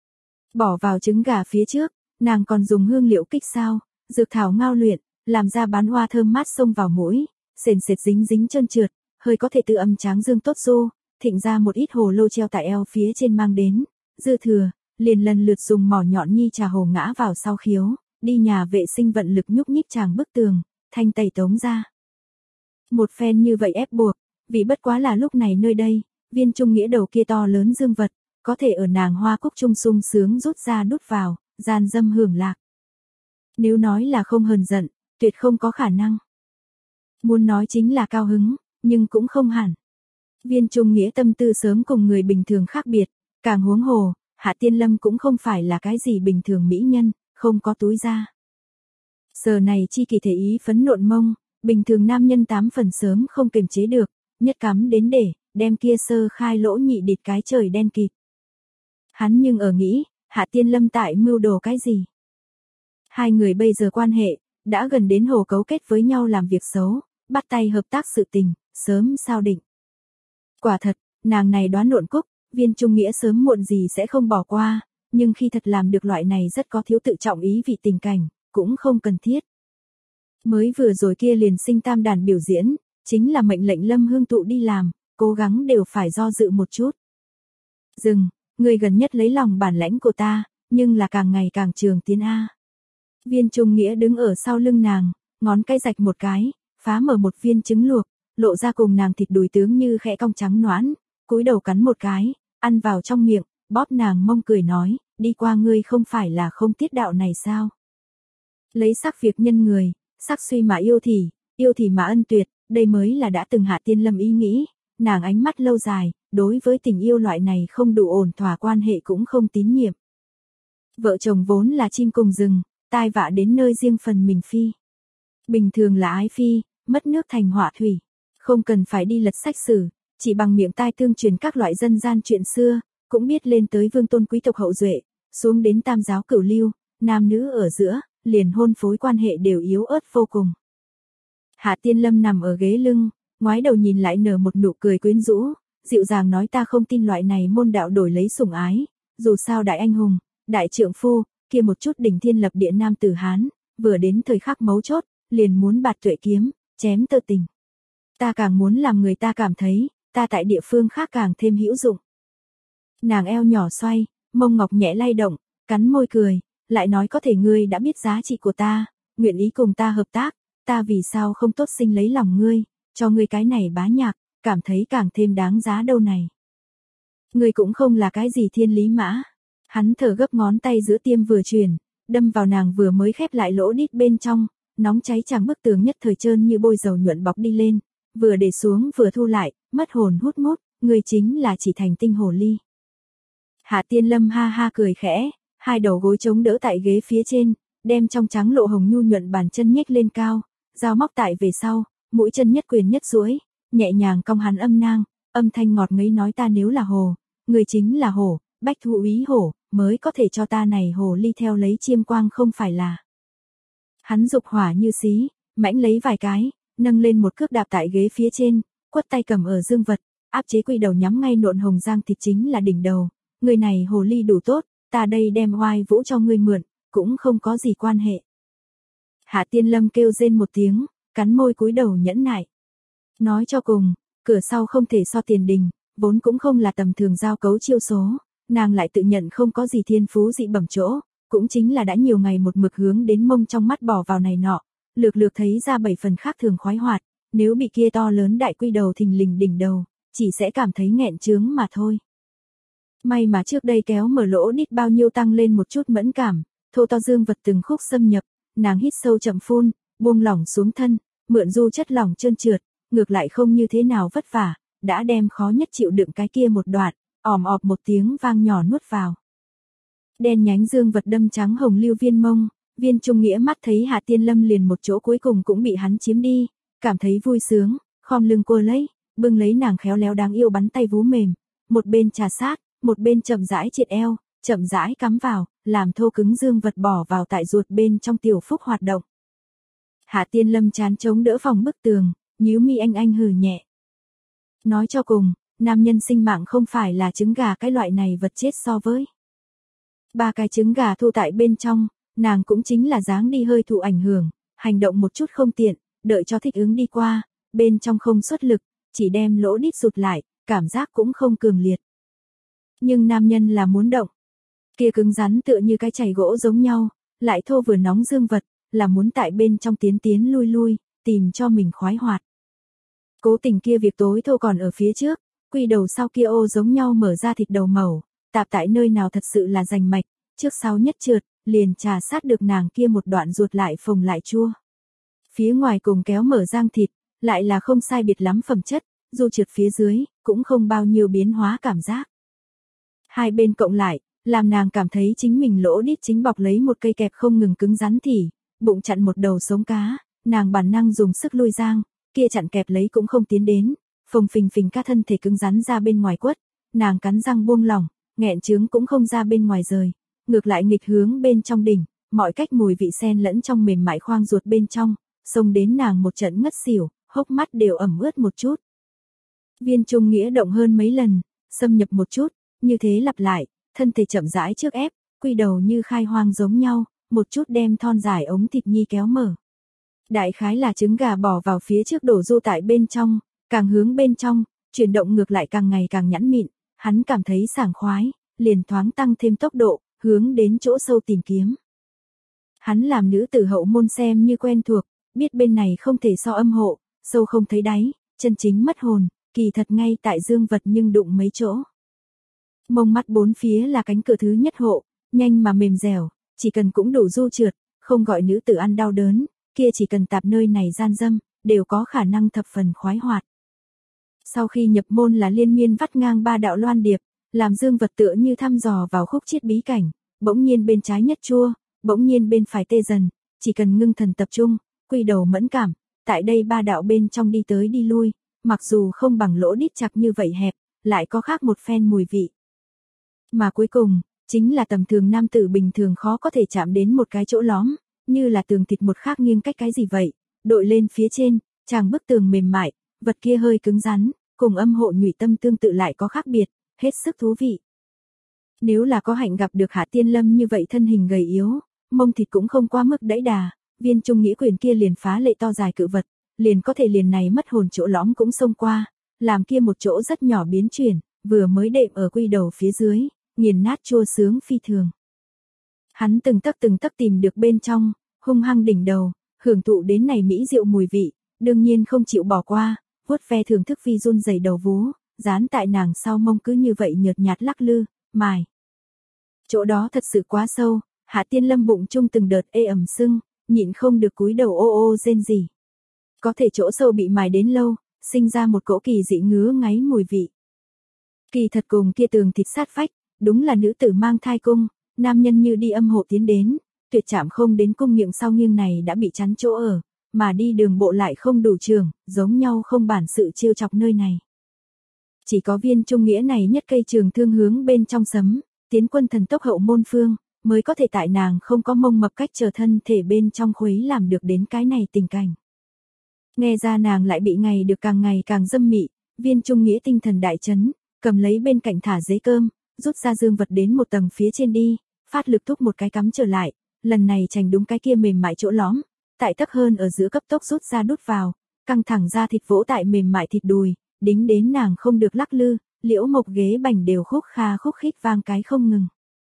Bỏ vào trứng gà phía trước, nàng còn dùng hương liệu kích sao, dược thảo ngao luyện, làm ra bán hoa thơm mát xông vào mũi, sền sệt dính dính trơn trượt, hơi có thể tự âm tráng dương tốt du, thịnh ra một ít hồ lô treo tại eo phía trên mang đến, dư thừa, liền lần lượt dùng mỏ nhọn nhi trà hồ ngã vào sau khiếu, đi nhà vệ sinh vận lực nhúc nhích chàng bức tường, thanh tẩy tống ra. Một phen như vậy ép buộc, vì bất quá là lúc này nơi đây, viên trung nghĩa đầu kia to lớn dương vật, có thể ở nàng hoa cúc trung sung sướng rút ra đút vào, gian dâm hưởng lạc. Nếu nói là không hờn giận, tuyệt không có khả năng. Muốn nói chính là cao hứng, nhưng cũng không hẳn. Viên trung nghĩa tâm tư sớm cùng người bình thường khác biệt, càng huống hồ, Hạ Tiên Lâm cũng không phải là cái gì bình thường mỹ nhân, không có túi da. Giờ này chi kỳ thể ý phấn nộn mông, bình thường nam nhân tám phần sớm không kiềm chế được, nhất cắm đến để, đem kia sơ khai lỗ nhị địt cái trời đen kịt. Hắn nhưng ở nghĩ, Hạ Tiên Lâm tại mưu đồ cái gì? Hai người bây giờ quan hệ, đã gần đến hồ cấu kết với nhau làm việc xấu, bắt tay hợp tác sự tình, sớm sao định. Quả thật, nàng này đoán nộn cúc, viên trung nghĩa sớm muộn gì sẽ không bỏ qua, nhưng khi thật làm được loại này rất có thiếu tự trọng ý vị tình cảnh, cũng không cần thiết. Mới vừa rồi kia liền sinh tam đàn biểu diễn, chính là mệnh lệnh Lâm Hương Tụ đi làm, cố gắng đều phải do dự một chút. Dừng, người gần nhất lấy lòng bản lãnh của ta, nhưng là càng ngày càng trường tiến A. Viên trung nghĩa đứng ở sau lưng nàng, ngón cái rạch một cái, phá mở một viên trứng luộc, lộ ra cùng nàng thịt đùi tướng như khẽ cong trắng noãn, cúi đầu cắn một cái, ăn vào trong miệng, bóp nàng mông cười nói, đi qua ngươi không phải là không tiết đạo này sao? Lấy sắc việc nhân người, sắc suy mà yêu thì, yêu thì mà ân tuyệt, đây mới là đã từng Hạ Tiên Lâm ý nghĩ, nàng ánh mắt lâu dài, đối với tình yêu loại này không đủ ổn thỏa quan hệ cũng không tín nhiệm. Vợ chồng vốn là chim cùng rừng, tai vạ đến nơi riêng phần mình phi. Bình thường là ái phi, mất nước thành họa thủy, không cần phải đi lật sách sử, chỉ bằng miệng tai tương truyền các loại dân gian chuyện xưa, cũng biết lên tới vương tôn quý tộc hậu duệ, xuống đến tam giáo cửu lưu, nam nữ ở giữa, liền hôn phối quan hệ đều yếu ớt vô cùng. Hạ Tiên Lâm nằm ở ghế lưng, ngoái đầu nhìn lại nở một nụ cười quyến rũ, dịu dàng nói ta không tin loại này môn đạo đổi lấy sủng ái, dù sao đại anh hùng, đại trượng phu, kia một chút đỉnh thiên lập địa nam tử Hán, vừa đến thời khắc mấu chốt, liền muốn bạt tuệ kiếm, chém tơ tình. Ta càng muốn làm người ta cảm thấy, ta tại địa phương khác càng thêm hữu dụng. Nàng eo nhỏ xoay, mông ngọc nhẹ lay động, cắn môi cười, lại nói có thể ngươi đã biết giá trị của ta, nguyện ý cùng ta hợp tác, ta vì sao không tốt sinh lấy lòng ngươi, cho ngươi cái này bá nhạc, cảm thấy càng thêm đáng giá đâu này. Ngươi cũng không là cái gì thiên lý mã. Hắn thở gấp ngón tay giữa tiêm vừa truyền, đâm vào nàng vừa mới khép lại lỗ đít bên trong, nóng cháy chẳng bức tường nhất thời trơn như bôi dầu nhuận bọc đi lên, vừa để xuống vừa thu lại, mất hồn hút mút, người chính là chỉ thành tinh hồ ly. Hạ Tiên Lâm ha ha cười khẽ, hai đầu gối chống đỡ tại ghế phía trên, đem trong trắng lộ hồng nhu nhuận bàn chân nhếch lên cao, dao móc tại về sau, mũi chân nhất quyền nhất duỗi, nhẹ nhàng cong hắn âm nang, âm thanh ngọt ngấy nói ta nếu là hồ, người chính là hổ, bách thụ úy hổ, mới có thể cho ta này hồ ly theo lấy chiêm quang không phải là. Hắn dục hỏa như xí, mãnh lấy vài cái, nâng lên một cước đạp tại ghế phía trên, quất tay cầm ở dương vật, áp chế quy đầu nhắm ngay nộn hồng giang thịt chính là đỉnh đầu, người này hồ ly đủ tốt, ta đây đem oai vũ cho ngươi mượn, cũng không có gì quan hệ. Hạ Tiên Lâm kêu rên một tiếng, cắn môi cúi đầu nhẫn nại. Nói cho cùng, cửa sau không thể so tiền đình, vốn cũng không là tầm thường giao cấu chiêu số, nàng lại tự nhận không có gì thiên phú dị bẩm chỗ, cũng chính là đã nhiều ngày một mực hướng đến mông trong mắt bỏ vào này nọ, lược lược thấy ra bảy phần khác thường khoái hoạt, nếu bị kia to lớn đại quy đầu thình lình đỉnh đầu, chỉ sẽ cảm thấy nghẹn chướng mà thôi. May mà trước đây kéo mở lỗ đít bao nhiêu tăng lên một chút mẫn cảm, thô to dương vật từng khúc xâm nhập, nàng hít sâu chậm phun, buông lỏng xuống thân, mượn du chất lỏng trơn trượt, ngược lại không như thế nào vất vả, đã đem khó nhất chịu đựng cái kia một đoạn, ỏm ọp một tiếng vang nhỏ nuốt vào. Đen nhánh dương vật đâm trắng hồng lưu viên mông, viên trung nghĩa mắt thấy Hạ Tiên Lâm liền một chỗ cuối cùng cũng bị hắn chiếm đi, cảm thấy vui sướng, khom lưng cô lấy, bưng lấy nàng khéo léo đáng yêu bắn tay vú mềm, một bên trà sát, một bên chậm rãi triệt eo, chậm rãi cắm vào, làm thô cứng dương vật bỏ vào tại ruột bên trong tiểu phúc hoạt động. Hạ Tiên Lâm chán chống đỡ phòng bức tường, nhíu mi anh anh hừ nhẹ. Nói cho cùng, nam nhân sinh mạng không phải là trứng gà cái loại này vật chết so với. Ba cái trứng gà thu tại bên trong, nàng cũng chính là dáng đi hơi thụ ảnh hưởng, hành động một chút không tiện, đợi cho thích ứng đi qua, bên trong không xuất lực, chỉ đem lỗ đít rụt lại, cảm giác cũng không cường liệt. Nhưng nam nhân là muốn động. Kia cứng rắn tựa như cái chày gỗ giống nhau, lại thô vừa nóng dương vật, là muốn tại bên trong tiến tiến lui lui, tìm cho mình khoái hoạt. Cố tình kia việc tối thô còn ở phía trước, quy đầu sau kia ô giống nhau mở ra thịt đầu mẩu, tạp tại nơi nào thật sự là rành mạch, trước sau nhất trượt, liền trà sát được nàng kia một đoạn ruột lại phồng lại chua. Phía ngoài cùng kéo mở rang thịt, lại là không sai biệt lắm phẩm chất, dù trượt phía dưới, cũng không bao nhiêu biến hóa cảm giác. Hai bên cộng lại, làm nàng cảm thấy chính mình lỗ đít chính bọc lấy một cây kẹp không ngừng cứng rắn thỉ, bụng chặn một đầu sống cá, nàng bản năng dùng sức lôi giang, kia chặn kẹp lấy cũng không tiến đến, phồng phình phình các thân thể cứng rắn ra bên ngoài quất, nàng cắn răng buông lỏng, nghẹn trướng cũng không ra bên ngoài rời, ngược lại nghịch hướng bên trong đỉnh, mọi cách mùi vị xen lẫn trong mềm mại khoang ruột bên trong, xông đến nàng một trận ngất xỉu, hốc mắt đều ẩm ướt một chút. Viên Trung Nghĩa động hơn mấy lần, xâm nhập một chút, như thế lặp lại, thân thể chậm rãi trước ép, quy đầu như khai hoang giống nhau, một chút đem thon dài ống thịt nhi kéo mở. Đại khái là trứng gà bỏ vào phía trước đổ du tại bên trong, càng hướng bên trong, chuyển động ngược lại càng ngày càng nhẵn mịn, hắn cảm thấy sảng khoái, liền thoáng tăng thêm tốc độ, hướng đến chỗ sâu tìm kiếm. Hắn làm nữ tử hậu môn xem như quen thuộc, biết bên này không thể so âm hộ, sâu không thấy đáy, chân chính mất hồn, kỳ thật ngay tại dương vật nhưng đụng mấy chỗ. Mông mắt bốn phía là cánh cửa thứ nhất hộ, nhanh mà mềm dẻo, chỉ cần cũng đủ du trượt, không gọi nữ tử ăn đau đớn, kia chỉ cần tạp nơi này gian dâm, đều có khả năng thập phần khoái hoạt. Sau khi nhập môn là liên miên vắt ngang ba đạo loan điệp, làm dương vật tựa như thăm dò vào khúc chiết bí cảnh, bỗng nhiên bên trái nhất chua, bỗng nhiên bên phải tê dần, chỉ cần ngưng thần tập trung, quy đầu mẫn cảm, tại đây ba đạo bên trong đi tới đi lui, mặc dù không bằng lỗ đít chặt như vậy hẹp, lại có khác một phen mùi vị. Mà cuối cùng, chính là tầm thường nam tử bình thường khó có thể chạm đến một cái chỗ lõm, như là tường thịt một khác nghiêng cách cái gì vậy, đội lên phía trên, chàng bức tường mềm mại, vật kia hơi cứng rắn, cùng âm hộ nhụy tâm tương tự lại có khác biệt, hết sức thú vị. Nếu là có hạnh gặp được Hạ Tiên Lâm như vậy thân hình gầy yếu, mông thịt cũng không qua mức đẫy đà, Viên Trung Nghĩa quyền kia liền phá lệ to dài cự vật, liền có thể liền này mất hồn chỗ lõm cũng xông qua, làm kia một chỗ rất nhỏ biến chuyển, vừa mới đệm ở quy đầu phía dưới, nghiền nát chua sướng phi thường. Hắn từng tấc từng tấc tìm được bên trong, hung hăng đỉnh đầu, hưởng thụ đến này mỹ diệu mùi vị, đương nhiên không chịu bỏ qua, vuốt ve thưởng thức phi run rẩy đầu vú, dán tại nàng sau mông cứ như vậy nhợt nhạt lắc lư, mài. Chỗ đó thật sự quá sâu, Hạ Tiên Lâm bụng trung từng đợt ê ẩm sưng, nhịn không được cúi đầu ô ô rên rỉ. Có thể chỗ sâu bị mài đến lâu, sinh ra một cỗ kỳ dị ngứa ngáy mùi vị. Kỳ thật cùng kia tường thịt sát vách, đúng là nữ tử mang thai cung, nam nhân như đi âm hộ tiến đến, tuyệt chạm không đến cung miệng sau nghiêng này đã bị chắn chỗ ở, mà đi đường bộ lại không đủ trường, giống nhau không bản sự chiêu chọc nơi này. Chỉ có Viên Trung Nghĩa này nhất cây trường thương hướng bên trong sấm, tiến quân thần tốc hậu môn phương, mới có thể tại nàng không có mông mập cách chờ thân thể bên trong khuấy làm được đến cái này tình cảnh. Nghe ra nàng lại bị ngày được càng ngày càng dâm mị, Viên Trung Nghĩa tinh thần đại chấn, cầm lấy bên cạnh thả giấy cơm, rút ra dương vật đến một tầng phía trên đi, phát lực thúc một cái cắm trở lại, lần này tránh đúng cái kia mềm mại chỗ lõm, tại thấp hơn ở giữa cấp tốc rút ra đút vào, căng thẳng ra thịt vỗ tại mềm mại thịt đùi, đính đến nàng không được lắc lư, liễu mộc ghế bành đều khúc kha khúc khít vang cái không ngừng.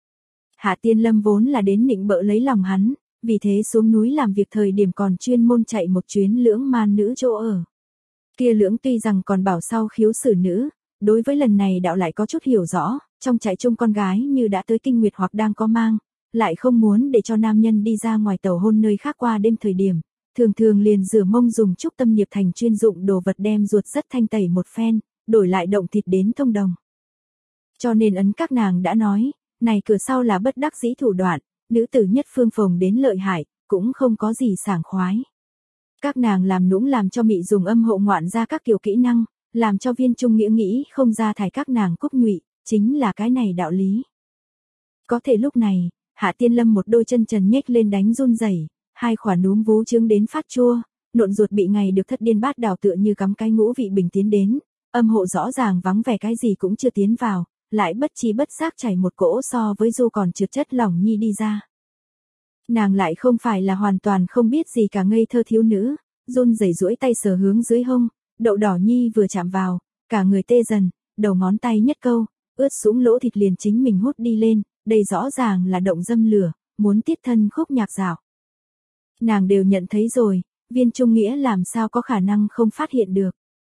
Hạ Tiên Lâm vốn là đến nịnh bợ lấy lòng hắn, vì thế xuống núi làm việc thời điểm còn chuyên môn chạy một chuyến lưỡng man nữ chỗ ở. Kia lưỡng tuy rằng còn bảo sau khiếu xử nữ, đối với lần này đạo lại có chút hiểu rõ, trong trại chung con gái như đã tới kinh nguyệt hoặc đang có mang, lại không muốn để cho nam nhân đi ra ngoài tàu hôn nơi khác qua đêm thời điểm, thường thường liền rửa mông dùng trúc tâm niệp thành chuyên dụng đồ vật đem ruột rất thanh tẩy một phen, đổi lại động thịt đến thông đồng. Cho nên ấn các nàng đã nói, này cửa sau là bất đắc dĩ thủ đoạn, nữ tử nhất phương phồng đến lợi hại, cũng không có gì sảng khoái. Các nàng làm nũng làm cho mị dùng âm hộ ngoạn ra các kiểu kỹ năng, làm cho Viên Trung Nghĩa nghĩ không ra thải các nàng cúc nhụy, chính là cái này đạo lý. Có thể lúc này, Hạ Tiên Lâm một đôi chân trần nhếch lên đánh run rẩy, hai khỏa núm vú trướng đến phát chua, nộn ruột bị ngày được thất điên bát đảo tựa như cắm cái ngũ vị bình tiến đến, âm hộ rõ ràng vắng vẻ cái gì cũng chưa tiến vào, lại bất chi bất giác chảy một cỗ so với du còn trượt chất lỏng nhi đi ra. Nàng lại không phải là hoàn toàn không biết gì cả ngây thơ thiếu nữ, run rẩy duỗi tay sờ hướng dưới hông, đậu đỏ nhi vừa chạm vào, cả người tê dần, đầu ngón tay nhất câu, ướt sũng lỗ thịt liền chính mình hút đi lên, đây rõ ràng là động dâm lửa, muốn tiết thân khúc nhạc dạo. Nàng đều nhận thấy rồi, Viên Trung Nghĩa làm sao có khả năng không phát hiện được.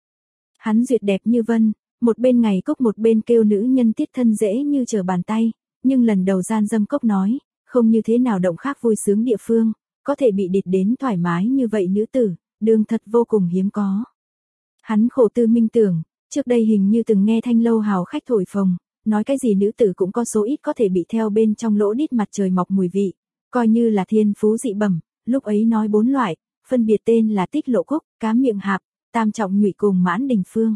Hắn duyệt đẹp như vân, một bên ngày cốc một bên kêu nữ nhân tiết thân dễ như trở bàn tay, nhưng lần đầu gian dâm cốc nói, không như thế nào động khác vui sướng địa phương, có thể bị địt đến thoải mái như vậy nữ tử, đương thật vô cùng hiếm có. Hắn khổ tư minh tưởng, trước đây hình như từng nghe Thanh Lâu hào khách thổi phồng, nói cái gì nữ tử cũng có số ít có thể bị theo bên trong lỗ đít mặt trời mọc mùi vị, coi như là thiên phú dị bẩm, lúc ấy nói bốn loại, phân biệt tên là tích lộ cúc, cá miệng hạp, tam trọng nhụy cùng mãn đình phương.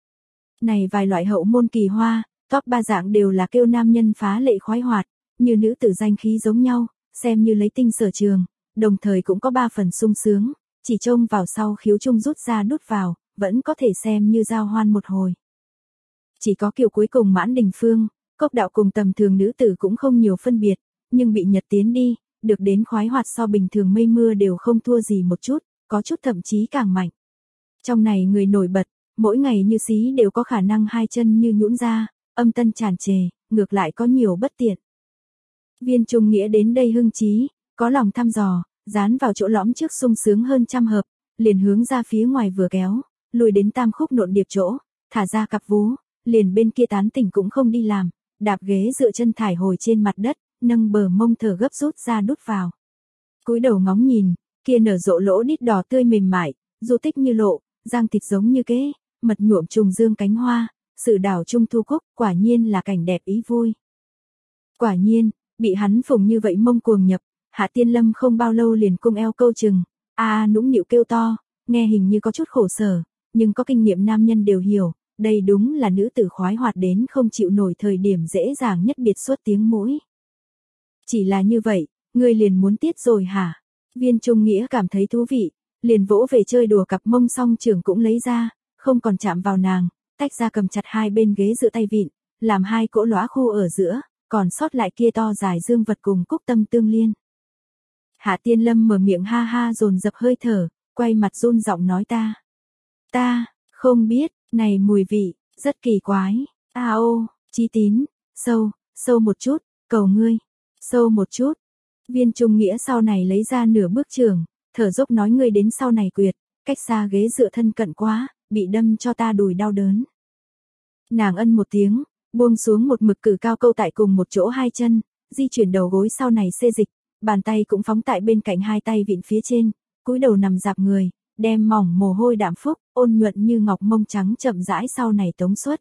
Này vài loại hậu môn kỳ hoa, top ba dạng đều là kêu nam nhân phá lệ khoái hoạt, như nữ tử danh khí giống nhau, xem như lấy tinh sở trường, đồng thời cũng có ba phần sung sướng, chỉ trông vào sau khiếu trung rút ra đút vào, vẫn có thể xem như giao hoan một hồi. Chỉ có kiểu cuối cùng mãn đình phương, cốc đạo cùng tầm thường nữ tử cũng không nhiều phân biệt, nhưng bị nhật tiến đi, được đến khoái hoạt so bình thường mây mưa đều không thua gì một chút, có chút thậm chí càng mạnh. Trong này người nổi bật, mỗi ngày như xí đều có khả năng hai chân như nhũn ra, âm tân tràn trề, ngược lại có nhiều bất tiện. Viên Trung Nghĩa đến đây hưng trí, có lòng thăm dò, dán vào chỗ lõm trước sung sướng hơn trăm hợp, liền hướng ra phía ngoài vừa kéo, lùi đến tam khúc nộn điệp chỗ, thả ra cặp vú, liền bên kia tán tỉnh cũng không đi làm, đạp ghế dựa chân thải hồi trên mặt đất, nâng bờ mông thở gấp rút ra đút vào. Cúi đầu ngóng nhìn, kia nở rộ lỗ đít đỏ tươi mềm mại, du tích như lộ, răng thịt giống như kế, mật nhuộm trùng dương cánh hoa, sự đảo trung thu cúc, quả nhiên là cảnh đẹp ý vui. Quả nhiên, bị hắn phùng như vậy mông cuồng nhập, Hạ Tiên Lâm không bao lâu liền cung eo câu chừng, a a nũng nịu kêu to, nghe hình như có chút khổ sở, nhưng có kinh nghiệm nam nhân đều hiểu, đây đúng là nữ tử khoái hoạt đến không chịu nổi thời điểm dễ dàng nhất biệt xuất tiếng mũi. Chỉ là như vậy, ngươi liền muốn tiết rồi hả? Viên Trung Nghĩa cảm thấy thú vị, liền vỗ về chơi đùa cặp mông song trường cũng lấy ra, không còn chạm vào nàng, tách ra cầm chặt hai bên ghế dựa tay vịn, làm hai cỗ lõa khu ở giữa, còn sót lại kia to dài dương vật cùng cúc tâm tương liên. Hạ Tiên Lâm mở miệng ha ha dồn dập hơi thở, quay mặt run giọng nói ta. Ta, không biết, này mùi vị, rất kỳ quái, a ô, Chí Tín, sâu, sâu một chút, cầu ngươi, sâu một chút. Viên Trung Nghĩa sau này lấy ra nửa bước trường, thở dốc nói ngươi đến sau này quyệt, cách xa ghế dựa thân cận quá, bị đâm cho ta đùi đau đớn. Nàng ân một tiếng, buông xuống một mực cử cao câu tại cùng một chỗ hai chân, di chuyển đầu gối sau này xê dịch, bàn tay cũng phóng tại bên cạnh hai tay vịn phía trên, cúi đầu nằm dạp người, đem mỏng mồ hôi đạm phúc, ôn nhuận như ngọc mông trắng chậm rãi sau này tống xuất.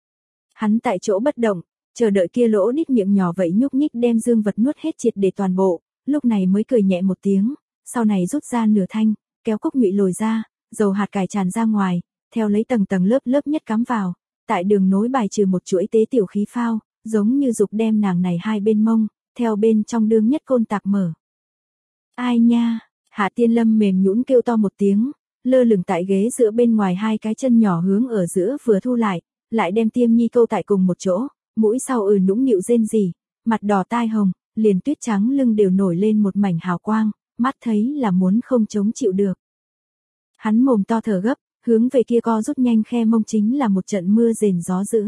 Hắn tại chỗ bất động, chờ đợi kia lỗ đít miệng nhỏ vậy nhúc nhích đem dương vật nuốt hết triệt để toàn bộ, lúc này mới cười nhẹ một tiếng, sau này rút ra nửa thanh, kéo cúc nhụy lồi ra, dầu hạt cải tràn ra ngoài, theo lấy tầng tầng lớp lớp nhất cắm vào, tại đường nối bài trừ một chuỗi tế tiểu khí phao, giống như dục đem nàng này hai bên mông, theo bên trong đương nhất côn tạc mở. Ai nha, Hạ Tiên Lâm mềm nhũn kêu to một tiếng, lơ lửng tại ghế giữa bên ngoài hai cái chân nhỏ hướng ở giữa vừa thu lại, lại đem tiêm nhi câu tại cùng một chỗ, mũi sau ừ nũng nịu rên rỉ, mặt đỏ tai hồng, liền tuyết trắng lưng đều nổi lên một mảnh hào quang, mắt thấy là muốn không chống chịu được. Hắn mồm to thở gấp, hướng về kia co rút nhanh khe mông chính là một trận mưa rền gió dữ.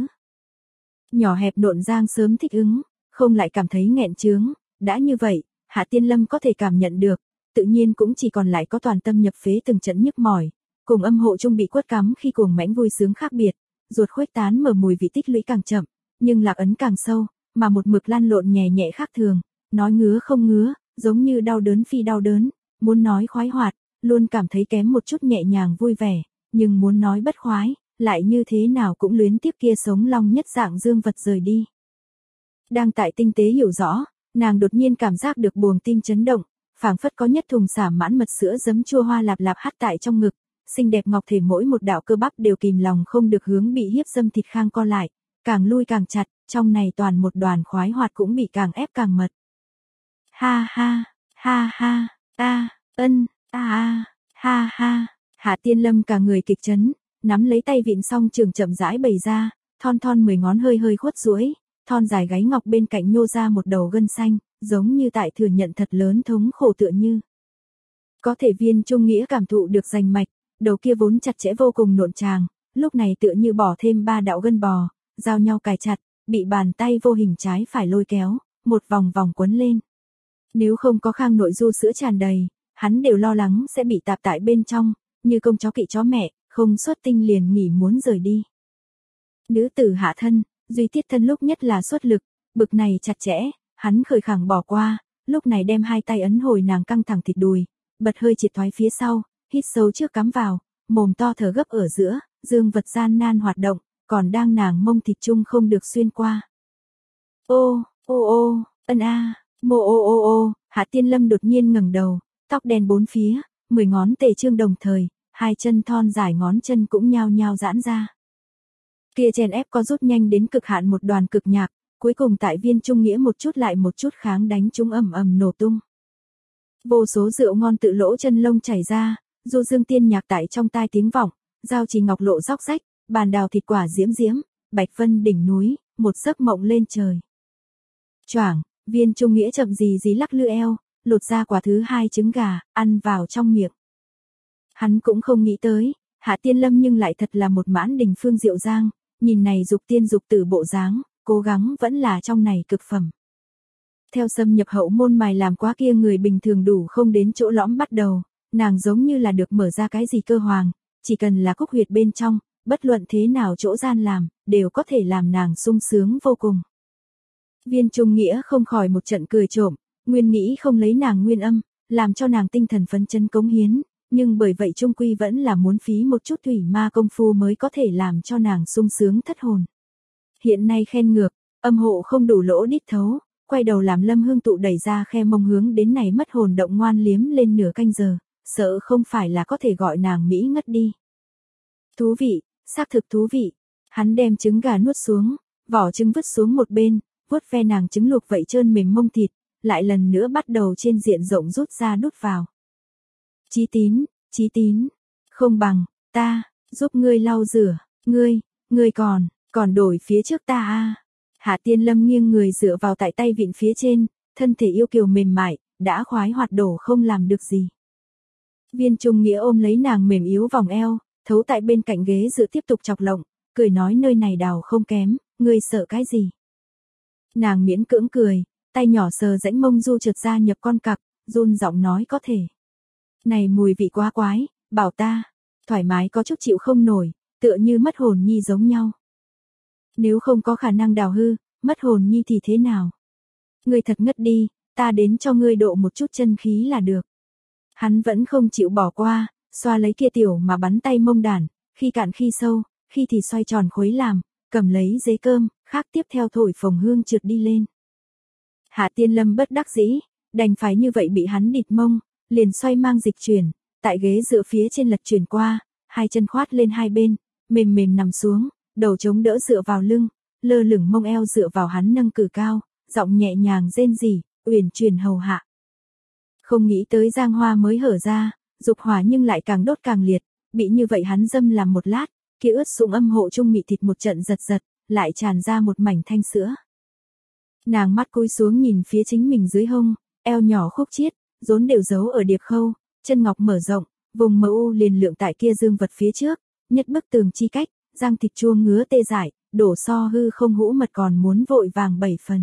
Nhỏ hẹp nộn giang sớm thích ứng, không lại cảm thấy nghẹn chướng, đã như vậy, Hạ Tiên Lâm có thể cảm nhận được, tự nhiên cũng chỉ còn lại có toàn tâm nhập phế từng trận nhức mỏi, cùng âm hộ trung bị quất cắm khi cuồng mãnh vui sướng khác biệt, ruột khuếch tán mở mùi vị tích lũy càng chậm, nhưng lạc ấn càng sâu, mà một mực lăn lộn nhẹ nhẹ khác thường, nói ngứa không ngứa, giống như đau đớn phi đau đớn, muốn nói khoái hoạt, luôn cảm thấy kém một chút nhẹ nhàng vui vẻ, nhưng muốn nói bất khoái, lại như thế nào cũng luyến tiếc kia sống long nhất dạng dương vật rời đi. Đang tại tinh tế hiểu rõ, nàng đột nhiên cảm giác được buồng tim chấn động, phảng phất có nhất thùng xả mãn mật sữa giấm chua hoa lạp lạp hắt tại trong ngực, xinh đẹp ngọc thể mỗi một đạo cơ bắp đều kìm lòng không được hướng bị hiếp dâm thịt khang co lại, càng lui càng chặt, trong này toàn một đoàn khoái hoạt cũng bị càng ép càng mật. Ha ha, ha ha, ta, ân, a a, ha ha. Hạ Tiên Lâm cả người kịch chấn, nắm lấy tay vịn song trường chậm rãi bày ra, thon thon mười ngón hơi hơi khuất duỗi, thon dài gáy ngọc bên cạnh nhô ra một đầu gân xanh, giống như tại thừa nhận thật lớn thống khổ tựa như. Có thể Viên Trung Nghĩa cảm thụ được rành mạch, đầu kia vốn chặt chẽ vô cùng nộn tràng, lúc này tựa như bỏ thêm ba đạo gân bò, giao nhau cài chặt, bị bàn tay vô hình trái phải lôi kéo, một vòng vòng quấn lên. Nếu không có khang nội du sữa tràn đầy, hắn đều lo lắng sẽ bị tạp tại bên trong, như công chó kỵ chó mẹ, không xuất tinh liền nghỉ muốn rời đi. Nữ tử hạ thân, duy tiết thân lúc nhất là xuất lực, bực này chặt chẽ, hắn khởi khẳng bỏ qua, lúc này đem hai tay ấn hồi nàng căng thẳng thịt đùi, bật hơi triệt thoái phía sau, hít sâu trước cắm vào, mồm to thở gấp ở giữa, dương vật gian nan hoạt động, còn đang nàng mông thịt chung không được xuyên qua. Ô, ô ô, ân a, mô ô ô ô, Hạ Tiên Lâm đột nhiên ngẩng đầu, tóc đen bốn phía, mười ngón tề trương đồng thời, hai chân thon dài ngón chân cũng nhao nhao giãn ra. Kia chèn ép có rút nhanh đến cực hạn một đoàn cực nhạc, cuối cùng tại Viên Trung Nghĩa một chút lại một chút kháng đánh chúng ầm ầm nổ tung. Vô số rượu ngon tự lỗ chân lông chảy ra, du dương tiên nhạc tại trong tai tiếng vọng, giao trì ngọc lộ róc rách, bàn đào thịt quả diễm diễm, bạch vân đỉnh núi, một giấc mộng lên trời. Choảng, Viên Trung Nghĩa chậm gì gì lắc lư eo, lột ra quả thứ hai trứng gà, ăn vào trong miệng. Hắn cũng không nghĩ tới, Hạ Tiên Lâm nhưng lại thật là một mãn đình phương diệu giang, nhìn này dục tiên dục tử bộ dáng, cố gắng vẫn là trong này cực phẩm. Theo xâm nhập hậu môn mài làm quá kia người bình thường đủ không đến chỗ lõm bắt đầu, nàng giống như là được mở ra cái gì cơ hoàng, chỉ cần là cúc huyệt bên trong, bất luận thế nào chỗ gian làm, đều có thể làm nàng sung sướng vô cùng. Viên Trung Nghĩa không khỏi một trận cười trộm, nguyên nghĩ không lấy nàng nguyên âm, làm cho nàng tinh thần phấn chấn cống hiến, nhưng bởi vậy trung quy vẫn là muốn phí một chút thủy ma công phu mới có thể làm cho nàng sung sướng thất hồn. Hiện nay khen ngược, âm hộ không đủ lỗ đít thấu, quay đầu làm Lâm Hương Tụ đẩy ra khe mông hướng đến này mất hồn động ngoan liếm lên nửa canh giờ, sợ không phải là có thể gọi nàng Mỹ ngất đi. Thú vị, xác thực thú vị, hắn đem trứng gà nuốt xuống, vỏ trứng vứt xuống một bên, vuốt ve nàng trứng luộc vậy trơn mềm mông thịt, lại lần nữa bắt đầu trên diện rộng rút ra đút vào. Chí Tín, Chí Tín, không bằng, ta, giúp ngươi lau rửa, ngươi, ngươi còn, còn đổi phía trước ta a. Hạ Tiên Lâm nghiêng người dựa vào tại tay vịn phía trên, thân thể yêu kiều mềm mại, đã khoái hoạt đổ không làm được gì. Viên Trung Nghĩa ôm lấy nàng mềm yếu vòng eo, thấu tại bên cạnh ghế dựa tiếp tục chọc lộng, cười nói nơi này đào không kém, ngươi sợ cái gì. Nàng miễn cưỡng cười, tay nhỏ sờ rãnh mông du trượt ra nhập con cặc, run giọng nói có thể. Này mùi vị quá quái, bảo ta, thoải mái có chút chịu không nổi, tựa như mất hồn nhi giống nhau. Nếu không có khả năng đào hư, mất hồn nhi thì thế nào? Ngươi thật ngất đi, ta đến cho ngươi độ một chút chân khí là được. Hắn vẫn không chịu bỏ qua, xoa lấy kia tiểu mà bắn tay mông đàn, khi cạn khi sâu, khi thì xoay tròn khuấy làm, cầm lấy giấy cơm, khác tiếp theo thổi phồng hương trượt đi lên. Hạ Tiên Lâm bất đắc dĩ, đành phải như vậy bị hắn địt mông, liền xoay mang dịch chuyển, tại ghế dựa phía trên lật chuyển qua, hai chân khoát lên hai bên, mềm mềm nằm xuống, đầu chống đỡ dựa vào lưng, lơ lửng mông eo dựa vào hắn nâng cử cao, giọng nhẹ nhàng rên rỉ, uyển chuyển hầu hạ. Không nghĩ tới giang hoa mới hở ra, dục hỏa nhưng lại càng đốt càng liệt, bị như vậy hắn dâm làm một lát, kia ướt sũng âm hộ trung mị thịt một trận giật giật, lại tràn ra một mảnh thanh sữa. Nàng mắt cúi xuống nhìn phía chính mình dưới hông, eo nhỏ khúc chiết, rốn đều giấu ở điệp khâu, chân ngọc mở rộng, vùng mờ u liền lượng tại kia dương vật phía trước, nhất bức tường chi cách, răng thịt chua ngứa tê dại, đổ so hư không hũ mật còn muốn vội vàng bảy phần.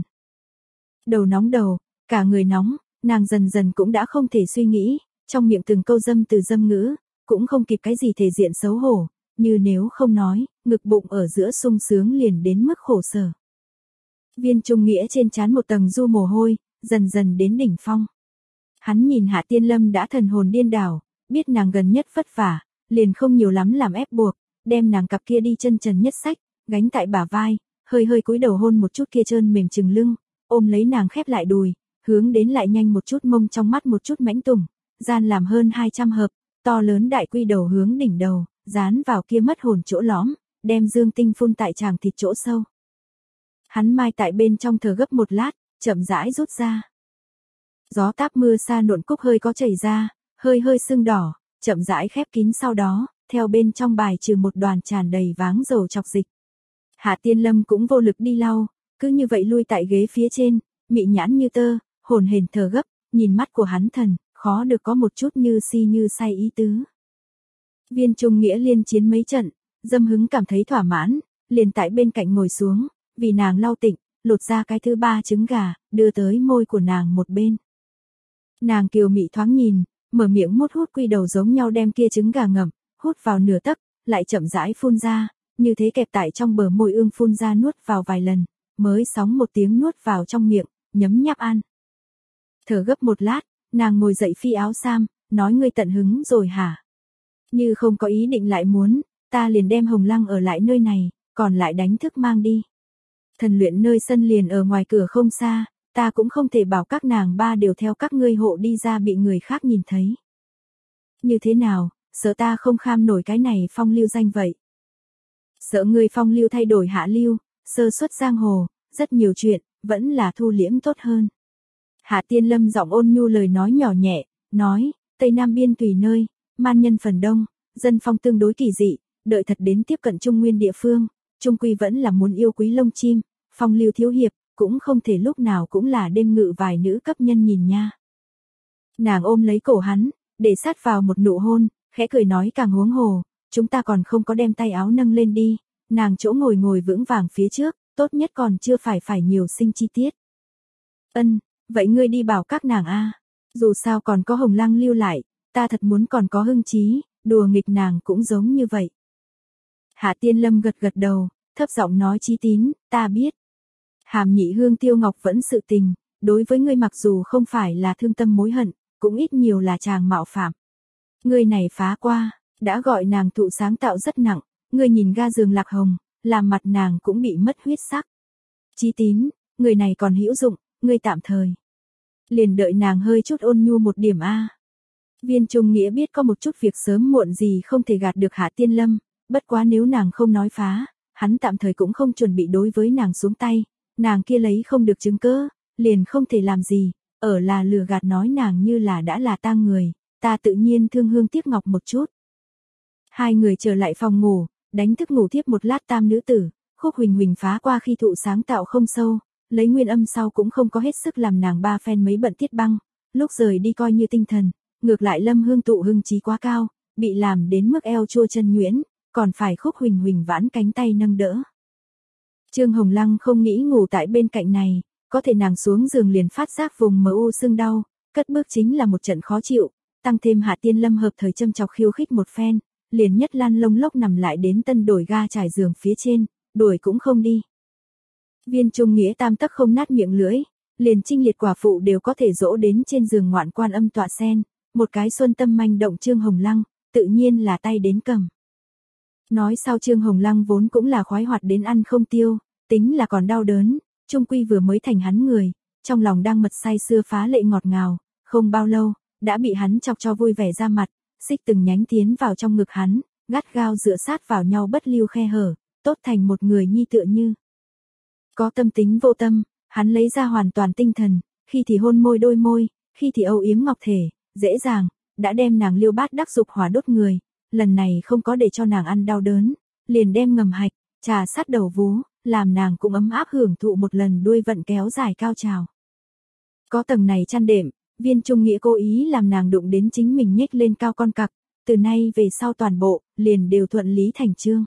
Đầu nóng đầu, cả người nóng, nàng dần dần cũng đã không thể suy nghĩ, trong miệng từng câu dâm từ dâm ngữ, cũng không kịp cái gì thể diện xấu hổ, như nếu không nói, ngực bụng ở giữa sung sướng liền đến mức khổ sở. Viên Trung Nghĩa trên trán một tầng du mồ hôi, dần dần đến đỉnh phong. Hắn nhìn Hạ Tiên Lâm đã thần hồn điên đảo, biết nàng gần nhất vất vả, liền không nhiều lắm làm ép buộc, đem nàng cặp kia đi chân trần nhất sách, gánh tại bả vai, hơi hơi cúi đầu hôn một chút kia trơn mềm chừng lưng, ôm lấy nàng khép lại đùi, hướng đến lại nhanh một chút mông trong mắt một chút mãnh tùng, gian làm hơn hai trăm hợp, to lớn đại quy đầu hướng đỉnh đầu, dán vào kia mất hồn chỗ lõm, đem dương tinh phun tại tràng thịt chỗ sâu. Hắn mai tại bên trong thở gấp một lát, chậm rãi rút ra. Gió táp mưa xa nộn cúc hơi có chảy ra, hơi hơi sưng đỏ, chậm rãi khép kín sau đó, theo bên trong bài trừ một đoàn tràn đầy váng dầu chọc dịch. Hạ Tiên Lâm cũng vô lực đi lau, cứ như vậy lui tại ghế phía trên, mị nhãn như tơ, hồn hển thở gấp, nhìn mắt của hắn thần, khó được có một chút như si như say ý tứ. Viên Trung Nghĩa liên chiến mấy trận, Dâm Hứng cảm thấy thỏa mãn, liền tại bên cạnh ngồi xuống, vì nàng lau tịnh, lột ra cái thứ ba trứng gà, đưa tới môi của nàng một bên. Nàng kiều mị thoáng nhìn, mở miệng mút hút quy đầu giống nhau đem kia trứng gà ngậm, hút vào nửa tấc, lại chậm rãi phun ra, như thế kẹp tại trong bờ môi ương phun ra nuốt vào vài lần, mới sóng một tiếng nuốt vào trong miệng, nhấm nháp ăn. Thở gấp một lát, nàng ngồi dậy phi áo sam, nói ngươi tận hứng rồi hả? Như không có ý định lại muốn, ta liền đem Hồng Lăng ở lại nơi này, còn lại đánh thức mang đi. Thần luyện nơi sân liền ở ngoài cửa không xa, ta cũng không thể bảo các nàng ba đều theo các ngươi hộ đi ra bị người khác nhìn thấy. Như thế nào, sợ ta không kham nổi cái này phong lưu danh vậy. Sợ người phong lưu thay đổi hạ lưu, sơ suất giang hồ, rất nhiều chuyện, vẫn là thu liễm tốt hơn. Hạ Tiên Lâm giọng ôn nhu lời nói nhỏ nhẹ, nói, Tây Nam biên tùy nơi, man nhân phần đông, dân phong tương đối kỳ dị, đợi thật đến tiếp cận Trung Nguyên địa phương, trung quy vẫn là muốn yêu quý lông chim, phong lưu thiếu hiệp, cũng không thể lúc nào cũng là đêm ngự vài nữ cấp nhân nhìn nha. Nàng ôm lấy cổ hắn, để sát vào một nụ hôn, khẽ cười nói càng huống hồ, chúng ta còn không có đem tay áo nâng lên đi, nàng chỗ ngồi ngồi vững vàng phía trước, tốt nhất còn chưa phải phải nhiều sinh chi tiết. Ân, vậy ngươi đi bảo các nàng a, dù sao còn có Hồng Lăng lưu lại, ta thật muốn còn có hưng trí, đùa nghịch nàng cũng giống như vậy. Hạ Tiên Lâm gật gật đầu, thấp giọng nói Chí Tín, ta biết. Hàm Nhị Hương Tiêu Ngọc vẫn sự tình, đối với ngươi mặc dù không phải là thương tâm mối hận, cũng ít nhiều là chàng mạo phạm. Ngươi này phá qua, đã gọi nàng thụ sáng tạo rất nặng, ngươi nhìn ga giường lạc hồng, làm mặt nàng cũng bị mất huyết sắc. Chí Tín, người này còn hữu dụng, ngươi tạm thời. Liền đợi nàng hơi chút ôn nhu một điểm a. Viên Trung Nghĩa biết có một chút việc sớm muộn gì không thể gạt được Hạ Tiên Lâm, bất quá nếu nàng không nói phá, hắn tạm thời cũng không chuẩn bị đối với nàng xuống tay, nàng kia lấy không được chứng cớ, liền không thể làm gì, ở là lừa gạt nói nàng như là đã là tang người, ta tự nhiên thương hương tiếc ngọc một chút. Hai người trở lại phòng ngủ, đánh thức ngủ thiếp một lát tam nữ tử, Khúc Huỳnh Huỳnh phá qua khi thụ sáng tạo không sâu, lấy nguyên âm sau cũng không có hết sức làm nàng ba phen mấy bận tiết băng, lúc rời đi coi như tinh thần, ngược lại Lâm Hương tụ hưng trí quá cao, bị làm đến mức eo chua chân nhuyễn, còn phải Khúc Huỳnh Huỳnh vãn cánh tay nâng đỡ. Trương Hồng Lăng không nghĩ ngủ tại bên cạnh này, có thể nàng xuống giường liền phát giác vùng mờ u sưng đau, cất bước chính là một trận khó chịu, tăng thêm Hạ Tiên Lâm hợp thời châm chọc khiêu khích một phen, liền nhất lan lông lốc nằm lại đến tân đổi ga trải giường phía trên, đuổi cũng không đi. Viên Trung Nghĩa tam tấc không nát miệng lưỡi, liền Trinh Liệt quả phụ đều có thể dỗ đến trên giường ngoạn quan âm tọa sen, một cái xuân tâm manh động Trương Hồng Lăng, tự nhiên là tay đến cầm. Nói sao Trương Hồng Lăng vốn cũng là khoái hoạt đến ăn không tiêu, tính là còn đau đớn, trung quy vừa mới thành hắn người, trong lòng đang mật say sưa phá lệ ngọt ngào, không bao lâu, đã bị hắn chọc cho vui vẻ ra mặt, xích từng nhánh tiến vào trong ngực hắn, gắt gao dựa sát vào nhau bất lưu khe hở, tốt thành một người nhi tựa như. Có tâm tính vô tâm, hắn lấy ra hoàn toàn tinh thần, khi thì hôn môi đôi môi, khi thì âu yếm ngọc thể, dễ dàng, đã đem nàng liêu bát đắc dục hỏa đốt người, lần này không có để cho nàng ăn đau đớn, liền đem ngầm hạch, trà sát đầu vú, làm nàng cũng ấm áp hưởng thụ một lần đuôi vận kéo dài cao trào. Có tầng này chăn đệm, Viên Trung Nghĩa cố ý làm nàng đụng đến chính mình nhếch lên cao con cặc, từ nay về sau toàn bộ, liền đều thuận lý thành chương.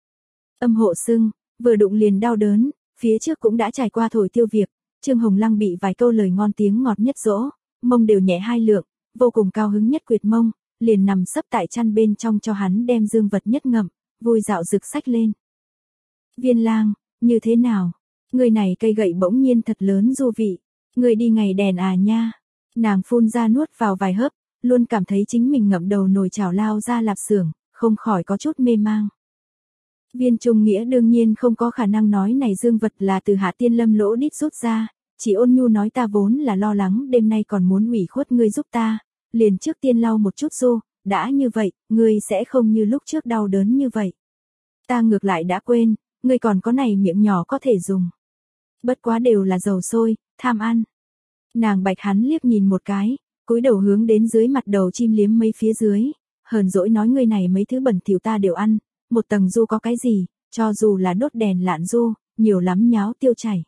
Âm hộ sưng, vừa đụng liền đau đớn, phía trước cũng đã trải qua thổi tiêu việc, Trương Hồng Lăng bị vài câu lời ngon tiếng ngọt nhất dỗ, mông đều nhẹ hai lượng, vô cùng cao hứng nhất quyệt mông, liền nằm sấp tại chăn bên trong cho hắn đem dương vật nhất ngậm, vui dạo rực sách lên. Viên Lang, như thế nào? Người này cây gậy bỗng nhiên thật lớn du vị, người đi ngày đèn à nha. Nàng phun ra nuốt vào vài hớp, luôn cảm thấy chính mình ngậm đầu nồi chảo lao ra lạp xưởng, không khỏi có chút mê mang. Viên Trung Nghĩa đương nhiên không có khả năng nói này dương vật là từ Hạ Tiên Lâm lỗ đít rút ra, chỉ ôn nhu nói ta vốn là lo lắng đêm nay còn muốn ủy khuất ngươi giúp ta, liền trước tiên lau một chút du, đã như vậy, ngươi sẽ không như lúc trước đau đớn như vậy. Ta ngược lại đã quên, ngươi còn có này miệng nhỏ có thể dùng. Bất quá đều là dầu sôi, tham ăn. Nàng bạch hắn liếc nhìn một cái, cúi đầu hướng đến dưới mặt đầu chim liếm mấy phía dưới, hờn dỗi nói ngươi này mấy thứ bẩn thỉu ta đều ăn, một tầng du có cái gì, cho dù là đốt đèn lạn du, nhiều lắm nháo tiêu chảy.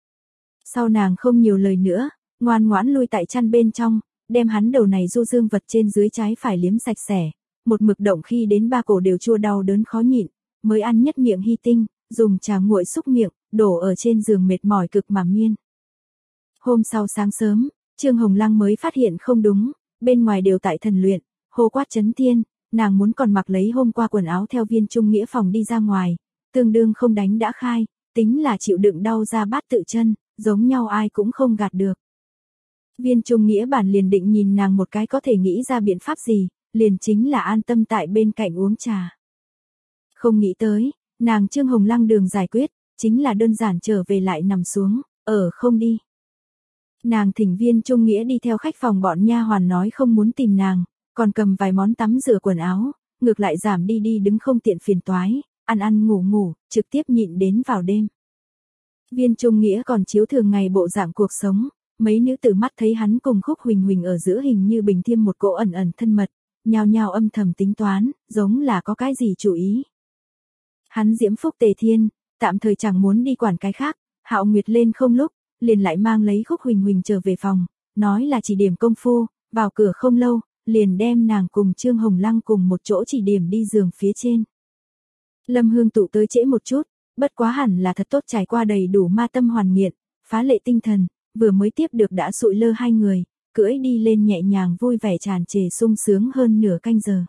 Sau nàng không nhiều lời nữa, ngoan ngoãn lui tại chăn bên trong, đem hắn đầu này du dương vật trên dưới trái phải liếm sạch sẽ, một mực động khi đến ba cổ đều chua đau đớn khó nhịn, mới ăn nhất miệng hy tinh, dùng trà nguội xúc miệng, đổ ở trên giường mệt mỏi cực mà miên. Hôm sau sáng sớm, Trương Hồng Lăng mới phát hiện không đúng, bên ngoài đều tại thần luyện, hô quát chấn thiên, nàng muốn còn mặc lấy hôm qua quần áo theo Viên Trung Nghĩa phòng đi ra ngoài, tương đương không đánh đã khai, tính là chịu đựng đau ra bát tự chân, giống nhau ai cũng không gạt được. Viên Trung Nghĩa bản liền định nhìn nàng một cái có thể nghĩ ra biện pháp gì, liền chính là an tâm tại bên cạnh uống trà. Không nghĩ tới, nàng Trương Hồng Lăng đường giải quyết, chính là đơn giản trở về lại nằm xuống, ở không đi. Nàng thỉnh Viên Trung Nghĩa đi theo khách phòng bọn nha hoàn nói không muốn tìm nàng, còn cầm vài món tắm rửa quần áo, ngược lại giảm đi đi đứng không tiện phiền toái, ăn ăn ngủ ngủ, trực tiếp nhịn đến vào đêm. Viên Trung Nghĩa còn chiếu thường ngày bộ dạng cuộc sống, mấy nữ tử mắt thấy hắn cùng Khúc Huỳnh Huỳnh ở giữa hình như bình thêm một cỗ ẩn ẩn thân mật, nhao nhao âm thầm tính toán, giống là có cái gì chủ ý. Hắn diễm phúc tề thiên, tạm thời chẳng muốn đi quản cái khác, Hạo Nguyệt lên không lúc, liền lại mang lấy Khúc Huỳnh Huỳnh trở về phòng, nói là chỉ điểm công phu, vào cửa không lâu, liền đem nàng cùng Trương Hồng Lăng cùng một chỗ chỉ điểm đi giường phía trên. Lâm Hương tụ tới trễ một chút, bất quá hẳn là thật tốt trải qua đầy đủ ma tâm hoàn nghiện, phá lệ tinh thần, vừa mới tiếp được đã sụi lơ hai người, cưỡi đi lên nhẹ nhàng vui vẻ tràn trề sung sướng hơn nửa canh giờ.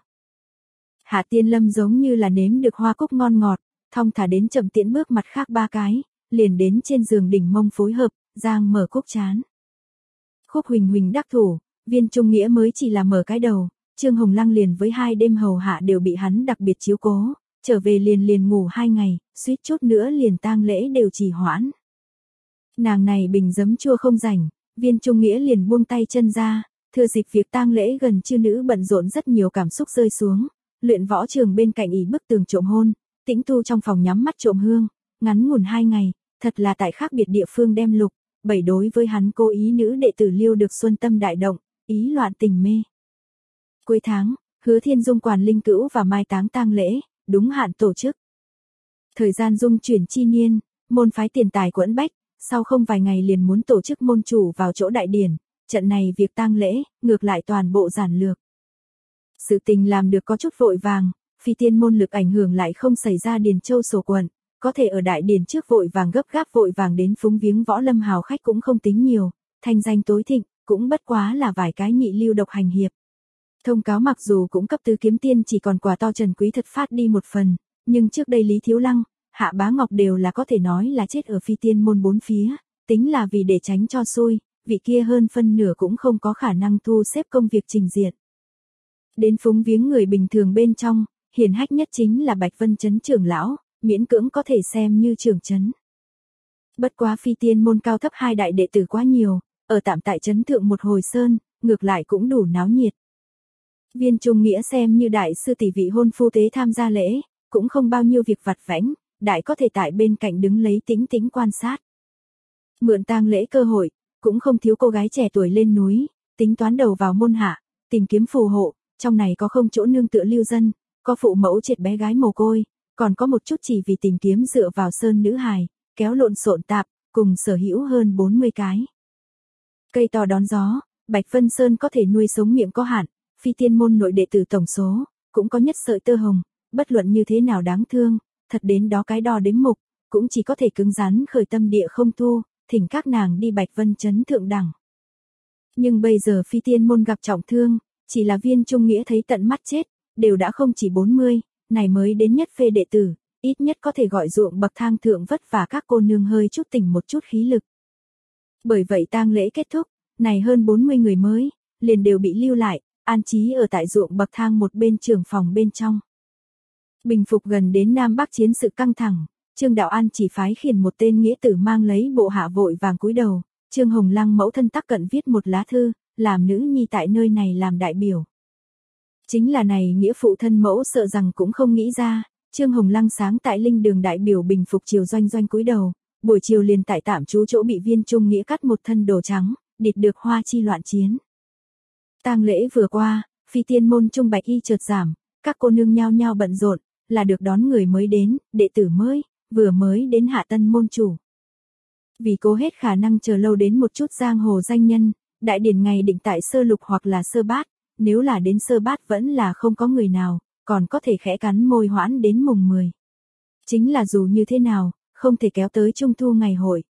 Hạ Tiên Lâm giống như là nếm được hoa cúc ngon ngọt, thong thả đến chậm tiễn bước mặt khác ba cái, liền đến trên giường đỉnh mông phối hợp, giang mở cúc chán. Khúc Huỳnh Huỳnh đắc thủ, Viên Trung Nghĩa mới chỉ là mở cái đầu, Trương Hồng Lăng liền với hai đêm hầu hạ đều bị hắn đặc biệt chiếu cố, trở về liền liền ngủ hai ngày, suýt chút nữa liền tang lễ đều trì hoãn. Nàng này bình giấm chua không rảnh, Viên Trung Nghĩa liền buông tay chân ra, thừa dịp việc tang lễ gần chư nữ bận rộn rất nhiều cảm xúc rơi xuống, luyện võ trường bên cạnh ỉ bức tường trộm hôn, tĩnh tu trong phòng nhắm mắt trộm hương, ngắn ngủn hai ngày, thật là tại khác biệt địa phương đem lục, bảy đối với hắn cố ý nữ đệ tử Liêu được xuân tâm đại động, ý loạn tình mê. Cuối tháng, Hứa Thiên Dung quản linh cữu và mai táng tang lễ, đúng hạn tổ chức. Thời gian dung chuyển chi niên, môn phái tiền tài quẫn bách, sau không vài ngày liền muốn tổ chức môn chủ vào chỗ đại điển, trận này việc tang lễ, ngược lại toàn bộ giản lược. Sự tình làm được có chút vội vàng, phi tiên môn lực ảnh hưởng lại không xảy ra Điền Châu sổ quận, có thể ở đại điển trước vội vàng gấp gáp vội vàng đến phúng viếng võ lâm hào khách cũng không tính nhiều, thanh danh tối thịnh, cũng bất quá là vài cái nhị lưu độc hành hiệp. Thông cáo mặc dù cũng cấp tứ kiếm tiên chỉ còn quà to Trần Quý thật phát đi một phần, nhưng trước đây Lý Thiếu Lăng, Hạ Bá Ngọc đều là có thể nói là chết ở phi tiên môn bốn phía, tính là vì để tránh cho xui, vị kia hơn phân nửa cũng không có khả năng thu xếp công việc trình diện. Đến phúng viếng người bình thường bên trong, hiển hách nhất chính là Bạch Vân Chấn trưởng lão, miễn cưỡng có thể xem như trưởng chấn. Bất quá phi tiên môn cao thấp hai đại đệ tử quá nhiều, ở tạm tại chấn thượng một hồi sơn, ngược lại cũng đủ náo nhiệt. Viên Trung Nghĩa xem như đại sư tỷ vị hôn phu tế tham gia lễ, cũng không bao nhiêu việc vặt vãnh, đại có thể tại bên cạnh đứng lấy tĩnh tĩnh quan sát. Mượn tang lễ cơ hội, cũng không thiếu cô gái trẻ tuổi lên núi, tính toán đầu vào môn hạ, tìm kiếm phù hộ, trong này có không chỗ nương tựa lưu dân, có phụ mẫu triệt bé gái mồ côi, còn có một chút chỉ vì tìm kiếm dựa vào sơn nữ hài, kéo lộn xộn tạp, cùng sở hữu hơn bốn mươi cái. Cây to đón gió, Bạch Vân Sơn có thể nuôi sống miệng có hạn, phi tiên môn nội đệ tử tổng số, cũng có nhất sợi tơ hồng, bất luận như thế nào đáng thương, thật đến đó cái đo đếm mục, cũng chỉ có thể cứng rắn khởi tâm địa không thu, thỉnh các nàng đi Bạch Vân Chấn thượng đẳng. Nhưng bây giờ phi tiên môn gặp trọng thương, chỉ là Viên Trung Nghĩa thấy tận mắt chết, đều đã không chỉ bốn mươi, này mới đến nhất phê đệ tử, ít nhất có thể gọi ruộng bậc thang thượng vất vả các cô nương hơi chút tỉnh một chút khí lực. Bởi vậy tang lễ kết thúc, này hơn bốn mươi người mới, liền đều bị lưu lại, an trí ở tại ruộng bậc thang một bên trưởng phòng bên trong. Bình phục gần đến Nam Bắc chiến sự căng thẳng, Trương Đạo An chỉ phái khiển một tên nghĩa tử mang lấy bộ hạ vội vàng cúi đầu, Trương Hồng Lăng mẫu thân tắc cận viết một lá thư, làm nữ nhi tại nơi này làm đại biểu. Chính là này nghĩa phụ thân mẫu sợ rằng cũng không nghĩ ra, Trương Hồng Lăng sáng tại linh đường đại biểu bình phục triều doanh doanh cúi đầu, buổi chiều liền tại tạm trú chỗ bị Viên Trung Nghĩa cắt một thân đồ trắng, địt được hoa chi loạn chiến. Tang lễ vừa qua, phi tiên môn trung bạch y chợt giảm, các cô nương nhao nhao bận rộn, là được đón người mới đến, đệ tử mới, vừa mới đến hạ tân môn chủ. Vì cố hết khả năng chờ lâu đến một chút giang hồ danh nhân, đại điển ngày định tại sơ lục hoặc là sơ bát, nếu là đến sơ bát vẫn là không có người nào, còn có thể khẽ cắn môi hoãn đến mùng mười. Chính là dù như thế nào, không thể kéo tới trung thu ngày hội.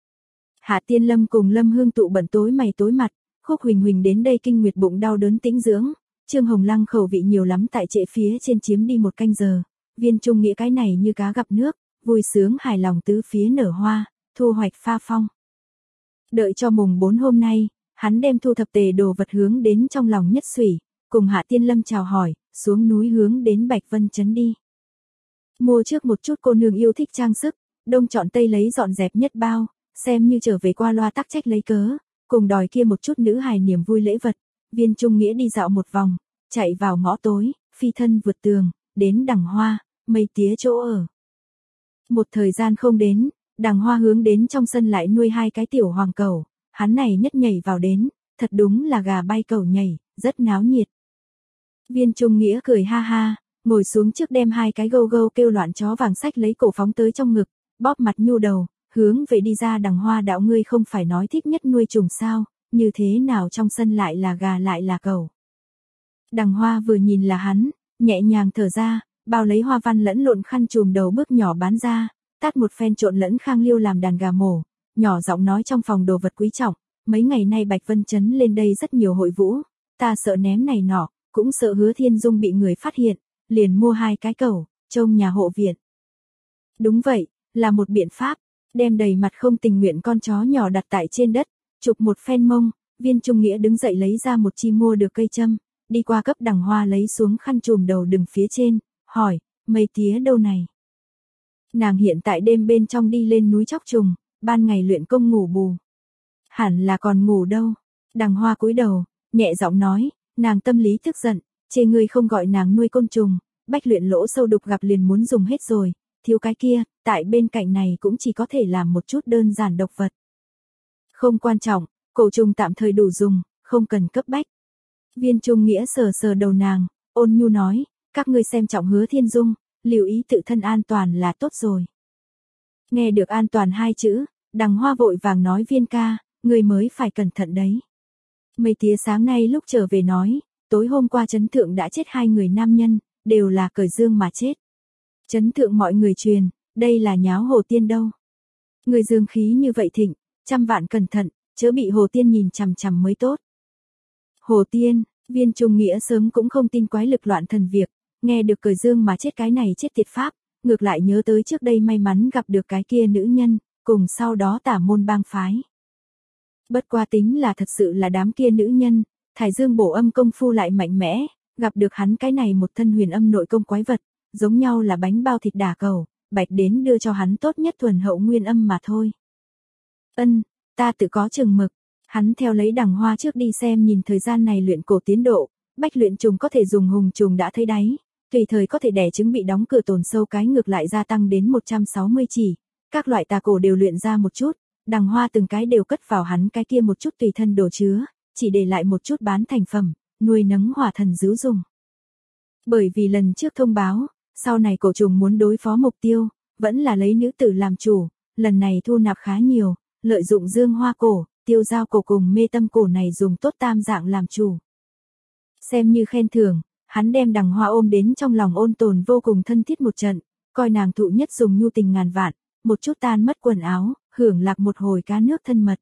Hạ Tiên Lâm cùng Lâm Hương tụ bận tối mày tối mặt, Khúc Huỳnh Huỳnh đến đây kinh nguyệt bụng đau đớn tĩnh dưỡng, Trương Hồng Lăng khẩu vị nhiều lắm tại trệ phía trên chiếm đi một canh giờ, Viên Trung Nghĩa cái này như cá gặp nước, vui sướng hài lòng tứ phía nở hoa, thu hoạch pha phong. Đợi cho mùng bốn hôm nay, hắn đem thu thập tề đồ vật hướng đến trong lòng Nhất Xủy, cùng Hạ Tiên Lâm chào hỏi, xuống núi hướng đến Bạch Vân Trấn đi. Mua trước một chút cô nương yêu thích trang sức, đông chọn tây lấy dọn dẹp nhất bao, xem như trở về qua loa tắc trách lấy cớ, cùng đòi kia một chút nữ hài niềm vui lễ vật. Viên Trung Nghĩa đi dạo một vòng, chạy vào ngõ tối, phi thân vượt tường, đến Đằng Hoa, Mây Tía chỗ ở. Một thời gian không đến, Đằng Hoa hướng đến trong sân lại nuôi hai cái tiểu hoàng cẩu, hắn này nhất nhảy vào đến, thật đúng là gà bay cẩu nhảy, rất náo nhiệt. Viên Trung Nghĩa cười ha ha, ngồi xuống trước đem hai cái gâu gâu kêu loạn chó vàng sách lấy cổ phóng tới trong ngực, bóp mặt nhu đầu, hướng về đi ra. Đằng Hoa đạo, ngươi không phải nói thích nhất nuôi trùng sao, như thế nào trong sân lại là gà lại là cẩu. Đằng Hoa vừa nhìn là hắn, nhẹ nhàng thở ra, bao lấy hoa văn lẫn lộn khăn trùm đầu bước nhỏ bán ra, tát một phen trộn lẫn khang liêu làm đàn gà mổ, nhỏ giọng nói trong phòng đồ vật quý trọng, mấy ngày nay Bạch Vân Trấn lên đây rất nhiều hội vũ, ta sợ ném này nọ, cũng sợ Hứa Thiên Dung bị người phát hiện, liền mua hai cái cẩu, trông nhà hộ viện. Đúng vậy, là một biện pháp, đem đầy mặt không tình nguyện con chó nhỏ đặt tại trên đất, chụp một phen mông, Viên Trung Nghĩa đứng dậy lấy ra một chi mua được cây châm, đi qua cấp Đằng Hoa lấy xuống khăn trùm đầu đừng phía trên, hỏi, Mây Tía đâu này? Nàng hiện tại đêm bên trong đi lên núi chóc trùng, ban ngày luyện công ngủ bù. Hẳn là còn ngủ đâu. Đằng Hoa cúi đầu, nhẹ giọng nói, nàng tâm lý tức giận, chê ngươi không gọi nàng nuôi côn trùng, bách luyện lỗ sâu đục gặp liền muốn dùng hết rồi, thiếu cái kia, tại bên cạnh này cũng chỉ có thể làm một chút đơn giản độc vật. Không quan trọng, cổ trùng tạm thời đủ dùng, không cần cấp bách. Viên Trung Nghĩa sờ sờ đầu nàng, ôn nhu nói, các ngươi xem trọng Hứa Thiên Dung, lưu ý tự thân an toàn là tốt rồi. Nghe được an toàn hai chữ, Đằng Hoa vội vàng nói, Viên ca, ngươi mới phải cẩn thận đấy. Mây Tía sáng nay lúc trở về nói, tối hôm qua trấn thượng đã chết hai người nam nhân, đều là cởi dương mà chết. Trấn thượng mọi người truyền, đây là nháo Hồ Tiên đâu. Người dương khí như vậy thịnh, trăm vạn cẩn thận, chớ bị Hồ Tiên nhìn chằm chằm mới tốt. Hồ Tiên, Viên Trung Nghĩa sớm cũng không tin quái lực loạn thần việc, nghe được cởi dương mà chết cái này chết tiệt pháp, ngược lại nhớ tới trước đây may mắn gặp được cái kia nữ nhân, cùng sau đó tả môn bang phái. Bất qua tính là thật sự là đám kia nữ nhân, thải dương bổ âm công phu lại mạnh mẽ, gặp được hắn cái này một thân huyền âm nội công quái vật, giống nhau là bánh bao thịt đả cầu, bạch đến đưa cho hắn tốt nhất thuần hậu nguyên âm mà thôi. Ân, ta tự có chừng mực, hắn theo lấy Đằng Hoa trước đi xem nhìn thời gian này luyện cổ tiến độ, bách luyện trùng có thể dùng hùng trùng đã thấy đáy, tùy thời có thể đẻ trứng bị đóng cửa tồn sâu cái ngược lại gia tăng đến một trăm sáu mươi chỉ, các loại tà cổ đều luyện ra một chút, Đằng Hoa từng cái đều cất vào hắn cái kia một chút tùy thân đồ chứa, chỉ để lại một chút bán thành phẩm, nuôi nấng hỏa thần dữ dùng. Bởi vì lần trước thông báo, sau này cổ trùng muốn đối phó mục tiêu, vẫn là lấy nữ tử làm chủ, lần này thu nạp khá nhiều, lợi dụng dương hoa cổ, tiêu giao cổ cùng mê tâm cổ này dùng tốt tam dạng làm chủ. Xem như khen thưởng, hắn đem Đằng Hoa ôm đến trong lòng ôn tồn vô cùng thân thiết một trận, coi nàng thụ nhất dùng nhu tình ngàn vạn, một chút tan mất quần áo, hưởng lạc một hồi cá nước thân mật.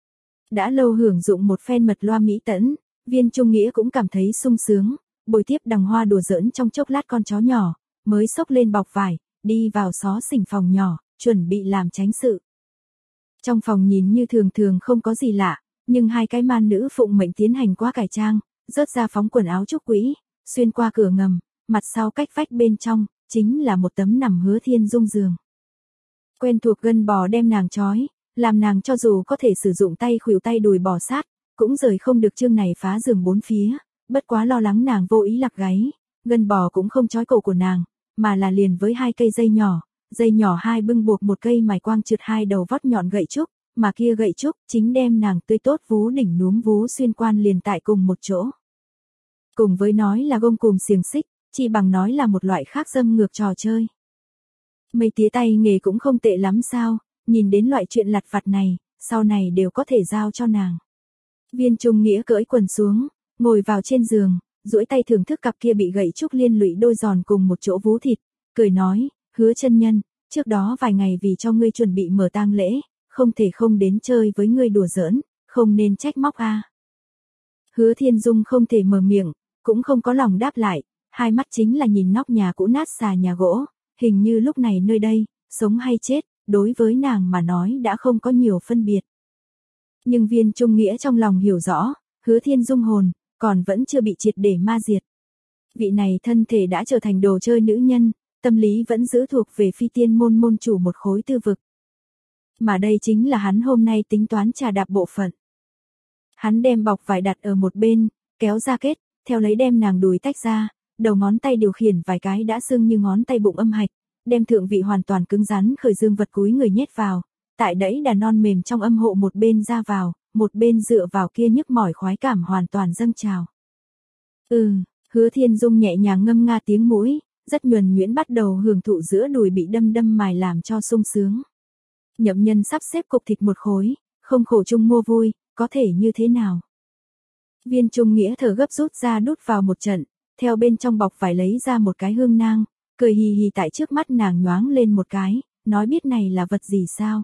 Đã lâu hưởng dụng một phen mật loa mỹ tẫn, Viên Trung Nghĩa cũng cảm thấy sung sướng, bồi tiếp Đằng Hoa đùa giỡn trong chốc lát con chó nhỏ, mới xốc lên bọc vải, đi vào xó xỉnh phòng nhỏ, chuẩn bị làm chánh sự. Trong phòng nhìn như thường thường không có gì lạ, nhưng hai cái man nữ phụng mệnh tiến hành qua cải trang, rớt ra phóng quần áo trúc quỹ, xuyên qua cửa ngầm, mặt sau cách vách bên trong, chính là một tấm nằm Hứa Thiên Dung giường. Quen thuộc gân bò đem nàng trói, làm nàng cho dù có thể sử dụng tay khuỷu tay đùi bò sát, cũng rời không được chương này phá giường bốn phía, bất quá lo lắng nàng vô ý lạc gáy, gân bò cũng không trói cổ của nàng, mà là liền với hai cây dây nhỏ, dây nhỏ hai bưng buộc một cây mài quang trượt hai đầu vót nhọn gậy trúc, mà kia gậy trúc chính đem nàng tươi tốt vú đỉnh núm vú xuyên quan liền tại cùng một chỗ. Cùng với nói là gông cùm xiềng xích, chỉ bằng nói là một loại khác dâm ngược trò chơi. Mấy tía tay nghề cũng không tệ lắm sao, nhìn đến loại chuyện lặt vặt này, sau này đều có thể giao cho nàng. Viên Trung Nghĩa cởi quần xuống, ngồi vào trên giường, duỗi tay thưởng thức cặp kia bị gậy trúc liên lụy đôi giòn cùng một chỗ vú thịt, cười nói, Hứa chân nhân, trước đó vài ngày vì cho ngươi chuẩn bị mở tang lễ, không thể không đến chơi với ngươi đùa giỡn, không nên trách móc a. À. Hứa Thiên Dung không thể mở miệng, cũng không có lòng đáp lại, hai mắt chính là nhìn nóc nhà cũ nát xà nhà gỗ, hình như lúc này nơi đây, sống hay chết, đối với nàng mà nói đã không có nhiều phân biệt. Nhưng Viên Trung Nghĩa trong lòng hiểu rõ, Hứa Thiên Dung hồn, còn vẫn chưa bị triệt để ma diệt. Vị này thân thể đã trở thành đồ chơi nữ nhân, tâm lý vẫn giữ thuộc về phi tiên môn môn chủ một khối tư vực. Mà đây chính là hắn hôm nay tính toán trà đạp bộ phận. Hắn đem bọc vải đặt ở một bên, kéo ra kết, theo lấy đem nàng đùi tách ra, đầu ngón tay điều khiển vài cái đã sưng như ngón tay bụng âm hạch, đem thượng vị hoàn toàn cứng rắn khởi dương vật cúi người nhét vào, tại đẫy đà non mềm trong âm hộ một bên ra vào, một bên dựa vào kia nhức mỏi khoái cảm hoàn toàn dâng trào. Ừ, Hứa Thiên Dung nhẹ nhàng ngâm nga tiếng mũi, rất nhuần nhuyễn bắt đầu hưởng thụ giữa đùi bị đâm đâm mài làm cho sung sướng. Nhậm Nhân sắp xếp cục thịt một khối, không khổ chung mua vui, có thể như thế nào? Viên Trung Nghĩa thở gấp rút ra đút vào một trận, theo bên trong bọc vải lấy ra một cái hương nang, cười hì hì tại trước mắt nàng nhoáng lên một cái, nói biết này là vật gì sao?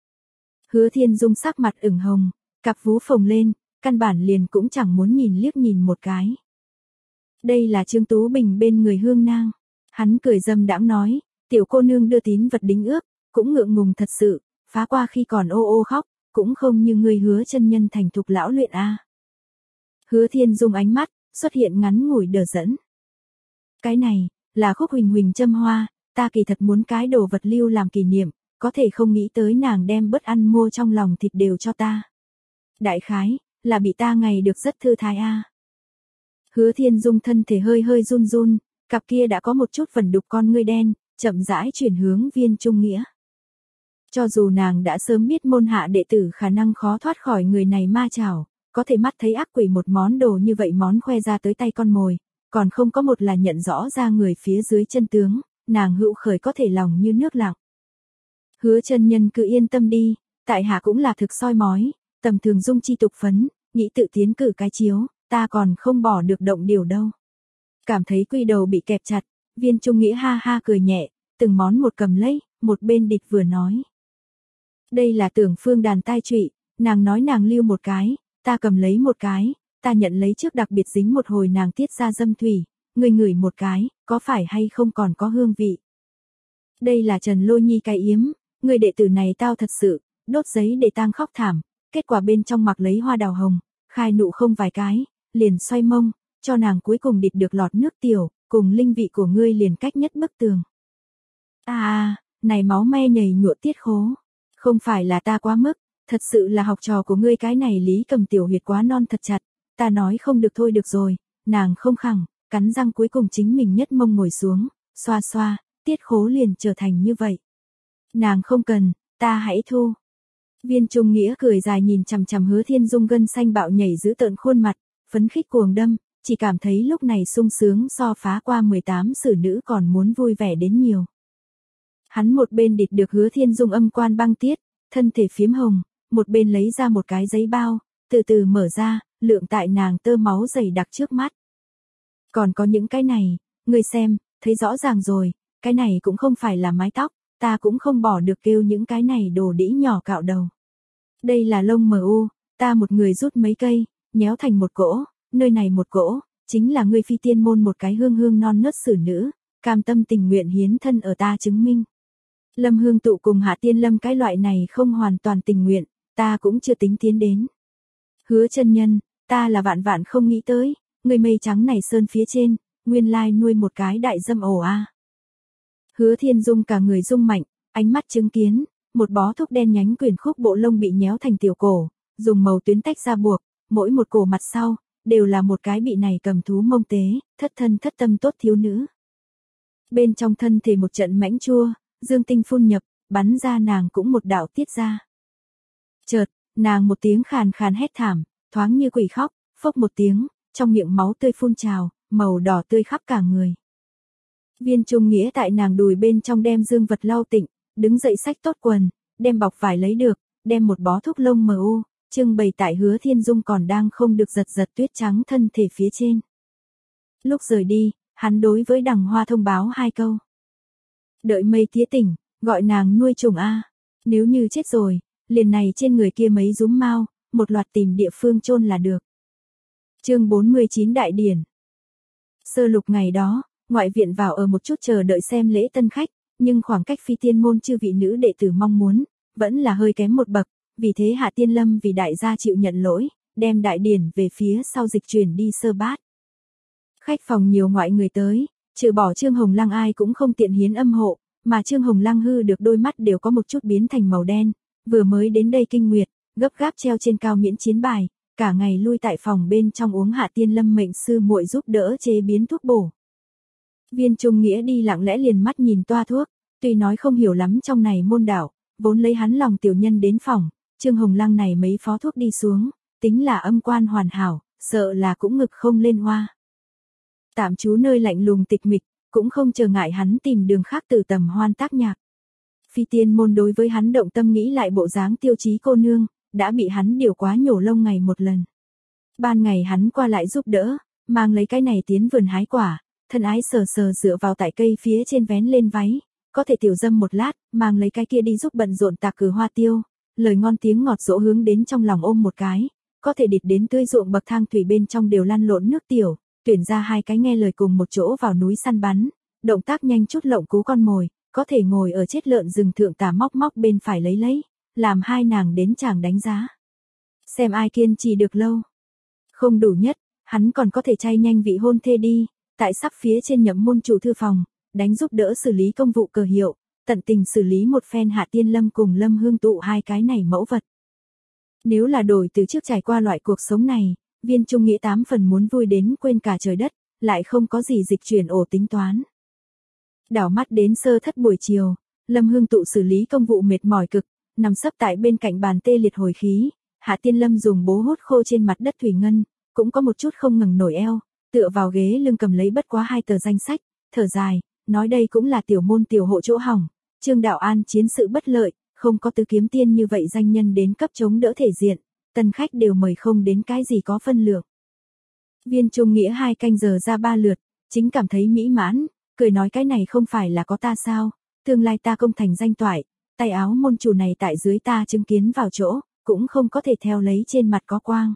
Hứa Thiên Dung sắc mặt ửng hồng, cặp vú phồng lên, căn bản liền cũng chẳng muốn nhìn liếc nhìn một cái. Đây là Trương Tú Bình bên người hương nang. Hắn cười dâm đãng nói, tiểu cô nương đưa tín vật đính ước, cũng ngượng ngùng thật sự, phá qua khi còn ô ô khóc, cũng không như người Hứa chân nhân thành thục lão luyện a. À. Hứa Thiên Dung ánh mắt, xuất hiện ngắn ngủi đờ dẫn. Cái này, là khúc huỳnh huỳnh châm hoa, ta kỳ thật muốn cái đồ vật lưu làm kỷ niệm, có thể không nghĩ tới nàng đem bớt ăn mua trong lòng thịt đều cho ta. Đại khái, là bị ta ngày được rất thư thái a. À. Hứa Thiên Dung thân thể hơi hơi run run, cặp kia đã có một chút vẩn đục con ngươi đen, chậm rãi chuyển hướng Viên Trung Nghĩa. Cho dù nàng đã sớm biết môn hạ đệ tử khả năng khó thoát khỏi người này ma chảo, có thể mắt thấy ác quỷ một món đồ như vậy món khoe ra tới tay con mồi, còn không có một là nhận rõ ra người phía dưới chân tướng, nàng hữu khởi có thể lòng như nước lặng. Hứa chân nhân cứ yên tâm đi, tại hạ cũng là thực soi mói, tầm thường dung chi tục phấn, nghĩ tự tiến cử cái chiếu, ta còn không bỏ được động điều đâu. Cảm thấy quy đầu bị kẹp chặt, Viên Trung Nghĩa ha ha cười nhẹ, từng món một cầm lấy, một bên địch vừa nói. Đây là Tưởng Phương đàn tai trụy, nàng nói nàng lưu một cái, ta cầm lấy một cái, ta nhận lấy trước đặc biệt dính một hồi nàng tiết ra dâm thủy, người ngửi một cái, có phải hay không còn có hương vị. Đây là Trần Lôi Nhi cái yếm, người đệ tử này tao thật sự, đốt giấy để tang khóc thảm, kết quả bên trong mặc lấy hoa đào hồng, khai nụ không vài cái, liền xoay mông, cho nàng cuối cùng địt được lọt nước tiểu, cùng linh vị của ngươi liền cách nhất bức tường. À, này máu me nhầy nhụa tiết khố, không phải là ta quá mức, thật sự là học trò của ngươi cái này Lý Cầm tiểu huyệt quá non thật chặt, ta nói không được thôi được rồi, nàng không khẳng, cắn răng cuối cùng chính mình nhất mông ngồi xuống, xoa xoa, tiết khố liền trở thành như vậy. Nàng không cần, ta hãy thu. Viên Trung Nghĩa cười dài nhìn chằm chằm Hứa Thiên Dung gân xanh bạo nhảy giữ tợn khuôn mặt, phấn khích cuồng đâm, chỉ cảm thấy lúc này sung sướng so phá qua mười tám xử nữ còn muốn vui vẻ đến nhiều. Hắn một bên địt được Hứa Thiên Dung âm quan băng tiết, thân thể phiếm hồng, một bên lấy ra một cái giấy bao, từ từ mở ra, lượng tại nàng tơ máu dày đặc trước mắt. Còn có những cái này, ngươi xem, thấy rõ ràng rồi, cái này cũng không phải là mái tóc, ta cũng không bỏ được kêu những cái này đồ đĩ nhỏ cạo đầu. Đây là lông mờ u, ta một người rút mấy cây, nhéo thành một cỗ, nơi này một cỗ, chính là ngươi phi tiên môn một cái hương hương non nớt xử nữ, cam tâm tình nguyện hiến thân ở ta chứng minh. Lâm Hương tụ cùng Hạ Tiên Lâm cái loại này không hoàn toàn tình nguyện, ta cũng chưa tính tiến đến. Hứa chân nhân, ta là vạn vạn không nghĩ tới, người mây trắng này sơn phía trên, nguyên lai nuôi một cái đại dâm ổ a. À. Hứa Thiên Dung cả người rung mạnh, ánh mắt chứng kiến, một bó thúc đen nhánh quyển khúc bộ lông bị nhéo thành tiểu cổ, dùng màu tuyến tách ra buộc, mỗi một cổ mặt sau, đều là một cái bị này cầm thú mông tế, thất thân thất tâm tốt thiếu nữ. Bên trong thân thể một trận mãnh chua, dương tinh phun nhập, bắn ra nàng cũng một đạo tiết ra. Chợt, nàng một tiếng khàn khàn hét thảm, thoáng như quỷ khóc, phốc một tiếng, trong miệng máu tươi phun trào, màu đỏ tươi khắp cả người. Viên Trung Nghĩa tại nàng đùi bên trong đem dương vật lau tịnh, đứng dậy xách tốt quần, đem bọc vải lấy được, đem một bó thuốc lông mờ u, trưng bày tại Hứa Thiên Dung còn đang không được giật giật tuyết trắng thân thể phía trên. Lúc rời đi, hắn đối với Đằng Hoa thông báo hai câu. Đợi mây tía tỉnh, gọi nàng nuôi trùng a. Nếu như chết rồi, liền này trên người kia mấy rúm mao, một loạt tìm địa phương chôn là được. Chương bốn mươi chín Đại điển. Sơ lục ngày đó, ngoại viện vào ở một chút chờ đợi xem lễ tân khách, nhưng khoảng cách Phi Tiên môn chư vị nữ đệ tử mong muốn, vẫn là hơi kém một bậc, vì thế Hạ Tiên Lâm vì đại gia chịu nhận lỗi, đem đại điển về phía sau dịch chuyển đi sơ bát. Khách phòng nhiều ngoại người tới, trừ bỏ Trương Hồng Lăng ai cũng không tiện hiến âm hộ, mà Trương Hồng Lăng hư được đôi mắt đều có một chút biến thành màu đen, vừa mới đến đây kinh nguyệt, gấp gáp treo trên cao miễn chiến bài, cả ngày lui tại phòng bên trong uống Hạ Tiên Lâm mệnh sư muội giúp đỡ chế biến thuốc bổ. Viên Trung Nghĩa đi lặng lẽ liền mắt nhìn toa thuốc, tuy nói không hiểu lắm trong này môn đạo, vốn lấy hắn lòng tiểu nhân đến phòng, Trương Hồng Lăng này mấy phó thuốc đi xuống, tính là âm quan hoàn hảo, sợ là cũng ngực không lên hoa. Tạm trú nơi lạnh lùng tịch mịch, cũng không chờ ngại hắn tìm đường khác từ tầm hoan tác nhạc. Phi Tiên môn đối với hắn động tâm nghĩ lại bộ dáng tiêu chí cô nương, đã bị hắn điều quá nhổ lông ngày một lần. Ban ngày hắn qua lại giúp đỡ, mang lấy cái này tiến vườn hái quả, thân ái sờ sờ dựa vào tại cây phía trên vén lên váy, có thể tiểu dâm một lát, mang lấy cái kia đi giúp bận rộn tạc cử hoa tiêu, lời ngon tiếng ngọt dỗ hướng đến trong lòng ôm một cái, có thể địt đến tươi ruộng bậc thang thủy bên trong đều lăn lộn nước tiểu, tuyển ra hai cái nghe lời cùng một chỗ vào núi săn bắn, động tác nhanh chút lộng cú con mồi, có thể ngồi ở chết lợn rừng thượng tà móc móc bên phải lấy lấy, làm hai nàng đến chàng đánh giá. Xem ai kiên trì được lâu. Không đủ nhất, hắn còn có thể chay nhanh vị hôn thê đi, tại sắp phía trên nhậm môn chủ thư phòng, đánh giúp đỡ xử lý công vụ cờ hiệu, tận tình xử lý một phen Hạ Tiên Lâm cùng Lâm Hương tụ hai cái này mẫu vật. Nếu là đổi từ trước trải qua loại cuộc sống này, Viên Trung Nghĩa tám phần muốn vui đến quên cả trời đất, lại không có gì dịch chuyển ổ tính toán. Đảo mắt đến sơ thất buổi chiều, Lâm Hương tụ xử lý công vụ mệt mỏi cực, nằm sấp tại bên cạnh bàn tê liệt hồi khí, Hạ Tiên Lâm dùng bố hút khô trên mặt đất thủy ngân, cũng có một chút không ngừng nổi eo, tựa vào ghế lưng cầm lấy bất quá hai tờ danh sách, thở dài, nói đây cũng là tiểu môn tiểu hộ chỗ hỏng, Trương Đạo An chiến sự bất lợi, không có tứ kiếm tiên như vậy danh nhân đến cấp chống đỡ thể diện, tân khách đều mời không đến cái gì có phân lượng. Viên Trung Nghĩa hai canh giờ ra ba lượt, chính cảm thấy mỹ mãn, cười nói cái này không phải là có ta sao, tương lai ta công thành danh toại, tay áo môn chủ này tại dưới ta chứng kiến vào chỗ, cũng không có thể theo lấy trên mặt có quang.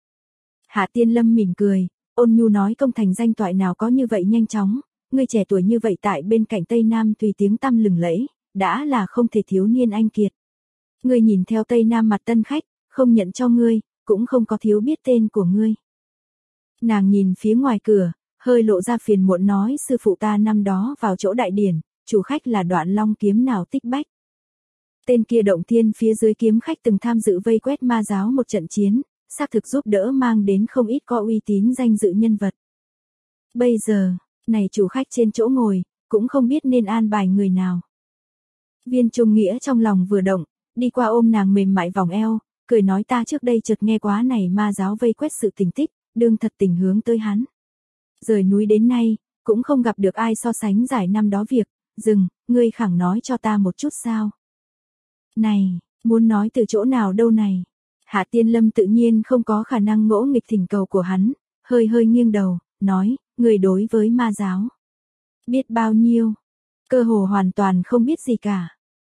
Hạ Tiên Lâm mỉm cười, ôn nhu nói công thành danh toại nào có như vậy nhanh chóng, ngươi trẻ tuổi như vậy tại bên cạnh Tây Nam tùy tiếng tăm lừng lẫy, đã là không thể thiếu niên anh kiệt. Ngươi nhìn theo Tây Nam mặt tân khách, không nhận cho ngươi, cũng không có thiếu biết tên của ngươi. Nàng nhìn phía ngoài cửa, hơi lộ ra phiền muộn nói sư phụ ta năm đó vào chỗ đại điển, chủ khách là Đoạn Long kiếm nào Tích Bách. Tên kia động thiên phía dưới kiếm khách từng tham dự vây quét ma giáo một trận chiến, xác thực giúp đỡ mang đến không ít có uy tín danh dự nhân vật. Bây giờ, này chủ khách trên chỗ ngồi, cũng không biết nên an bài người nào. Viên Trung Nghĩa trong lòng vừa động, đi qua ôm nàng mềm mại vòng eo, cười nói ta trước đây chợt nghe quá này ma giáo vây quét sự tình tích, đương thật tình hướng tới hắn. Rời núi đến nay, cũng không gặp được ai so sánh giải năm đó việc, dừng, ngươi khẳng nói cho ta một chút sao. Này, muốn nói từ chỗ nào đâu này. Hạ Tiên Lâm tự nhiên không có khả năng ngỗ nghịch thỉnh cầu của hắn, hơi hơi nghiêng đầu, nói, người đối với ma giáo biết bao nhiêu, cơ hồ hoàn toàn không biết gì cả.